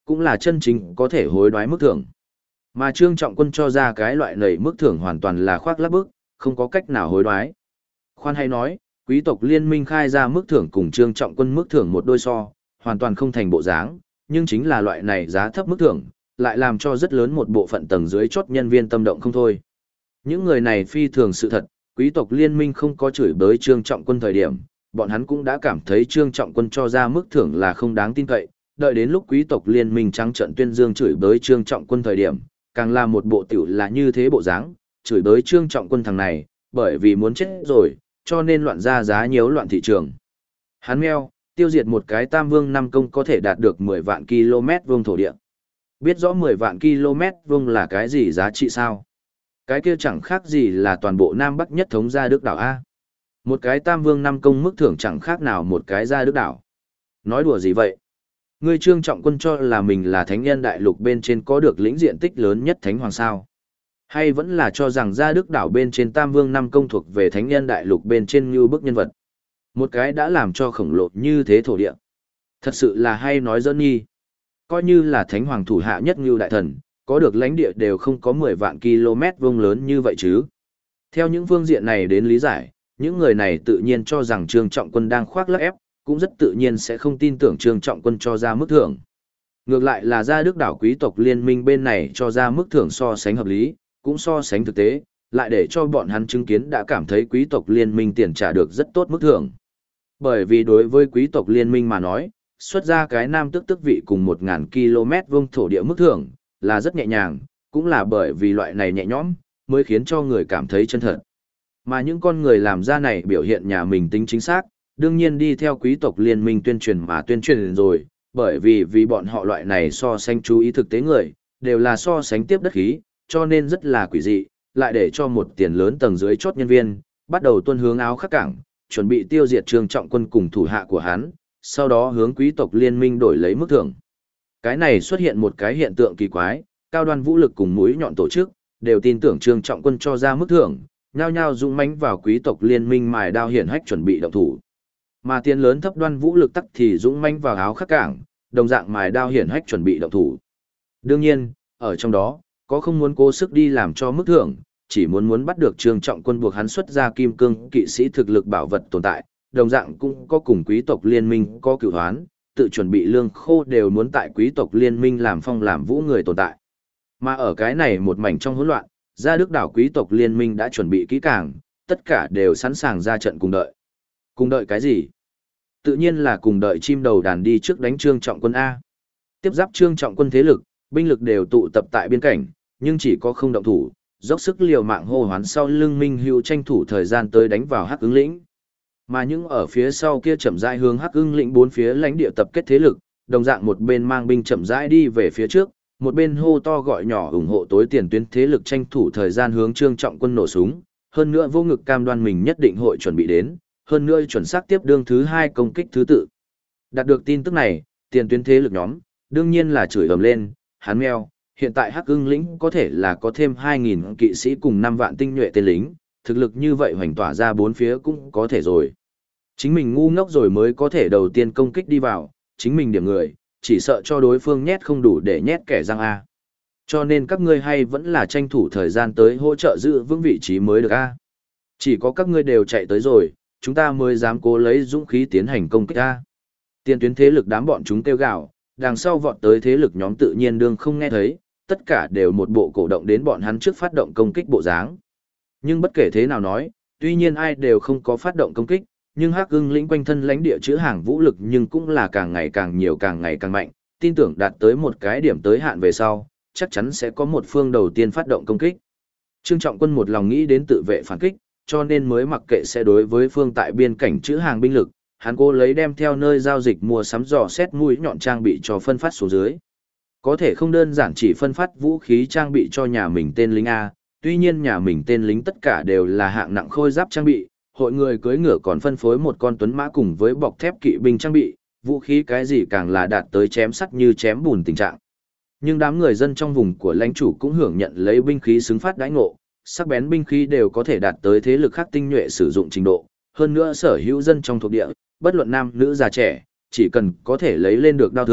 cũng là chân chính có thể hối đoái mức thưởng. Mà Trương Trọng Quân cho ra cái loại này mức thưởng hoàn toàn là khoác lác bức, không có cách nào hối đoái. Khoan hay nói, quý tộc liên minh khai ra mức thưởng cùng Trương Trọng Quân mức thưởng một đôi so, hoàn toàn không thành bộ dáng, nhưng chính là loại này giá thấp mức thưởng, lại làm cho rất lớn một bộ phận tầng dưới chốt nhân viên tâm động không thôi. Những người này phi thường sự thật, quý tộc liên minh không có chửi bới Trương Trọng Quân thời điểm, bọn hắn cũng đã cảm thấy Trương Trọng Quân cho ra mức thưởng là không đáng tin cậy, đợi đến lúc quý tộc liên minh trắng trận tuyên dương chửi bới Trương Trọng Quân thời điểm, càng là một bộ tiểu là như thế bộ dáng, chửi bới Trương Trọng Quân thằng này, bởi vì muốn chết rồi, cho nên loạn ra giá nhiễu loạn thị trường. Hắn meo, tiêu diệt một cái Tam Vương năm công có thể đạt được 10 vạn km vuông thổ địa. Biết rõ 10 vạn km vuông là cái gì giá trị sao? Cái kia chẳng khác gì là toàn bộ Nam Bắc nhất thống gia Đức đảo A. Một cái Tam Vương năm công mức thưởng chẳng khác nào một cái gia Đức đảo. Nói đùa gì vậy? Ngươi Trương Trọng Quân cho là mình là thánh nhân đại lục bên trên có được lĩnh diện tích lớn nhất thánh hoàng sao? Hay vẫn là cho rằng gia Đức đảo bên trên Tam Vương năm công thuộc về thánh nhân đại lục bên trên như bức nhân vật? Một cái đã làm cho khổng lồ như thế thổ địa. Thật sự là hay nói giỡn nhi. Coi như là thánh hoàng thủ hạ nhất như đại thần, có được lãnh địa đều không có 10 vạn km vuông lớn như vậy chứ. Theo những phương diện này đến lý giải, những người này tự nhiên cho rằng Trương Trọng Quân đang khoác lác ép, cũng rất tự nhiên sẽ không tin tưởng Trương Trọng Quân cho ra mức thưởng. Ngược lại là gia Đức đảo quý tộc liên minh bên này cho ra mức thưởng so sánh hợp lý, cũng so sánh thực tế, lại để cho bọn hắn chứng kiến đã cảm thấy quý tộc liên minh tiền trả được rất tốt mức thưởng. Bởi vì đối với quý tộc liên minh mà nói, xuất ra cái nam tước vị cùng 1000 km vuông thổ địa mức thưởng, là rất nhẹ nhàng, cũng là bởi vì loại này nhẹ nhõm, mới khiến cho người cảm thấy chân thật. Mà những con người làm ra này biểu hiện nhà mình tính chính xác, đương nhiên đi theo quý tộc liên minh tuyên truyền mà tuyên truyền rồi, bởi vì bọn họ loại này so sánh chú ý thực tế người, đều là so sánh tiếp đất khí, cho nên rất là quỷ dị, lại để cho một tiền lớn tầng dưới chốt nhân viên, bắt đầu tuân hướng áo khắc cảng, chuẩn bị tiêu diệt Trương Trọng Quân cùng thủ hạ của hắn, sau đó hướng quý tộc liên minh đổi lấy mức thưởng. Cái này xuất hiện một cái hiện tượng kỳ quái, cao đoan vũ lực cùng mũi nhọn tổ chức, đều tin tưởng Trương Trọng Quân cho ra mức thưởng, nhao nhao dũng mãnh vào quý tộc liên minh mài đao hiển hách chuẩn bị động thủ. Mà tiền lớn thấp đoan vũ lực tắc thì dũng mãnh vào áo khắc cảng, đồng dạng mài đao hiển hách chuẩn bị động thủ. Đương nhiên, ở trong đó, có không muốn cố sức đi làm cho mức thưởng, chỉ muốn bắt được Trương Trọng Quân buộc hắn xuất ra kim cương kỵ sĩ thực lực bảo vật tồn tại, đồng dạng cũng có cùng quý tộc liên minh có cửu hoán, tự chuẩn bị lương khô đều muốn tại quý tộc liên minh làm phong làm vũ người tồn tại. Mà ở cái này một mảnh trong hỗn loạn, gia Đức đảo quý tộc liên minh đã chuẩn bị kỹ càng, tất cả đều sẵn sàng ra trận cùng đợi. Cùng đợi cái gì? Tự nhiên là cùng đợi chim đầu đàn đi trước đánh Trương Trọng Quân A. Tiếp giáp Trương Trọng Quân thế lực, binh lực đều tụ tập tại biên cảnh, nhưng chỉ có không động thủ, dốc sức liều mạng hô hoán sau lưng Minh Hữu tranh thủ thời gian tới đánh vào Hắc Ưng lĩnh. Mà những ở phía sau kia chậm rãi hướng Hắc Ưng lĩnh bốn phía lãnh địa tập kết thế lực, đồng dạng một bên mang binh chậm rãi đi về phía trước, một bên hô to gọi nhỏ ủng hộ tối tiền tuyến thế lực tranh thủ thời gian hướng Trương Trọng Quân nổ súng, hơn nữa vô ngực cam đoan mình nhất định hội chuẩn bị đến, hơn nữa chuẩn xác tiếp đương thứ hai công kích thứ tự. Đạt được tin tức này, tiền tuyến thế lực nhóm, đương nhiên là chửi ầm lên, hắn meo, hiện tại Hắc Ưng lĩnh có thể là có thêm 2000 kỵ sĩ cùng 5 vạn tinh nhuệ tên lính, thực lực như vậy hoành tỏa ra bốn phía cũng có thể rồi. Chính mình ngu ngốc rồi mới có thể đầu tiên công kích đi vào, chính mình điểm người, chỉ sợ cho đối phương nhét không đủ để nhét kẻ răng A. Cho nên các ngươi hay vẫn là tranh thủ thời gian tới hỗ trợ giữ vững vị trí mới được A. Chỉ có các ngươi đều chạy tới rồi, chúng ta mới dám cố lấy dũng khí tiến hành công kích A. Tiền tuyến thế lực đám bọn chúng kêu gào, đằng sau vọt tới thế lực nhóm tự nhiên đương không nghe thấy, tất cả đều một bộ cổ động đến bọn hắn trước phát động công kích bộ dáng. Nhưng bất kể thế nào nói, tuy nhiên ai đều không có phát động công kích, nhưng Hắc Ưng lĩnh quanh thân lãnh địa chứa hàng vũ lực nhưng cũng là càng ngày càng nhiều càng ngày càng mạnh, tin tưởng đạt tới một cái điểm tới hạn về sau, chắc chắn sẽ có một phương đầu tiên phát động công kích. Trương Trọng Quân một lòng nghĩ đến tự vệ phản kích, cho nên mới mặc kệ sẽ đối với phương tại biên cảnh chứa hàng binh lực, hắn cố lấy đem theo nơi giao dịch mua sắm dò xét mũi nhọn trang bị cho phân phát xuống dưới. Có thể không đơn giản chỉ phân phát vũ khí trang bị cho nhà mình tên lính A, tuy nhiên nhà mình tên lính tất cả đều là hạng nặng khôi giáp trang bị, hội người cưỡi ngựa còn phân phối một con tuấn mã cùng với bọc thép kỵ binh trang bị, vũ khí cái gì càng là đạt tới chém sắt như chém bùn tình trạng. Nhưng đám người dân trong vùng của lãnh chủ cũng hưởng nhận lấy binh khí xứng phát đãi ngộ, sắc bén binh khí đều có thể đạt tới thế lực khác tinh nhuệ sử dụng trình độ, hơn nữa sở hữu dân trong thuộc địa, bất luận nam nữ già trẻ, chỉ cần có thể lấy lên được đao thương,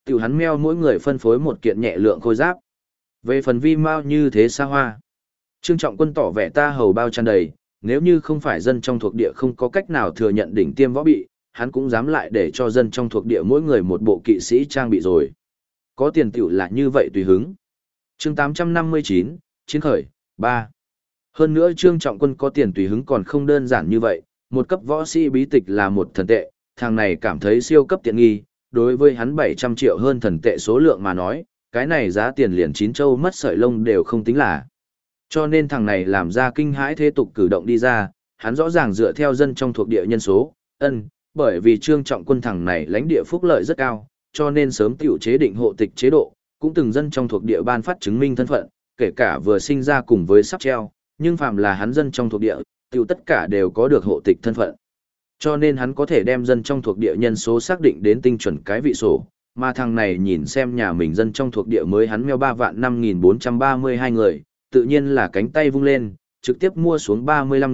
tiểu hắn meo mỗi người phân phối một kiện nhẹ lượng khôi giáp. Về phần vi mao như thế xa hoa. Trương Trọng Quân tỏ vẻ ta hầu bao tràn đầy, nếu như không phải dân trong thuộc địa không có cách nào thừa nhận đỉnh tiêm võ bị, hắn cũng dám lại để cho dân trong thuộc địa mỗi người một bộ kỵ sĩ trang bị rồi. Có tiền tiểu là như vậy tùy hứng. Chương 859, Chiến khởi, 3. Hơn nữa Trương Trọng Quân có tiền tùy hứng còn không đơn giản như vậy, một cấp võ sĩ bí tịch là một thần tệ, thằng này cảm thấy siêu cấp tiện nghi, đối với hắn 700 triệu hơn thần tệ số lượng mà nói, cái này giá tiền liền chín châu mất sợi lông đều không tính là. Cho nên thằng này làm ra kinh hãi thế tục cử động đi ra, hắn rõ ràng dựa theo dân trong thuộc địa nhân số, bởi vì Trương Trọng Quân thằng này lãnh địa phúc lợi rất cao, cho nên sớm tiểu chế định hộ tịch chế độ, cũng từng dân trong thuộc địa ban phát chứng minh thân phận, kể cả vừa sinh ra cùng với sắp treo, nhưng phàm là hắn dân trong thuộc địa, tiểu tất cả đều có được hộ tịch thân phận. Cho nên hắn có thể đem dân trong thuộc địa nhân số xác định đến tinh chuẩn cái vị sổ, mà thằng này nhìn xem nhà mình dân trong thuộc địa mới hắn meo 3.5432 người, tự nhiên là cánh tay vung lên, trực tiếp mua xuống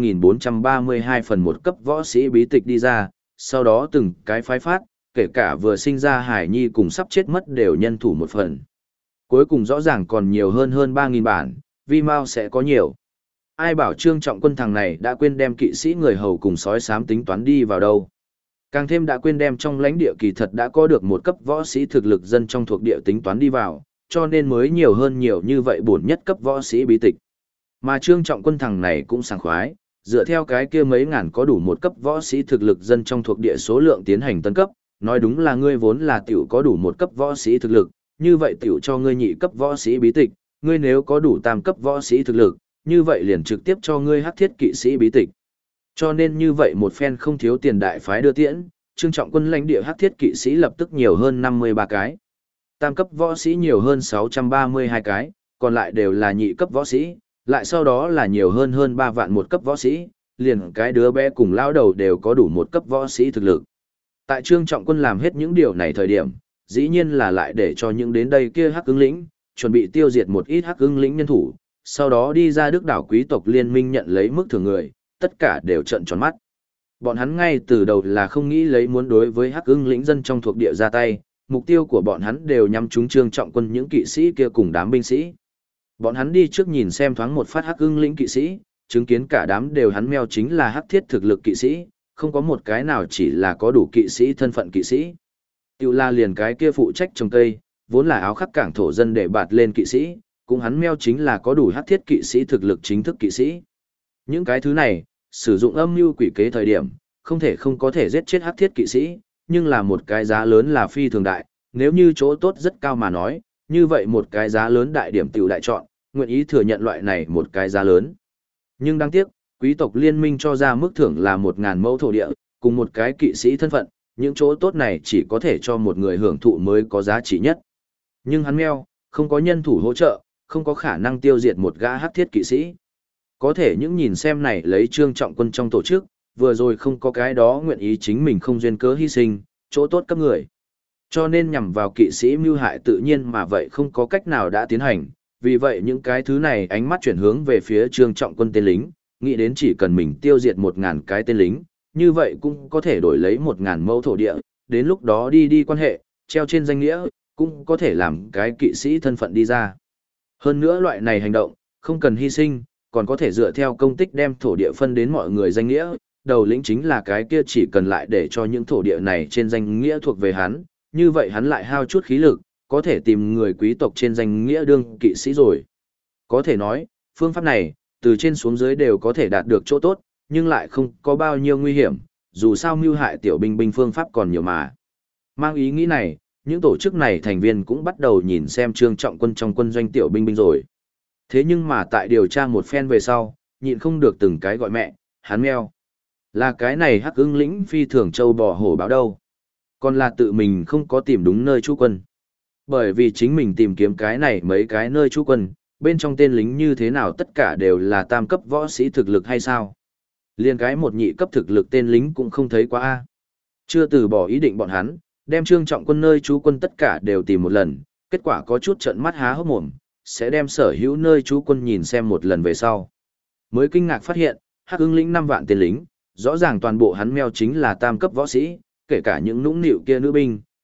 35.432 phần một cấp võ sĩ bí tịch đi ra, sau đó từng cái phái phát, kể cả vừa sinh ra Hải Nhi cùng sắp chết mất đều nhân thủ một phần. Cuối cùng rõ ràng còn nhiều hơn 3.000 bản, vi mao sẽ có nhiều. Ai bảo Trương Trọng Quân thằng này đã quên đem kỵ sĩ người hầu cùng sói xám tính toán đi vào đâu. Càng thêm đã quên đem trong lãnh địa kỳ thật đã có được một cấp võ sĩ thực lực dân trong thuộc địa tính toán đi vào, cho nên mới nhiều hơn nhiều như vậy bổn nhất cấp võ sĩ bí tịch. Mà Trương Trọng Quân thằng này cũng sảng khoái, dựa theo cái kia mấy ngàn có đủ một cấp võ sĩ thực lực dân trong thuộc địa số lượng tiến hành tân cấp, nói đúng là ngươi vốn là tiểu có đủ một cấp võ sĩ thực lực, như vậy tiểu cho ngươi nhị cấp võ sĩ bí tịch, ngươi nếu có đủ tam cấp võ sĩ thực lực, như vậy liền trực tiếp cho ngươi hắc thiết kỵ sĩ bí tịch. Cho nên như vậy một phen không thiếu tiền đại phái đưa tiễn, Trương Trọng Quân lãnh địa hắc thiết kỵ sĩ lập tức nhiều hơn 53 cái. Tam cấp võ sĩ nhiều hơn 632 cái, còn lại đều là nhị cấp võ sĩ, lại sau đó là nhiều hơn 3 vạn một cấp võ sĩ, liền cái đứa bé cùng lao đầu đều có đủ một cấp võ sĩ thực lực. Tại Trương Trọng Quân làm hết những điều này thời điểm, dĩ nhiên là lại để cho những đến đây kia hắc ứng lĩnh, chuẩn bị tiêu diệt một ít hắc ứng lĩnh nhân thủ, sau đó đi ra Đức đảo quý tộc liên minh nhận lấy mức thưởng người, tất cả đều trợn tròn mắt. Bọn hắn ngay từ đầu là không nghĩ lấy muốn đối với hắc ứng lĩnh dân trong thuộc địa ra tay, mục tiêu của bọn hắn đều nhắm trúng Trương Trọng Quân những kỵ sĩ kia cùng đám binh sĩ. Bọn hắn đi trước nhìn xem thoáng một phát hắc ứng lĩnh kỵ sĩ, chứng kiến cả đám đều hắn meo chính là hắc thiết thực lực kỵ sĩ, không có một cái nào chỉ là có đủ kỵ sĩ thân phận kỵ sĩ. Tiểu la liền cái kia phụ trách trồng cây, vốn là áo khắc cảng thổ dân để bạt lên kỵ sĩ, cũng hắn meo chính là có đủ hắc thiết kỵ sĩ thực lực chính thức kỵ sĩ. Những cái thứ này, sử dụng âm mưu quỷ kế thời điểm, không có thể giết chết hắc thiết kỵ sĩ, nhưng là một cái giá lớn là phi thường đại, nếu như chỗ tốt rất cao mà nói, như vậy một cái giá lớn đại điểm tiểu đại chọn, nguyện ý thừa nhận loại này một cái giá lớn. Nhưng đáng tiếc, quý tộc liên minh cho ra mức thưởng là 1.000 mẫu thổ địa, cùng một cái kỵ sĩ thân phận, những chỗ tốt này chỉ có thể cho một người hưởng thụ mới có giá trị nhất. Nhưng hắn meo, không có nhân thủ hỗ trợ, không có khả năng tiêu diệt một gã hắc thiết kỵ sĩ. Có thể những nhìn xem này lấy Trương Trọng Quân trong tổ chức, vừa rồi không có cái đó nguyện ý chính mình không duyên cớ hy sinh, chỗ tốt cấp người. Cho nên nhằm vào kỵ sĩ mưu hại tự nhiên mà vậy không có cách nào đã tiến hành, vì vậy những cái thứ này ánh mắt chuyển hướng về phía Trương Trọng Quân tên lính, nghĩ đến chỉ cần mình tiêu diệt 1.000 cái tên lính, như vậy cũng có thể đổi lấy 1.000 mẫu thổ địa, đến lúc đó đi quan hệ, treo trên danh nghĩa, cũng có thể làm cái kỵ sĩ thân phận đi ra. Hơn nữa loại này hành động, không cần hy sinh, còn có thể dựa theo công tích đem thổ địa phân đến mọi người danh nghĩa, đầu lĩnh chính là cái kia chỉ cần lại để cho những thổ địa này trên danh nghĩa thuộc về hắn, như vậy hắn lại hao chút khí lực, có thể tìm người quý tộc trên danh nghĩa đương kỵ sĩ rồi. Có thể nói, phương pháp này, từ trên xuống dưới đều có thể đạt được chỗ tốt, nhưng lại không có bao nhiêu nguy hiểm, dù sao mưu hại tiểu binh binh phương pháp còn nhiều mà. Mang ý nghĩ này, những tổ chức này thành viên cũng bắt đầu nhìn xem Trương Trọng Quân trong quân doanh tiểu binh binh rồi. Thế nhưng mà tại điều tra một phen về sau, nhịn không được từng cái gọi mẹ, hắn meo. Là cái này hắc ưng lĩnh phi thường châu bò hổ báo đâu. Còn là tự mình không có tìm đúng nơi trú quân. Bởi vì chính mình tìm kiếm cái này mấy cái nơi trú quân, bên trong tên lính như thế nào tất cả đều là tam cấp võ sĩ thực lực hay sao? Liên cái một nhị cấp thực lực tên lính cũng không thấy quá a. Chưa từ bỏ ý định bọn hắn, đem Trương Trọng Quân nơi trú quân tất cả đều tìm một lần, kết quả có chút trợn mắt há hốc mồm, sẽ đem sở hữu nơi trú quân nhìn xem một lần về sau. Mới kinh ngạc phát hiện, Hắc Ưng lĩnh 5 vạn tên lính, rõ ràng toàn bộ hắn meo chính là tam cấp võ sĩ, kể cả những nũng nịu kia nữ binh,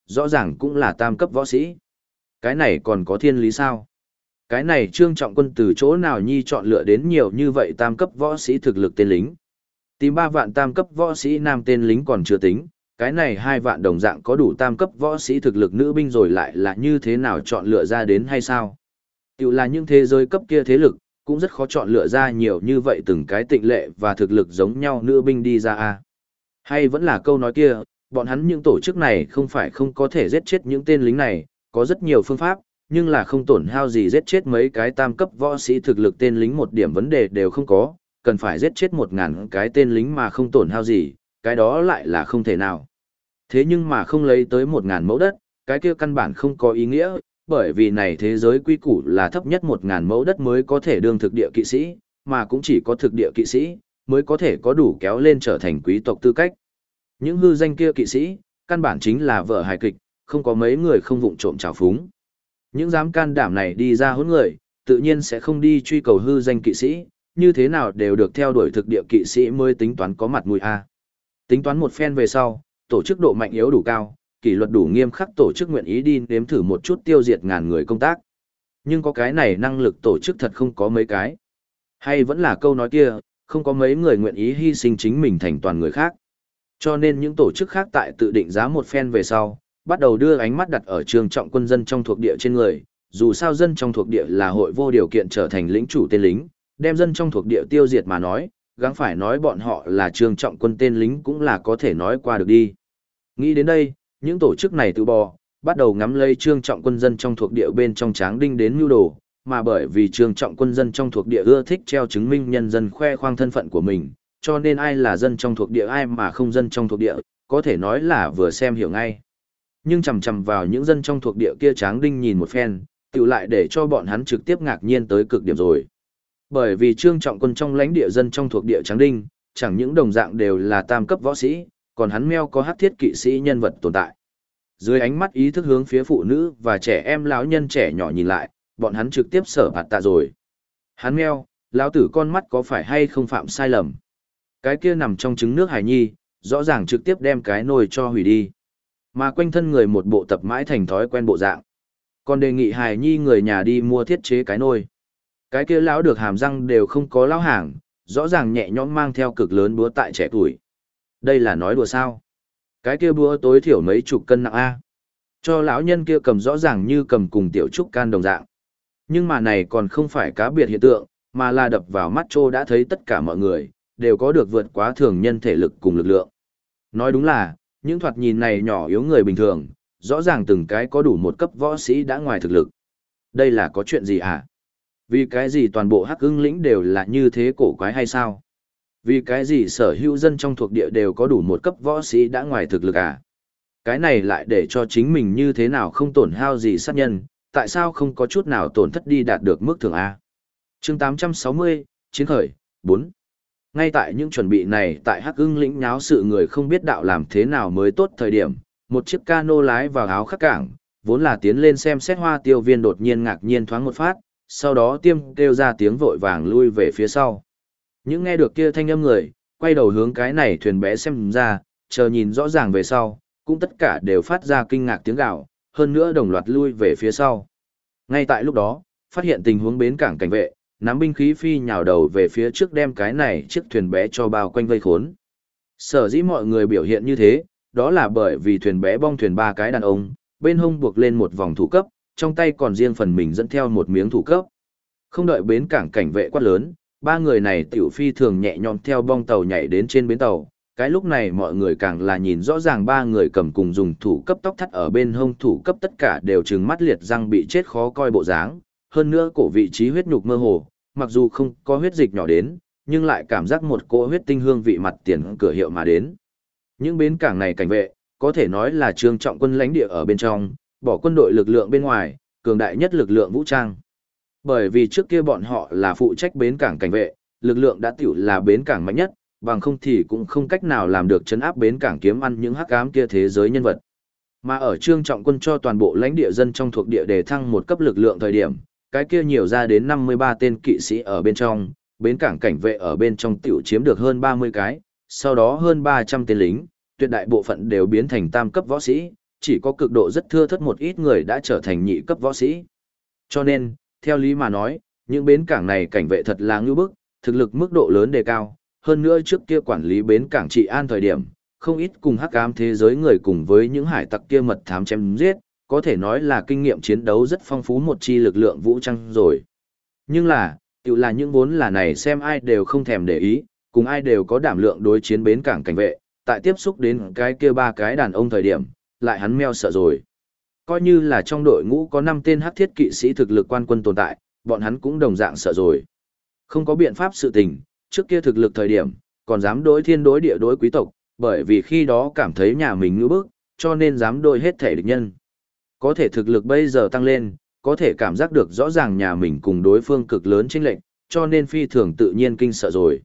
rõ ràng cũng là tam cấp võ sĩ. Cái này còn có thiên lý sao? Cái này Trương Trọng Quân từ chỗ nào nhi chọn lựa đến nhiều như vậy tam cấp võ sĩ thực lực tên lính. Tìm 3 vạn tam cấp võ sĩ nam tên lính còn chưa tính, cái này 2 vạn đồng dạng có đủ tam cấp võ sĩ thực lực nữ binh rồi lại là như thế nào chọn lựa ra đến hay sao? Tiểu là những thế giới cấp kia thế lực, cũng rất khó chọn lựa ra nhiều như vậy từng cái tịnh lệ và thực lực giống nhau nữ binh đi ra a. Hay vẫn là câu nói kia, bọn hắn những tổ chức này không phải không có thể giết chết những tên lính này, có rất nhiều phương pháp, nhưng là không tổn hao gì giết chết mấy cái tam cấp võ sĩ thực lực tên lính một điểm vấn đề đều không có, cần phải giết chết 1000 cái tên lính mà không tổn hao gì, cái đó lại là không thể nào. Thế nhưng mà không lấy tới 1000 mẫu đất, cái kia căn bản không có ý nghĩa, bởi vì này thế giới quy củ là thấp nhất 1000 mẫu đất mới có thể đương thực địa kỵ sĩ, mà cũng chỉ có thực địa kỵ sĩ mới có thể có đủ kéo lên trở thành quý tộc tư cách. Những hư danh kia kỵ sĩ, căn bản chính là vợ hài kịch, không có mấy người không vụng trộm trào phúng. Những dám can đảm này đi ra hỗn người, tự nhiên sẽ không đi truy cầu hư danh kỵ sĩ, như thế nào đều được theo đuổi thực địa kỵ sĩ mới tính toán có mặt mũi a. Tính toán một phen về sau, tổ chức độ mạnh yếu đủ cao, kỷ luật đủ nghiêm khắc, tổ chức nguyện ý đi nếm thử một chút tiêu diệt ngàn người công tác. Nhưng có cái này năng lực tổ chức thật không có mấy cái. Hay vẫn là câu nói kia, không có mấy người nguyện ý hy sinh chính mình thành toàn người khác. Cho nên những tổ chức khác tại tự định giá một phen về sau, bắt đầu đưa ánh mắt đặt ở Trương Trọng Quân dân trong thuộc địa trên người, dù sao dân trong thuộc địa là hội vô điều kiện trở thành lĩnh chủ tên lính, đem dân trong thuộc địa tiêu diệt mà nói, gắng phải nói bọn họ là Trương Trọng Quân tên lính cũng là có thể nói qua được đi. Nghĩ đến đây, những tổ chức này tự bò, bắt đầu ngắm lấy Trương Trọng Quân dân trong thuộc địa bên trong Tráng Đinh đến mưu đồ, mà bởi vì Trương Trọng Quân dân trong thuộc địa ưa thích treo chứng minh nhân dân khoe khoang thân phận của mình, cho nên ai là dân trong thuộc địa ai mà không dân trong thuộc địa, có thể nói là vừa xem hiểu ngay. Nhưng chằm chằm vào những dân trong thuộc địa kia Tráng Đinh nhìn một phen, tự lại để cho bọn hắn trực tiếp ngạc nhiên tới cực điểm rồi. Bởi vì Trương Trọng Quân trong lãnh địa dân trong thuộc địa Tráng Đinh, chẳng những đồng dạng đều là tam cấp võ sĩ, còn hắn meo có hắc thiết kỵ sĩ nhân vật tồn tại. Dưới ánh mắt ý thức hướng phía phụ nữ và trẻ em lão nhân trẻ nhỏ nhìn lại, bọn hắn trực tiếp sở phạt tạ rồi. Hắn meo, lão tử con mắt có phải hay không phạm sai lầm? Cái kia nằm trong trứng nước hài nhi, rõ ràng trực tiếp đem cái nồi cho hủy đi. Mà quanh thân người một bộ tập mãi thành thói quen bộ dạng. Còn đề nghị hài nhi người nhà đi mua thiết chế cái nồi. Cái kia lão được hàm răng đều không có lão hàng, rõ ràng nhẹ nhõm mang theo cực lớn búa tại trẻ tuổi. Đây là nói đùa sao? Cái kia búa tối thiểu mấy chục cân nặng a. Cho lão nhân kia cầm rõ ràng như cầm cùng tiểu trúc can đồng dạng. Nhưng mà này còn không phải cá biệt hiện tượng, mà là đập vào mắt trô đã thấy tất cả mọi người, đều có được vượt quá thường nhân thể lực cùng lực lượng. Nói đúng là, những thoạt nhìn này nhỏ yếu người bình thường, rõ ràng từng cái có đủ một cấp võ sĩ đã ngoài thực lực. Đây là có chuyện gì hả? Vì cái gì toàn bộ Hắc Ưng lĩnh đều là như thế cổ quái hay sao? Vì cái gì sở hữu dân trong thuộc địa đều có đủ một cấp võ sĩ đã ngoài thực lực à? Cái này lại để cho chính mình như thế nào không tổn hao gì sát nhân, tại sao không có chút nào tổn thất đi đạt được mức thưởng A? Chương 860, Chiến khởi, 4. Ngay tại những chuẩn bị này tại Hắc Ưng lĩnh nháo sự người không biết đạo làm thế nào mới tốt thời điểm, một chiếc cano lái vào áo khắc cảng, vốn là tiến lên xem xét Hoa Tiêu Viên đột nhiên ngạc nhiên thoáng một phát, sau đó tiêm kêu ra tiếng vội vàng lui về phía sau. Những nghe được kia thanh âm người, quay đầu hướng cái này thuyền bé xem ra, chờ nhìn rõ ràng về sau, cũng tất cả đều phát ra kinh ngạc tiếng gào, hơn nữa đồng loạt lui về phía sau. Ngay tại lúc đó, phát hiện tình huống bến cảng cảnh vệ, nắm binh khí phi nhào đầu về phía trước đem cái này chiếc thuyền bé cho bao quanh vây khốn. Sở dĩ mọi người biểu hiện như thế, đó là bởi vì thuyền bé bong thuyền 3 cái đàn ông, bên hông buộc lên một vòng thủ cấp, trong tay còn riêng phần mình dẫn theo một miếng thủ cấp. Không đợi bến cảng cảnh vệ quát lớn, 3 người này tiểu phi thường nhẹ nhõm theo bong tàu nhảy đến trên bến tàu. Cái lúc này mọi người càng là nhìn rõ ràng 3 người cầm cùng dùng thủ cấp tóc thắt ở bên hông thủ cấp tất cả đều trừng mắt liệt răng bị chết khó coi bộ dáng, hơn nữa cổ vị trí huyết nhục mơ hồ, mặc dù không có huyết dịch nhỏ đến, nhưng lại cảm giác một cỗ huyết tinh hương vị mặt tiền cửa hiệu mà đến. Những bến cảng này cảnh vệ, có thể nói là Trương Trọng Quân lãnh địa ở bên trong, bỏ quân đội lực lượng bên ngoài, cường đại nhất lực lượng vũ trang. Bởi vì trước kia bọn họ là phụ trách bến cảng cảnh vệ, lực lượng đã tiểu là bến cảng mạnh nhất, bằng không thì cũng không cách nào làm được trấn áp bến cảng kiếm ăn những hắc ám kia thế giới nhân vật. Mà ở Trương Trọng Quân cho toàn bộ lãnh địa dân trong thuộc địa đề thăng một cấp lực lượng thời điểm, cái kia nhiều ra đến 53 tên kỵ sĩ ở bên trong, bến cảng cảnh vệ ở bên trong tiểu chiếm được hơn 30 cái, sau đó hơn 300 tên lính, tuyệt đại bộ phận đều biến thành tam cấp võ sĩ, chỉ có cực độ rất thưa thớt một ít người đã trở thành nhị cấp võ sĩ. Cho nên, theo lý mà nói, những bến cảng này cảnh vệ thật là ngưu bức, thực lực mức độ lớn đề cao, hơn nữa trước kia quản lý bến cảng trị an thời điểm, không ít cùng hắc ám thế giới người cùng với những hải tặc kia mật thám chém giết, có thể nói là kinh nghiệm chiến đấu rất phong phú một chi lực lượng vũ trang rồi. Nhưng là, tự là những vốn là này xem ai đều không thèm để ý, cùng ai đều có đảm lượng đối chiến bến cảng cảnh vệ, tại tiếp xúc đến cái kia ba cái đàn ông thời điểm, lại hắn meo sợ rồi. Coi như là trong đội ngũ có 5 tên hắc thiết kỵ sĩ thực lực quan quân tồn tại, bọn hắn cũng đồng dạng sợ rồi. Không có biện pháp sự tình, trước kia thực lực thời điểm, còn dám đối thiên đối địa đối quý tộc, bởi vì khi đó cảm thấy nhà mình ngữ bức, cho nên dám đối hết thể địch nhân. Có thể thực lực bây giờ tăng lên, có thể cảm giác được rõ ràng nhà mình cùng đối phương cực lớn chênh lệch, cho nên phi thường tự nhiên kinh sợ rồi.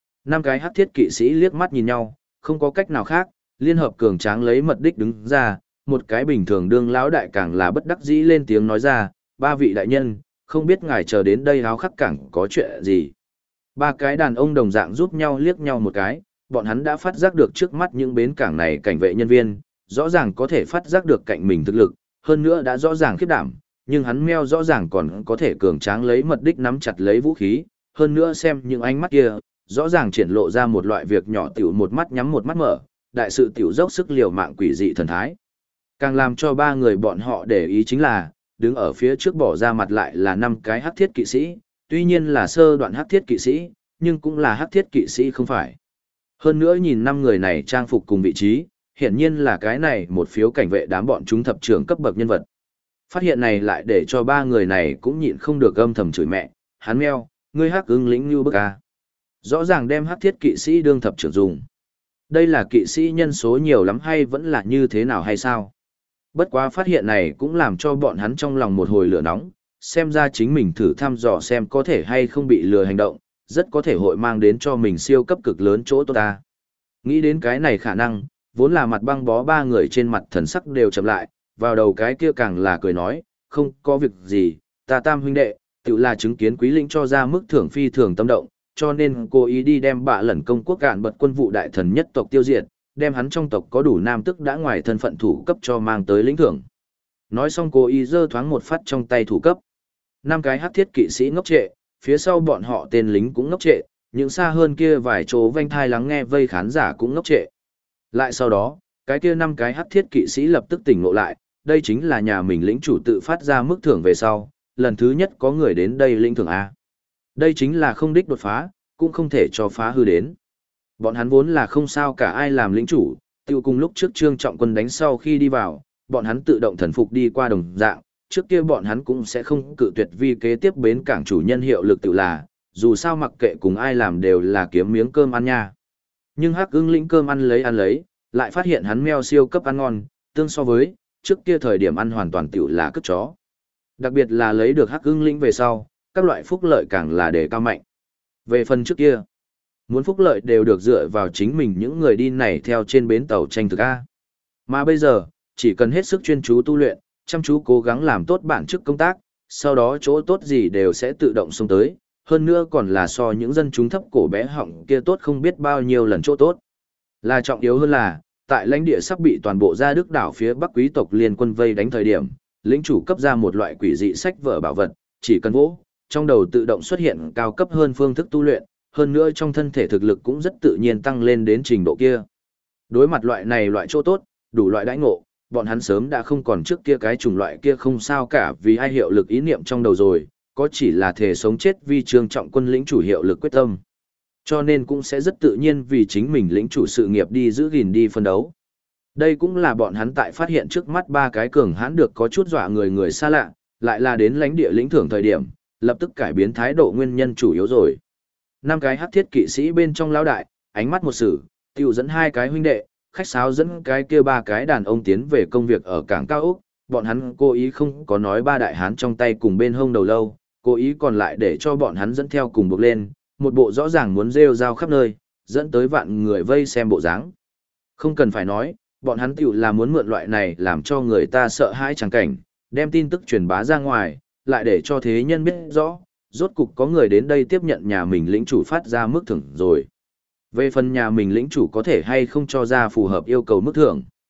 5 cái hắc thiết kỵ sĩ liếc mắt nhìn nhau, không có cách nào khác, liên hợp cường tráng lấy mật đích đứng ra, một cái bình thường đương lão đại càng là bất đắc dĩ lên tiếng nói ra, ba vị đại nhân, không biết ngài chờ đến đây háo khắc cảng có chuyện gì. Ba cái đàn ông đồng dạng giúp nhau liếc nhau một cái, bọn hắn đã phát giác được trước mắt những bến cảng này cảnh vệ nhân viên, rõ ràng có thể phát giác được cạnh mình thực lực, hơn nữa đã rõ ràng khiếp đảm, nhưng hắn meo rõ ràng còn có thể cường tráng lấy mật đích nắm chặt lấy vũ khí, hơn nữa xem những ánh mắt kia, rõ ràng triển lộ ra một loại việc nhỏ tiểu một mắt nhắm một mắt mở, đại sự tiểu dốc sức liều mạng quỷ dị thần thái. Càng làm cho ba người bọn họ để ý chính là, đứng ở phía trước bỏ ra mặt lại là 5 cái hắc thiết kỵ sĩ, tuy nhiên là sơ đoạn hắc thiết kỵ sĩ, nhưng cũng là hắc thiết kỵ sĩ không phải. Hơn nữa nhìn 5 người này trang phục cùng vị trí, hiển nhiên là cái này một phiếu cảnh vệ đám bọn chúng thập trưởng cấp bậc nhân vật. Phát hiện này lại để cho ba người này cũng nhịn không được âm thầm chửi mẹ, hắn meo, ngươi hắc ứng lĩnh như bức a. Rõ ràng đem hắc thiết kỵ sĩ đương thập trưởng dùng. Đây là kỵ sĩ nhân số nhiều lắm hay vẫn là như thế nào hay sao? Bất quá phát hiện này cũng làm cho bọn hắn trong lòng một hồi lửa nóng, xem ra chính mình thử thăm dò xem có thể hay không bị lừa hành động, rất có thể hội mang đến cho mình siêu cấp cực lớn chỗ tốt ta. Nghĩ đến cái này khả năng, vốn là mặt băng bó ba người trên mặt thần sắc đều chậm lại, vào đầu cái kia càng là cười nói, không có việc gì, ta tam huynh đệ, tự là chứng kiến quý lĩnh cho ra mức thưởng phi thường tâm động, cho nên cố ý đi đem bạ lẩn công quốc cạn bật quân vụ đại thần nhất tộc tiêu diệt, đem hắn trong tộc có đủ nam tức đã ngoài thân phận thủ cấp cho mang tới lĩnh thưởng. Nói xong cố ý giơ thoáng một phát trong tay thủ cấp. 5 cái hắc thiết kỵ sĩ ngốc trệ, phía sau bọn họ tên lính cũng ngốc trệ, những xa hơn kia vài chỗ vanh thai lắng nghe vây khán giả cũng ngốc trệ. Lại sau đó, cái kia 5 cái hắc thiết kỵ sĩ lập tức tỉnh ngộ lại, đây chính là nhà mình lĩnh chủ tự phát ra mức thưởng về sau, lần thứ nhất có người đến đây lĩnh thưởng A. Đây chính là không đích đột phá, cũng không thể cho phá hư đến. Bọn hắn vốn là không sao cả ai làm lĩnh chủ, tiêu cùng lúc trước Trương Trọng Quân đánh sau khi đi vào, bọn hắn tự động thần phục đi qua đồng dạng, trước kia bọn hắn cũng sẽ không cự tuyệt vi kế tiếp bến cảng chủ nhân hiệu lực tự là, dù sao mặc kệ cùng ai làm đều là kiếm miếng cơm ăn nha. Nhưng Hắc Ưng lĩnh cơm ăn lấy, lại phát hiện hắn meo siêu cấp ăn ngon, tương so với trước kia thời điểm ăn hoàn toàn tiểu là cất chó. Đặc biệt là lấy được Hắc Ưng lĩnh về sau, các loại phúc lợi càng là đề cao mạnh. Về phần trước kia, muốn phúc lợi đều được dựa vào chính mình những người đi này theo trên bến tàu tranh thực A. Mà bây giờ, chỉ cần hết sức chuyên chú tu luyện, chăm chú cố gắng làm tốt bản chức công tác, sau đó chỗ tốt gì đều sẽ tự động xông tới, hơn nữa còn là so những dân chúng thấp cổ bé họng kia tốt không biết bao nhiêu lần chỗ tốt. Là trọng yếu hơn là, tại lãnh địa sắp bị toàn bộ gia Đức đảo phía Bắc quý tộc liên quân vây đánh thời điểm, lĩnh chủ cấp ra một loại quỷ dị sách vở bảo vật, chỉ cần vỗ, trong đầu tự động xuất hiện cao cấp hơn phương thức tu luyện, hơn nữa trong thân thể thực lực cũng rất tự nhiên tăng lên đến trình độ kia. Đối mặt loại này loại chỗ tốt, đủ loại đãi ngộ, bọn hắn sớm đã không còn trước kia cái chủng loại kia không sao cả vì ai hiệu lực ý niệm trong đầu rồi, có chỉ là thể sống chết vì Trương Trọng Quân lĩnh chủ hiệu lực quyết tâm. Cho nên cũng sẽ rất tự nhiên vì chính mình lĩnh chủ sự nghiệp đi giữ gìn đi phân đấu. Đây cũng là bọn hắn tại phát hiện trước mắt ba cái cường hãn được có chút dọa người xa lạ, lại là đến lãnh địa lĩnh thưởng thời điểm, lập tức cải biến thái độ nguyên nhân chủ yếu rồi. 5 cái hắc thiết kỵ sĩ bên trong lão đại, ánh mắt một sử, tiêu dẫn 2 cái huynh đệ, khách sáo dẫn cái kia 3 cái đàn ông tiến về công việc ở cảng cao Úc, bọn hắn cố ý không có nói ba đại hán trong tay cùng bên hông đầu lâu, cố ý còn lại để cho bọn hắn dẫn theo cùng buộc lên, một bộ rõ ràng muốn rêu rao khắp nơi, dẫn tới vạn người vây xem bộ dáng. Không cần phải nói, bọn hắn tiểu là muốn mượn loại này làm cho người ta sợ hãi chẳng cảnh, đem tin tức truyền bá ra ngoài, lại để cho thế nhân biết rõ, rốt cục có người đến đây tiếp nhận nhà mình lĩnh chủ phát ra mức thưởng rồi. Về phần nhà mình lĩnh chủ có thể hay không cho ra phù hợp yêu cầu mức thưởng.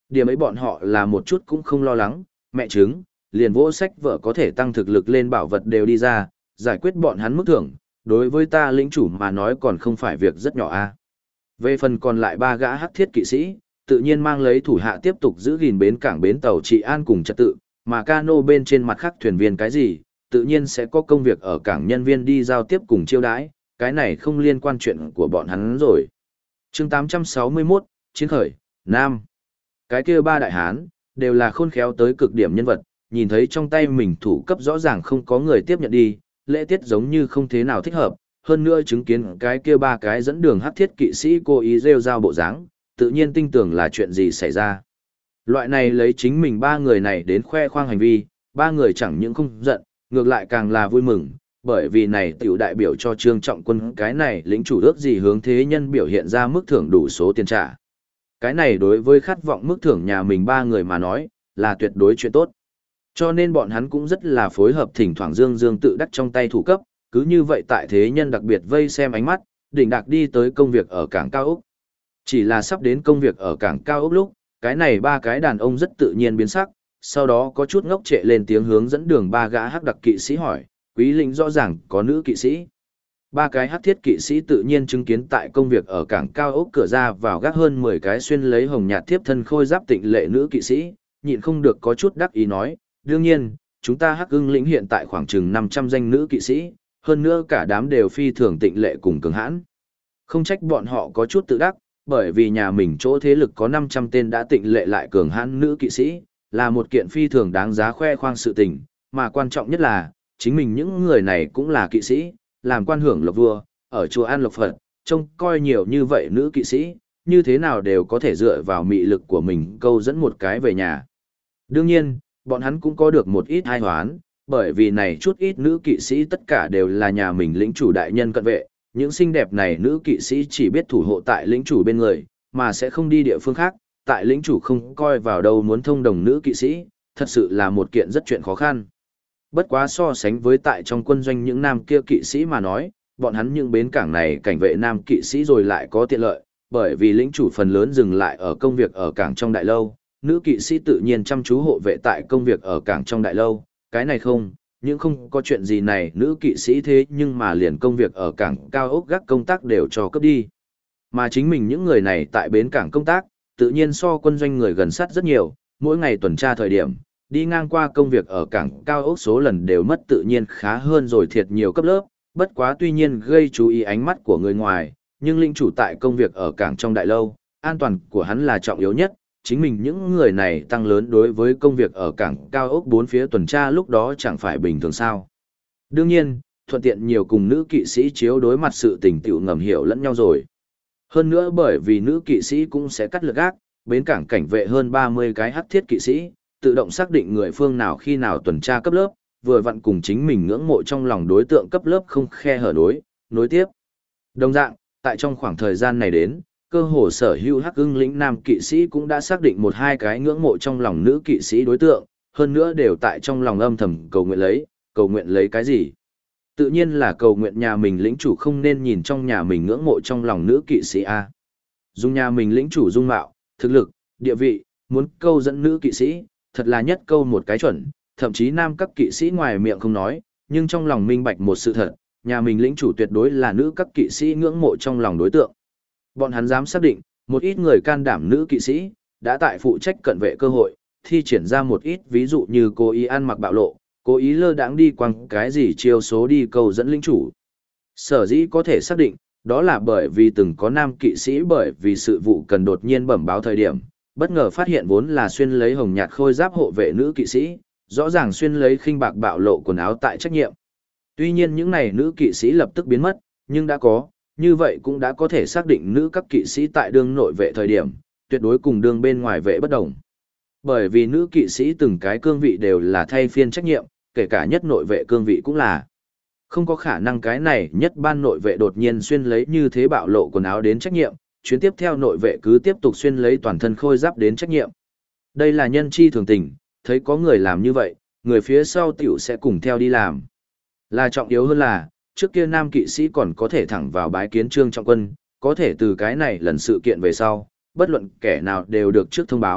Điểm ấy bọn họ là một chút cũng không lo lắng, mẹ chứng, liền vỗ sách vợ có thể tăng thực lực lên bảo vật đều đi ra, giải quyết bọn hắn mức thưởng, đối với ta lĩnh chủ mà nói còn không phải việc rất nhỏ a. Về phần còn lại ba gã hắc thiết kỵ sĩ, tự nhiên mang lấy thủ hạ tiếp tục giữ gìn bến cảng bến tàu trị an cùng trật tự, mà cano bên trên mặt khác thuyền viên cái gì, tự nhiên sẽ có công việc ở cảng nhân viên đi giao tiếp cùng chiêu đãi, cái này không liên quan chuyện của bọn hắn rồi. Chương 861, Chiến khởi, Nam. Cái kia ba đại hán, đều là khôn khéo tới cực điểm nhân vật, nhìn thấy trong tay mình thủ cấp rõ ràng không có người tiếp nhận đi, lễ tiết giống như không thế nào thích hợp, hơn nữa chứng kiến cái kia ba cái dẫn đường hắc thiết kỵ sĩ cố ý rêu rao bộ dáng, tự nhiên tin tưởng là chuyện gì xảy ra. Loại này lấy chính mình ba người này đến khoe khoang hành vi, ba người chẳng những không giận, ngược lại càng là vui mừng, bởi vì này tiểu đại biểu cho Trương Trọng Quân cái này lĩnh chủ ước gì hướng thế nhân biểu hiện ra mức thưởng đủ số tiền trả. Cái này đối với khát vọng mức thưởng nhà mình ba người mà nói, là tuyệt đối chuyện tốt. Cho nên bọn hắn cũng rất là phối hợp thỉnh thoảng dương tự đắc trong tay thủ cấp, cứ như vậy tại thế nhân đặc biệt vây xem ánh mắt, đỉnh đạc đi tới công việc ở cảng cao ốc. Chỉ là sắp đến công việc ở cảng cao ốc lúc, cái này ba cái đàn ông rất tự nhiên biến sắc, sau đó có chút ngốc trệ lên tiếng hướng dẫn đường ba gã hắc đặc kỵ sĩ hỏi, quý lĩnh rõ ràng có nữ kỵ sĩ. Ba cái hắc thiết kỵ sĩ tự nhiên chứng kiến tại công việc ở cảng cao ốc cửa ra vào gác hơn 10 cái xuyên lấy hồng nhạt thiếp thân khôi giáp tịnh lệ nữ kỵ sĩ, nhịn không được có chút đắc ý nói, đương nhiên, chúng ta hắc ưng lĩnh hiện tại khoảng chừng 500 danh nữ kỵ sĩ, hơn nữa cả đám đều phi thường tịnh lệ cùng cường hãn. Không trách bọn họ có chút tự đắc, bởi vì nhà mình chỗ thế lực có 500 tên đã tịnh lệ lại cường hãn nữ kỵ sĩ, là một kiện phi thường đáng giá khoe khoang sự tình, mà quan trọng nhất là, chính mình những người này cũng là kỵ sĩ, làm quan hưởng lộc vua, ở chùa An Lộc Phật, trông coi nhiều như vậy nữ kỵ sĩ, như thế nào đều có thể dựa vào mị lực của mình câu dẫn một cái về nhà. Đương nhiên, bọn hắn cũng có được một ít ai hoán, bởi vì này chút ít nữ kỵ sĩ tất cả đều là nhà mình lĩnh chủ đại nhân cận vệ, những xinh đẹp này nữ kỵ sĩ chỉ biết thủ hộ tại lĩnh chủ bên người, mà sẽ không đi địa phương khác, tại lĩnh chủ không coi vào đâu muốn thông đồng nữ kỵ sĩ, thật sự là một kiện rất chuyện khó khăn. Bất quá so sánh với tại trong quân doanh những nam kia kỵ sĩ mà nói, bọn hắn những bến cảng này cảnh vệ nam kỵ sĩ rồi lại có tiện lợi, bởi vì lĩnh chủ phần lớn dừng lại ở công việc ở cảng trong đại lâu, nữ kỵ sĩ tự nhiên chăm chú hộ vệ tại công việc ở cảng trong đại lâu, cái này không, những không có chuyện gì này nữ kỵ sĩ thế nhưng mà liền công việc ở cảng cao ốc gác công tác đều cho cấp đi. Mà chính mình những người này tại bến cảng công tác, tự nhiên so quân doanh người gần sát rất nhiều, mỗi ngày tuần tra thời điểm, đi ngang qua công việc ở cảng cao ốc số lần đều mất tự nhiên khá hơn rồi thiệt nhiều cấp lớp, bất quá tuy nhiên gây chú ý ánh mắt của người ngoài, nhưng linh chủ tại công việc ở cảng trong đại lâu, an toàn của hắn là trọng yếu nhất, chính mình những người này tăng lớn đối với công việc ở cảng cao ốc bốn phía tuần tra lúc đó chẳng phải bình thường sao. Đương nhiên, thuận tiện nhiều cùng nữ kỵ sĩ chiếu đối mặt sự tình tiểu ngầm hiểu lẫn nhau rồi. Hơn nữa bởi vì nữ kỵ sĩ cũng sẽ cắt lượt gác, bến cảng cảnh vệ hơn 30 cái hắc thiết kỵ sĩ, tự động xác định người phương nào khi nào tuần tra cấp lớp, vừa vặn cùng chính mình ngưỡng mộ trong lòng đối tượng cấp lớp không khe hở nối tiếp. Đồng dạng, tại trong khoảng thời gian này đến, cơ hồ sở hữu hắc ưng lĩnh nam kỵ sĩ cũng đã xác định một hai cái ngưỡng mộ trong lòng nữ kỵ sĩ đối tượng, hơn nữa đều tại trong lòng âm thầm cầu nguyện lấy cái gì? Tự nhiên là cầu nguyện nhà mình lĩnh chủ không nên nhìn trong nhà mình ngưỡng mộ trong lòng nữ kỵ sĩ A. Dùng nhà mình lĩnh chủ dung mạo, thực lực, địa vị, muốn câu dẫn nữ kỵ sĩ, thật là nhất câu một cái chuẩn, thậm chí nam các kỵ sĩ ngoài miệng không nói, nhưng trong lòng minh bạch một sự thật, nhà mình lĩnh chủ tuyệt đối là nữ các kỵ sĩ ngưỡng mộ trong lòng đối tượng. Bọn hắn dám xác định, một ít người can đảm nữ kỵ sĩ, đã tại phụ trách cận vệ cơ hội, thi triển ra một ít ví dụ như cố ý ăn mặc bạo lộ, cố ý lơ đãng đi quăng cái gì chiêu số đi câu dẫn lĩnh chủ. Sở dĩ có thể xác định, đó là bởi vì từng có nam kỵ sĩ bởi vì sự vụ cần đột nhiên bẩm báo thời điểm, bất ngờ phát hiện vốn là xuyên lấy hồng nhạt khôi giáp hộ vệ nữ kỵ sĩ, rõ ràng xuyên lấy khinh bạc bạo lộ quần áo tại trách nhiệm. Tuy nhiên những này nữ kỵ sĩ lập tức biến mất, nhưng đã có, như vậy cũng đã có thể xác định nữ các kỵ sĩ tại đương nội vệ thời điểm, tuyệt đối cùng đương bên ngoài vệ bất đồng. Bởi vì nữ kỵ sĩ từng cái cương vị đều là thay phiên trách nhiệm, kể cả nhất nội vệ cương vị cũng là. Không có khả năng cái này nhất ban nội vệ đột nhiên xuyên lấy như thế bạo lộ quần áo đến trách nhiệm, chuyến tiếp theo nội vệ cứ tiếp tục xuyên lấy toàn thân khôi giáp đến trách nhiệm. Đây là nhân chi thường tình, thấy có người làm như vậy, người phía sau tiểu sẽ cùng theo đi làm. Là trọng yếu hơn là, trước kia nam kỵ sĩ còn có thể thẳng vào bái kiến Trương Trọng Quân, có thể từ cái này lần sự kiện về sau, bất luận kẻ nào đều được trước thông báo,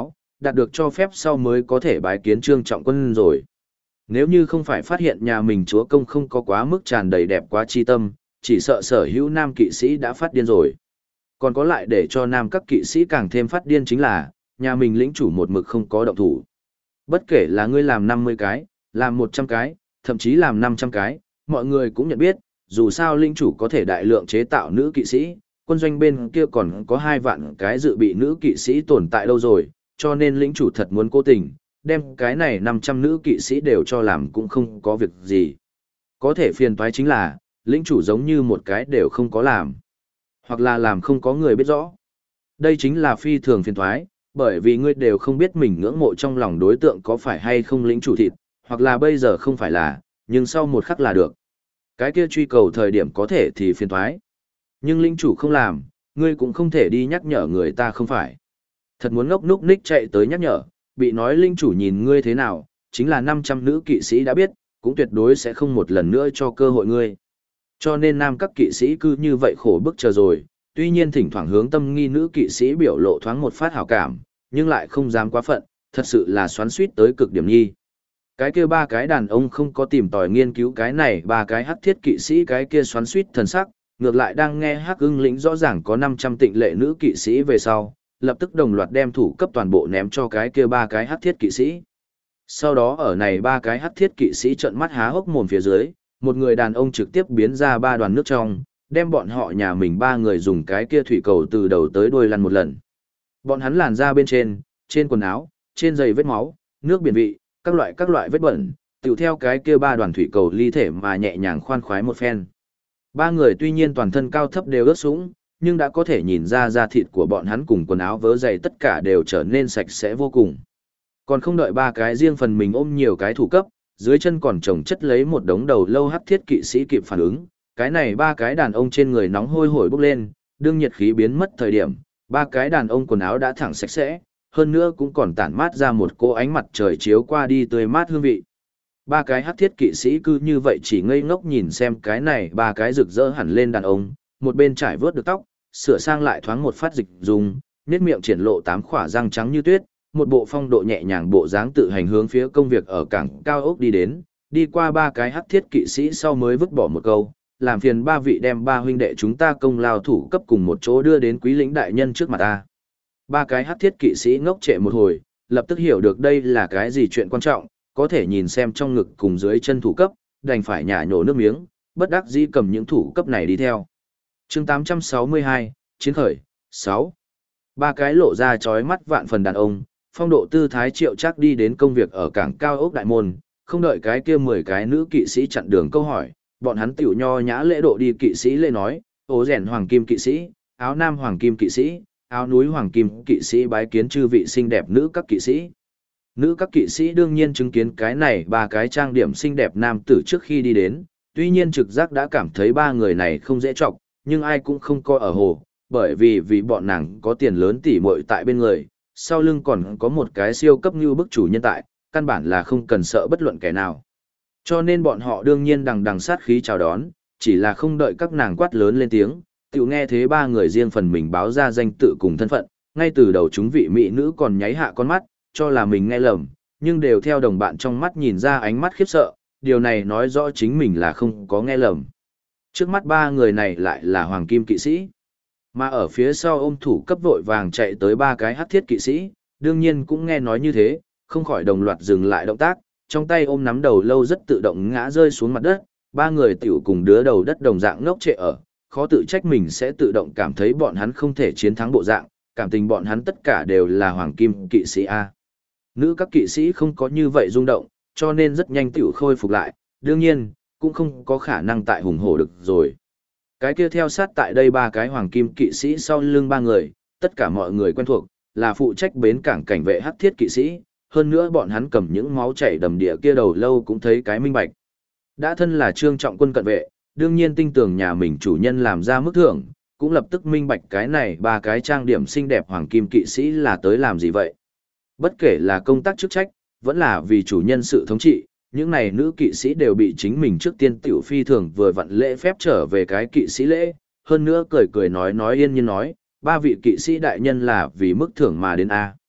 đạt được cho phép sau mới có thể bái kiến Trương Trọng Quân rồi. Nếu như không phải phát hiện nhà mình chúa công không có quá mức tràn đầy đẹp quá chi tâm, chỉ sợ sở hữu nam kỵ sĩ đã phát điên rồi. Còn có lại để cho nam các kỵ sĩ càng thêm phát điên chính là, nhà mình lĩnh chủ một mực không có động thủ. Bất kể là ngươi làm 50 cái, làm 100 cái, thậm chí làm 500 cái, mọi người cũng nhận biết, dù sao lĩnh chủ có thể đại lượng chế tạo nữ kỵ sĩ, quân doanh bên kia còn có 2 vạn cái dự bị nữ kỵ sĩ tồn tại đâu rồi, cho nên lĩnh chủ thật muốn cố tình, đem cái này 500 nữ kỵ sĩ đều cho làm cũng không có việc gì. Có thể phiền toái chính là, lĩnh chủ giống như một cái đều không có làm, hoặc là làm không có người biết rõ. Đây chính là phi thường phiền toái, bởi vì ngươi đều không biết mình ngưỡng mộ trong lòng đối tượng có phải hay không lĩnh chủ thịt, hoặc là bây giờ không phải là, nhưng sau một khắc là được. Cái kia truy cầu thời điểm có thể thì phiền toái. Nhưng lĩnh chủ không làm, ngươi cũng không thể đi nhắc nhở người ta không phải. Thật muốn ngốc núc ních chạy tới nhắc nhở, bị nói lĩnh chủ nhìn ngươi thế nào, chính là 500 nữ kỵ sĩ đã biết, cũng tuyệt đối sẽ không một lần nữa cho cơ hội ngươi. Cho nên nam các kỵ sĩ cứ như vậy khổ bức chờ rồi, tuy nhiên thỉnh thoảng hướng tâm nghi nữ kỵ sĩ biểu lộ thoáng một phát hảo cảm, nhưng lại không dám quá phận, thật sự là xoắn suýt tới cực điểm nhi. Cái kia 3 cái đàn ông không có tìm tòi nghiên cứu cái này 3 cái hắc thiết kỵ sĩ cái kia xoắn suýt thần sắc, ngược lại đang nghe hắc ưng lĩnh rõ ràng có 500 tịnh lệ nữ kỵ sĩ về sau, lập tức đồng loạt đem thủ cấp toàn bộ ném cho cái kia 3 cái hắc thiết kỵ sĩ. Sau đó ở này 3 cái hắc thiết kỵ sĩ trợn mắt há hốc mồm phía dưới, một người đàn ông trực tiếp biến ra 3 đoàn nước trong, đem bọn họ nhà mình 3 người dùng cái kia thủy cầu từ đầu tới đuôi lăn một lần. Bọn hắn làn ra bên trên quần áo, trên giày vết máu, nước biển vị, các loại vết bẩn, tựu theo cái kia 3 đoàn thủy cầu ly thể mà nhẹ nhàng khoan khoái một phen. 3 người tuy nhiên toàn thân cao thấp đều ướt sũng, nhưng đã có thể nhìn ra da thịt của bọn hắn cùng quần áo vớ giày tất cả đều trở nên sạch sẽ vô cùng. Còn không đợi 3 cái riêng phần mình ôm nhiều cái thủ cấp, dưới chân còn chồng chất lấy một đống đầu lâu hắc thiết kỵ sĩ kịp phản ứng, cái này 3 cái đàn ông trên người nóng hôi hổi bốc lên, đương nhiệt khí biến mất thời điểm, 3 cái đàn ông quần áo đã thẳng sạch sẽ, hơn nữa cũng còn tản mát ra một cỗ ánh mặt trời chiếu qua đi tươi mát hương vị. 3 cái hắc thiết kỵ sĩ cứ như vậy chỉ ngây ngốc nhìn xem cái này 3 cái rực rỡ hẳn lên đàn ông, một bên trải vớt được tóc, sửa sang lại thoáng một phát dịch dùng, nét miệng triển lộ 8 khỏa răng trắng như tuyết, một bộ phong độ nhẹ nhàng bộ dáng tự hành hướng phía công việc ở cảng cao ốc đi đến, đi qua 3 cái hắc thiết kỵ sĩ sau mới vứt bỏ một câu, làm phiền 3 vị đem 3 huynh đệ chúng ta công lao thủ cấp cùng một chỗ đưa đến quý lĩnh đại nhân trước mặt ta. 3 cái hắc thiết kỵ sĩ ngốc trệ một hồi, lập tức hiểu được đây là cái gì chuyện quan trọng, có thể nhìn xem trong ngực cùng dưới chân thủ cấp, đành phải nhả nhổ nước miếng, bất đắc dĩ cầm những thủ cấp này đi theo. Chương 862, Chiến khởi, 6. 3 cái lộ ra chói mắt vạn phần đàn ông, phong độ tư thái triệu chắc đi đến công việc ở cảng cao ốc đại môn, không đợi cái kia 10 cái nữ kỵ sĩ chặn đường câu hỏi, bọn hắn tiểu nho nhã lễ độ đi kỵ sĩ lễ nói, ố rèn hoàng kim kỵ sĩ, áo nam hoàng kim kỵ sĩ, áo núi hoàng kim kỵ sĩ bái kiến chư vị xinh đẹp nữ các kỵ sĩ. Nữ các kỵ sĩ đương nhiên chứng kiến cái này 3 cái trang điểm xinh đẹp nam tử trước khi đi đến, tuy nhiên trực giác đã cảm thấy 3 người này không dễ trọng, nhưng ai cũng không coi ở hồ, bởi vì bọn nàng có tiền lớn tỉ muội tại bên người, sau lưng còn có một cái siêu cấp như bức chủ nhân tại, căn bản là không cần sợ bất luận kẻ nào. Cho nên bọn họ đương nhiên đằng sát khí chào đón, chỉ là không đợi các nàng quát lớn lên tiếng, tiểu nghe thế 3 người riêng phần mình báo ra danh tự cùng thân phận, ngay từ đầu chúng vị mỹ nữ còn nháy hạ con mắt, cho là mình nghe lầm, nhưng đều theo đồng bạn trong mắt nhìn ra ánh mắt khiếp sợ, điều này nói rõ chính mình là không có nghe lầm. Trước mắt 3 người này lại là hoàng kim kỵ sĩ, mà ở phía sau ôm thủ cấp vội vàng chạy tới 3 cái hắc thiết kỵ sĩ, đương nhiên cũng nghe nói như thế, không khỏi đồng loạt dừng lại động tác, trong tay ôm nắm đầu lâu rất tự động ngã rơi xuống mặt đất, 3 người tiểu cùng đứa đầu đất đồng dạng ngốc trệ ở, khó tự trách mình sẽ tự động cảm thấy bọn hắn không thể chiến thắng bộ dạng, cảm tình bọn hắn tất cả đều là hoàng kim kỵ sĩ A. Nữ các kỵ sĩ không có như vậy rung động, cho nên rất nhanh tiểu khôi phục lại, đương nhiên, cũng không có khả năng tại hùng hổ được rồi. Cái kia theo sát tại đây 3 cái hoàng kim kỵ sĩ sau lưng 3 người, tất cả mọi người quen thuộc, là phụ trách bến cảng cảnh vệ hắc thiết kỵ sĩ, hơn nữa bọn hắn cầm những máu chảy đầm địa kia đầu lâu cũng thấy cái minh bạch. Đã thân là Trương Trọng Quân cận vệ, đương nhiên tin tưởng nhà mình chủ nhân làm ra mức thưởng, cũng lập tức minh bạch cái này 3 cái trang điểm xinh đẹp hoàng kim kỵ sĩ là tới làm gì vậy. Bất kể là công tác chức trách, vẫn là vì chủ nhân sự thống trị, những này nữ kỵ sĩ đều bị chính mình trước tiên tiểu phi thường vừa vặn lễ phép trở về cái kỵ sĩ lễ, hơn nữa cười cười nói yên nhiên nói, 3 vị kỵ sĩ đại nhân là vì mức thưởng mà đến A.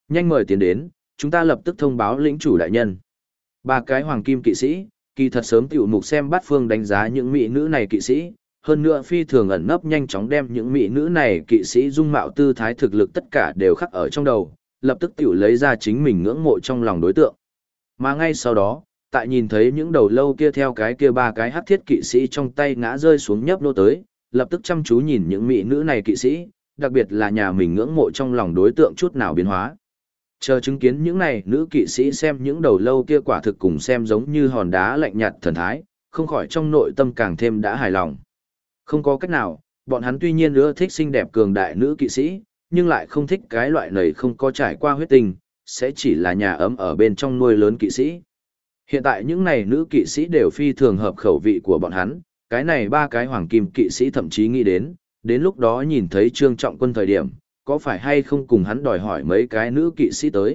Nhanh mời tiến đến, chúng ta lập tức thông báo lĩnh chủ đại nhân. Ba cái hoàng kim kỵ sĩ, kỳ thật sớm tiểu mục xem bát phương đánh giá những mỹ nữ này kỵ sĩ, hơn nữa phi thường ẩn nấp nhanh chóng đem những mỹ nữ này kỵ sĩ dung mạo tư thái thực lực tất cả đều khắc ở trong đầu, lập tức tiểu lấy ra chính mình ngưỡng mộ trong lòng đối tượng. Mà ngay sau đó, tại nhìn thấy những đầu lâu kia theo cái kia ba cái hắc thiết kỵ sĩ trong tay ngã rơi xuống nhấp nô tới, lập tức chăm chú nhìn những mỹ nữ này kỵ sĩ, đặc biệt là nhà mình ngưỡng mộ trong lòng đối tượng chút nào biến hóa. Chờ chứng kiến những này nữ kỵ sĩ xem những đầu lâu kia quả thực cùng xem giống như hòn đá lạnh nhạt thần thái, không khỏi trong nội tâm càng thêm đã hài lòng. Không có cách nào, bọn hắn tuy nhiên ưa thích xinh đẹp cường đại nữ kỵ sĩ, nhưng lại không thích cái loại này không có trải qua huyết tình, sẽ chỉ là nhà ấm ở bên trong nuôi lớn kỵ sĩ. Hiện tại những này nữ kỵ sĩ đều phi thường hợp khẩu vị của bọn hắn, cái này ba cái hoàng kim kỵ sĩ thậm chí nghĩ đến lúc đó nhìn thấy Trương Trọng Quân thời điểm, có phải hay không cùng hắn đòi hỏi mấy cái nữ kỵ sĩ tới.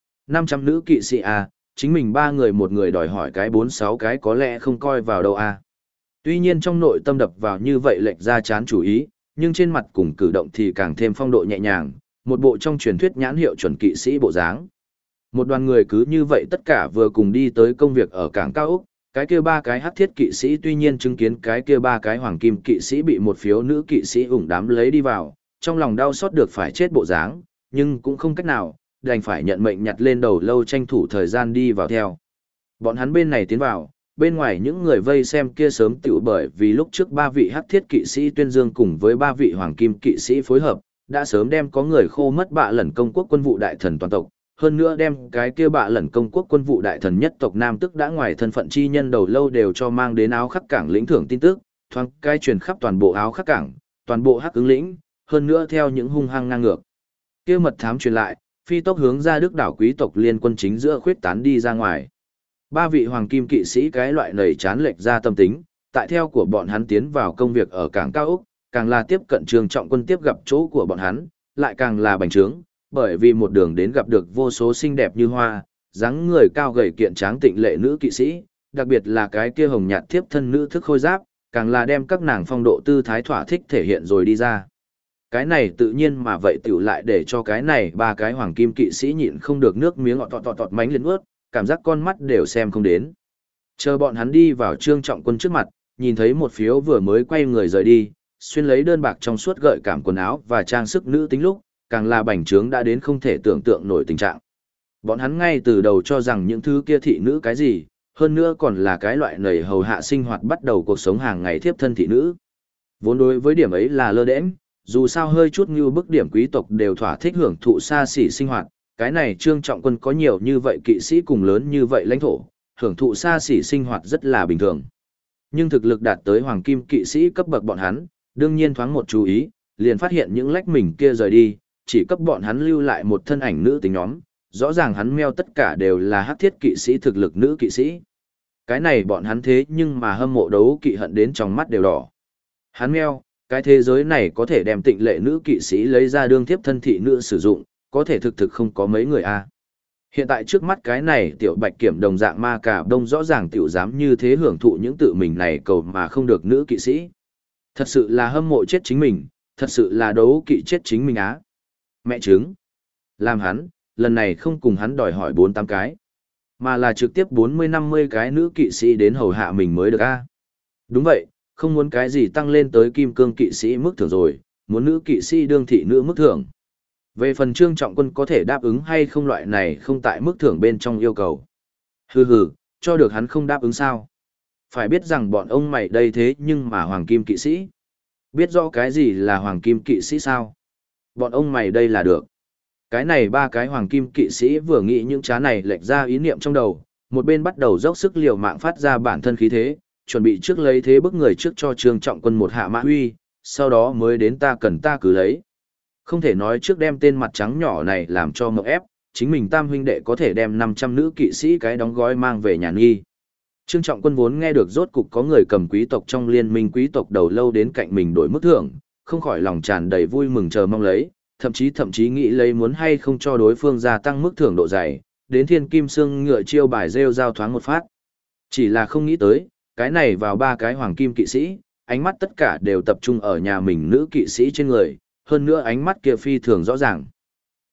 500 nữ kỵ sĩ à, chính mình ba người một người đòi hỏi cái 4-6 cái có lẽ không coi vào đâu à. Tuy nhiên trong nội tâm đập vào như vậy lệch ra chán chủ ý, nhưng trên mặt cùng cử động thì càng thêm phong độ nhẹ nhàng, một bộ trong truyền thuyết nhãn hiệu chuẩn kỵ sĩ bộ dáng. Một đoàn người cứ như vậy tất cả vừa cùng đi tới công việc ở cảng cao Úc, cái kia ba cái hắc thiết kỵ sĩ tuy nhiên chứng kiến cái kia ba cái hoàng kim kỵ sĩ bị một phiếu nữ kỵ sĩ ủng đám lấy đi vào, trong lòng đau xót được phải chết bộ dáng, nhưng cũng không cách nào, đành phải nhận mệnh nhặt lên đầu lâu tranh thủ thời gian đi vào theo. Bọn hắn bên này tiến vào, bên ngoài những người vây xem kia sớm tiểu bởi vì lúc trước ba vị hắc thiết kỵ sĩ tuyên dương cùng với ba vị hoàng kim kỵ sĩ phối hợp, đã sớm đem có người khô mất bạ lẩn công quốc quân vụ đại thần toàn tộc, hơn nữa đem cái kia bạ lẩn công quốc quân vụ đại thần nhất tộc nam tức đã ngoài thân phận chi nhân đầu lâu đều cho mang đến áo khắc cảng lĩnh thưởng tin tức, thoáng cái truyền khắp toàn bộ áo khắc cảng, toàn bộ hắc ứng lĩnh, hơn nữa theo những hung hăng ngang ngược. Kia mật thám truyền lại, phi tốc hướng ra Đức đảo quý tộc liên quân chính giữa khuyết tán đi ra ngoài. Ba vị hoàng kim kỵ sĩ cái loại nảy chán lệch ra tâm tính, tại theo của bọn hắn tiến vào công việc ở cảng cao Úc, càng là tiếp cận Trương Trọng Quân tiếp gặp chỗ của bọn hắn, lại càng là bành trướng, bởi vì một đường đến gặp được vô số xinh đẹp như hoa, dáng người cao gầy kiện tráng tịnh lệ nữ kỵ sĩ, đặc biệt là cái kia hồng nhạt thiếp thân nữ thức khôi giáp, càng là đem các nàng phong độ tư thái thỏa thích thể hiện rồi đi ra. Cái này tự nhiên mà vậy tiểu lại để cho cái này ba cái hoàng kim kỵ sĩ nhịn không được nước miếng ngọt tọt mánh lên ướt, cảm giác con mắt đều xem không đến. Chờ bọn hắn đi vào Trương Trọng Quân trước mặt, nhìn thấy một phiếu vừa mới quay người rời đi, xuyên lấy đơn bạc trong suốt gợi cảm quần áo và trang sức nữ tính lúc, càng là bành trướng đã đến không thể tưởng tượng nổi tình trạng. Bọn hắn ngay từ đầu cho rằng những thứ kia thị nữ cái gì, hơn nữa còn là cái loại nầy hầu hạ sinh hoạt bắt đầu cuộc sống hàng ngày thiếp thân thị nữ. Vốn đối với điểm ấy là lơ đễnh, dù sao hơi chút như bức điểm quý tộc đều thỏa thích hưởng thụ xa xỉ sinh hoạt, cái này Trương Trọng Quân có nhiều như vậy kỵ sĩ cùng lớn như vậy lãnh thổ, hưởng thụ xa xỉ sinh hoạt rất là bình thường. Nhưng thực lực đạt tới hoàng kim kỵ sĩ cấp bậc bọn hắn, đương nhiên thoáng một chú ý, liền phát hiện những lách mình kia rời đi, chỉ cấp bọn hắn lưu lại một thân ảnh nữ tính nhóm, rõ ràng hắn meo tất cả đều là hắc thiết kỵ sĩ thực lực nữ kỵ sĩ. Cái này bọn hắn thế nhưng mà hâm mộ đấu kỵ hận đến trong mắt đều đỏ. Hắn meo, cái thế giới này có thể đem tịnh lệ nữ kỵ sĩ lấy ra đương tiếp thân thị nữ sử dụng, có thể thực không có mấy người a. Hiện tại trước mắt cái này tiểu bạch kiểm đồng dạng ma cả đông rõ ràng tiểu dám như thế hưởng thụ những tự mình này cầu mà không được nữ kỵ sĩ. Thật sự là hâm mộ chết chính mình, thật sự là đấu kỵ chết chính mình á. Mẹ chứng. Làm hắn, lần này không cùng hắn đòi hỏi 4-8 cái, mà là trực tiếp 40-50 cái nữ kỵ sĩ đến hầu hạ mình mới được a. Đúng vậy, không muốn cái gì tăng lên tới kim cương kỵ sĩ mức thưởng rồi, muốn nữ kỵ sĩ đương thị nữ mức thưởng. Về phần Trương Trọng Quân có thể đáp ứng hay không loại này không tại mức thưởng bên trong yêu cầu. Hừ, cho được hắn không đáp ứng sao. Phải biết rằng bọn ông mày đây thế nhưng mà hoàng kim kỵ sĩ. Biết rõ cái gì là hoàng kim kỵ sĩ sao? Bọn ông mày đây là được. Cái này ba cái hoàng kim kỵ sĩ vừa nghĩ những trá này lệch ra ý niệm trong đầu, một bên bắt đầu dốc sức liều mạng phát ra bản thân khí thế, chuẩn bị trước lấy thế bức người trước cho Trương Trọng Quân một hạ mã huy, sau đó mới đến ta cần ta cứ lấy. Không thể nói trước đem tên mặt trắng nhỏ này làm cho mộng ép, chính mình tam huynh đệ có thể đem 500 nữ kỵ sĩ cái đóng gói mang về nhà nghi. Trương Trọng Quân vốn nghe được rốt cục có người cầm quý tộc trong liên minh quý tộc đầu lâu đến cạnh mình đổi mức thưởng, không khỏi lòng tràn đầy vui mừng chờ mong lấy, thậm chí nghĩ lấy muốn hay không cho đối phương gia tăng mức thưởng độ dày, đến thiên kim xương ngựa chiêu bài rêu giao thoáng một phát. Chỉ là không nghĩ tới, cái này vào ba cái hoàng kim kỵ sĩ, ánh mắt tất cả đều tập trung ở nhà mình nữ kỵ sĩ trên người, hơn nữa ánh mắt kia phi thường rõ ràng.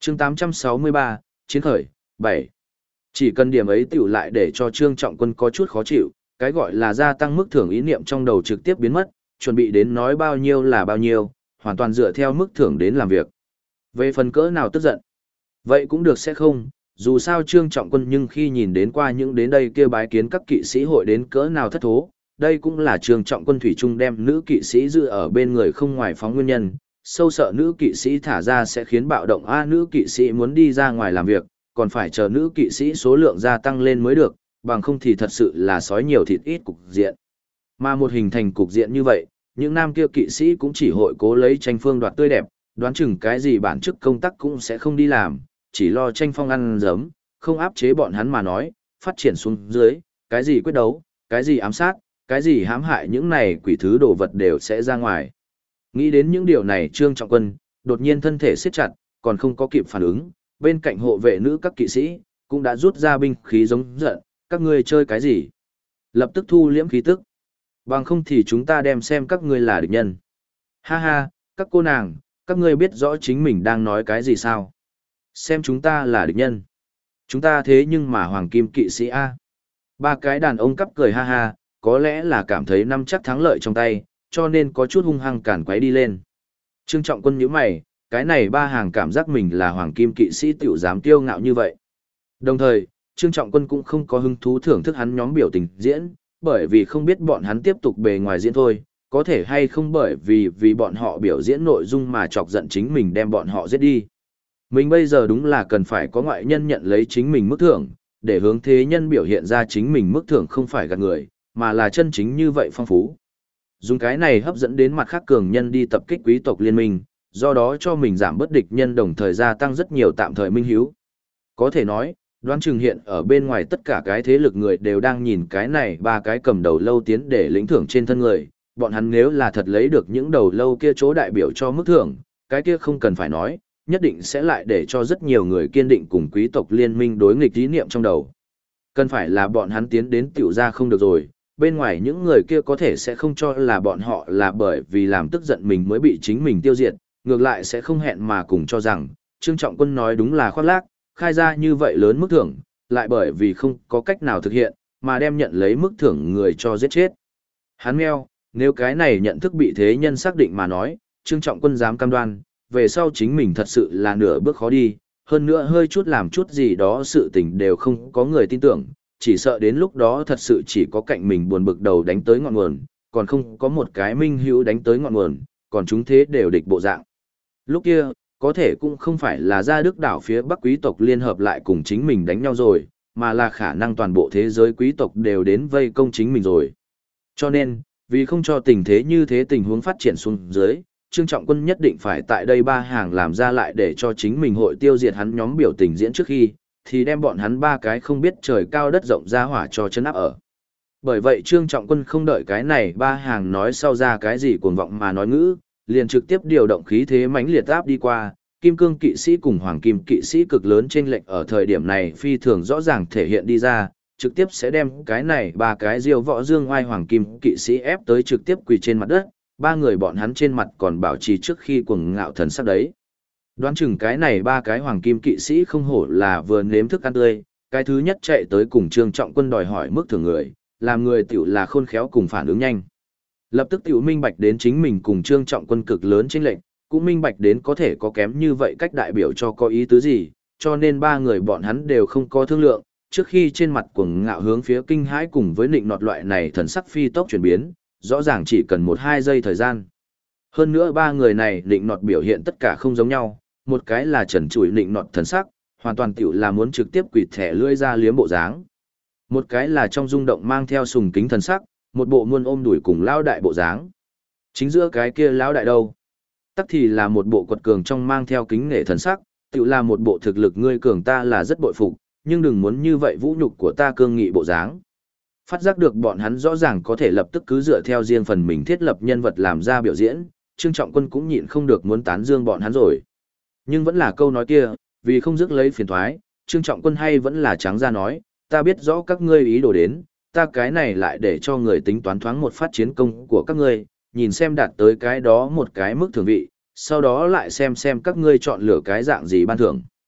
Chương 863, Chiến khởi, 7. Chỉ cần điểm ấy tiểu lại để cho Trương Trọng Quân có chút khó chịu, cái gọi là gia tăng mức thưởng ý niệm trong đầu trực tiếp biến mất, chuẩn bị đến nói bao nhiêu là bao nhiêu, hoàn toàn dựa theo mức thưởng đến làm việc. Về phần cỡ nào tức giận, vậy cũng được sẽ không, dù sao Trương Trọng Quân nhưng khi nhìn đến qua những đến đây kia bái kiến các kỵ sĩ hội đến cỡ nào thất thố, đây cũng là Trương Trọng Quân thủy chung đem nữ kỵ sĩ giữ ở bên người không ngoài phóng nguyên nhân, sâu sợ nữ kỵ sĩ thả ra sẽ khiến bạo động nữ kỵ sĩ muốn đi ra ngoài làm việc, còn phải chờ nữ kỵ sĩ số lượng gia tăng lên mới được, bằng không thì thật sự là sói nhiều thịt ít cục diện. Mà một hình thành cục diện như vậy, những nam kia kỵ sĩ cũng chỉ hội cố lấy tranh phương đoạt tươi đẹp, đoán chừng cái gì bản chức công tác cũng sẽ không đi làm, chỉ lo tranh phong ăn giấm, không áp chế bọn hắn mà nói, phát triển xuống dưới, cái gì quyết đấu, cái gì ám sát, cái gì hãm hại những này quỷ thứ đồ vật đều sẽ ra ngoài. Nghĩ đến những điều này Trương Trọng Quân, đột nhiên thân thể siết chặt, còn không có kịp phản ứng, bên cạnh hộ vệ nữ các kỵ sĩ, cũng đã rút ra binh khí giống giận, các ngươi chơi cái gì? Lập tức thu liễm khí tức. Bằng không thì chúng ta đem xem các ngươi là địch nhân. Ha ha, các cô nàng, các ngươi biết rõ chính mình đang nói cái gì sao? Xem chúng ta là địch nhân. Chúng ta thế nhưng mà hoàng kim kỵ sĩ A. Ba cái đàn ông cắp cười ha ha, có lẽ là cảm thấy năm chắc thắng lợi trong tay, cho nên có chút hung hăng cản quấy đi lên. Trương Trọng Quân nhíu mày, cái này ba hàng cảm giác mình là hoàng kim kỵ sĩ tiểu dám kiêu ngạo như vậy. Đồng thời, Trương Trọng Quân cũng không có hứng thú thưởng thức hắn nhóm biểu tình diễn, bởi vì không biết bọn hắn tiếp tục bề ngoài diễn thôi, có thể hay không bởi vì bọn họ biểu diễn nội dung mà chọc giận chính mình đem bọn họ giết đi. Mình bây giờ đúng là cần phải có ngoại nhân nhận lấy chính mình mức thưởng, để hướng thế nhân biểu hiện ra chính mình mức thưởng không phải gạt người, mà là chân chính như vậy phong phú. Dùng cái này hấp dẫn đến mặt khác cường nhân đi tập kích quý tộc liên minh, do đó cho mình giảm bất địch nhân đồng thời gia tăng rất nhiều tạm thời minh hiếu. Có thể nói, đoán chừng hiện ở bên ngoài tất cả cái thế lực người đều đang nhìn cái này ba cái cầm đầu lâu tiến để lĩnh thưởng trên thân người, bọn hắn nếu là thật lấy được những đầu lâu kia chỗ đại biểu cho mức thưởng, cái kia không cần phải nói, nhất định sẽ lại để cho rất nhiều người kiên định cùng quý tộc liên minh đối nghịch ý niệm trong đầu. Cần phải là bọn hắn tiến đến tiểu gia không được rồi, bên ngoài những người kia có thể sẽ không cho là bọn họ là bởi vì làm tức giận mình mới bị chính mình tiêu diệt, ngược lại sẽ không hẹn mà cùng cho rằng, Trương Trọng Quân nói đúng là khoác lác, khai ra như vậy lớn mức thưởng, lại bởi vì không có cách nào thực hiện, mà đem nhận lấy mức thưởng người cho giết chết. Hắn meo, nếu cái này nhận thức bị thế nhân xác định mà nói, Trương Trọng Quân dám cam đoan, về sau chính mình thật sự là nửa bước khó đi, hơn nữa hơi chút làm chút gì đó sự tình đều không có người tin tưởng, chỉ sợ đến lúc đó thật sự chỉ có cạnh mình buồn bực đầu đánh tới ngọn nguồn, còn không có một cái minh hữu đánh tới ngọn nguồn, còn chúng thế đều địch bộ dạng. Lúc kia, có thể cũng không phải là gia Đức đảo phía Bắc quý tộc liên hợp lại cùng chính mình đánh nhau rồi, mà là khả năng toàn bộ thế giới quý tộc đều đến vây công chính mình rồi. Cho nên, vì không cho tình thế như thế tình huống phát triển xuống dưới, Trương Trọng Quân nhất định phải tại đây ba hàng làm ra lại để cho chính mình hội tiêu diệt hắn nhóm biểu tình diễn trước khi, thì đem bọn hắn ba cái không biết trời cao đất rộng ra hỏa cho chấn áp ở. Bởi vậy Trương Trọng Quân không đợi cái này ba hàng nói sau ra cái gì cuồng vọng mà nói ngữ, liền trực tiếp điều động khí thế mãnh liệt áp đi qua, kim cương kỵ sĩ cùng hoàng kim kỵ sĩ cực lớn chênh lệch ở thời điểm này phi thường rõ ràng thể hiện đi ra, trực tiếp sẽ đem cái này ba cái diêu võ dương oai hoàng kim kỵ sĩ ép tới trực tiếp quỳ trên mặt đất, ba người bọn hắn trên mặt còn bảo trì trước khi cuồng ngạo thần sắc đấy. Đoán chừng cái này ba cái hoàng kim kỵ sĩ không hổ là vừa nếm thức ăn tươi, cái thứ nhất chạy tới cùng Trương Trọng Quân đòi hỏi mức thưởng người, làm người tiểu là khôn khéo cùng phản ứng nhanh. Lập tức tiểu minh bạch đến chính mình cùng Trương Trọng Quân cực lớn chênh lệch, cũng minh bạch đến có thể có kém như vậy cách đại biểu cho có ý tứ gì, cho nên ba người bọn hắn đều không có thương lượng, trước khi trên mặt cuồng ngạo hướng phía kinh hãi cùng với nịnh nọt loại này thần sắc phi tốc chuyển biến, rõ ràng chỉ cần 1-2 giây thời gian. Hơn nữa ba người này nịnh nọt biểu hiện tất cả không giống nhau, một cái là trần trụi nịnh nọt thần sắc, hoàn toàn tiểu là muốn trực tiếp quỷ thẻ lưỡi ra liếm bộ dáng. Một cái là trong rung động mang theo sùng kính thần sắc, một bộ muôn ôm đuổi cùng lão đại bộ dáng. Chính giữa cái kia lão đại đâu? Tắc thì là một bộ quật cường trong mang theo kính nể thần sắc, tiểu là một bộ thực lực ngươi cường ta là rất bội phục, nhưng đừng muốn như vậy vũ nhục của ta cương nghị bộ dáng. Phát giác được bọn hắn rõ ràng có thể lập tức cứ dựa theo riêng phần mình thiết lập nhân vật làm ra biểu diễn, Trương Trọng Quân cũng nhịn không được muốn tán dương bọn hắn rồi. Nhưng vẫn là câu nói kia, vì không dứt lấy phiền thoái, Trương Trọng Quân hay vẫn là trắng ra nói, ta biết rõ các ngươi ý đồ đến, ta cái này lại để cho người tính toán thoáng một phát chiến công của các ngươi, nhìn xem đạt tới cái đó một cái mức thưởng vị, sau đó lại xem các ngươi chọn lựa cái dạng gì ban thưởng.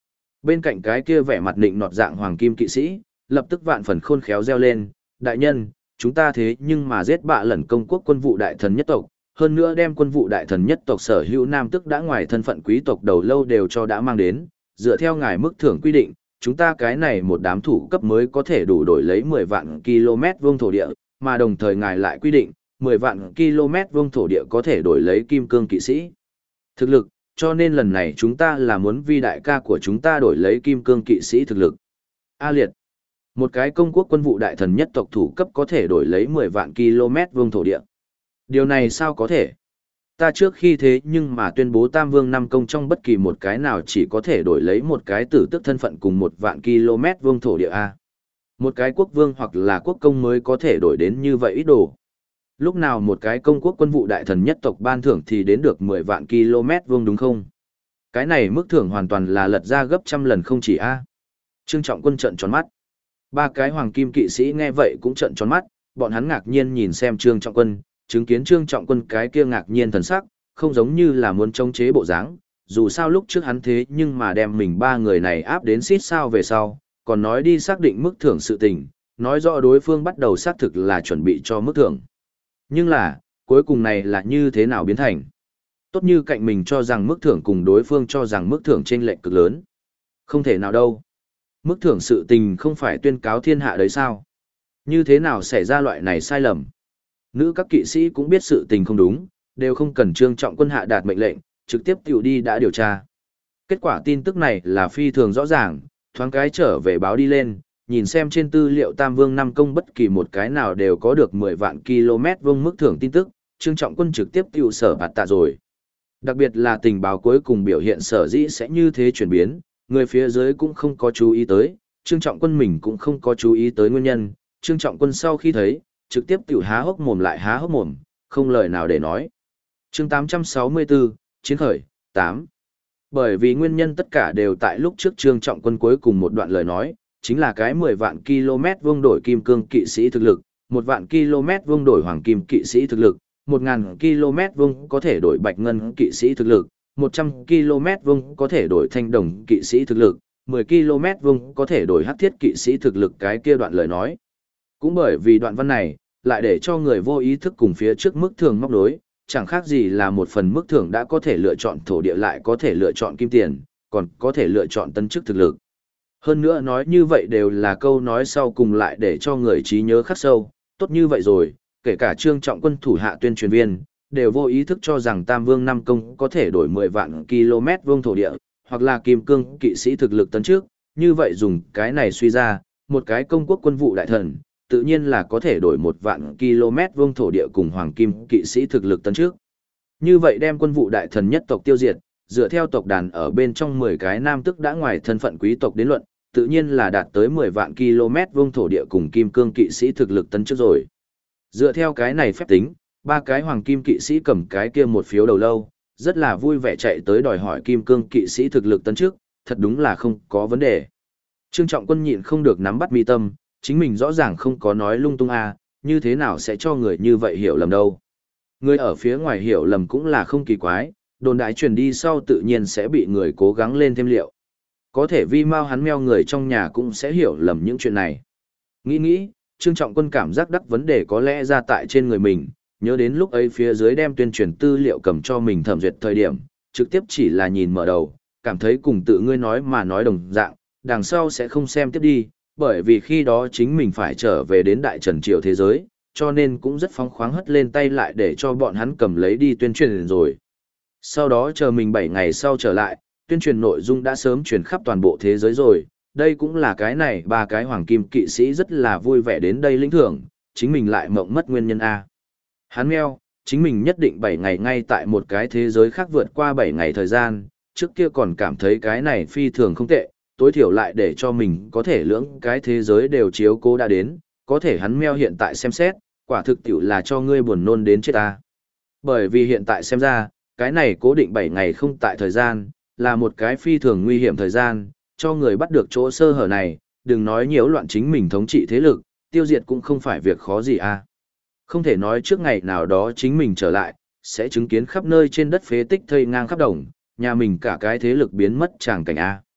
Bên cạnh cái kia vẻ mặt nịnh nọt dạng hoàng kim kỵ sĩ, lập tức vạn phần khôn khéo reo lên, đại nhân, chúng ta thế nhưng mà giết bạ lẩn công quốc quân vụ đại thần nhất tộc, hơn nữa đem quân vụ đại thần nhất tộc sở hữu nam tức đã ngoài thân phận quý tộc đầu lâu đều cho đã mang đến, dựa theo ngài mức thưởng quy định, chúng ta cái này một đám thủ cấp mới có thể đủ đổi lấy 10 vạn km vuông thổ địa, mà đồng thời ngài lại quy định, 10 vạn km vuông thổ địa có thể đổi lấy kim cương kỵ sĩ. Thực lực, cho nên lần này chúng ta là muốn vi đại ca của chúng ta đổi lấy kim cương kỵ sĩ thực lực. A liệt. Một cái công quốc quân vụ đại thần nhất tộc thủ cấp có thể đổi lấy 10 vạn km vuông thổ địa. Điều này sao có thể? Ta trước khi thế nhưng mà tuyên bố Tam Vương năm công trong bất kỳ một cái nào chỉ có thể đổi lấy một cái tử tức thân phận cùng 1 vạn km vuông thổ địa A. Một cái quốc vương hoặc là quốc công mới có thể đổi đến như vậy ít đồ. Lúc nào một cái công quốc quân vụ đại thần nhất tộc ban thưởng thì đến được 10 vạn km vuông đúng không? Cái này mức thưởng hoàn toàn là lật ra gấp trăm lần không chỉ A. Trương Trọng Quân trợn tròn mắt. Ba cái hoàng kim kỵ sĩ nghe vậy cũng trợn tròn mắt, bọn hắn ngạc nhiên nhìn xem Trương Trọng Quân, chứng kiến Trương Trọng Quân cái kia ngạc nhiên thần sắc, không giống như là muốn chống chế bộ dáng, dù sao lúc trước hắn thế nhưng mà đem mình ba người này áp đến xít sao về sau, còn nói đi xác định mức thưởng sự tình, nói rõ đối phương bắt đầu xác thực là chuẩn bị cho mức thưởng. Nhưng là, cuối cùng này là như thế nào biến thành? Tốt như cạnh mình cho rằng mức thưởng cùng đối phương cho rằng mức thưởng chênh lệch cực lớn. Không thể nào đâu. Mức thưởng sự tình không phải tuyên cáo thiên hạ đấy sao? Như thế nào xảy ra loại này sai lầm? Nữ các kỵ sĩ cũng biết sự tình không đúng, đều không cần Trương Trọng Quân hạ đạt mệnh lệnh, trực tiếp tiểu đi đã điều tra. Kết quả tin tức này là phi thường rõ ràng, thoáng cái trở về báo đi lên, nhìn xem trên tư liệu Tam Vương năm công bất kỳ một cái nào đều có được 10 vạn km vuông mức thưởng tin tức, Trương Trọng Quân trực tiếp tiểu sở bạt tạ rồi. Đặc biệt là tình báo cuối cùng biểu hiện sở dĩ sẽ như thế chuyển biến, người phía dưới cũng không có chú ý tới, Trương Trọng Quân mình cũng không có chú ý tới nguyên nhân, Trương Trọng Quân sau khi thấy, trực tiếp tiểu há hốc mồm lại há hốc mồm, không lời nào để nói. Chương 864, Chiến khởi, 8. Bởi vì nguyên nhân tất cả đều tại lúc trước Trương Trọng Quân cuối cùng một đoạn lời nói, chính là cái 10 vạn km vuông đổi kim cương kỵ sĩ thực lực, 1 vạn km vuông đổi hoàng kim kỵ sĩ thực lực, 1000 km vuông có thể đổi bạch ngân kỵ sĩ thực lực, 100 km vuông có thể đổi thanh đồng kỵ sĩ thực lực, 10 km vuông có thể đổi hắc thiết kỵ sĩ thực lực cái kia đoạn lời nói. Cũng bởi vì đoạn văn này, lại để cho người vô ý thức cùng phía trước mức thưởng móc đối, chẳng khác gì là một phần mức thưởng đã có thể lựa chọn thổ địa lại có thể lựa chọn kim tiền, còn có thể lựa chọn tân chức thực lực. Hơn nữa nói như vậy đều là câu nói sau cùng lại để cho người trí nhớ khắc sâu, tốt như vậy rồi, kể cả Trương Trọng Quân thủ hạ tuyên truyền viên, đều vô ý thức cho rằng Tam Vương năm công có thể đổi 10 vạn km vuông thổ địa, hoặc là kim cương kỵ sĩ thực lực tấn trước, như vậy dùng cái này suy ra, một cái công quốc quân vụ đại thần, tự nhiên là có thể đổi 1 vạn km vuông thổ địa cùng hoàng kim kỵ sĩ thực lực tấn trước. Như vậy đem quân vụ đại thần nhất tộc tiêu diệt, dựa theo tộc đàn ở bên trong 10 cái nam tức đã ngoài thân phận quý tộc đến luận, tự nhiên là đạt tới 10 vạn km vuông thổ địa cùng kim cương kỵ sĩ thực lực tấn trước rồi. Dựa theo cái này phép tính, ba cái hoàng kim kỵ sĩ cầm cái kia một phiếu đầu lâu, rất là vui vẻ chạy tới đòi hỏi kim cương kỵ sĩ thực lực tấn trước, thật đúng là không có vấn đề. Trương Trọng Quân nhịn không được nắm bắt mi tâm, chính mình rõ ràng không có nói lung tung như thế nào sẽ cho người như vậy hiểu lầm đâu. Người ở phía ngoài hiểu lầm cũng là không kỳ quái, đồn đại truyền đi sau tự nhiên sẽ bị người cố gắng lên thêm liệu. Có thể vi mau hắn meo người trong nhà cũng sẽ hiểu lầm những chuyện này. Nghĩ, Trương Trọng Quân cảm giác đắc vấn đề có lẽ ra tại trên người mình, nhớ đến lúc ấy phía dưới đem tuyên truyền tư liệu cầm cho mình thẩm duyệt thời điểm, trực tiếp chỉ là nhìn mở đầu, cảm thấy cùng tự ngươi nói mà nói đồng dạng, đằng sau sẽ không xem tiếp đi, bởi vì khi đó chính mình phải trở về đến Đại Trần Triều thế giới, cho nên cũng rất phóng khoáng hất lên tay lại để cho bọn hắn cầm lấy đi tuyên truyền rồi. Sau đó chờ mình 7 ngày sau trở lại, tuyên truyền nội dung đã sớm truyền khắp toàn bộ thế giới rồi, đây cũng là cái này ba cái hoàng kim kỵ sĩ rất là vui vẻ đến đây lĩnh thưởng, chính mình lại mộng mất nguyên nhân A. Hắn meo, chính mình nhất định 7 ngày ngay tại một cái thế giới khác vượt qua 7 ngày thời gian, trước kia còn cảm thấy cái này phi thường không tệ, tối thiểu lại để cho mình có thể lưỡng cái thế giới đều chiếu cố đã đến, có thể hắn meo hiện tại xem xét, quả thực tiểu là cho ngươi buồn nôn đến chết ta. Bởi vì hiện tại xem ra, cái này cố định 7 ngày không tại thời gian, là một cái phi thường nguy hiểm thời gian, cho người bắt được chỗ sơ hở này, đừng nói nhiễu loạn chính mình thống trị thế lực, tiêu diệt cũng không phải việc khó gì a. Không thể nói trước ngày nào đó chính mình trở lại, sẽ chứng kiến khắp nơi trên đất phế tích thây ngang khắp đồng, nhà mình cả cái thế lực biến mất tràng cảnh a.